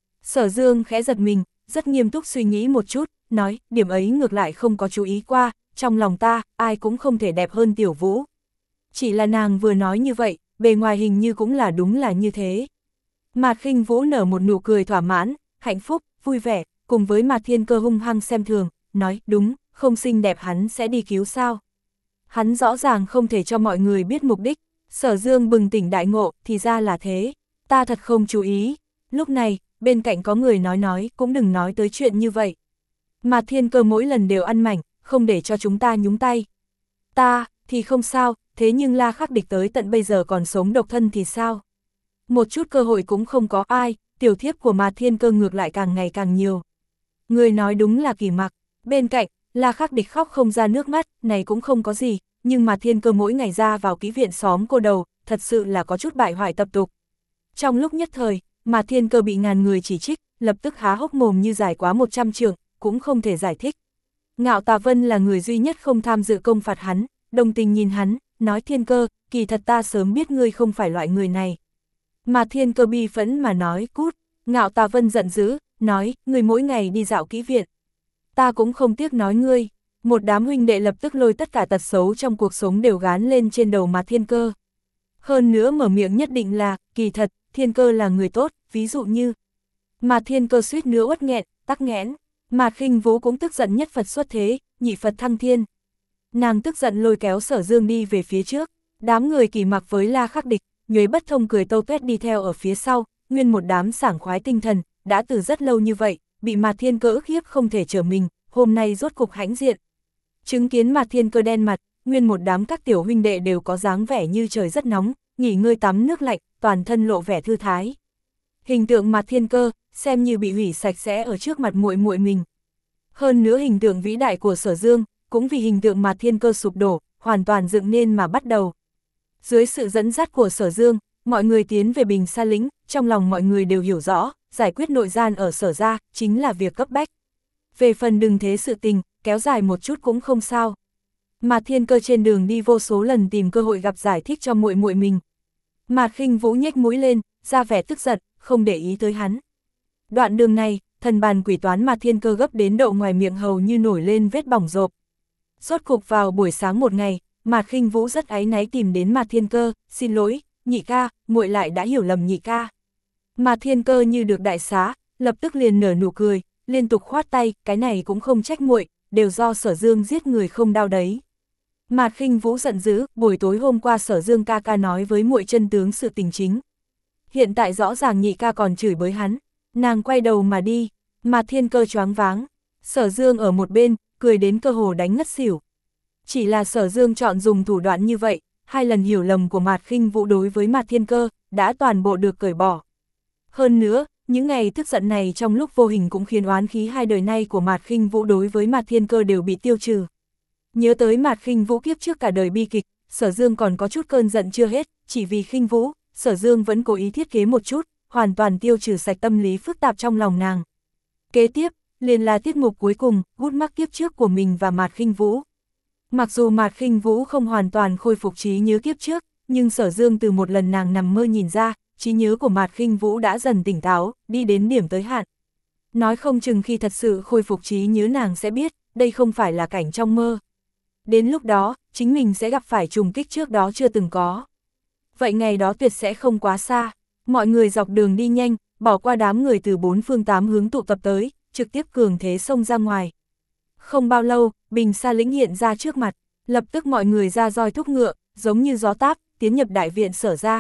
Sở Dương khẽ giật mình, rất nghiêm túc suy nghĩ một chút, nói, điểm ấy ngược lại không có chú ý qua, trong lòng ta, ai cũng không thể đẹp hơn Tiểu Vũ. Chỉ là nàng vừa nói như vậy, bề ngoài hình như cũng là đúng là như thế. Mạt Khinh Vũ nở một nụ cười thỏa mãn, hạnh phúc, vui vẻ, cùng với Mạt Thiên Cơ hung hăng xem thường, nói, đúng, không xinh đẹp hắn sẽ đi cứu sao. Hắn rõ ràng không thể cho mọi người biết mục đích. Sở Dương bừng tỉnh đại ngộ, thì ra là thế, ta thật không chú ý. Lúc này, bên cạnh có người nói nói, cũng đừng nói tới chuyện như vậy. Mạt Thiên Cơ mỗi lần đều ăn mảnh, không để cho chúng ta nhúng tay. Ta, thì không sao, thế nhưng La Khắc Địch tới tận bây giờ còn sống độc thân thì sao? Một chút cơ hội cũng không có ai, tiểu thiếp của Mạt Thiên Cơ ngược lại càng ngày càng nhiều. Người nói đúng là Kỳ Mặc, bên cạnh, La Khắc Địch khóc không ra nước mắt, này cũng không có gì, nhưng Mạt Thiên Cơ mỗi ngày ra vào kỹ viện xóm cô đầu, thật sự là có chút bại hoại tập tục. Trong lúc nhất thời, Mạt Thiên Cơ bị ngàn người chỉ trích, lập tức há hốc mồm như dài quá một trăm trượng, cũng không thể giải thích. Ngạo Tà Vân là người duy nhất không tham dự công phạt hắn, đồng tình nhìn hắn, nói Thiên Cơ, kỳ thật ta sớm biết ngươi không phải loại người này. Mạt Thiên Cơ bi phẫn mà nói, cút. Ngạo Tà Vân giận dữ, nói, ngươi mỗi ngày đi dạo kỹ viện. Ta cũng không tiếc nói ngươi. Một đám huynh đệ lập tức lôi tất cả tật xấu trong cuộc sống đều gán lên trên đầu Mạt Thiên Cơ. Hơn nữa mở miệng nhất định là, kỳ thật, Thiên Cơ là người tốt, ví dụ như. Mạt Thiên Cơ suýt nữa uất nghẹn, tắc nghẽn. Mạt Khinh Vũ cũng tức giận nhất Phật xuất thế, nhị Phật thăng thiên. Nàng tức giận lôi kéo Sở Dương đi về phía trước, đám người Kỳ Mặc với La Khắc Địch, Nhuế Bất Thông cười tâu tuét đi theo ở phía sau, nguyên một đám sảng khoái tinh thần, đã từ rất lâu như vậy, bị Mạt Thiên Cơ ức hiếp không thể trở mình, hôm nay rốt cục hãnh diện. Chứng kiến Mạt Thiên Cơ đen mặt, nguyên một đám các tiểu huynh đệ đều có dáng vẻ như trời rất nóng, nghỉ ngơi tắm nước lạnh, toàn thân lộ vẻ thư thái. Hình tượng Mạt Thiên Cơ, xem như bị hủy sạch sẽ ở trước mặt muội muội mình. Hơn nữa hình tượng vĩ đại của Sở Dương, cũng vì hình tượng Mạt Thiên Cơ sụp đổ, hoàn toàn dựng nên mà bắt đầu. Dưới sự dẫn dắt của Sở Dương, mọi người tiến về Bình Sa Lĩnh, trong lòng mọi người đều hiểu rõ, giải quyết nội gian ở Sở gia, chính là việc cấp bách. Về phần đừng thế sự tình, kéo dài một chút cũng không sao. Mạt Thiên Cơ trên đường đi vô số lần tìm cơ hội gặp giải thích cho muội muội mình. Mạt Khinh Vũ nhếch mũi lên, ra vẻ tức giận, không để ý tới hắn. Đoạn đường này, thần bàn quỷ toán Mạt Thiên Cơ gấp đến độ ngoài miệng hầu như nổi lên vết bỏng rộp. Rốt cục vào buổi sáng một ngày, Mạt Khinh Vũ rất áy náy tìm đến Mạt Thiên Cơ, xin lỗi, nhị ca, muội lại đã hiểu lầm nhị ca. Mạt Thiên Cơ như được đại xá, lập tức liền nở nụ cười, liên tục khoát tay, cái này cũng không trách muội, đều do Sở Dương giết người không đau đấy. Mạt Khinh Vũ giận dữ, buổi tối hôm qua Sở Dương ca ca nói với muội chân tướng sự tình chính. Hiện tại rõ ràng nhị ca còn chửi bới hắn, nàng quay đầu mà đi, Mạt Thiên Cơ choáng váng, Sở Dương ở một bên, cười đến cơ hồ đánh ngất xỉu. Chỉ là Sở Dương chọn dùng thủ đoạn như vậy, hai lần hiểu lầm của Mạt Khinh Vũ đối với Mạt Thiên Cơ, đã toàn bộ được cởi bỏ. Hơn nữa, những ngày tức giận này trong lúc vô hình cũng khiến oán khí hai đời nay của Mạt Khinh Vũ đối với Mạt Thiên Cơ đều bị tiêu trừ. Nhớ tới Mạt Khinh Vũ kiếp trước cả đời bi kịch, Sở Dương còn có chút cơn giận chưa hết, chỉ vì Khinh Vũ, Sở Dương vẫn cố ý thiết kế một chút, hoàn toàn tiêu trừ sạch tâm lý phức tạp trong lòng nàng. Kế tiếp, liền là tiết mục cuối cùng, gút mắc kiếp trước của mình và Mạt Khinh Vũ. Mặc dù Mạt Khinh Vũ không hoàn toàn khôi phục trí nhớ kiếp trước, nhưng Sở Dương từ một lần nàng nằm mơ nhìn ra, trí nhớ của Mạt Khinh Vũ đã dần tỉnh táo, đi đến điểm tới hạn. Nói không chừng khi thật sự khôi phục trí nhớ nàng sẽ biết, đây không phải là cảnh trong mơ. Đến lúc đó, chính mình sẽ gặp phải trùng kích trước đó chưa từng có. Vậy ngày đó tuyệt sẽ không quá xa, mọi người dọc đường đi nhanh, bỏ qua đám người từ bốn phương tám hướng tụ tập tới, trực tiếp cường thế xông ra ngoài. Không bao lâu, Bình Sa Lĩnh hiện ra trước mặt, lập tức mọi người ra roi thúc ngựa, giống như gió táp, tiến nhập đại viện Sở ra.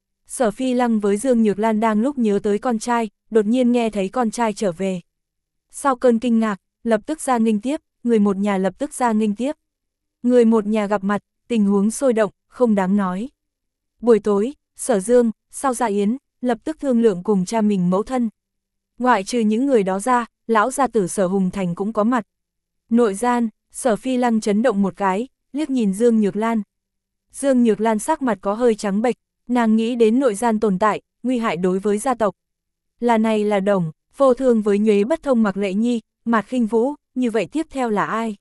Sở Phi Lăng với Dương Nhược Lan đang lúc nhớ tới con trai, đột nhiên nghe thấy con trai trở về. Sau cơn kinh ngạc, lập tức ra nghênh tiếp, người một nhà lập tức ra nghênh tiếp. Người một nhà gặp mặt, tình huống sôi động, không đáng nói. Buổi tối, Sở Dương, sau dạ yến, lập tức thương lượng cùng cha mình mẫu thân. Ngoại trừ những người đó ra, lão gia tử Sở Hùng Thành cũng có mặt. Nội gian, Sở Phi Lăng chấn động một cái, liếc nhìn Dương Nhược Lan. Dương Nhược Lan sắc mặt có hơi trắng bệch, nàng nghĩ đến nội gian tồn tại, nguy hại đối với gia tộc. Là này là Đồng, vô thương với Nhuế Bất Thông Mạc Lệ Nhi, Mạt Khinh Vũ, như vậy tiếp theo là ai?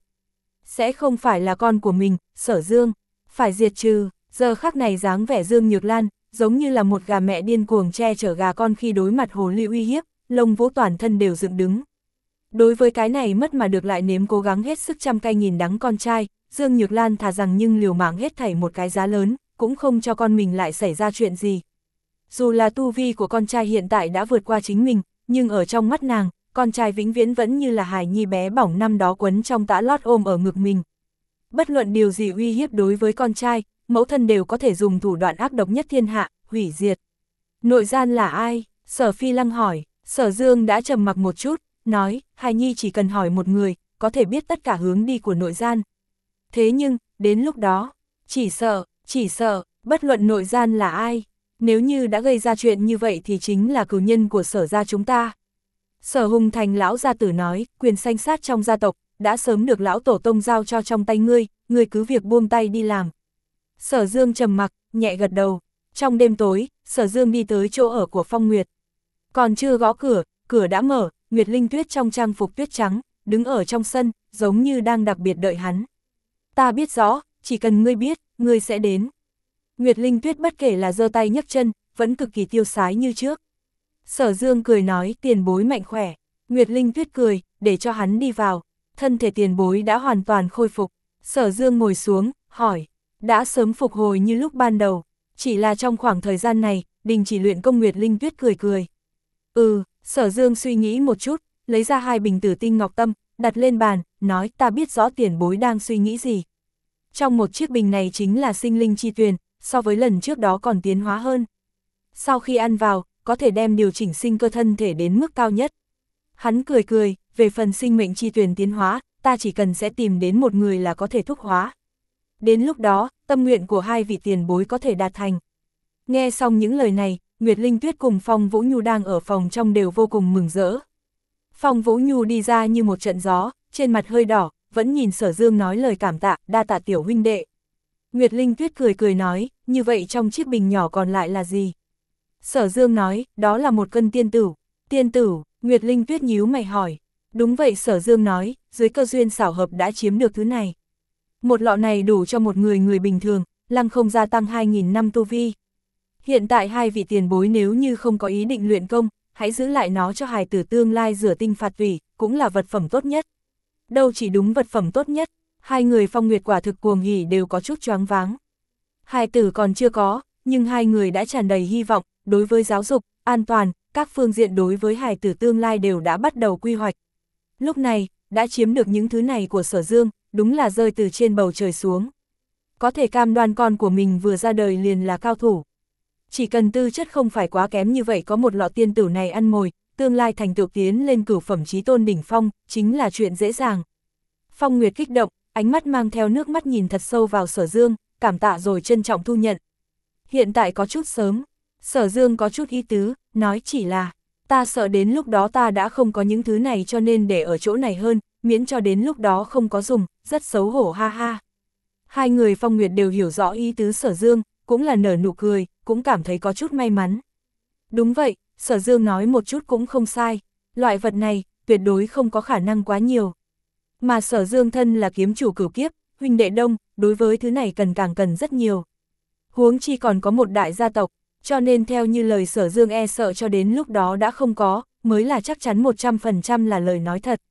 Sẽ không phải là con của mình, Sở Dương, phải diệt trừ. Giờ khắc này dáng vẻ Dương Nhược Lan, giống như là một gà mẹ điên cuồng che chở gà con khi đối mặt hồ ly uy hiếp, lông vũ toàn thân đều dựng đứng. Đối với cái này mất mà được lại nếm cố gắng hết sức trăm cay nghìn đắng con trai, Dương Nhược Lan thà rằng nhưng liều mạng hết thảy một cái giá lớn, cũng không cho con mình lại xảy ra chuyện gì. Dù là tu vi của con trai hiện tại đã vượt qua chính mình, nhưng ở trong mắt nàng, con trai vĩnh viễn vẫn như là hài nhi bé bỏng năm đó quấn trong tã lót ôm ở ngực mình. Bất luận điều gì uy hiếp đối với con trai, mẫu thân đều có thể dùng thủ đoạn ác độc nhất thiên hạ, hủy diệt. Nội gian là ai? Sở Phi Lăng hỏi. Sở Dương đã trầm mặc một chút, nói, hài nhi chỉ cần hỏi một người, có thể biết tất cả hướng đi của nội gian. Thế nhưng, đến lúc đó, chỉ sợ, chỉ sợ, bất luận nội gian là ai, nếu như đã gây ra chuyện như vậy thì chính là cửu nhân của Sở gia chúng ta. Sở Hùng Thành lão gia tử nói, quyền sanh sát trong gia tộc, đã sớm được lão tổ tông giao cho trong tay ngươi, ngươi cứ việc buông tay đi làm. Sở Dương trầm mặc, nhẹ gật đầu. Trong đêm tối, Sở Dương đi tới chỗ ở của Phong Nguyệt. Còn chưa gõ cửa, cửa đã mở, Nguyệt Linh Tuyết trong trang phục tuyết trắng, đứng ở trong sân, giống như đang đặc biệt đợi hắn. Ta biết rõ, chỉ cần ngươi biết, ngươi sẽ đến. Nguyệt Linh Tuyết bất kể là giơ tay nhấc chân, vẫn cực kỳ tiêu sái như trước. Sở Dương cười nói, tiền bối mạnh khỏe. Nguyệt Linh Tuyết cười, để cho hắn đi vào. Thân thể tiền bối đã hoàn toàn khôi phục. Sở Dương ngồi xuống, hỏi, đã sớm phục hồi như lúc ban đầu. Chỉ là trong khoảng thời gian này, đình chỉ luyện công. Nguyệt Linh Tuyết cười cười. Ừ, Sở Dương suy nghĩ một chút, lấy ra hai bình tử tinh ngọc tâm, đặt lên bàn, nói, ta biết rõ tiền bối đang suy nghĩ gì. Trong một chiếc bình này chính là sinh linh chi tuyền, so với lần trước đó còn tiến hóa hơn. Sau khi ăn vào, có thể đem điều chỉnh sinh cơ thân thể đến mức cao nhất. Hắn cười cười, về phần sinh mệnh chi tuyền tiến hóa, ta chỉ cần sẽ tìm đến một người là có thể thúc hóa. Đến lúc đó, tâm nguyện của hai vị tiền bối có thể đạt thành. Nghe xong những lời này, Nguyệt Linh Tuyết cùng Phong Vũ Nhu đang ở phòng trong đều vô cùng mừng rỡ. Phong Vũ Nhu đi ra như một trận gió, trên mặt hơi đỏ, vẫn nhìn Sở Dương nói lời cảm tạ, đa tạ tiểu huynh đệ. Nguyệt Linh Tuyết cười cười nói, như vậy trong chiếc bình nhỏ còn lại là gì? Sở Dương nói, đó là một cân tiên tử. Tiên tử, Nguyệt Linh Tuyết nhíu mày hỏi. Đúng vậy, Sở Dương nói, dưới cơ duyên xảo hợp đã chiếm được thứ này. Một lọ này đủ cho một người người bình thường, lăng không gia tăng hai nghìn năm tu vi. Hiện tại hai vị tiền bối nếu như không có ý định luyện công, hãy giữ lại nó cho hài tử tương lai rửa tinh phạt tủy, cũng là vật phẩm tốt nhất. Đâu chỉ đúng vật phẩm tốt nhất, hai người Phong Nguyệt quả thực cuồng hỉ đều có chút choáng váng. Hài tử còn chưa có, nhưng hai người đã tràn đầy hy vọng, đối với giáo dục, an toàn, các phương diện đối với hài tử tương lai đều đã bắt đầu quy hoạch. Lúc này, đã chiếm được những thứ này của Sở Dương, đúng là rơi từ trên bầu trời xuống. Có thể cam đoan con của mình vừa ra đời liền là cao thủ. Chỉ cần tư chất không phải quá kém như vậy, có một lọ tiên tử này ăn mồi, tương lai thành tựu tiến lên cửu phẩm chí tôn đỉnh phong, chính là chuyện dễ dàng. Phong Nguyệt kích động, ánh mắt mang theo nước mắt nhìn thật sâu vào Sở Dương, cảm tạ rồi trân trọng thu nhận. Hiện tại có chút sớm, Sở Dương có chút ý tứ, nói chỉ là, ta sợ đến lúc đó ta đã không có những thứ này cho nên để ở chỗ này hơn, miễn cho đến lúc đó không có dùng, rất xấu hổ ha ha. Hai người Phong Nguyệt đều hiểu rõ ý tứ Sở Dương, cũng là nở nụ cười, cũng cảm thấy có chút may mắn. Đúng vậy, Sở Dương nói một chút cũng không sai, loại vật này, tuyệt đối không có khả năng quá nhiều. Mà Sở Dương thân là kiếm chủ cửu kiếp, huynh đệ đông, đối với thứ này cần càng cần rất nhiều. Huống chi còn có một đại gia tộc, cho nên theo như lời Sở Dương e sợ cho đến lúc đó đã không có, mới là chắc chắn một trăm phần trăm là lời nói thật.